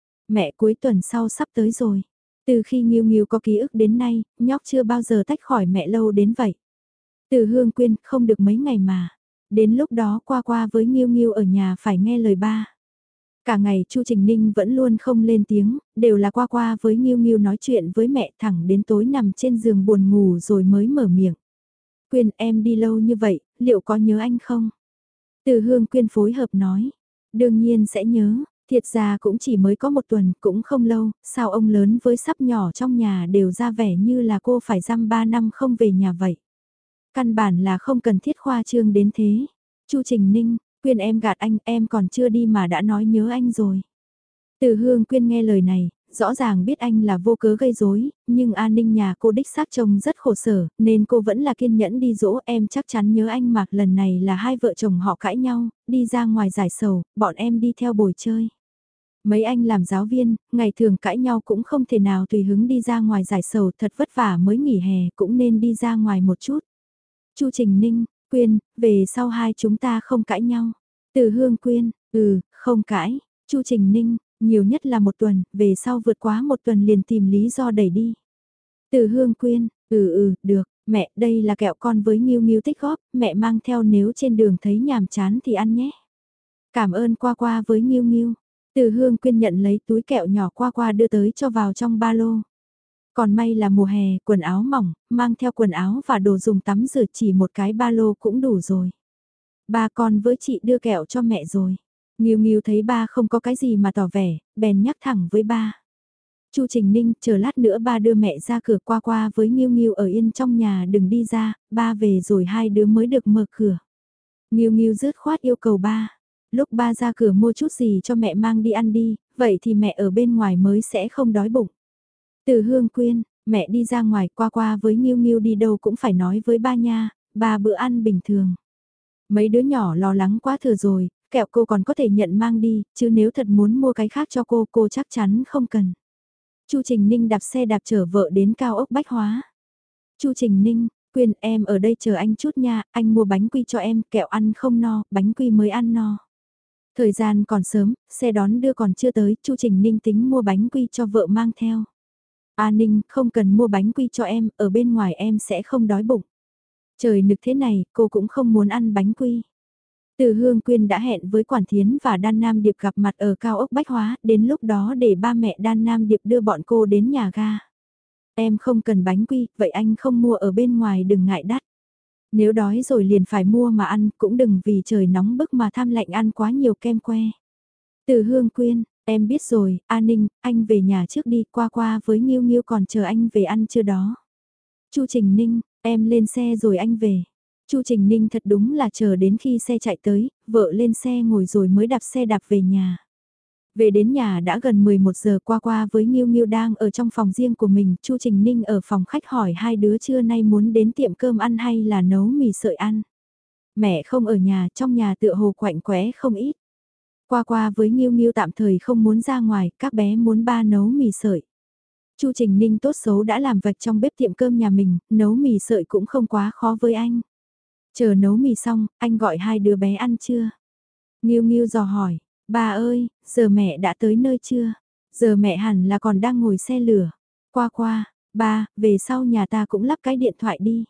Mẹ cuối tuần sau sắp tới rồi. Từ khi Nghiêu Nghiêu có ký ức đến nay, nhóc chưa bao giờ tách khỏi mẹ lâu đến vậy. Từ Hương Quyên không được mấy ngày mà. Đến lúc đó Qua Qua với Nghiêu Nghiêu ở nhà phải nghe lời ba. Cả ngày Chu Trình Ninh vẫn luôn không lên tiếng, đều là Qua Qua với Nghiêu Nghiêu nói chuyện với mẹ thẳng đến tối nằm trên giường buồn ngủ rồi mới mở miệng. Quyên em đi lâu như vậy, liệu có nhớ anh không? Từ Hương Quyên phối hợp nói. Đương nhiên sẽ nhớ, Thiệt ra cũng chỉ mới có một tuần, cũng không lâu, sao ông lớn với sắp nhỏ trong nhà đều ra vẻ như là cô phải dăm 3 năm không về nhà vậy. Căn bản là không cần thiết khoa trương đến thế. Chu Trình Ninh, Quyên em gạt anh, em còn chưa đi mà đã nói nhớ anh rồi. Từ Hương Quyên nghe lời này, rõ ràng biết anh là vô cớ gây rối, nhưng an ninh nhà cô đích xác trông rất khổ sở, nên cô vẫn là kiên nhẫn đi dỗ em chắc chắn nhớ anh mà lần này là hai vợ chồng họ cãi nhau, đi ra ngoài giải sầu, bọn em đi theo bồi chơi. Mấy anh làm giáo viên, ngày thường cãi nhau cũng không thể nào tùy hứng đi ra ngoài giải sầu thật vất vả mới nghỉ hè cũng nên đi ra ngoài một chút. Chu Trình Ninh, Quyên, về sau hai chúng ta không cãi nhau. Từ Hương Quyên, không cãi. Chu Trình Ninh, nhiều nhất là một tuần, về sau vượt quá một tuần liền tìm lý do đẩy đi. Từ Hương Quyên, được, mẹ, đây là kẹo con với Nghiêu Nghiêu tích góp, mẹ mang theo nếu trên đường thấy nhàm chán thì ăn nhé. Cảm ơn Qua Qua với Nghiêu Nghiêu. Từ Hương Quyên nhận lấy túi kẹo nhỏ Qua Qua đưa tới cho vào trong ba lô. Còn may là mùa hè, quần áo mỏng, mang theo quần áo và đồ dùng tắm rửa chỉ một cái ba lô cũng đủ rồi. Ba con với chị đưa kẹo cho mẹ rồi. Nghiêu Nghiêu thấy ba không có cái gì mà tỏ vẻ, bèn nhắc thẳng với ba. Chu Trình Ninh, chờ lát nữa ba đưa mẹ ra cửa Qua Qua với Nghiêu Nghiêu ở yên trong nhà đừng đi ra, ba về rồi hai đứa mới được mở cửa. Nghiêu Nghiêu dứt khoát yêu cầu ba. Lúc ba ra cửa mua chút gì cho mẹ mang đi ăn đi, vậy thì mẹ ở bên ngoài mới sẽ không đói bụng. Từ Hương Quyên, mẹ đi ra ngoài Qua Qua với Nghiêu Nghiêu đi đâu cũng phải nói với ba nha, ba bữa ăn bình thường. Mấy đứa nhỏ lo lắng quá thừa rồi, kẹo cô còn có thể nhận mang đi, chứ nếu thật muốn mua cái khác cho cô chắc chắn không cần. Chu Trình Ninh đạp xe đạp chở vợ đến cao ốc Bách Hóa. Chu Trình Ninh, Quyên em ở đây chờ anh chút nha, anh mua bánh quy cho em, kẹo ăn không no, bánh quy mới ăn no. Thời gian còn sớm, xe đón đưa còn chưa tới, Chu Trình Ninh tính mua bánh quy cho vợ mang theo. A Ninh, không cần mua bánh quy cho em, ở bên ngoài em sẽ không đói bụng. Trời nực thế này, cô cũng không muốn ăn bánh quy. Từ Hương Quyên đã hẹn với Quản Thiến và Đan Nam Điệp gặp mặt ở cao ốc Bách Hóa, đến lúc đó để ba mẹ Đan Nam Điệp đưa bọn cô đến nhà ga. Em không cần bánh quy, vậy anh không mua ở bên ngoài đừng ngại đắt. Nếu đói rồi liền phải mua mà ăn, cũng đừng vì trời nóng bức mà tham lạnh ăn quá nhiều kem que. Từ Hương Quyên, em biết rồi, A Ninh, anh về nhà trước đi, Qua Qua với Nghiêu Nghiêu còn chờ anh về ăn chưa đó. Chu Trình Ninh, em lên xe rồi anh về. Chu Trình Ninh thật đúng là chờ đến khi xe chạy tới, vợ lên xe ngồi rồi mới đạp xe đạp về nhà. Về đến nhà đã gần 11 giờ Qua Qua với Nghiêu Nghiêu đang ở trong phòng riêng của mình, Chu Trình Ninh ở phòng khách hỏi hai đứa trưa nay muốn đến tiệm cơm ăn hay là nấu mì sợi ăn. Mẹ không ở nhà, trong nhà tựa hồ quạnh quẽ không ít. Qua Qua với Nghiêu Nghiêu tạm thời không muốn ra ngoài, các bé muốn ba nấu mì sợi. Chu Trình Ninh tốt xấu đã làm vạch trong bếp tiệm cơm nhà mình, nấu mì sợi cũng không quá khó với anh. Chờ nấu mì xong, anh gọi hai đứa bé ăn chưa? Nghiêu Nghiêu dò hỏi, ba ơi, giờ mẹ đã tới nơi chưa? Giờ mẹ hẳn là còn đang ngồi xe lửa. Qua Qua, ba, về sau nhà ta cũng lắp cái điện thoại đi.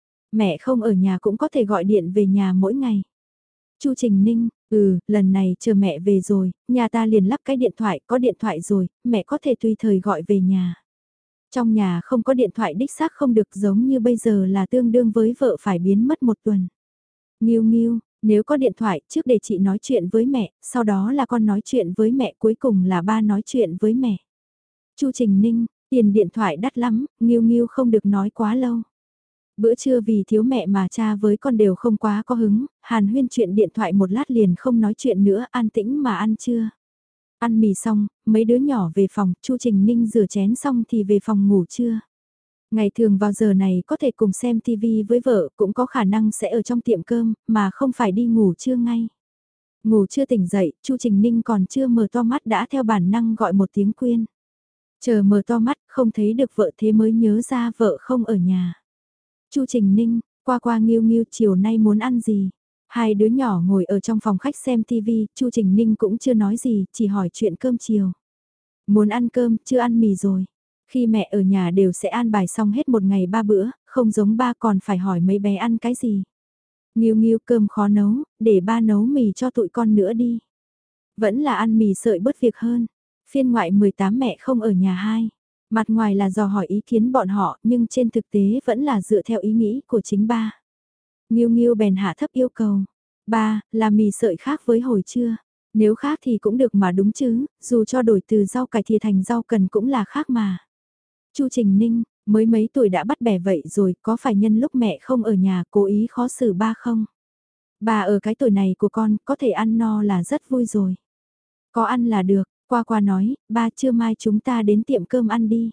Mẹ không ở nhà cũng có thể gọi điện về nhà mỗi ngày. Chu Trình Ninh, lần này chờ mẹ về rồi, nhà ta liền lắp cái điện thoại, có điện thoại rồi, mẹ có thể tùy thời gọi về nhà. Trong nhà không có điện thoại đích xác không được giống như bây giờ là tương đương với vợ phải biến mất một tuần. Nghiêu Nghiêu, nếu có điện thoại trước để chị nói chuyện với mẹ, sau đó là con nói chuyện với mẹ, cuối cùng là ba nói chuyện với mẹ. Chu Trình Ninh, tiền điện thoại đắt lắm, Nghiêu Nghiêu không được nói quá lâu. Bữa trưa vì thiếu mẹ mà cha với con đều không quá có hứng, Hàn Huyên chuyện điện thoại một lát liền không nói chuyện nữa, an tĩnh mà ăn trưa. Ăn mì xong, mấy đứa nhỏ về phòng, Chu Trình Ninh rửa chén xong thì về phòng ngủ trưa. Ngày thường vào giờ này có thể cùng xem TV với vợ, cũng có khả năng sẽ ở trong tiệm cơm, mà không phải đi ngủ trưa ngay. Ngủ chưa tỉnh dậy, Chu Trình Ninh còn chưa mở to mắt đã theo bản năng gọi một tiếng Quyên. Chờ mở to mắt, không thấy được vợ thế mới nhớ ra vợ không ở nhà. Chu Trình Ninh, Qua Qua Nghiêu Nghiêu chiều nay muốn ăn gì? Hai đứa nhỏ ngồi ở trong phòng khách xem TV, Chu Trình Ninh cũng chưa nói gì, chỉ hỏi chuyện cơm chiều. Muốn ăn cơm, chưa ăn mì rồi. Khi mẹ ở nhà đều sẽ an bài xong hết một ngày ba bữa, không giống ba còn phải hỏi mấy bé ăn cái gì. Nghiêu Nghiêu cơm khó nấu, để ba nấu mì cho tụi con nữa đi. Vẫn là ăn mì sợi bớt việc hơn. Phiên ngoại 18 mẹ không ở nhà hai. Mặt ngoài là dò hỏi ý kiến bọn họ nhưng trên thực tế vẫn là dựa theo ý nghĩ của chính ba. Nghiêu Nghiêu bèn hạ thấp yêu cầu. Ba, là mì sợi khác với hồi trưa. Nếu khác thì cũng được mà đúng chứ, dù cho đổi từ rau cải thìa thành rau cần cũng là khác mà. Chu Trình Ninh, mới mấy tuổi đã bắt bẻ vậy rồi, có phải nhân lúc mẹ không ở nhà cố ý khó xử ba không? Bà ở cái tuổi này của con, có thể ăn no là rất vui rồi. Có ăn là được, qua qua nói, ba trưa mai chúng ta đến tiệm cơm ăn đi.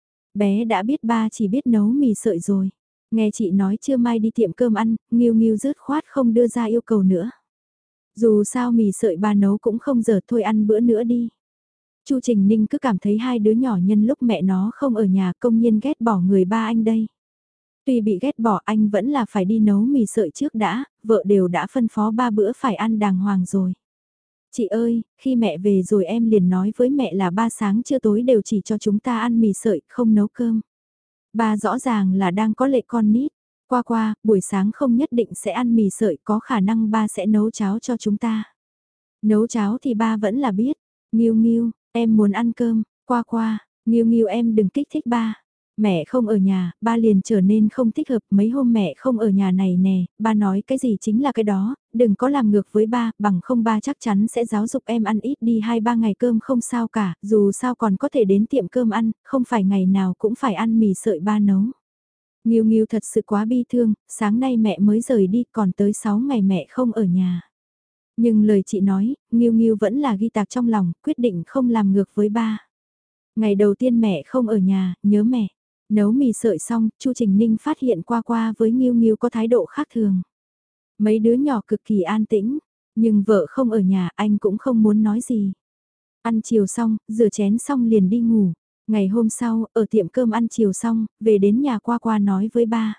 Bé đã biết ba chỉ biết nấu mì sợi rồi. Nghe chị nói trưa mai đi tiệm cơm ăn, Nghiêu Nghiêu dứt khoát không đưa ra yêu cầu nữa. Dù sao mì sợi ba nấu cũng không dở, thôi ăn bữa nữa đi. Chu Trình Ninh cứ cảm thấy hai đứa nhỏ nhân lúc mẹ nó không ở nhà công nhiên ghét bỏ người ba anh đây. Tuy bị ghét bỏ anh vẫn là phải đi nấu mì sợi trước đã, vợ đều đã phân phó ba bữa phải ăn đàng hoàng rồi. Chị ơi, khi mẹ về rồi em liền nói với mẹ là ba sáng trưa tối đều chỉ cho chúng ta ăn mì sợi, không nấu cơm. Ba rõ ràng là đang có lệ con nít. Qua qua, buổi sáng không nhất định sẽ ăn mì sợi, có khả năng ba sẽ nấu cháo cho chúng ta. Nấu cháo thì ba vẫn là biết. Nghiêu Nghiêu, em muốn ăn cơm. Qua qua, Nghiêu Nghiêu em đừng kích thích ba. Mẹ không ở nhà, ba liền trở nên không thích hợp. Mấy hôm mẹ không ở nhà này nè, ba nói cái gì chính là cái đó, đừng có làm ngược với ba, bằng không ba chắc chắn sẽ giáo dục em ăn ít đi 2-3 ngày cơm không sao cả, dù sao còn có thể đến tiệm cơm ăn, không phải ngày nào cũng phải ăn mì sợi ba nấu. Nghiêu Nghiêu thật sự quá bi thương, sáng nay mẹ mới rời đi, còn tới 6 ngày mẹ không ở nhà. Nhưng lời chị nói, Nghiêu Nghiêu vẫn là ghi tạc trong lòng, quyết định không làm ngược với ba. Ngày đầu tiên mẹ không ở nhà, nhớ mẹ. Nấu mì sợi xong, Chu Trình Ninh phát hiện qua qua với Nghiêu Nghiêu có thái độ khác thường. Mấy đứa nhỏ cực kỳ an tĩnh, nhưng vợ không ở nhà anh cũng không muốn nói gì. Ăn chiều xong, rửa chén xong liền đi ngủ. Ngày hôm sau, ở tiệm cơm ăn chiều xong, về đến nhà qua qua nói với ba.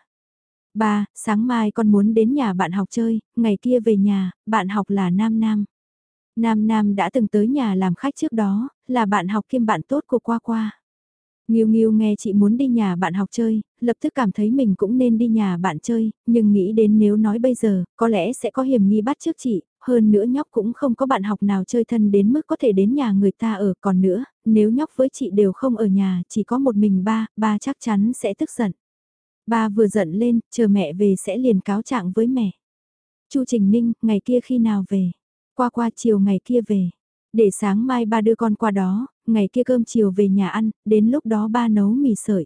Ba, sáng mai con muốn đến nhà bạn học chơi, ngày kia về nhà, bạn học là Nam Nam. Nam Nam đã từng tới nhà làm khách trước đó, là bạn học kiêm bạn tốt của Qua Qua. Nghiêu Nghiêu nghe chị muốn đi nhà bạn học chơi, lập tức cảm thấy mình cũng nên đi nhà bạn chơi, nhưng nghĩ đến nếu nói bây giờ, có lẽ sẽ có hiểm nghi bắt trước chị, hơn nữa nhóc cũng không có bạn học nào chơi thân đến mức có thể đến nhà người ta ở, còn nữa, nếu nhóc với chị đều không ở nhà, chỉ có một mình ba, ba chắc chắn sẽ tức giận. Ba vừa giận lên, chờ mẹ về sẽ liền cáo trạng với mẹ. Chu Trình Ninh, ngày kia khi nào về? Qua qua chiều ngày kia về. Để sáng mai ba đưa con qua đó, ngày kia cơm chiều về nhà ăn, đến lúc đó ba nấu mì sợi.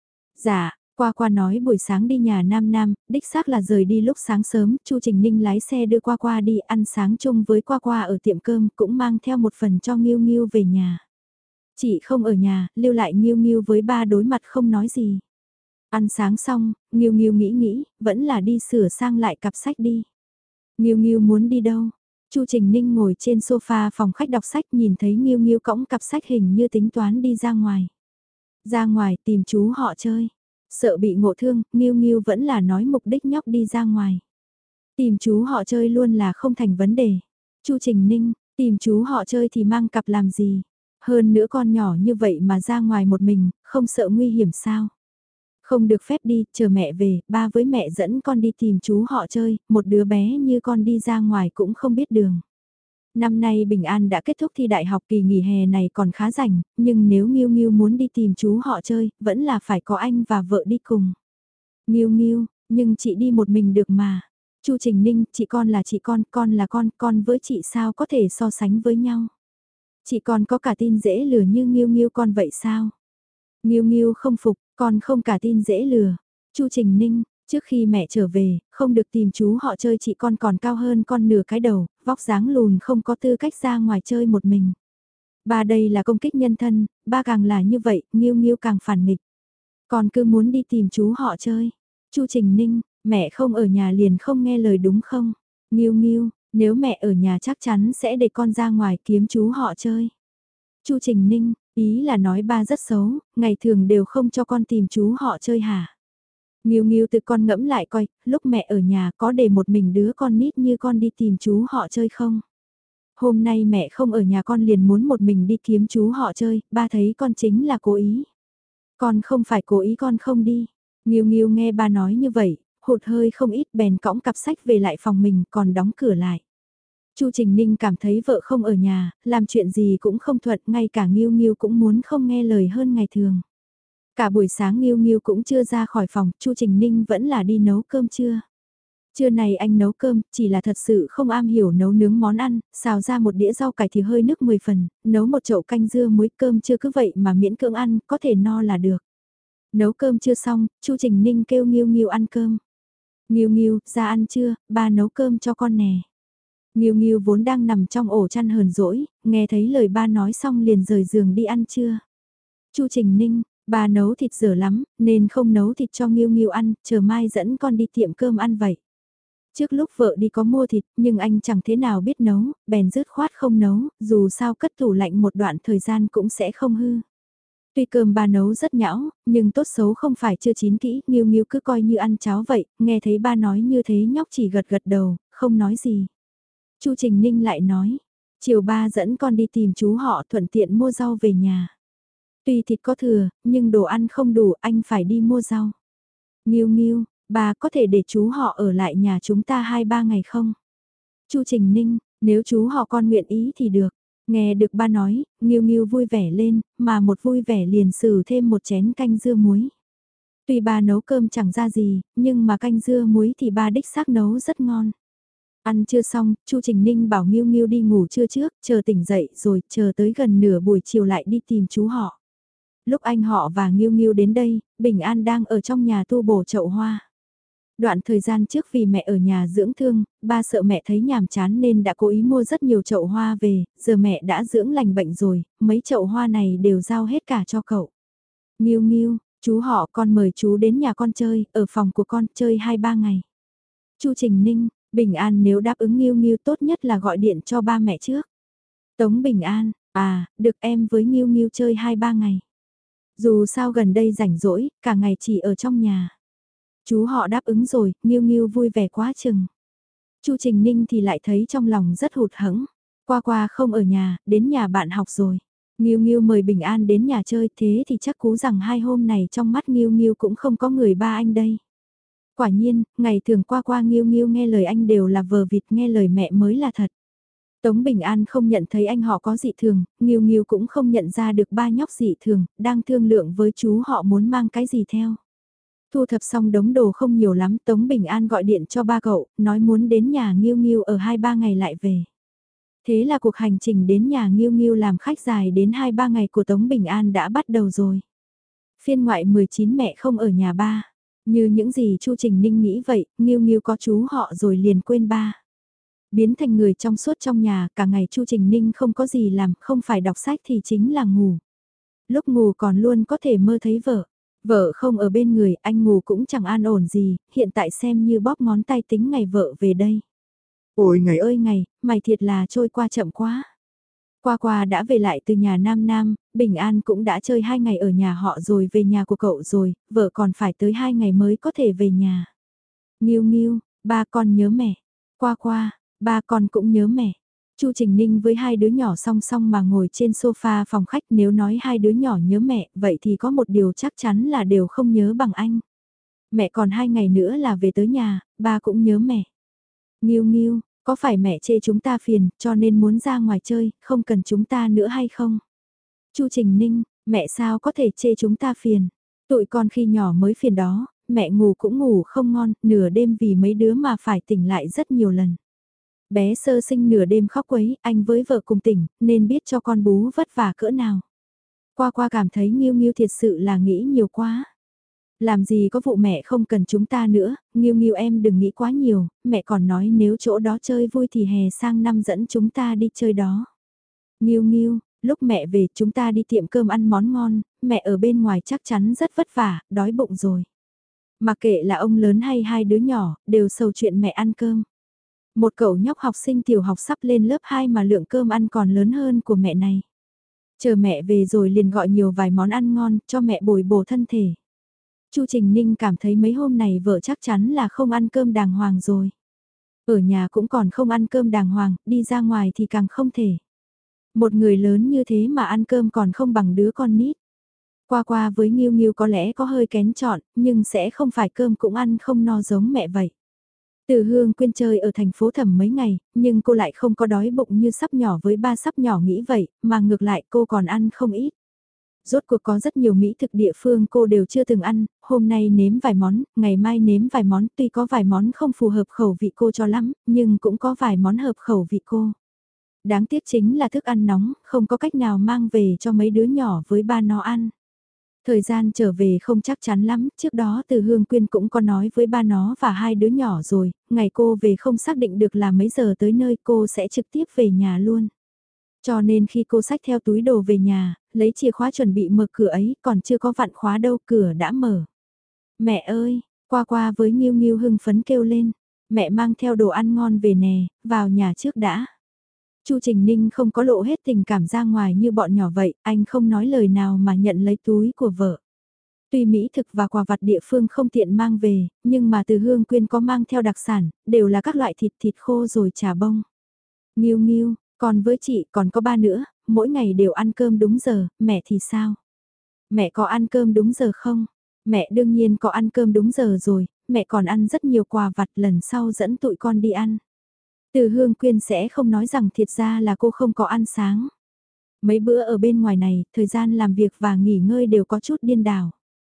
Dạ, qua qua nói buổi sáng đi nhà Nam Nam, đích xác là rời đi lúc sáng sớm, Chu Trình Ninh lái xe đưa qua qua đi ăn sáng chung với qua qua ở tiệm cơm, cũng mang theo một phần cho Nghiêu Nghiêu về nhà. Chị không ở nhà, lưu lại Nghiêu Nghiêu với ba đối mặt không nói gì. Ăn sáng xong, Nghiêu Nghiêu nghĩ nghĩ, vẫn là đi sửa sang lại cặp sách đi. Nghiêu Nghiêu muốn đi đâu? Chu Trình Ninh ngồi trên sofa phòng khách đọc sách nhìn thấy Nghiêu Nghiêu cõng cặp sách hình như tính toán đi ra ngoài. Ra ngoài tìm chú họ chơi. Sợ bị ngộ thương, Nghiêu Nghiêu vẫn là nói mục đích nhóc đi ra ngoài. Tìm chú họ chơi luôn là không thành vấn đề. Chu Trình Ninh, tìm chú họ chơi thì mang cặp làm gì? Hơn nữa con nhỏ như vậy mà ra ngoài một mình, không sợ nguy hiểm sao? Không được phép đi, chờ mẹ về, ba với mẹ dẫn con đi tìm chú họ chơi, một đứa bé như con đi ra ngoài cũng không biết đường. Năm nay Bình An đã kết thúc thi đại học, kỳ nghỉ hè này còn khá rảnh, nhưng nếu Nghiêu Nghiêu muốn đi tìm chú họ chơi, vẫn là phải có anh và vợ đi cùng. Nghiêu Nghiêu, nhưng chị đi một mình được mà. Chu Trình Ninh, chị con là chị con là con với chị sao có thể so sánh với nhau. Chị còn có cả tin dễ lừa như Nghiêu Nghiêu con vậy sao? Nghiêu Nghiêu không phục, con không cả tin dễ lừa. Chu Trình Ninh, trước khi mẹ trở về, không được tìm chú họ chơi, chị con còn cao hơn con nửa cái đầu, vóc dáng lùn không có tư cách ra ngoài chơi một mình. Ba đây là công kích nhân thân, ba càng là như vậy, Nghiêu Nghiêu càng phản nghịch. Con cứ muốn đi tìm chú họ chơi. Chu Trình Ninh, mẹ không ở nhà liền không nghe lời đúng không? Nghiêu Nghiêu, nếu mẹ ở nhà chắc chắn sẽ để con ra ngoài kiếm chú họ chơi. Chu Trình Ninh, ý là nói ba rất xấu, ngày thường đều không cho con tìm chú họ chơi hả? Nghiêu Nghiêu tự con ngẫm lại coi, lúc mẹ ở nhà có để một mình đứa con nít như con đi tìm chú họ chơi không? Hôm nay mẹ không ở nhà con liền muốn một mình đi kiếm chú họ chơi, ba thấy con chính là cố ý. Con không phải cố ý, con không đi. Nghiêu Nghiêu nghe ba nói như vậy, hụt hơi không ít, bèn cõng cặp sách về lại phòng mình còn đóng cửa lại. Chu Trình Ninh cảm thấy vợ không ở nhà, làm chuyện gì cũng không thuận, ngay cả Nghiêu Nghiêu cũng muốn không nghe lời hơn ngày thường. Cả buổi sáng Nghiêu Nghiêu cũng chưa ra khỏi phòng, Chu Trình Ninh vẫn là đi nấu cơm trưa. Trưa nay anh nấu cơm, chỉ là thật sự không am hiểu nấu nướng món ăn, xào ra một đĩa rau cải thì hơi nước 10 phần, nấu một chậu canh dưa muối cơm chưa cứ vậy mà miễn cưỡng ăn, có thể no là được. Nấu cơm chưa xong, Chu Trình Ninh kêu Nghiêu Nghiêu ăn cơm. Nghiêu Nghiêu, ra ăn chưa, ba nấu cơm cho con nè. Nghiêu Nghiêu vốn đang nằm trong ổ chăn hờn dỗi, nghe thấy lời ba nói xong liền rời giường đi ăn trưa. Chu Trình Ninh, ba nấu thịt dở lắm, nên không nấu thịt cho Nghiêu Nghiêu ăn, chờ mai dẫn con đi tiệm cơm ăn vậy. Trước lúc vợ đi có mua thịt, nhưng anh chẳng thế nào biết nấu, bèn dứt khoát không nấu, dù sao cất tủ lạnh một đoạn thời gian cũng sẽ không hư. Tuy cơm ba nấu rất nhão, nhưng tốt xấu không phải chưa chín kỹ, Nghiêu Nghiêu cứ coi như ăn cháo vậy, nghe thấy ba nói như thế nhóc chỉ gật gật đầu, không nói gì. Chu Trình Ninh lại nói, chiều ba dẫn con đi tìm chú họ thuận tiện mua rau về nhà. Tuy thịt có thừa, nhưng đồ ăn không đủ, anh phải đi mua rau. Nghiêu Nghiêu, bà có thể để chú họ ở lại nhà chúng ta 2-3 ngày không? Chu Trình Ninh, nếu chú họ con nguyện ý thì được. Nghe được ba nói, Nghiêu Nghiêu vui vẻ lên, mà một vui vẻ liền xử thêm một chén canh dưa muối. Tuy ba nấu cơm chẳng ra gì, nhưng mà canh dưa muối thì ba đích xác nấu rất ngon. Ăn chưa xong, Chu Trình Ninh bảo Nghiêu Nghiêu đi ngủ trưa trước, chờ tỉnh dậy rồi chờ tới gần nửa buổi chiều lại đi tìm chú họ. Lúc anh họ và Nghiêu Nghiêu đến đây, Bình An đang ở trong nhà tu bổ chậu hoa. Đoạn thời gian trước vì mẹ ở nhà dưỡng thương, ba sợ mẹ thấy nhàm chán nên đã cố ý mua rất nhiều chậu hoa về, giờ mẹ đã dưỡng lành bệnh rồi, mấy chậu hoa này đều giao hết cả cho cậu. Nghiêu Nghiêu, chú họ con mời chú đến nhà con chơi, ở phòng của con chơi 2-3 ngày. Chu Trình Ninh, Bình An nếu đáp ứng Nghiêu Nghiêu tốt nhất là gọi điện cho ba mẹ trước. Tống Bình An, được em với Nghiêu Nghiêu chơi 2-3 ngày. Dù sao gần đây rảnh rỗi, cả ngày chỉ ở trong nhà. Chú họ đáp ứng rồi, Nghiêu Nghiêu vui vẻ quá chừng. Chu Trình Ninh thì lại thấy trong lòng rất hụt hẫng. Qua qua không ở nhà, đến nhà bạn học rồi. Nghiêu Nghiêu mời Bình An đến nhà chơi, thế thì chắc cú rằng 2 hôm này trong mắt Nghiêu Nghiêu cũng không có người ba anh đây. Quả nhiên, ngày thường qua qua Nghiêu Nghiêu nghe lời anh đều là vờ vịt, nghe lời mẹ mới là thật. Tống Bình An không nhận thấy anh họ có dị thường, Nghiêu Nghiêu cũng không nhận ra được ba nhóc dị thường, đang thương lượng với chú họ muốn mang cái gì theo. Thu thập xong đống đồ không nhiều lắm, Tống Bình An gọi điện cho ba cậu, nói muốn đến nhà Nghiêu Nghiêu ở 2-3 ngày lại về. Thế là cuộc hành trình đến nhà Nghiêu Nghiêu làm khách dài đến 2-3 ngày của Tống Bình An đã bắt đầu rồi. Phiên ngoại 19 mẹ không ở nhà ba. Như những gì Chu Trình Ninh nghĩ vậy, Nghiêu Nghiêu có chú họ rồi liền quên ba. Biến thành người trong suốt trong nhà, cả ngày Chu Trình Ninh không có gì làm, không phải đọc sách thì chính là ngủ. Lúc ngủ còn luôn có thể mơ thấy vợ. Vợ không ở bên người, anh ngủ cũng chẳng an ổn gì, hiện tại xem như bóp ngón tay tính ngày vợ về đây. Ôi ngày ơi ngày, mày thiệt là trôi qua chậm quá. Qua qua đã về lại từ nhà Nam Nam, Bình An cũng đã chơi 2 ngày ở nhà họ rồi về nhà của cậu rồi, vợ còn phải tới 2 ngày mới có thể về nhà. Nghiêu Nghiêu, ba con nhớ mẹ. Qua qua, ba con cũng nhớ mẹ. Chu Trình Ninh với hai đứa nhỏ song song mà ngồi trên sofa phòng khách, nếu nói hai đứa nhỏ nhớ mẹ, vậy thì có một điều chắc chắn là đều không nhớ bằng anh. Mẹ còn 2 ngày nữa là về tới nhà, ba cũng nhớ mẹ. Nghiêu Nghiêu, có phải mẹ chê chúng ta phiền, cho nên muốn ra ngoài chơi, không cần chúng ta nữa hay không? Chu Trình Ninh, mẹ sao có thể chê chúng ta phiền? Tụi con khi nhỏ mới phiền đó, mẹ ngủ cũng ngủ không ngon, nửa đêm vì mấy đứa mà phải tỉnh lại rất nhiều lần. Bé sơ sinh nửa đêm khóc quấy, anh với vợ cùng tỉnh, nên biết cho con bú vất vả cỡ nào. Qua qua cảm thấy Nghiêu Nghiêu thiệt sự là nghĩ nhiều quá. Làm gì có vụ mẹ không cần chúng ta nữa, Nghiêu Nghiêu em đừng nghĩ quá nhiều, mẹ còn nói nếu chỗ đó chơi vui thì hè sang năm dẫn chúng ta đi chơi đó. Nghiêu Nghiêu, lúc mẹ về chúng ta đi tiệm cơm ăn món ngon, mẹ ở bên ngoài chắc chắn rất vất vả, đói bụng rồi. Mà kệ là ông lớn hay hai đứa nhỏ, đều sầu chuyện mẹ ăn cơm. Một cậu nhóc học sinh tiểu học sắp lên lớp 2 mà lượng cơm ăn còn lớn hơn của mẹ này. Chờ mẹ về rồi liền gọi nhiều vài món ăn ngon cho mẹ bồi bổ thân thể. Chu Trình Ninh cảm thấy mấy hôm này vợ chắc chắn là không ăn cơm đàng hoàng rồi. Ở nhà cũng còn không ăn cơm đàng hoàng, đi ra ngoài thì càng không thể. Một người lớn như thế mà ăn cơm còn không bằng đứa con nít. Qua qua với Nghiêu Nghiêu có lẽ có hơi kén chọn, nhưng sẽ không phải cơm cũng ăn không no giống mẹ vậy. Từ Hương Quyên chơi ở thành phố Thẩm mấy ngày, nhưng cô lại không có đói bụng như sắp nhỏ với ba sắp nhỏ nghĩ vậy, mà ngược lại cô còn ăn không ít. Rốt cuộc có rất nhiều mỹ thực địa phương cô đều chưa từng ăn, hôm nay nếm vài món, ngày mai nếm vài món, tuy có vài món không phù hợp khẩu vị cô cho lắm, nhưng cũng có vài món hợp khẩu vị cô. Đáng tiếc chính là thức ăn nóng, không có cách nào mang về cho mấy đứa nhỏ với ba nó ăn. Thời gian trở về không chắc chắn lắm, trước đó từ Hương Quyên cũng có nói với ba nó và hai đứa nhỏ rồi, ngày cô về không xác định được là mấy giờ tới nơi cô sẽ trực tiếp về nhà luôn. Cho nên khi cô xách theo túi đồ về nhà, lấy chìa khóa chuẩn bị mở cửa ấy, còn chưa có vặn khóa đâu, cửa đã mở. Mẹ ơi, qua qua với Nghiêu Nghiêu hưng phấn kêu lên, mẹ mang theo đồ ăn ngon về nè, vào nhà trước đã. Chu Trình Ninh không có lộ hết tình cảm ra ngoài như bọn nhỏ vậy, anh không nói lời nào mà nhận lấy túi của vợ. Tuy mỹ thực và quà vặt địa phương không tiện mang về, nhưng mà từ Hương Quyên có mang theo đặc sản, đều là các loại thịt khô rồi chả bông. Nghiêu Nghiêu, còn với chị còn có ba nữa, mỗi ngày đều ăn cơm đúng giờ, mẹ thì sao? Mẹ có ăn cơm đúng giờ không? Mẹ đương nhiên có ăn cơm đúng giờ rồi, mẹ còn ăn rất nhiều quà vặt lần sau dẫn tụi con đi ăn. Từ Hương Quyên sẽ không nói rằng thiệt ra là cô không có ăn sáng. Mấy bữa ở bên ngoài này, thời gian làm việc và nghỉ ngơi đều có chút điên đảo.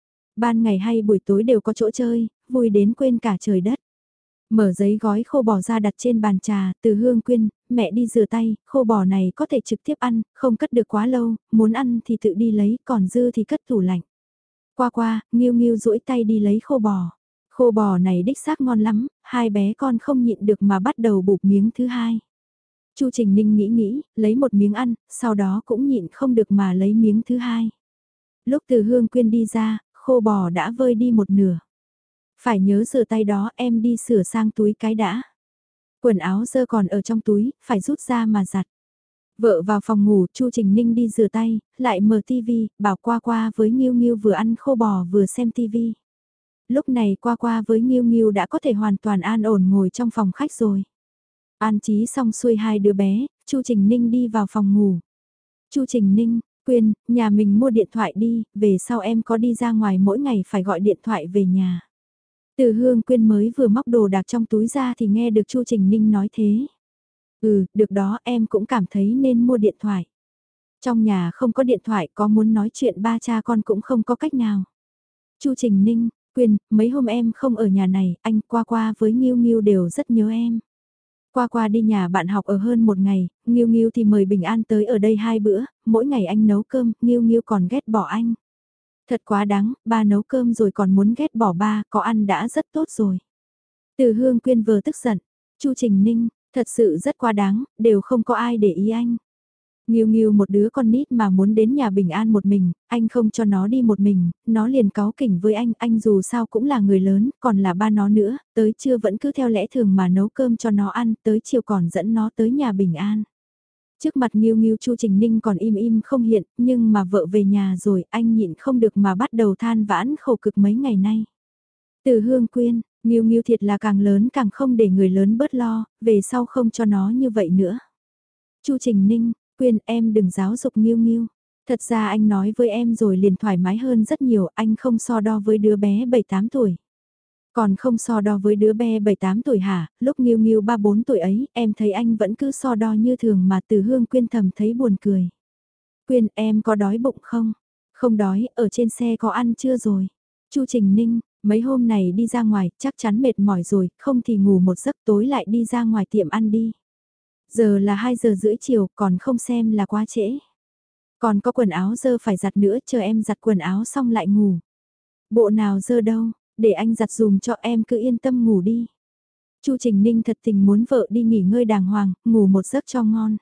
Ban ngày hay buổi tối đều có chỗ chơi, vui đến quên cả trời đất. Mở giấy gói khô bò ra đặt trên bàn trà, từ Hương Quyên, mẹ đi rửa tay, khô bò này có thể trực tiếp ăn, không cất được quá lâu, muốn ăn thì tự đi lấy, còn dư thì cất tủ lạnh. Qua qua, Nghiêu Nghiêu duỗi tay đi lấy khô bò. Khô bò này đích xác ngon lắm, hai bé con không nhịn được mà bắt đầu bụp miếng thứ hai. Chu Trình Ninh nghĩ, lấy một miếng ăn, sau đó cũng nhịn không được mà lấy miếng thứ hai. Lúc từ Hương Quyên đi ra, khô bò đã vơi đi một nửa. Phải nhớ rửa tay đó, em đi sửa sang túi cái đã. Quần áo dơ còn ở trong túi, phải rút ra mà giặt. Vợ vào phòng ngủ, Chu Trình Ninh đi rửa tay, lại mở tivi, bảo qua qua với Nghiêu Nghiêu vừa ăn khô bò vừa xem tivi. Lúc này qua qua với Nghiêu Nghiêu đã có thể hoàn toàn an ổn ngồi trong phòng khách rồi. An trí xong xuôi hai đứa bé, Chu Trình Ninh đi vào phòng ngủ. Chu Trình Ninh, Quyên, nhà mình mua điện thoại đi, về sau em có đi ra ngoài mỗi ngày phải gọi điện thoại về nhà. Từ Hương Quyên mới vừa móc đồ đạc trong túi ra thì nghe được Chu Trình Ninh nói thế. Ừ, được đó, em cũng cảm thấy nên mua điện thoại. Trong nhà không có điện thoại, có muốn nói chuyện ba cha con cũng không có cách nào. Chu Trình Ninh, Quyên, mấy hôm em không ở nhà này, anh qua qua với Nghiêu Nghiêu đều rất nhớ em. Qua qua đi nhà bạn học ở hơn một ngày, Nghiêu Nghiêu thì mời Bình An tới ở đây hai bữa, mỗi ngày anh nấu cơm, Nghiêu Nghiêu còn ghét bỏ anh. Thật quá đáng, ba nấu cơm rồi còn muốn ghét bỏ ba, có ăn đã rất tốt rồi. Từ Hương Quyên vừa tức giận, Chu Trình Ninh, thật sự rất quá đáng, đều không có ai để ý anh. Nghiêu Nghiêu một đứa con nít mà muốn đến nhà Bình An một mình, anh không cho nó đi một mình, nó liền cáu kỉnh với anh dù sao cũng là người lớn, còn là ba nó nữa, tới trưa vẫn cứ theo lẽ thường mà nấu cơm cho nó ăn, tới chiều còn dẫn nó tới nhà Bình An. Trước mặt Nghiêu Nghiêu Chu Trình Ninh còn im không hiện, nhưng mà vợ về nhà rồi, anh nhịn không được mà bắt đầu than vãn khổ cực mấy ngày nay. Từ Hương Quyên, Nghiêu Nghiêu thiệt là càng lớn càng không để người lớn bớt lo, về sau không cho nó như vậy nữa. Chu Trình Ninh, Quyên em đừng giáo dục Nghiêu Nghiêu. Thật ra anh nói với em rồi liền thoải mái hơn rất nhiều, anh không so đo với đứa bé 7-8 tuổi. Còn không so đo với đứa bé 7-8 tuổi hả, lúc Nghiêu Nghiêu 3-4 tuổi ấy, em thấy anh vẫn cứ so đo như thường mà Từ Hương Quyên thầm thấy buồn cười. Quyên em có đói bụng không? Không đói, ở trên xe có ăn chưa rồi? Chu Trình Ninh, mấy hôm này đi ra ngoài, chắc chắn mệt mỏi rồi, không thì ngủ một giấc tối lại đi ra ngoài tiệm ăn đi. Giờ là 2 giờ rưỡi chiều, còn không xem là quá trễ. Còn có quần áo dơ phải giặt nữa, chờ em giặt quần áo xong lại ngủ. Bộ nào dơ đâu, để anh giặt dùm cho em cứ yên tâm ngủ đi. Chu Trình Ninh thật tình muốn vợ đi nghỉ ngơi đàng hoàng, ngủ một giấc cho ngon.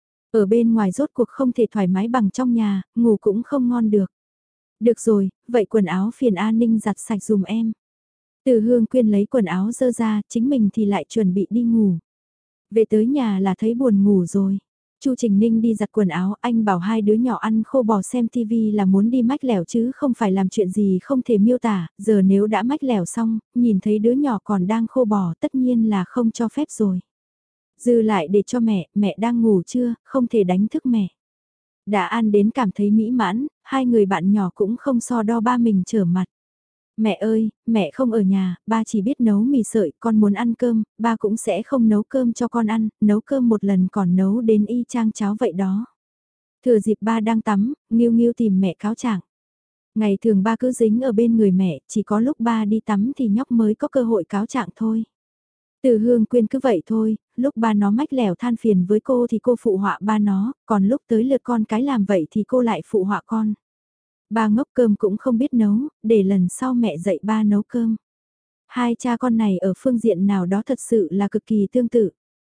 Ở bên ngoài rốt cuộc không thể thoải mái bằng trong nhà, ngủ cũng không ngon được. Được rồi, vậy quần áo phiền An Ninh giặt sạch dùm em. Từ Hương Quyên lấy quần áo dơ ra, chính mình thì lại chuẩn bị đi ngủ. Về tới nhà là thấy buồn ngủ rồi. Chu Trình Ninh đi giặt quần áo, anh bảo hai đứa nhỏ ăn khô bò xem tivi là muốn đi mách lẻo chứ không phải làm chuyện gì không thể miêu tả, giờ nếu đã mách lẻo xong, nhìn thấy đứa nhỏ còn đang khô bò tất nhiên là không cho phép rồi. Dư lại để cho mẹ đang ngủ chưa, không thể đánh thức mẹ. Đã ăn đến cảm thấy mỹ mãn, hai người bạn nhỏ cũng không so đo ba mình trở mặt. Mẹ ơi, mẹ không ở nhà, ba chỉ biết nấu mì sợi, con muốn ăn cơm, ba cũng sẽ không nấu cơm cho con ăn, nấu cơm một lần còn nấu đến y chang cháo vậy đó. Thừa dịp ba đang tắm, Nghiêu Nghiêu tìm mẹ cáo trạng. Ngày thường ba cứ dính ở bên người mẹ, chỉ có lúc ba đi tắm thì nhóc mới có cơ hội cáo trạng thôi. Từ Hương Quyên cứ vậy thôi, lúc ba nó mách lẻo than phiền với cô thì cô phụ họa ba nó, còn lúc tới lượt con cái làm vậy thì cô lại phụ họa con. Ba ngốc cơm cũng không biết nấu, để lần sau mẹ dạy ba nấu cơm. Hai cha con này ở phương diện nào đó thật sự là cực kỳ tương tự.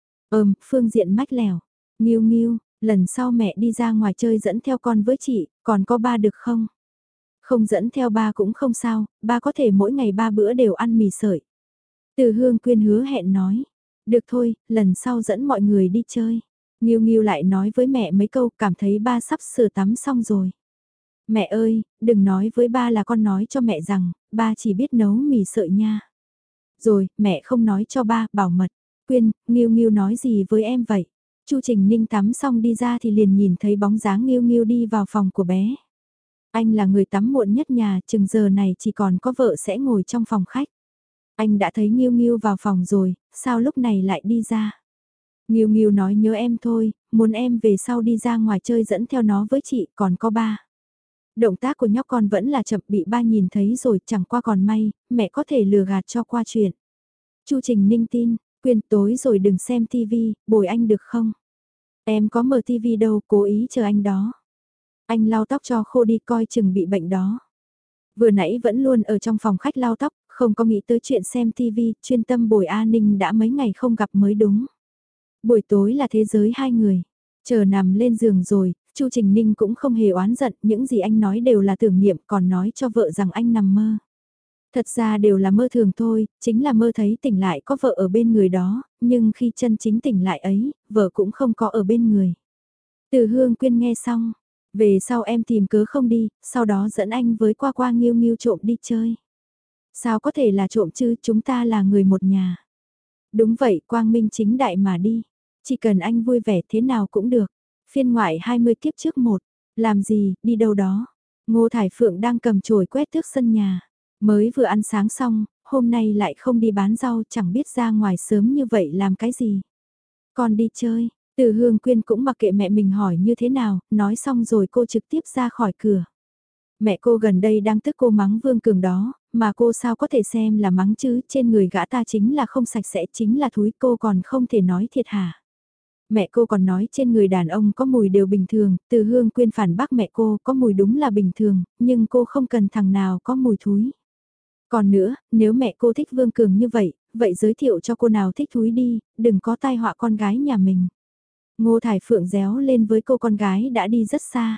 Phương diện mách lẻo. Nghiêu Nghiêu, lần sau mẹ đi ra ngoài chơi dẫn theo con với chị, còn có ba được không? Không dẫn theo ba cũng không sao, ba có thể mỗi ngày ba bữa đều ăn mì sợi. Từ Hương Quyên hứa hẹn nói. Được thôi, lần sau dẫn mọi người đi chơi. Nghiêu Nghiêu lại nói với mẹ mấy câu, cảm thấy ba sắp sửa tắm xong rồi. Mẹ ơi, đừng nói với ba là con nói cho mẹ rằng, ba chỉ biết nấu mì sợi nha. Rồi, mẹ không nói cho ba, bảo mật. Quyên, Nghiêu Nghiêu nói gì với em vậy? Chu Trình Ninh tắm xong đi ra thì liền nhìn thấy bóng dáng Nghiêu Nghiêu đi vào phòng của bé. Anh là người tắm muộn nhất nhà, chừng giờ này chỉ còn có vợ sẽ ngồi trong phòng khách. Anh đã thấy Nghiêu Nghiêu vào phòng rồi, sao lúc này lại đi ra? Nghiêu Nghiêu nói nhớ em thôi, muốn em về sau đi ra ngoài chơi dẫn theo nó với chị, còn có ba. Động tác của nhóc con vẫn là chậm, bị ba nhìn thấy rồi, chẳng qua còn may, mẹ có thể lừa gạt cho qua chuyện. Chu Trình Ninh tin, Quyên tối rồi đừng xem tivi, bồi anh được không? Em có mở tivi đâu, cố ý chờ anh đó. Anh lau tóc cho khô đi, coi chừng bị bệnh đó. Vừa nãy vẫn luôn ở trong phòng khách lau tóc, không có nghĩ tới chuyện xem tivi, chuyên tâm bồi A Ninh đã mấy ngày không gặp mới đúng. Buổi tối là thế giới hai người. Chờ nằm lên giường rồi, Chu Trình Ninh cũng không hề oán giận, những gì anh nói đều là tưởng niệm, còn nói cho vợ rằng anh nằm mơ. Thật ra đều là mơ thường thôi, chính là mơ thấy tỉnh lại có vợ ở bên người đó, nhưng khi chân chính tỉnh lại ấy, vợ cũng không có ở bên người. Từ Hương Quyên nghe xong, về sau em tìm cớ không đi, sau đó dẫn anh với Qua Qua Nghiêu Nghiêu trộm đi chơi. Sao có thể là trộm chứ, chúng ta là người một nhà. Đúng vậy, quang minh chính đại mà đi. Chỉ cần anh vui vẻ thế nào cũng được. Phiên ngoại 20 kiếp trước một. Làm gì, đi đâu đó. Ngô Thải Phượng đang cầm chổi quét tước sân nhà. Mới vừa ăn sáng xong, hôm nay lại không đi bán rau, chẳng biết ra ngoài sớm như vậy làm cái gì. Con đi chơi, Từ Hương Quyên cũng mặc kệ mẹ mình hỏi như thế nào, nói xong rồi cô trực tiếp ra khỏi cửa. Mẹ cô gần đây đang tức cô mắng Vương Cường đó, mà cô sao có thể xem là mắng chứ, trên người gã ta chính là không sạch sẽ, chính là thúi, cô còn không thể nói thiệt hả. Mẹ cô còn nói trên người đàn ông có mùi đều bình thường, Từ Hương Quyên phản bác mẹ cô có mùi đúng là bình thường, nhưng cô không cần thằng nào có mùi thúi. Còn nữa, nếu mẹ cô thích Vương Cường như vậy, vậy giới thiệu cho cô nào thích thúi đi, đừng có tai họa con gái nhà mình. Ngô Thải Phượng réo lên với cô con gái đã đi rất xa.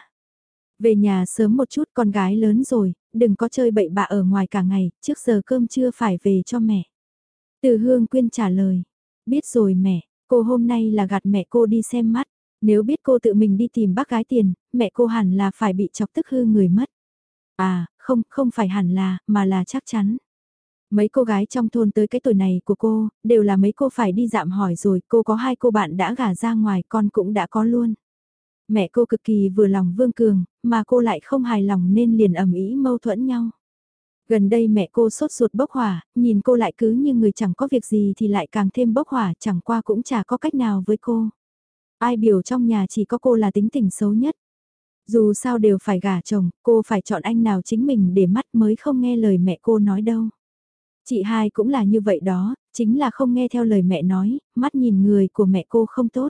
Về nhà sớm một chút, con gái lớn rồi, đừng có chơi bậy bạ ở ngoài cả ngày, trước giờ cơm trưa phải về cho mẹ. Từ Hương Quyên trả lời, biết rồi mẹ, cô hôm nay là gạt mẹ cô đi xem mắt, nếu biết cô tự mình đi tìm bác gái tiền, mẹ cô hẳn là phải bị chọc tức hư người mất. À, không, không phải hẳn là, mà là chắc chắn. Mấy cô gái trong thôn tới cái tuổi này của cô, đều là mấy cô phải đi dạm hỏi rồi, cô có hai cô bạn đã gả ra ngoài, con cũng đã có luôn. Mẹ cô cực kỳ vừa lòng Vương Cường, mà cô lại không hài lòng nên liền ầm ĩ mâu thuẫn nhau. Gần đây mẹ cô sốt ruột bốc hỏa, nhìn cô lại cứ như người chẳng có việc gì thì lại càng thêm bốc hỏa, chẳng qua cũng chả có cách nào với cô. Ai biểu trong nhà chỉ có cô là tính tình xấu nhất. Dù sao đều phải gả chồng, cô phải chọn anh nào chính mình để mắt mới không nghe lời mẹ cô nói đâu. Chị hai cũng là như vậy đó, chính là không nghe theo lời mẹ nói, mắt nhìn người của mẹ cô không tốt.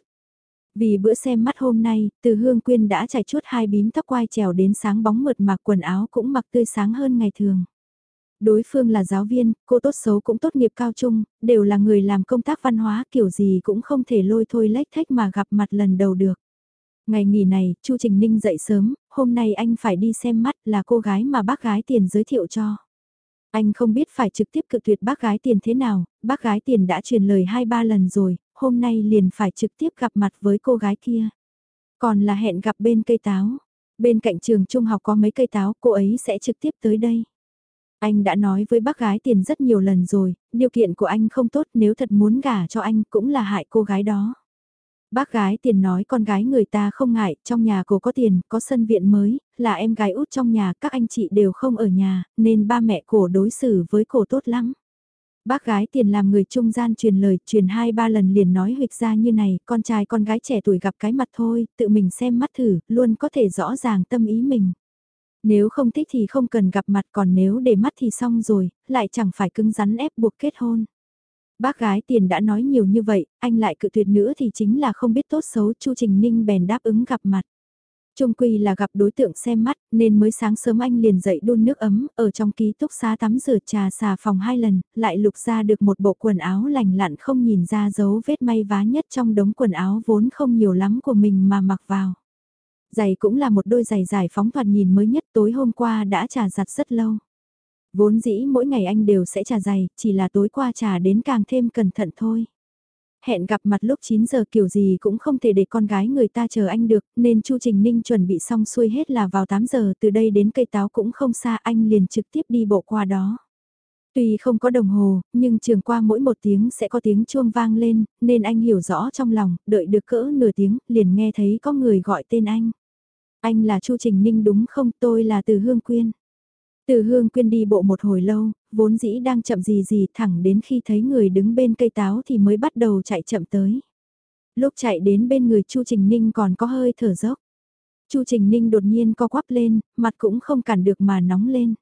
Vì bữa xem mắt hôm nay, Từ Hương Quyên đã trải chuốt hai bím tóc quai trèo đến sáng bóng mượt mà, quần áo cũng mặc tươi sáng hơn ngày thường. Đối phương là giáo viên, cô tốt xấu cũng tốt nghiệp cao trung, đều là người làm công tác văn hóa, kiểu gì cũng không thể lôi thôi lếch thếch mà gặp mặt lần đầu được. Ngày nghỉ này, Chu Trình Ninh dậy sớm, hôm nay anh phải đi xem mắt, là cô gái mà bác gái tiền giới thiệu cho. Anh không biết phải trực tiếp cự tuyệt bác gái tiền thế nào, bác gái tiền đã truyền lời 2-3 lần rồi, hôm nay liền phải trực tiếp gặp mặt với cô gái kia. Còn là hẹn gặp bên cây táo. Bên cạnh trường trung học có mấy cây táo, cô ấy sẽ trực tiếp tới đây. Anh đã nói với bác gái tiền rất nhiều lần rồi, điều kiện của anh không tốt, nếu thật muốn gả cho anh cũng là hại cô gái đó. Bác gái tiền nói con gái người ta không ngại, trong nhà cô có tiền, có sân viện mới, là em gái út trong nhà, các anh chị đều không ở nhà, nên ba mẹ cổ đối xử với cổ tốt lắm. Bác gái Tiền làm người trung gian truyền lời, truyền 2-3 lần liền nói huỵch ra như này, con trai con gái trẻ tuổi gặp cái mặt thôi, tự mình xem mắt thử, luôn có thể rõ ràng tâm ý mình. Nếu không thích thì không cần gặp mặt, còn nếu để mắt thì xong rồi, lại chẳng phải cứng rắn ép buộc kết hôn. Bác gái Tiền đã nói nhiều như vậy, anh lại cự tuyệt nữa thì chính là không biết tốt xấu. Chu Trình Ninh bèn đáp ứng gặp mặt. Chung quy là gặp đối tượng xem mắt, nên mới sáng sớm anh liền dậy đun nước ấm, ở trong ký túc xá tắm rửa trà xà phòng 2 lần, lại lục ra được một bộ quần áo lành lặn không nhìn ra dấu vết may vá nhất trong đống quần áo vốn không nhiều lắm của mình mà mặc vào. Giày cũng là một đôi giày giải phóng thoạt nhìn mới nhất, tối hôm qua đã trà giặt rất lâu. Vốn dĩ mỗi ngày anh đều sẽ trà giày, chỉ là tối qua trà đến càng thêm cẩn thận thôi. Hẹn gặp mặt lúc 9 giờ kiểu gì cũng không thể để con gái người ta chờ anh được, nên Chu Trình Ninh chuẩn bị xong xuôi hết là vào 8 giờ, từ đây đến cây táo cũng không xa, anh liền trực tiếp đi bộ qua đó. Tuy không có đồng hồ, nhưng trường qua mỗi 1 tiếng sẽ có tiếng chuông vang lên, nên anh hiểu rõ trong lòng, đợi được cỡ nửa tiếng, liền nghe thấy có người gọi tên anh. Anh là Chu Trình Ninh đúng không? Tôi là Từ Hương Quyên. Từ Hương Quyên đi bộ một hồi lâu, vốn dĩ đang chậm gì thẳng đến khi thấy người đứng bên cây táo thì mới bắt đầu chạy chậm tới. Lúc chạy đến bên người Chu Trình Ninh còn có hơi thở dốc. Chu Trình Ninh đột nhiên co quắp lên, mặt cũng không cản được mà nóng lên.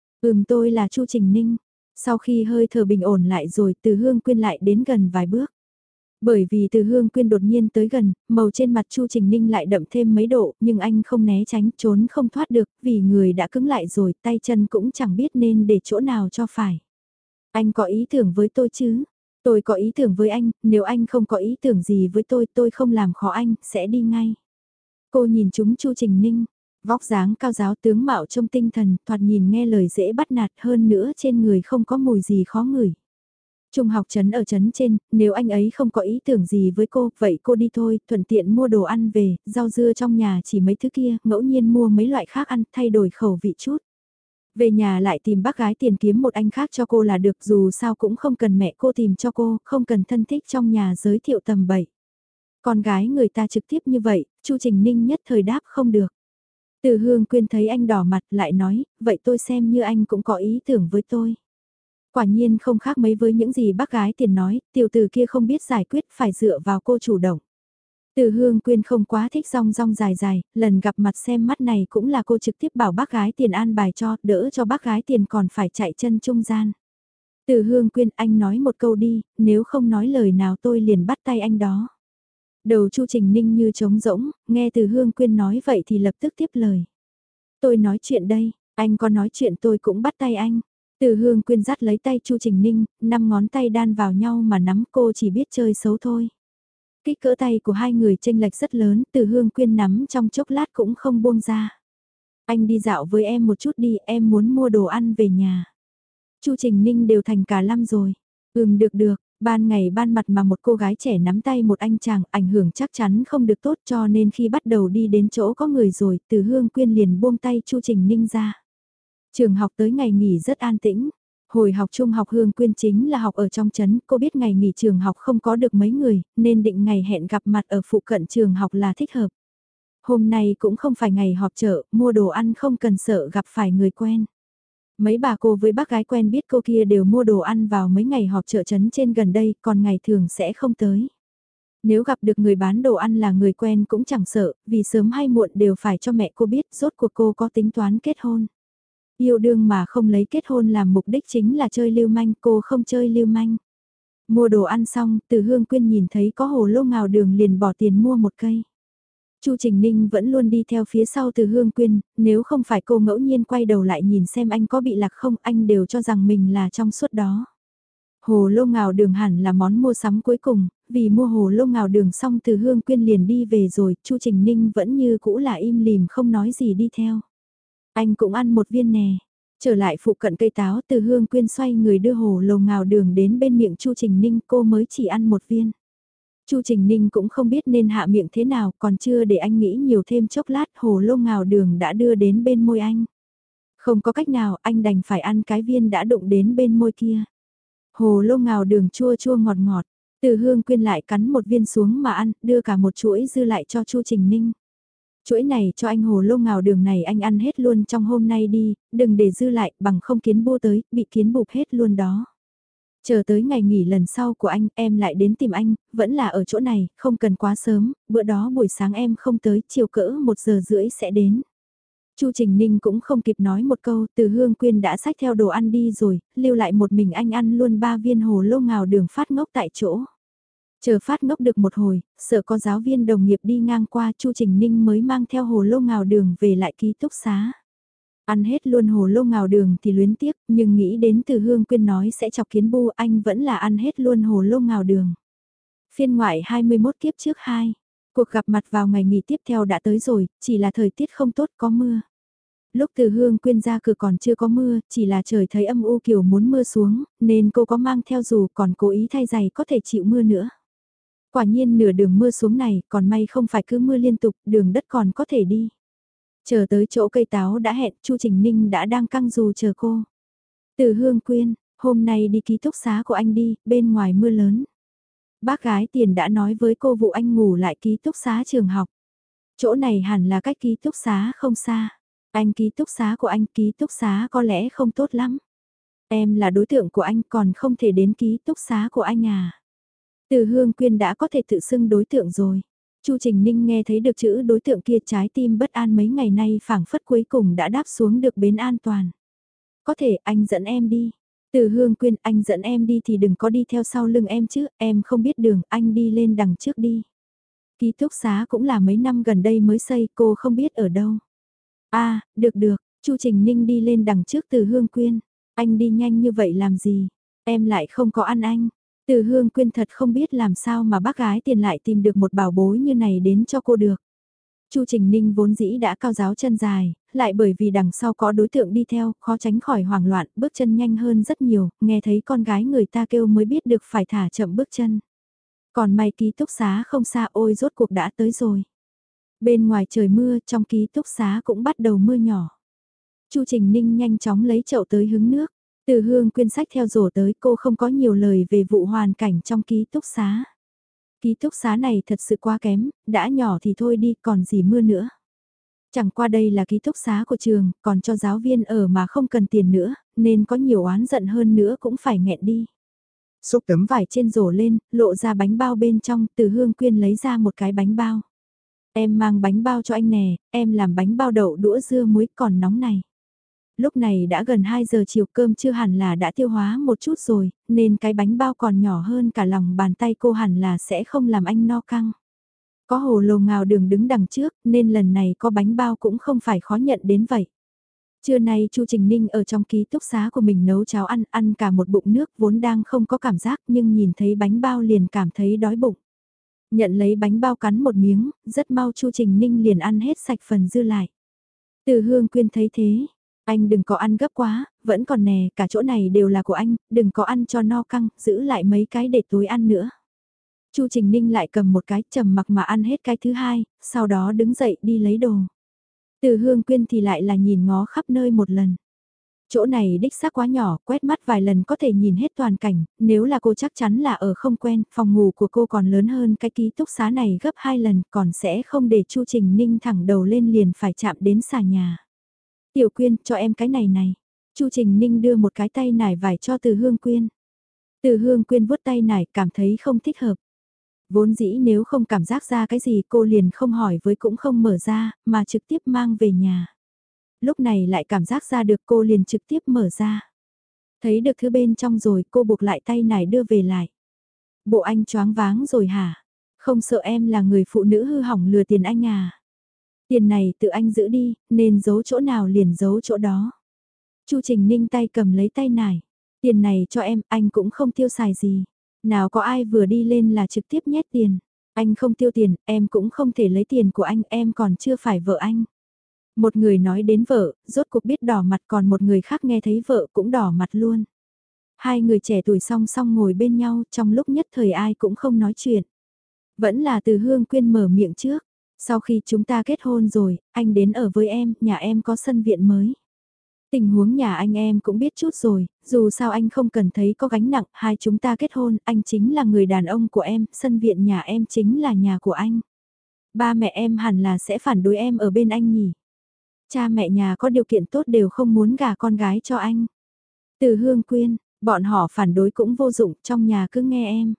Tôi là Chu Trình Ninh. Sau khi hơi thở bình ổn lại rồi, Từ Hương Quyên lại đến gần vài bước. Bởi vì Từ Hương Quyên đột nhiên tới gần, màu trên mặt Chu Trình Ninh lại đậm thêm mấy độ, nhưng anh không né tránh, trốn không thoát được, vì người đã cứng lại rồi, tay chân cũng chẳng biết nên để chỗ nào cho phải. Anh có ý tưởng với tôi chứ? Tôi có ý tưởng với anh, nếu anh không có ý tưởng gì với tôi không làm khó anh, sẽ đi ngay. Cô nhìn chúng Chu Trình Ninh, vóc dáng cao giáo tướng mạo trông tinh thần, thoạt nhìn nghe lời dễ bắt nạt hơn nữa trên người không có mùi gì khó ngửi. Trung học trấn ở trấn trên, nếu anh ấy không có ý tưởng gì với cô, vậy cô đi thôi, thuận tiện mua đồ ăn về, rau dưa trong nhà chỉ mấy thứ kia, ngẫu nhiên mua mấy loại khác ăn, thay đổi khẩu vị chút. Về nhà lại tìm bác gái Tiền kiếm một anh khác cho cô là được, dù sao cũng không cần mẹ cô tìm cho cô, không cần thân thích trong nhà giới thiệu tầm bậy. Con gái người ta trực tiếp như vậy, Chu Trình Ninh nhất thời đáp không được. Từ Hương Quyên thấy anh đỏ mặt lại nói, vậy tôi xem như anh cũng có ý tưởng với tôi. Quả nhiên không khác mấy với những gì bác gái Tiền nói, tiểu tử kia không biết giải quyết phải dựa vào cô chủ động. Từ Hương Quyên không quá thích rong rong dài dài, lần gặp mặt xem mắt này cũng là cô trực tiếp bảo bác gái Tiền an bài cho, đỡ cho bác gái Tiền còn phải chạy chân trung gian. Từ Hương Quyên, anh nói một câu đi, nếu không nói lời nào tôi liền bắt tay anh đó. Đầu Chu Trình Ninh như trống rỗng, nghe Từ Hương Quyên nói vậy thì lập tức tiếp lời. Tôi nói chuyện đây, anh có nói chuyện tôi cũng bắt tay anh. Từ Hương Quyên dắt lấy tay Chu Trình Ninh, 5 ngón tay đan vào nhau mà nắm, cô chỉ biết chơi xấu thôi. Kích cỡ tay của hai người chênh lệch rất lớn, Từ Hương Quyên nắm trong chốc lát cũng không buông ra. Anh đi dạo với em một chút đi, em muốn mua đồ ăn về nhà. Chu Trình Ninh đều thành cả năm rồi. Được, ban ngày ban mặt mà một cô gái trẻ nắm tay một anh chàng, ảnh hưởng chắc chắn không được tốt, cho nên khi bắt đầu đi đến chỗ có người rồi, Từ Hương Quyên liền buông tay Chu Trình Ninh ra. Trường học tới ngày nghỉ rất an tĩnh. Hồi học trung học Hương Quyên chính là học ở trong trấn, cô biết ngày nghỉ trường học không có được mấy người, nên định ngày hẹn gặp mặt ở phụ cận trường học là thích hợp. Hôm nay cũng không phải ngày họp chợ, mua đồ ăn không cần sợ gặp phải người quen. Mấy bà cô với bác gái quen biết cô kia đều mua đồ ăn vào mấy ngày họp chợ trấn trên gần đây, còn ngày thường sẽ không tới. Nếu gặp được người bán đồ ăn là người quen cũng chẳng sợ, vì sớm hay muộn đều phải cho mẹ cô biết rốt cuộc cô có tính toán kết hôn. Yêu đương mà không lấy kết hôn làm mục đích chính là chơi lưu manh, cô không chơi lưu manh. Mua đồ ăn xong, Từ Hương Quyên nhìn thấy có hồ lô ngào đường liền bỏ tiền mua một cây. Chu Trình Ninh vẫn luôn đi theo phía sau Từ Hương Quyên, nếu không phải cô ngẫu nhiên quay đầu lại nhìn xem anh có bị lạc không, anh đều cho rằng mình là trong suốt đó. Hồ lô ngào đường hẳn là món mua sắm cuối cùng, vì mua hồ lô ngào đường xong Từ Hương Quyên liền đi về rồi, Chu Trình Ninh vẫn như cũ là im lìm không nói gì đi theo. Anh cũng ăn một viên nè. Trở lại phụ cận cây táo, Từ Hương Quyên xoay người đưa hồ lô ngào đường đến bên miệng Chu Trình Ninh, cô mới chỉ ăn một viên. Chu Trình Ninh cũng không biết nên hạ miệng thế nào, còn chưa để anh nghĩ nhiều thêm chốc lát, hồ lô ngào đường đã đưa đến bên môi anh. Không có cách nào, anh đành phải ăn cái viên đã đụng đến bên môi kia. Hồ lô ngào đường chua chua ngọt ngọt, Từ Hương Quyên lại cắn một viên xuống mà ăn, đưa cả một chuỗi dư lại cho Chu Trình Ninh. Chuỗi này cho anh hồ lô ngào đường này anh ăn hết luôn trong hôm nay đi, đừng để dư lại, bằng không kiến bô tới, bị kiến bụp hết luôn đó. Chờ tới ngày nghỉ lần sau của anh, em lại đến tìm anh, vẫn là ở chỗ này, không cần quá sớm, bữa đó buổi sáng em không tới, chiều cỡ 1 giờ rưỡi sẽ đến. Chu Trình Ninh cũng không kịp nói một câu, Từ Hương Quyên đã xách theo đồ ăn đi rồi, lưu lại một mình anh ăn luôn 3 viên hồ lô ngào đường phát ngốc tại chỗ. Chờ phát ngốc được một hồi, sợ có giáo viên đồng nghiệp đi ngang qua, Chu Trình Ninh mới mang theo hồ lô ngào đường về lại ký túc xá. Ăn hết luôn hồ lô ngào đường thì luyến tiếc, nhưng nghĩ đến Từ Hương Quyên nói sẽ chọc kiến bu, anh vẫn là ăn hết luôn hồ lô ngào đường. Phiên ngoại 21 kiếp trước 2. Cuộc gặp mặt vào ngày nghỉ tiếp theo đã tới rồi, chỉ là thời tiết không tốt, có mưa. Lúc Từ Hương Quyên ra cửa còn chưa có mưa, chỉ là trời thấy âm u kiểu muốn mưa xuống, nên cô có mang theo dù còn cố ý thay giày có thể chịu mưa nữa. Quả nhiên nửa đường mưa xuống này, còn may không phải cứ mưa liên tục, đường đất còn có thể đi. Chờ tới chỗ cây táo đã hẹn, Chu Trình Ninh đã đang căng dù chờ cô. Từ Hương Quyên, hôm nay đi ký túc xá của anh đi, bên ngoài mưa lớn. Bác gái Tiền đã nói với cô vụ anh ngủ lại ký túc xá trường học. Chỗ này hẳn là cách ký túc xá không xa. Anh ký túc xá của anh ký túc xá có lẽ không tốt lắm. Em là đối tượng của anh còn không thể đến ký túc xá của anh à. Từ Hương Quyên đã có thể tự xưng đối tượng rồi. Chu Trình Ninh nghe thấy được chữ đối tượng kia, trái tim bất an mấy ngày nay phảng phất cuối cùng đã đáp xuống được bến an toàn. Có thể anh dẫn em đi. Từ Hương Quyên, anh dẫn em đi thì đừng có đi theo sau lưng em chứ, em không biết đường, anh đi lên đằng trước đi. Ký túc xá cũng là mấy năm gần đây mới xây, cô không biết ở đâu. À, được được, Chu Trình Ninh đi lên đằng trước Từ Hương Quyên. Anh đi nhanh như vậy làm gì? Em lại không có ăn anh. Từ Hương Quyên thật không biết làm sao mà bác gái Tiền lại tìm được một bảo bối như này đến cho cô được. Chu Trình Ninh vốn dĩ đã cao giáo chân dài, lại bởi vì đằng sau có đối tượng đi theo, khó tránh khỏi hoảng loạn, bước chân nhanh hơn rất nhiều, nghe thấy con gái người ta kêu mới biết được phải thả chậm bước chân. Còn may ký túc xá không xa, ôi rốt cuộc đã tới rồi. Bên ngoài trời mưa, trong ký túc xá cũng bắt đầu mưa nhỏ. Chu Trình Ninh nhanh chóng lấy chậu tới hứng nước. Từ Hương Quyên sách theo rổ tới, cô không có nhiều lời về vụ hoàn cảnh trong ký túc xá. Ký túc xá này thật sự quá kém, đã nhỏ thì thôi đi, còn gì mưa nữa. Chẳng qua đây là ký túc xá của trường, còn cho giáo viên ở mà không cần tiền nữa, nên có nhiều oán giận hơn nữa cũng phải nghẹn đi. Xúc tấm vải trên rổ lên, lộ ra bánh bao bên trong, Từ Hương Quyên lấy ra một cái bánh bao. Em mang bánh bao cho anh nè, em làm bánh bao đậu đũa dưa muối còn nóng này. Lúc này đã gần 2 giờ chiều, cơm chưa hẳn là đã tiêu hóa một chút rồi, nên cái bánh bao còn nhỏ hơn cả lòng bàn tay cô hẳn là sẽ không làm anh no căng. Có hồ lô ngào đường đứng đằng trước, nên lần này có bánh bao cũng không phải khó nhận đến vậy. Trưa nay Chu Trình Ninh ở trong ký túc xá của mình nấu cháo ăn, ăn cả một bụng nước vốn đang không có cảm giác nhưng nhìn thấy bánh bao liền cảm thấy đói bụng. Nhận lấy bánh bao cắn một miếng, rất mau Chu Trình Ninh liền ăn hết sạch phần dư lại. Từ Hương Quyên thấy thế, anh đừng có ăn gấp quá, vẫn còn nè, cả chỗ này đều là của anh, đừng có ăn cho no căng, giữ lại mấy cái để tối ăn nữa. Chu Trình Ninh lại cầm một cái trầm mặc mà ăn hết cái thứ hai, sau đó đứng dậy đi lấy đồ. Từ Hương Quyên thì lại là nhìn ngó khắp nơi một lần. Chỗ này đích xác quá nhỏ, quét mắt vài lần có thể nhìn hết toàn cảnh, nếu là cô chắc chắn là ở không quen, phòng ngủ của cô còn lớn hơn cái ký túc xá này gấp 2 lần, còn sẽ không để Chu Trình Ninh thẳng đầu lên liền phải chạm đến xà nhà. Tiểu Quyên, cho em cái này này. Chu Trình Ninh đưa một cái tay nải vải cho Từ Hương Quyên. Từ Hương Quyên vuốt tay nải, cảm thấy không thích hợp. Vốn dĩ nếu không cảm giác ra cái gì cô liền không hỏi với cũng không mở ra, mà trực tiếp mang về nhà. Lúc này lại cảm giác ra được cô liền trực tiếp mở ra. Thấy được thứ bên trong rồi cô buộc lại tay nải đưa về lại. Bộ anh choáng váng rồi hả? Không sợ em là người phụ nữ hư hỏng lừa tiền anh à? Tiền này tự anh giữ đi, nên giấu chỗ nào liền giấu chỗ đó. Chu Trình Ninh tay cầm lấy tay nải. Tiền này cho em, anh cũng không tiêu xài gì. Nào có ai vừa đi lên là trực tiếp nhét tiền. Anh không tiêu tiền, em cũng không thể lấy tiền của anh, em còn chưa phải vợ anh. Một người nói đến vợ, rốt cuộc biết đỏ mặt, còn một người khác nghe thấy vợ cũng đỏ mặt luôn. Hai người trẻ tuổi song song ngồi bên nhau, trong lúc nhất thời ai cũng không nói chuyện. Vẫn là Từ Hương Quyên mở miệng trước. Sau khi chúng ta kết hôn rồi, anh đến ở với em, nhà em có sân viện mới. Tình huống nhà anh em cũng biết chút rồi, dù sao anh không cần thấy có gánh nặng, hai chúng ta kết hôn, anh chính là người đàn ông của em, sân viện nhà em chính là nhà của anh. Ba mẹ em hẳn là sẽ phản đối em ở bên anh nhỉ. Cha mẹ nhà có điều kiện tốt đều không muốn gả con gái cho anh. Từ Hương Quyên, Bọn họ phản đối cũng vô dụng, trong nhà cứ nghe em.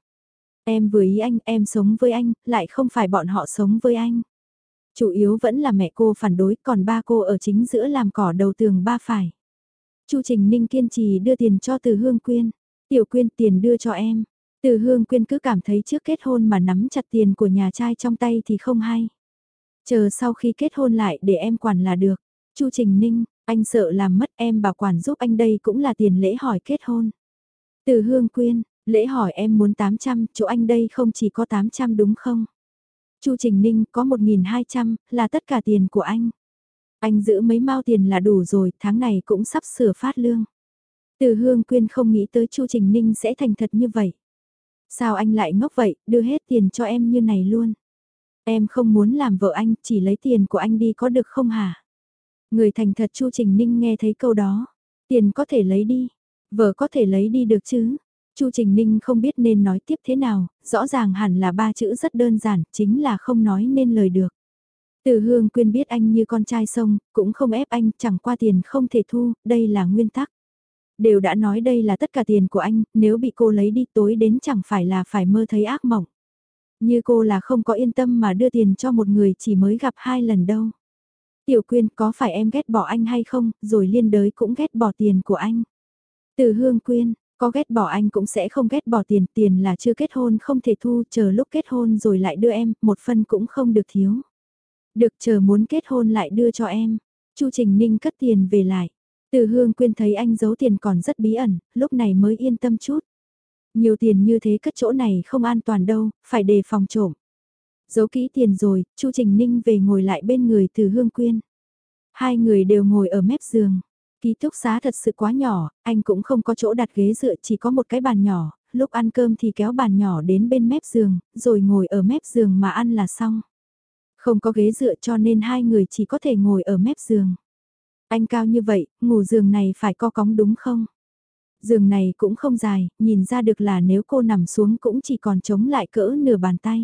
Em vừa ý anh, em sống với anh, lại không phải bọn họ sống với anh. Chủ yếu vẫn là mẹ cô phản đối, còn ba cô ở chính giữa làm cỏ đầu tường ba phải. Chu Trình Ninh kiên trì đưa tiền cho Từ Hương Quyên. Tiểu Quyên tiền đưa cho em. Từ Hương Quyên cứ cảm thấy trước kết hôn mà nắm chặt tiền của nhà trai trong tay thì không hay. Chờ sau khi kết hôn lại để em quản là được. Chu Trình Ninh, anh sợ làm mất em bảo quản giúp anh đây cũng là tiền lễ hỏi kết hôn. Từ Hương Quyên, lễ hỏi em muốn 800, chỗ anh đây không chỉ có 800 đúng không? Chu Trình Ninh có 1.200, là tất cả tiền của anh. Anh giữ mấy mao tiền là đủ rồi, tháng này cũng sắp sửa phát lương. Từ Hương Quyên không nghĩ tới Chu Trình Ninh sẽ thành thật như vậy. Sao anh lại ngốc vậy, đưa hết tiền cho em như này luôn. Em không muốn làm vợ anh, chỉ lấy tiền của anh đi có được không hả? Người thành thật Chu Trình Ninh nghe thấy câu đó. Tiền có thể lấy đi, vợ có thể lấy đi được chứ. Chu Trình Ninh không biết nên nói tiếp thế nào, rõ ràng hẳn là ba chữ rất đơn giản, chính là không nói nên lời được. Từ Hương Quyên biết anh như con trai sông, cũng không ép anh, chẳng qua tiền không thể thu, đây là nguyên tắc. Đều đã nói đây là tất cả tiền của anh, nếu bị cô lấy đi tối đến chẳng phải là phải mơ thấy ác mộng. Như cô là không có yên tâm mà đưa tiền cho một người chỉ mới gặp 2 lần đâu. Tiểu Quyên có phải em ghét bỏ anh hay không, rồi liên đới cũng ghét bỏ tiền của anh. Từ Hương Quyên, có ghét bỏ anh cũng sẽ không ghét bỏ tiền, tiền là chưa kết hôn không thể thu, chờ lúc kết hôn rồi lại đưa em, một phân cũng không được thiếu. Được chờ muốn kết hôn lại đưa cho em. Chu Trình Ninh cất tiền về lại. Từ Hương Quyên thấy anh giấu tiền còn rất bí ẩn, lúc này mới yên tâm chút. Nhiều tiền như thế cất chỗ này không an toàn đâu, phải đề phòng trộm. Giấu kỹ tiền rồi, Chu Trình Ninh về ngồi lại bên người Từ Hương Quyên. Hai người đều ngồi ở mép giường. Ký túc xá thật sự quá nhỏ, anh cũng không có chỗ đặt ghế dựa, chỉ có một cái bàn nhỏ, lúc ăn cơm thì kéo bàn nhỏ đến bên mép giường, rồi ngồi ở mép giường mà ăn là xong. Không có ghế dựa cho nên hai người chỉ có thể ngồi ở mép giường. Anh cao như vậy, ngủ giường này phải co cóng đúng không? Giường này cũng không dài, nhìn ra được là nếu cô nằm xuống cũng chỉ còn chống lại cỡ nửa bàn tay.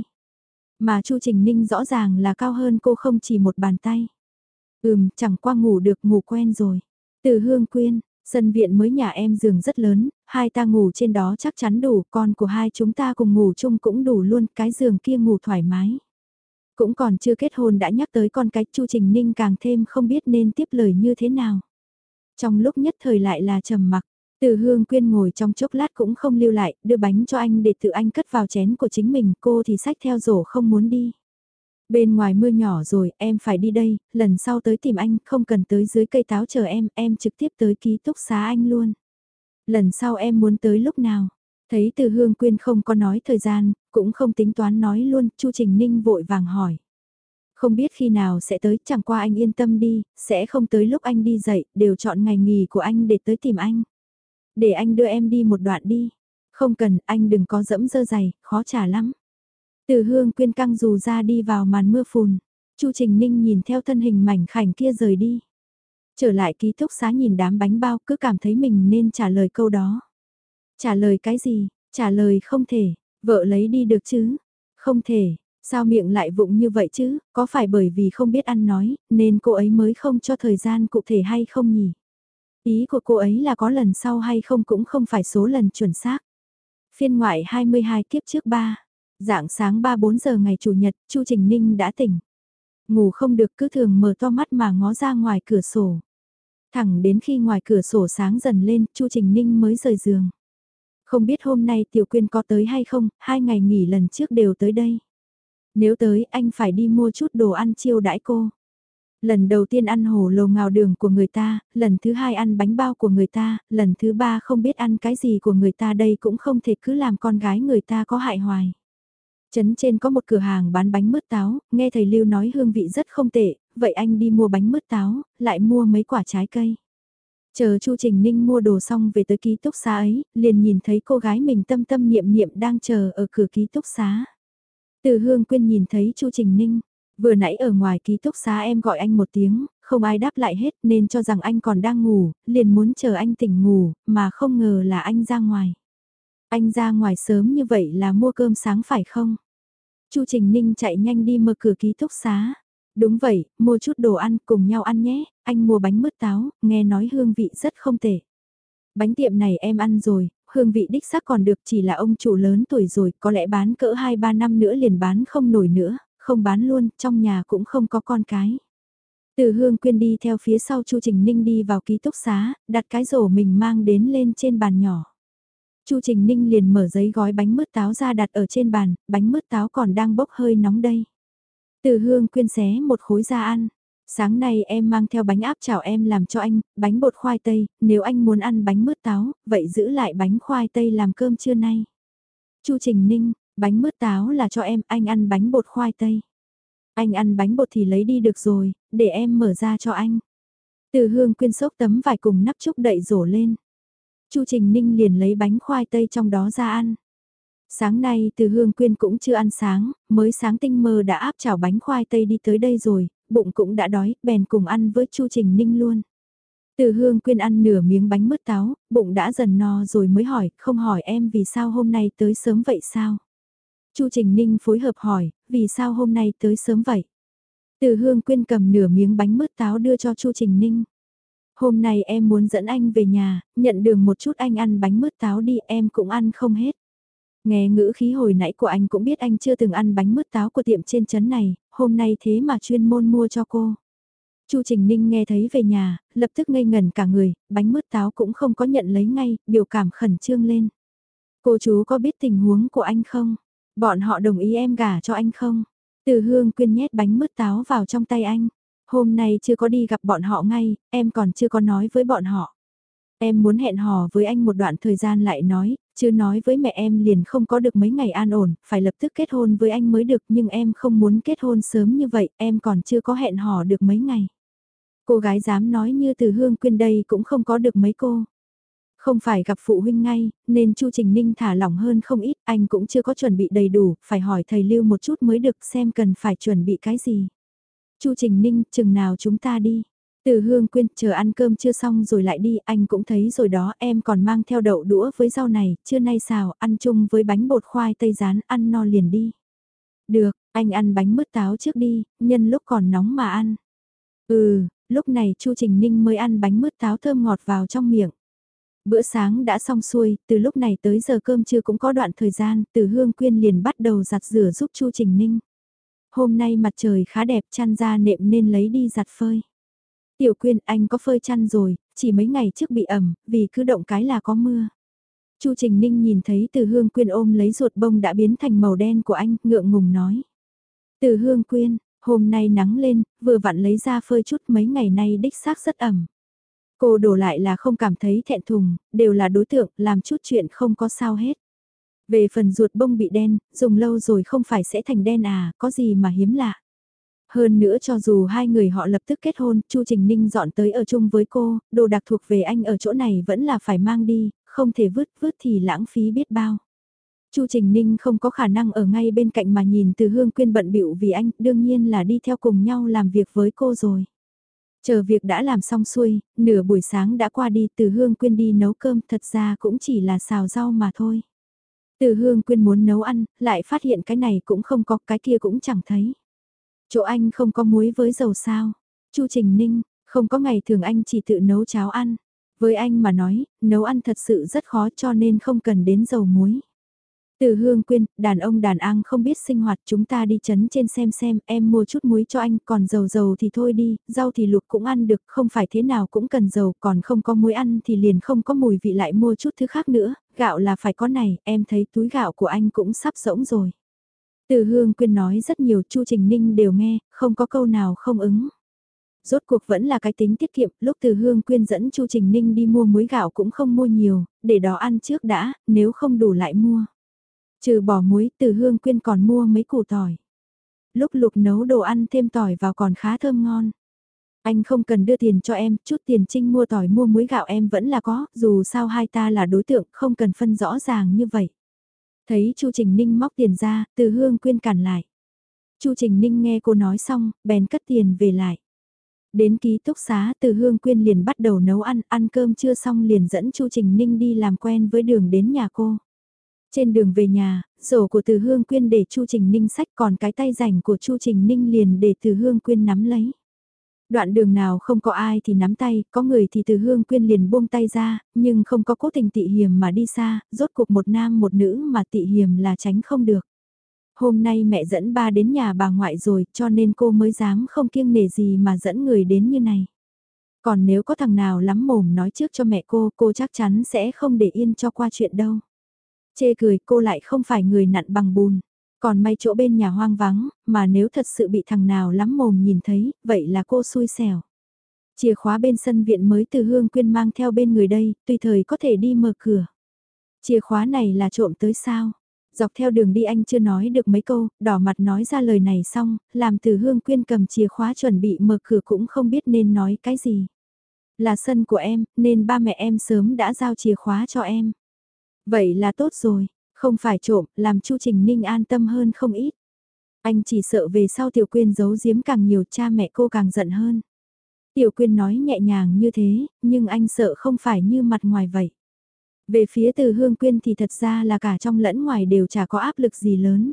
Mà Chu Trình Ninh rõ ràng là cao hơn cô không chỉ một bàn tay. Chẳng qua ngủ được, ngủ quen rồi. Từ Hương Quyên, sân viện mới nhà em giường rất lớn, hai ta ngủ trên đó chắc chắn đủ, con của hai chúng ta cùng ngủ chung cũng đủ luôn, cái giường kia ngủ thoải mái. Cũng còn chưa kết hôn đã nhắc tới con cái, Chu Trình Ninh càng thêm không biết nên tiếp lời như thế nào. Trong lúc nhất thời lại là trầm mặc, Từ Hương Quyên ngồi trong chốc lát cũng không lưu lại, đưa bánh cho anh để tự anh cất vào chén của chính mình, cô thì xách theo rổ không muốn đi. Bên ngoài mưa nhỏ rồi, em phải đi đây, lần sau tới tìm anh, không cần tới dưới cây táo chờ em trực tiếp tới ký túc xá anh luôn. Lần sau em muốn tới lúc nào? Thấy Từ Hương Quyên không có nói thời gian, cũng không tính toán nói luôn, Chu Trình Ninh vội vàng hỏi. Không biết khi nào sẽ tới, chẳng qua anh yên tâm đi, sẽ không tới lúc anh đi dậy, đều chọn ngày nghỉ của anh để tới tìm anh. Để anh đưa em đi một đoạn đi. Không cần, anh đừng có dẫm dơ giày, khó trả lắm. Từ Hương Quyên căng dù ra đi vào màn mưa phùn. Chu Trình Ninh nhìn theo thân hình mảnh khảnh kia rời đi. Trở lại ký túc xá nhìn đám bánh bao cứ cảm thấy mình nên trả lời câu đó. Trả lời cái gì? Trả lời không thể. Vợ lấy đi được chứ? Không thể. Sao miệng lại vụng như vậy chứ? Có phải bởi vì không biết ăn nói, nên cô ấy mới không cho thời gian cụ thể hay không nhỉ? Ý của cô ấy là có lần sau hay không cũng không phải số lần chuẩn xác. Phiên ngoại 22 kiếp trước 3. Dạng sáng 3-4 giờ ngày Chủ nhật, Chu Trình Ninh đã tỉnh. Ngủ không được cứ thường mở to mắt mà ngó ra ngoài cửa sổ. Thẳng đến khi ngoài cửa sổ sáng dần lên, Chu Trình Ninh mới rời giường. Không biết hôm nay Tiểu Quyên có tới hay không, 2 ngày nghỉ lần trước đều tới đây. Nếu tới anh phải đi mua chút đồ ăn chiêu đãi cô. Lần đầu tiên ăn hổ lầu ngào đường của người ta, lần thứ hai ăn bánh bao của người ta, lần thứ ba không biết ăn cái gì của người ta, đây cũng không thể cứ làm con gái người ta có hại hoài. Trấn trên có một cửa hàng bán bánh mứt táo, nghe thầy Lưu nói hương vị rất không tệ, vậy anh đi mua bánh mứt táo, lại mua mấy quả trái cây. Chờ Chu Trình Ninh mua đồ xong về tới ký túc xá ấy, liền nhìn thấy cô gái mình tâm tâm niệm niệm đang chờ ở cửa ký túc xá. Từ Hương Quyên nhìn thấy Chu Trình Ninh, vừa nãy ở ngoài ký túc xá em gọi anh một tiếng, không ai đáp lại hết nên cho rằng anh còn đang ngủ, liền muốn chờ anh tỉnh ngủ, mà không ngờ là anh ra ngoài. Anh ra ngoài sớm như vậy là mua cơm sáng phải không? Chu Trình Ninh chạy nhanh đi mở cửa ký túc xá. Đúng vậy, mua chút đồ ăn cùng nhau ăn nhé, anh mua bánh mứt táo, nghe nói hương vị rất không tệ. Bánh tiệm này em ăn rồi, hương vị đích xác còn được, chỉ là ông chủ lớn tuổi rồi, có lẽ bán cỡ 2-3 năm nữa liền bán không nổi nữa, không bán luôn, trong nhà cũng không có con cái. Từ Hương Quyên đi theo phía sau Chu Trình Ninh đi vào ký túc xá, đặt cái rổ mình mang đến lên trên bàn nhỏ. Chu Trình Ninh liền mở giấy gói bánh mứt táo ra đặt ở trên bàn, bánh mứt táo còn đang bốc hơi nóng đây. Từ Hương Quyên xé một khối ra ăn. Sáng nay em mang theo bánh áp chảo em làm cho anh, bánh bột khoai tây, nếu anh muốn ăn bánh mứt táo, vậy giữ lại bánh khoai tây làm cơm trưa nay. Chu Trình Ninh, bánh mứt táo là cho em, anh ăn bánh bột khoai tây. Anh ăn bánh bột thì lấy đi được rồi, để em mở ra cho anh. Từ Hương Quyên xốc tấm vải cùng nắp trúc đậy rổ lên. Chu Trình Ninh liền lấy bánh khoai tây trong đó ra ăn. Sáng nay Từ Hương Quyên cũng chưa ăn sáng, mới sáng tinh mơ đã áp chảo bánh khoai tây đi tới đây rồi, bụng cũng đã đói, bèn cùng ăn với Chu Trình Ninh luôn. Từ Hương Quyên ăn nửa miếng bánh mứt táo, bụng đã dần no rồi mới hỏi, không hỏi em vì sao hôm nay tới sớm vậy sao? Chu Trình Ninh phối hợp hỏi, vì sao hôm nay tới sớm vậy? Từ Hương Quyên cầm nửa miếng bánh mứt táo đưa cho Chu Trình Ninh. Hôm nay em muốn dẫn anh về nhà, nhận đường một chút anh ăn bánh mứt táo đi, em cũng ăn không hết. Nghe ngữ khí hồi nãy của anh cũng biết anh chưa từng ăn bánh mứt táo của tiệm trên trấn này, hôm nay thế mà chuyên môn mua cho cô. Chu Trình Ninh nghe thấy về nhà, lập tức ngây ngẩn cả người, bánh mứt táo cũng không có nhận lấy ngay, biểu cảm khẩn trương lên. Cô chú có biết tình huống của anh không? Bọn họ đồng ý em gả cho anh không? Từ Hương Quyên nhét bánh mứt táo vào trong tay anh. Hôm nay chưa có đi gặp bọn họ ngay, em còn chưa có nói với bọn họ. Em muốn hẹn hò với anh một đoạn thời gian lại nói, chứ nói với mẹ em liền không có được mấy ngày an ổn, phải lập tức kết hôn với anh mới được nhưng em không muốn kết hôn sớm như vậy, em còn chưa có hẹn hò được mấy ngày. Cô gái dám nói như Từ Hương Quyên đây cũng không có được mấy cô. Không phải gặp phụ huynh ngay, nên Chu Trình Ninh thả lỏng hơn không ít, anh cũng chưa có chuẩn bị đầy đủ, phải hỏi thầy Lưu một chút mới được xem cần phải chuẩn bị cái gì. Chu Trình Ninh, chừng nào chúng ta đi? Từ Hương Quyên, chờ ăn cơm chưa xong rồi lại đi, anh cũng thấy rồi đó, em còn mang theo đậu đũa với rau này, trưa nay xào, ăn chung với bánh bột khoai tây rán, ăn no liền đi. Được, anh ăn bánh mứt táo trước đi, nhân lúc còn nóng mà ăn. Lúc này Chu Trình Ninh mới ăn bánh mứt táo thơm ngọt vào trong miệng. Bữa sáng đã xong xuôi, từ lúc này tới giờ cơm trưa cũng có đoạn thời gian, Từ Hương Quyên liền bắt đầu giặt rửa giúp Chu Trình Ninh. Hôm nay mặt trời khá đẹp, chăn ra nệm nên lấy đi giặt phơi. Tiểu Quyên, anh có phơi chăn rồi, chỉ mấy ngày trước bị ẩm, vì cứ động cái là có mưa. Chu Trình Ninh nhìn thấy Từ Hương Quyên ôm lấy ruột bông đã biến thành màu đen của anh, ngượng ngùng nói. Từ Hương Quyên, hôm nay nắng lên, vừa vặn lấy ra phơi chút, mấy ngày nay đích xác rất ẩm. Cô đổ lại là không cảm thấy thẹn thùng, đều là đối tượng, làm chút chuyện không có sao hết. Về phần ruột bông bị đen, dùng lâu rồi không phải sẽ thành đen à, có gì mà hiếm lạ. Hơn nữa cho dù hai người họ lập tức kết hôn, Chu Trình Ninh dọn tới ở chung với cô, đồ đặc thuộc về anh ở chỗ này vẫn là phải mang đi, không thể vứt thì lãng phí biết bao. Chu Trình Ninh không có khả năng ở ngay bên cạnh mà nhìn Từ Hương Quyên bận bịu vì anh, đương nhiên là đi theo cùng nhau làm việc với cô rồi. Chờ việc đã làm xong xuôi, nửa buổi sáng đã qua đi, Từ Hương Quyên đi nấu cơm, thật ra cũng chỉ là xào rau mà thôi. Từ Hương Quyên muốn nấu ăn, lại phát hiện cái này cũng không có, cái kia cũng chẳng thấy. Chỗ anh không có muối với dầu sao? Chu Trình Ninh, không có ngày thường anh chỉ tự nấu cháo ăn. Với anh mà nói, nấu ăn thật sự rất khó cho nên không cần đến dầu muối. Từ Hương Quyên, đàn ông đàn an không biết sinh hoạt, chúng ta đi chấn trên xem, em mua chút muối cho anh, còn dầu thì thôi đi, rau thì luộc cũng ăn được, không phải thế nào cũng cần dầu, còn không có muối ăn thì liền không có mùi vị, lại mua chút thứ khác nữa, gạo là phải có này, em thấy túi gạo của anh cũng sắp rỗng rồi. Từ Hương Quyên nói rất nhiều, Chu Trình Ninh đều nghe, không có câu nào không ứng. Rốt cuộc vẫn là cái tính tiết kiệm, lúc Từ Hương Quyên dẫn Chu Trình Ninh đi mua muối gạo cũng không mua nhiều, để đó ăn trước đã, nếu không đủ lại mua. Trừ bỏ muối, Từ Hương Quyên còn mua mấy củ tỏi. Lúc Lục nấu đồ ăn thêm tỏi vào còn khá thơm ngon. Anh không cần đưa tiền cho em, chút tiền trinh mua tỏi mua muối gạo em vẫn là có, dù sao hai ta là đối tượng, không cần phân rõ ràng như vậy. Thấy Chu Trình Ninh móc tiền ra, Từ Hương Quyên cản lại. Chu Trình Ninh nghe cô nói xong, bèn cất tiền về lại. Đến ký túc xá, Từ Hương Quyên liền bắt đầu nấu ăn, ăn cơm chưa xong liền dẫn Chu Trình Ninh đi làm quen với Đường đến nhà cô. Trên đường về nhà, rổ của Từ Hương Quyên để Chu Trình Ninh xách, còn cái tay rảnh của Chu Trình Ninh liền để Từ Hương Quyên nắm lấy. Đoạn đường nào không có ai thì nắm tay, có người thì Từ Hương Quyên liền buông tay ra, nhưng không có cố tình tị hiềm mà đi xa, rốt cuộc một nam một nữ mà tị hiềm là tránh không được. Hôm nay mẹ dẫn ba đến nhà bà ngoại rồi, cho nên cô mới dám không kiêng nể gì mà dẫn người đến như này. Còn nếu có thằng nào lắm mồm nói trước cho mẹ cô chắc chắn sẽ không để yên cho qua chuyện đâu. Chê cười, cô lại không phải người nặn bằng bùn. Còn may chỗ bên nhà hoang vắng, mà nếu thật sự bị thằng nào lắm mồm nhìn thấy, vậy là cô xui xẻo. Chìa khóa bên sân viện mới Từ Hương Quyên mang theo bên người đây, tùy thời có thể đi mở cửa. Chìa khóa này là trộm tới sao? Dọc theo đường đi anh chưa nói được mấy câu, đỏ mặt nói ra lời này xong, làm Từ Hương Quyên cầm chìa khóa chuẩn bị mở cửa cũng không biết nên nói cái gì. Là sân của em, nên ba mẹ em sớm đã giao chìa khóa cho em. Vậy là tốt rồi, không phải trộm, làm Chu Trình Ninh an tâm hơn không ít. Anh chỉ sợ về sau Tiểu Quyên giấu giếm càng nhiều, cha mẹ cô càng giận hơn. Tiểu Quyên nói nhẹ nhàng như thế, nhưng anh sợ không phải như mặt ngoài vậy. Về phía Từ Hương Quyên thì thật ra là cả trong lẫn ngoài đều chả có áp lực gì lớn.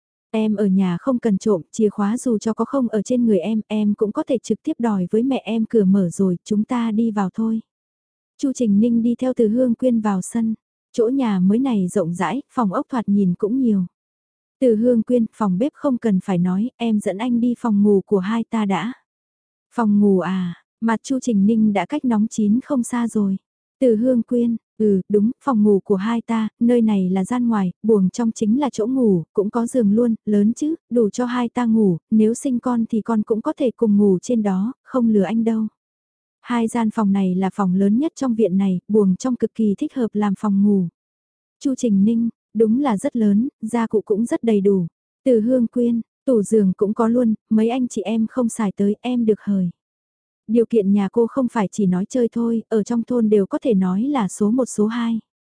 Em ở nhà không cần trộm, chìa khóa dù cho có không ở trên người em cũng có thể trực tiếp đòi với mẹ em, cửa mở rồi, chúng ta đi vào thôi. Chu Trình Ninh đi theo Từ Hương Quyên vào sân. Chỗ nhà mới này rộng rãi, phòng ốc thoạt nhìn cũng nhiều. Từ Hương Quyên, phòng bếp không cần phải nói, em dẫn anh đi phòng ngủ của hai ta đã. Phòng ngủ à, mặt Chu Trình Ninh đã cách nóng chín không xa rồi. Từ Hương Quyên, đúng, phòng ngủ của hai ta, nơi này là gian ngoài, buồng trong chính là chỗ ngủ, cũng có giường luôn, lớn chứ, đủ cho hai ta ngủ, nếu sinh con thì con cũng có thể cùng ngủ trên đó, không lừa anh đâu. Hai gian phòng này là phòng lớn nhất trong viện này, buồng trong cực kỳ thích hợp làm phòng ngủ. Chu Trình Ninh, đúng là rất lớn, gia cụ cũng rất đầy đủ. Từ Hương Quyên, tủ giường cũng có luôn, mấy anh chị em không xài tới, em được hời. Điều kiện nhà cô không phải chỉ nói chơi thôi, ở trong thôn đều có thể nói là số 1 số 2.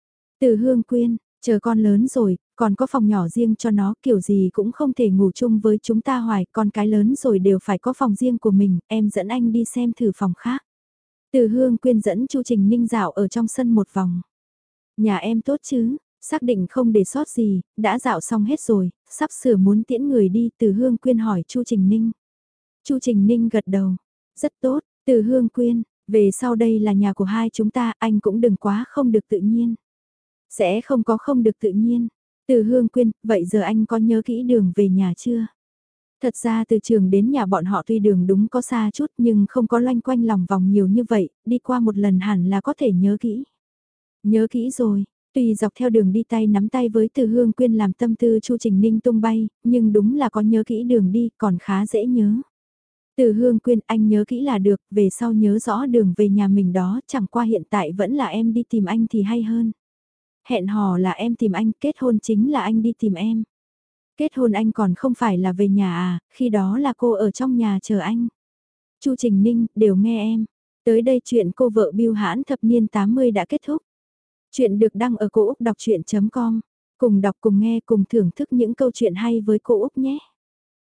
Từ Hương Quyên, chờ con lớn rồi, còn có phòng nhỏ riêng cho nó, kiểu gì cũng không thể ngủ chung với chúng ta hoài, con cái lớn rồi đều phải có phòng riêng của mình, em dẫn anh đi xem thử phòng khác. Từ Hương Quyên dẫn Chu Trình Ninh dạo ở trong sân một vòng. Nhà em tốt chứ, xác định không để sót gì, đã dạo xong hết rồi, sắp sửa muốn tiễn người đi. Từ Hương Quyên hỏi Chu Trình Ninh. Chu Trình Ninh gật đầu, rất tốt. Từ Hương Quyên, về sau đây là nhà của hai chúng ta, anh cũng đừng quá không được tự nhiên. Sẽ không có không được tự nhiên. Từ Hương Quyên, vậy giờ anh có nhớ kỹ đường về nhà chưa? Thật ra từ trường đến nhà bọn họ tuy đường đúng có xa chút nhưng không có loanh quanh lòng vòng nhiều như vậy, đi qua một lần hẳn là có thể nhớ kỹ. Nhớ kỹ rồi, tuy dọc theo đường đi tay nắm tay với Từ Hương Quyên làm tâm tư Chu Trình Ninh tung bay, nhưng đúng là có nhớ kỹ đường đi, còn khá dễ nhớ. Từ Hương Quyên, anh nhớ kỹ là được, về sau nhớ rõ đường về nhà mình đó, chẳng qua hiện tại vẫn là em đi tìm anh thì hay hơn. Hẹn hò là em tìm anh, kết hôn chính là anh đi tìm em. Kết hôn anh còn không phải là về nhà à, khi đó là cô ở trong nhà chờ anh. Chu Trình Ninh, đều nghe em. Tới đây chuyện cô vợ Bưu Hãn thập niên 80 đã kết thúc. Chuyện được đăng ở cô Úc Đọc Chuyện.com. Cùng đọc cùng nghe cùng thưởng thức những câu chuyện hay với cô Úc nhé.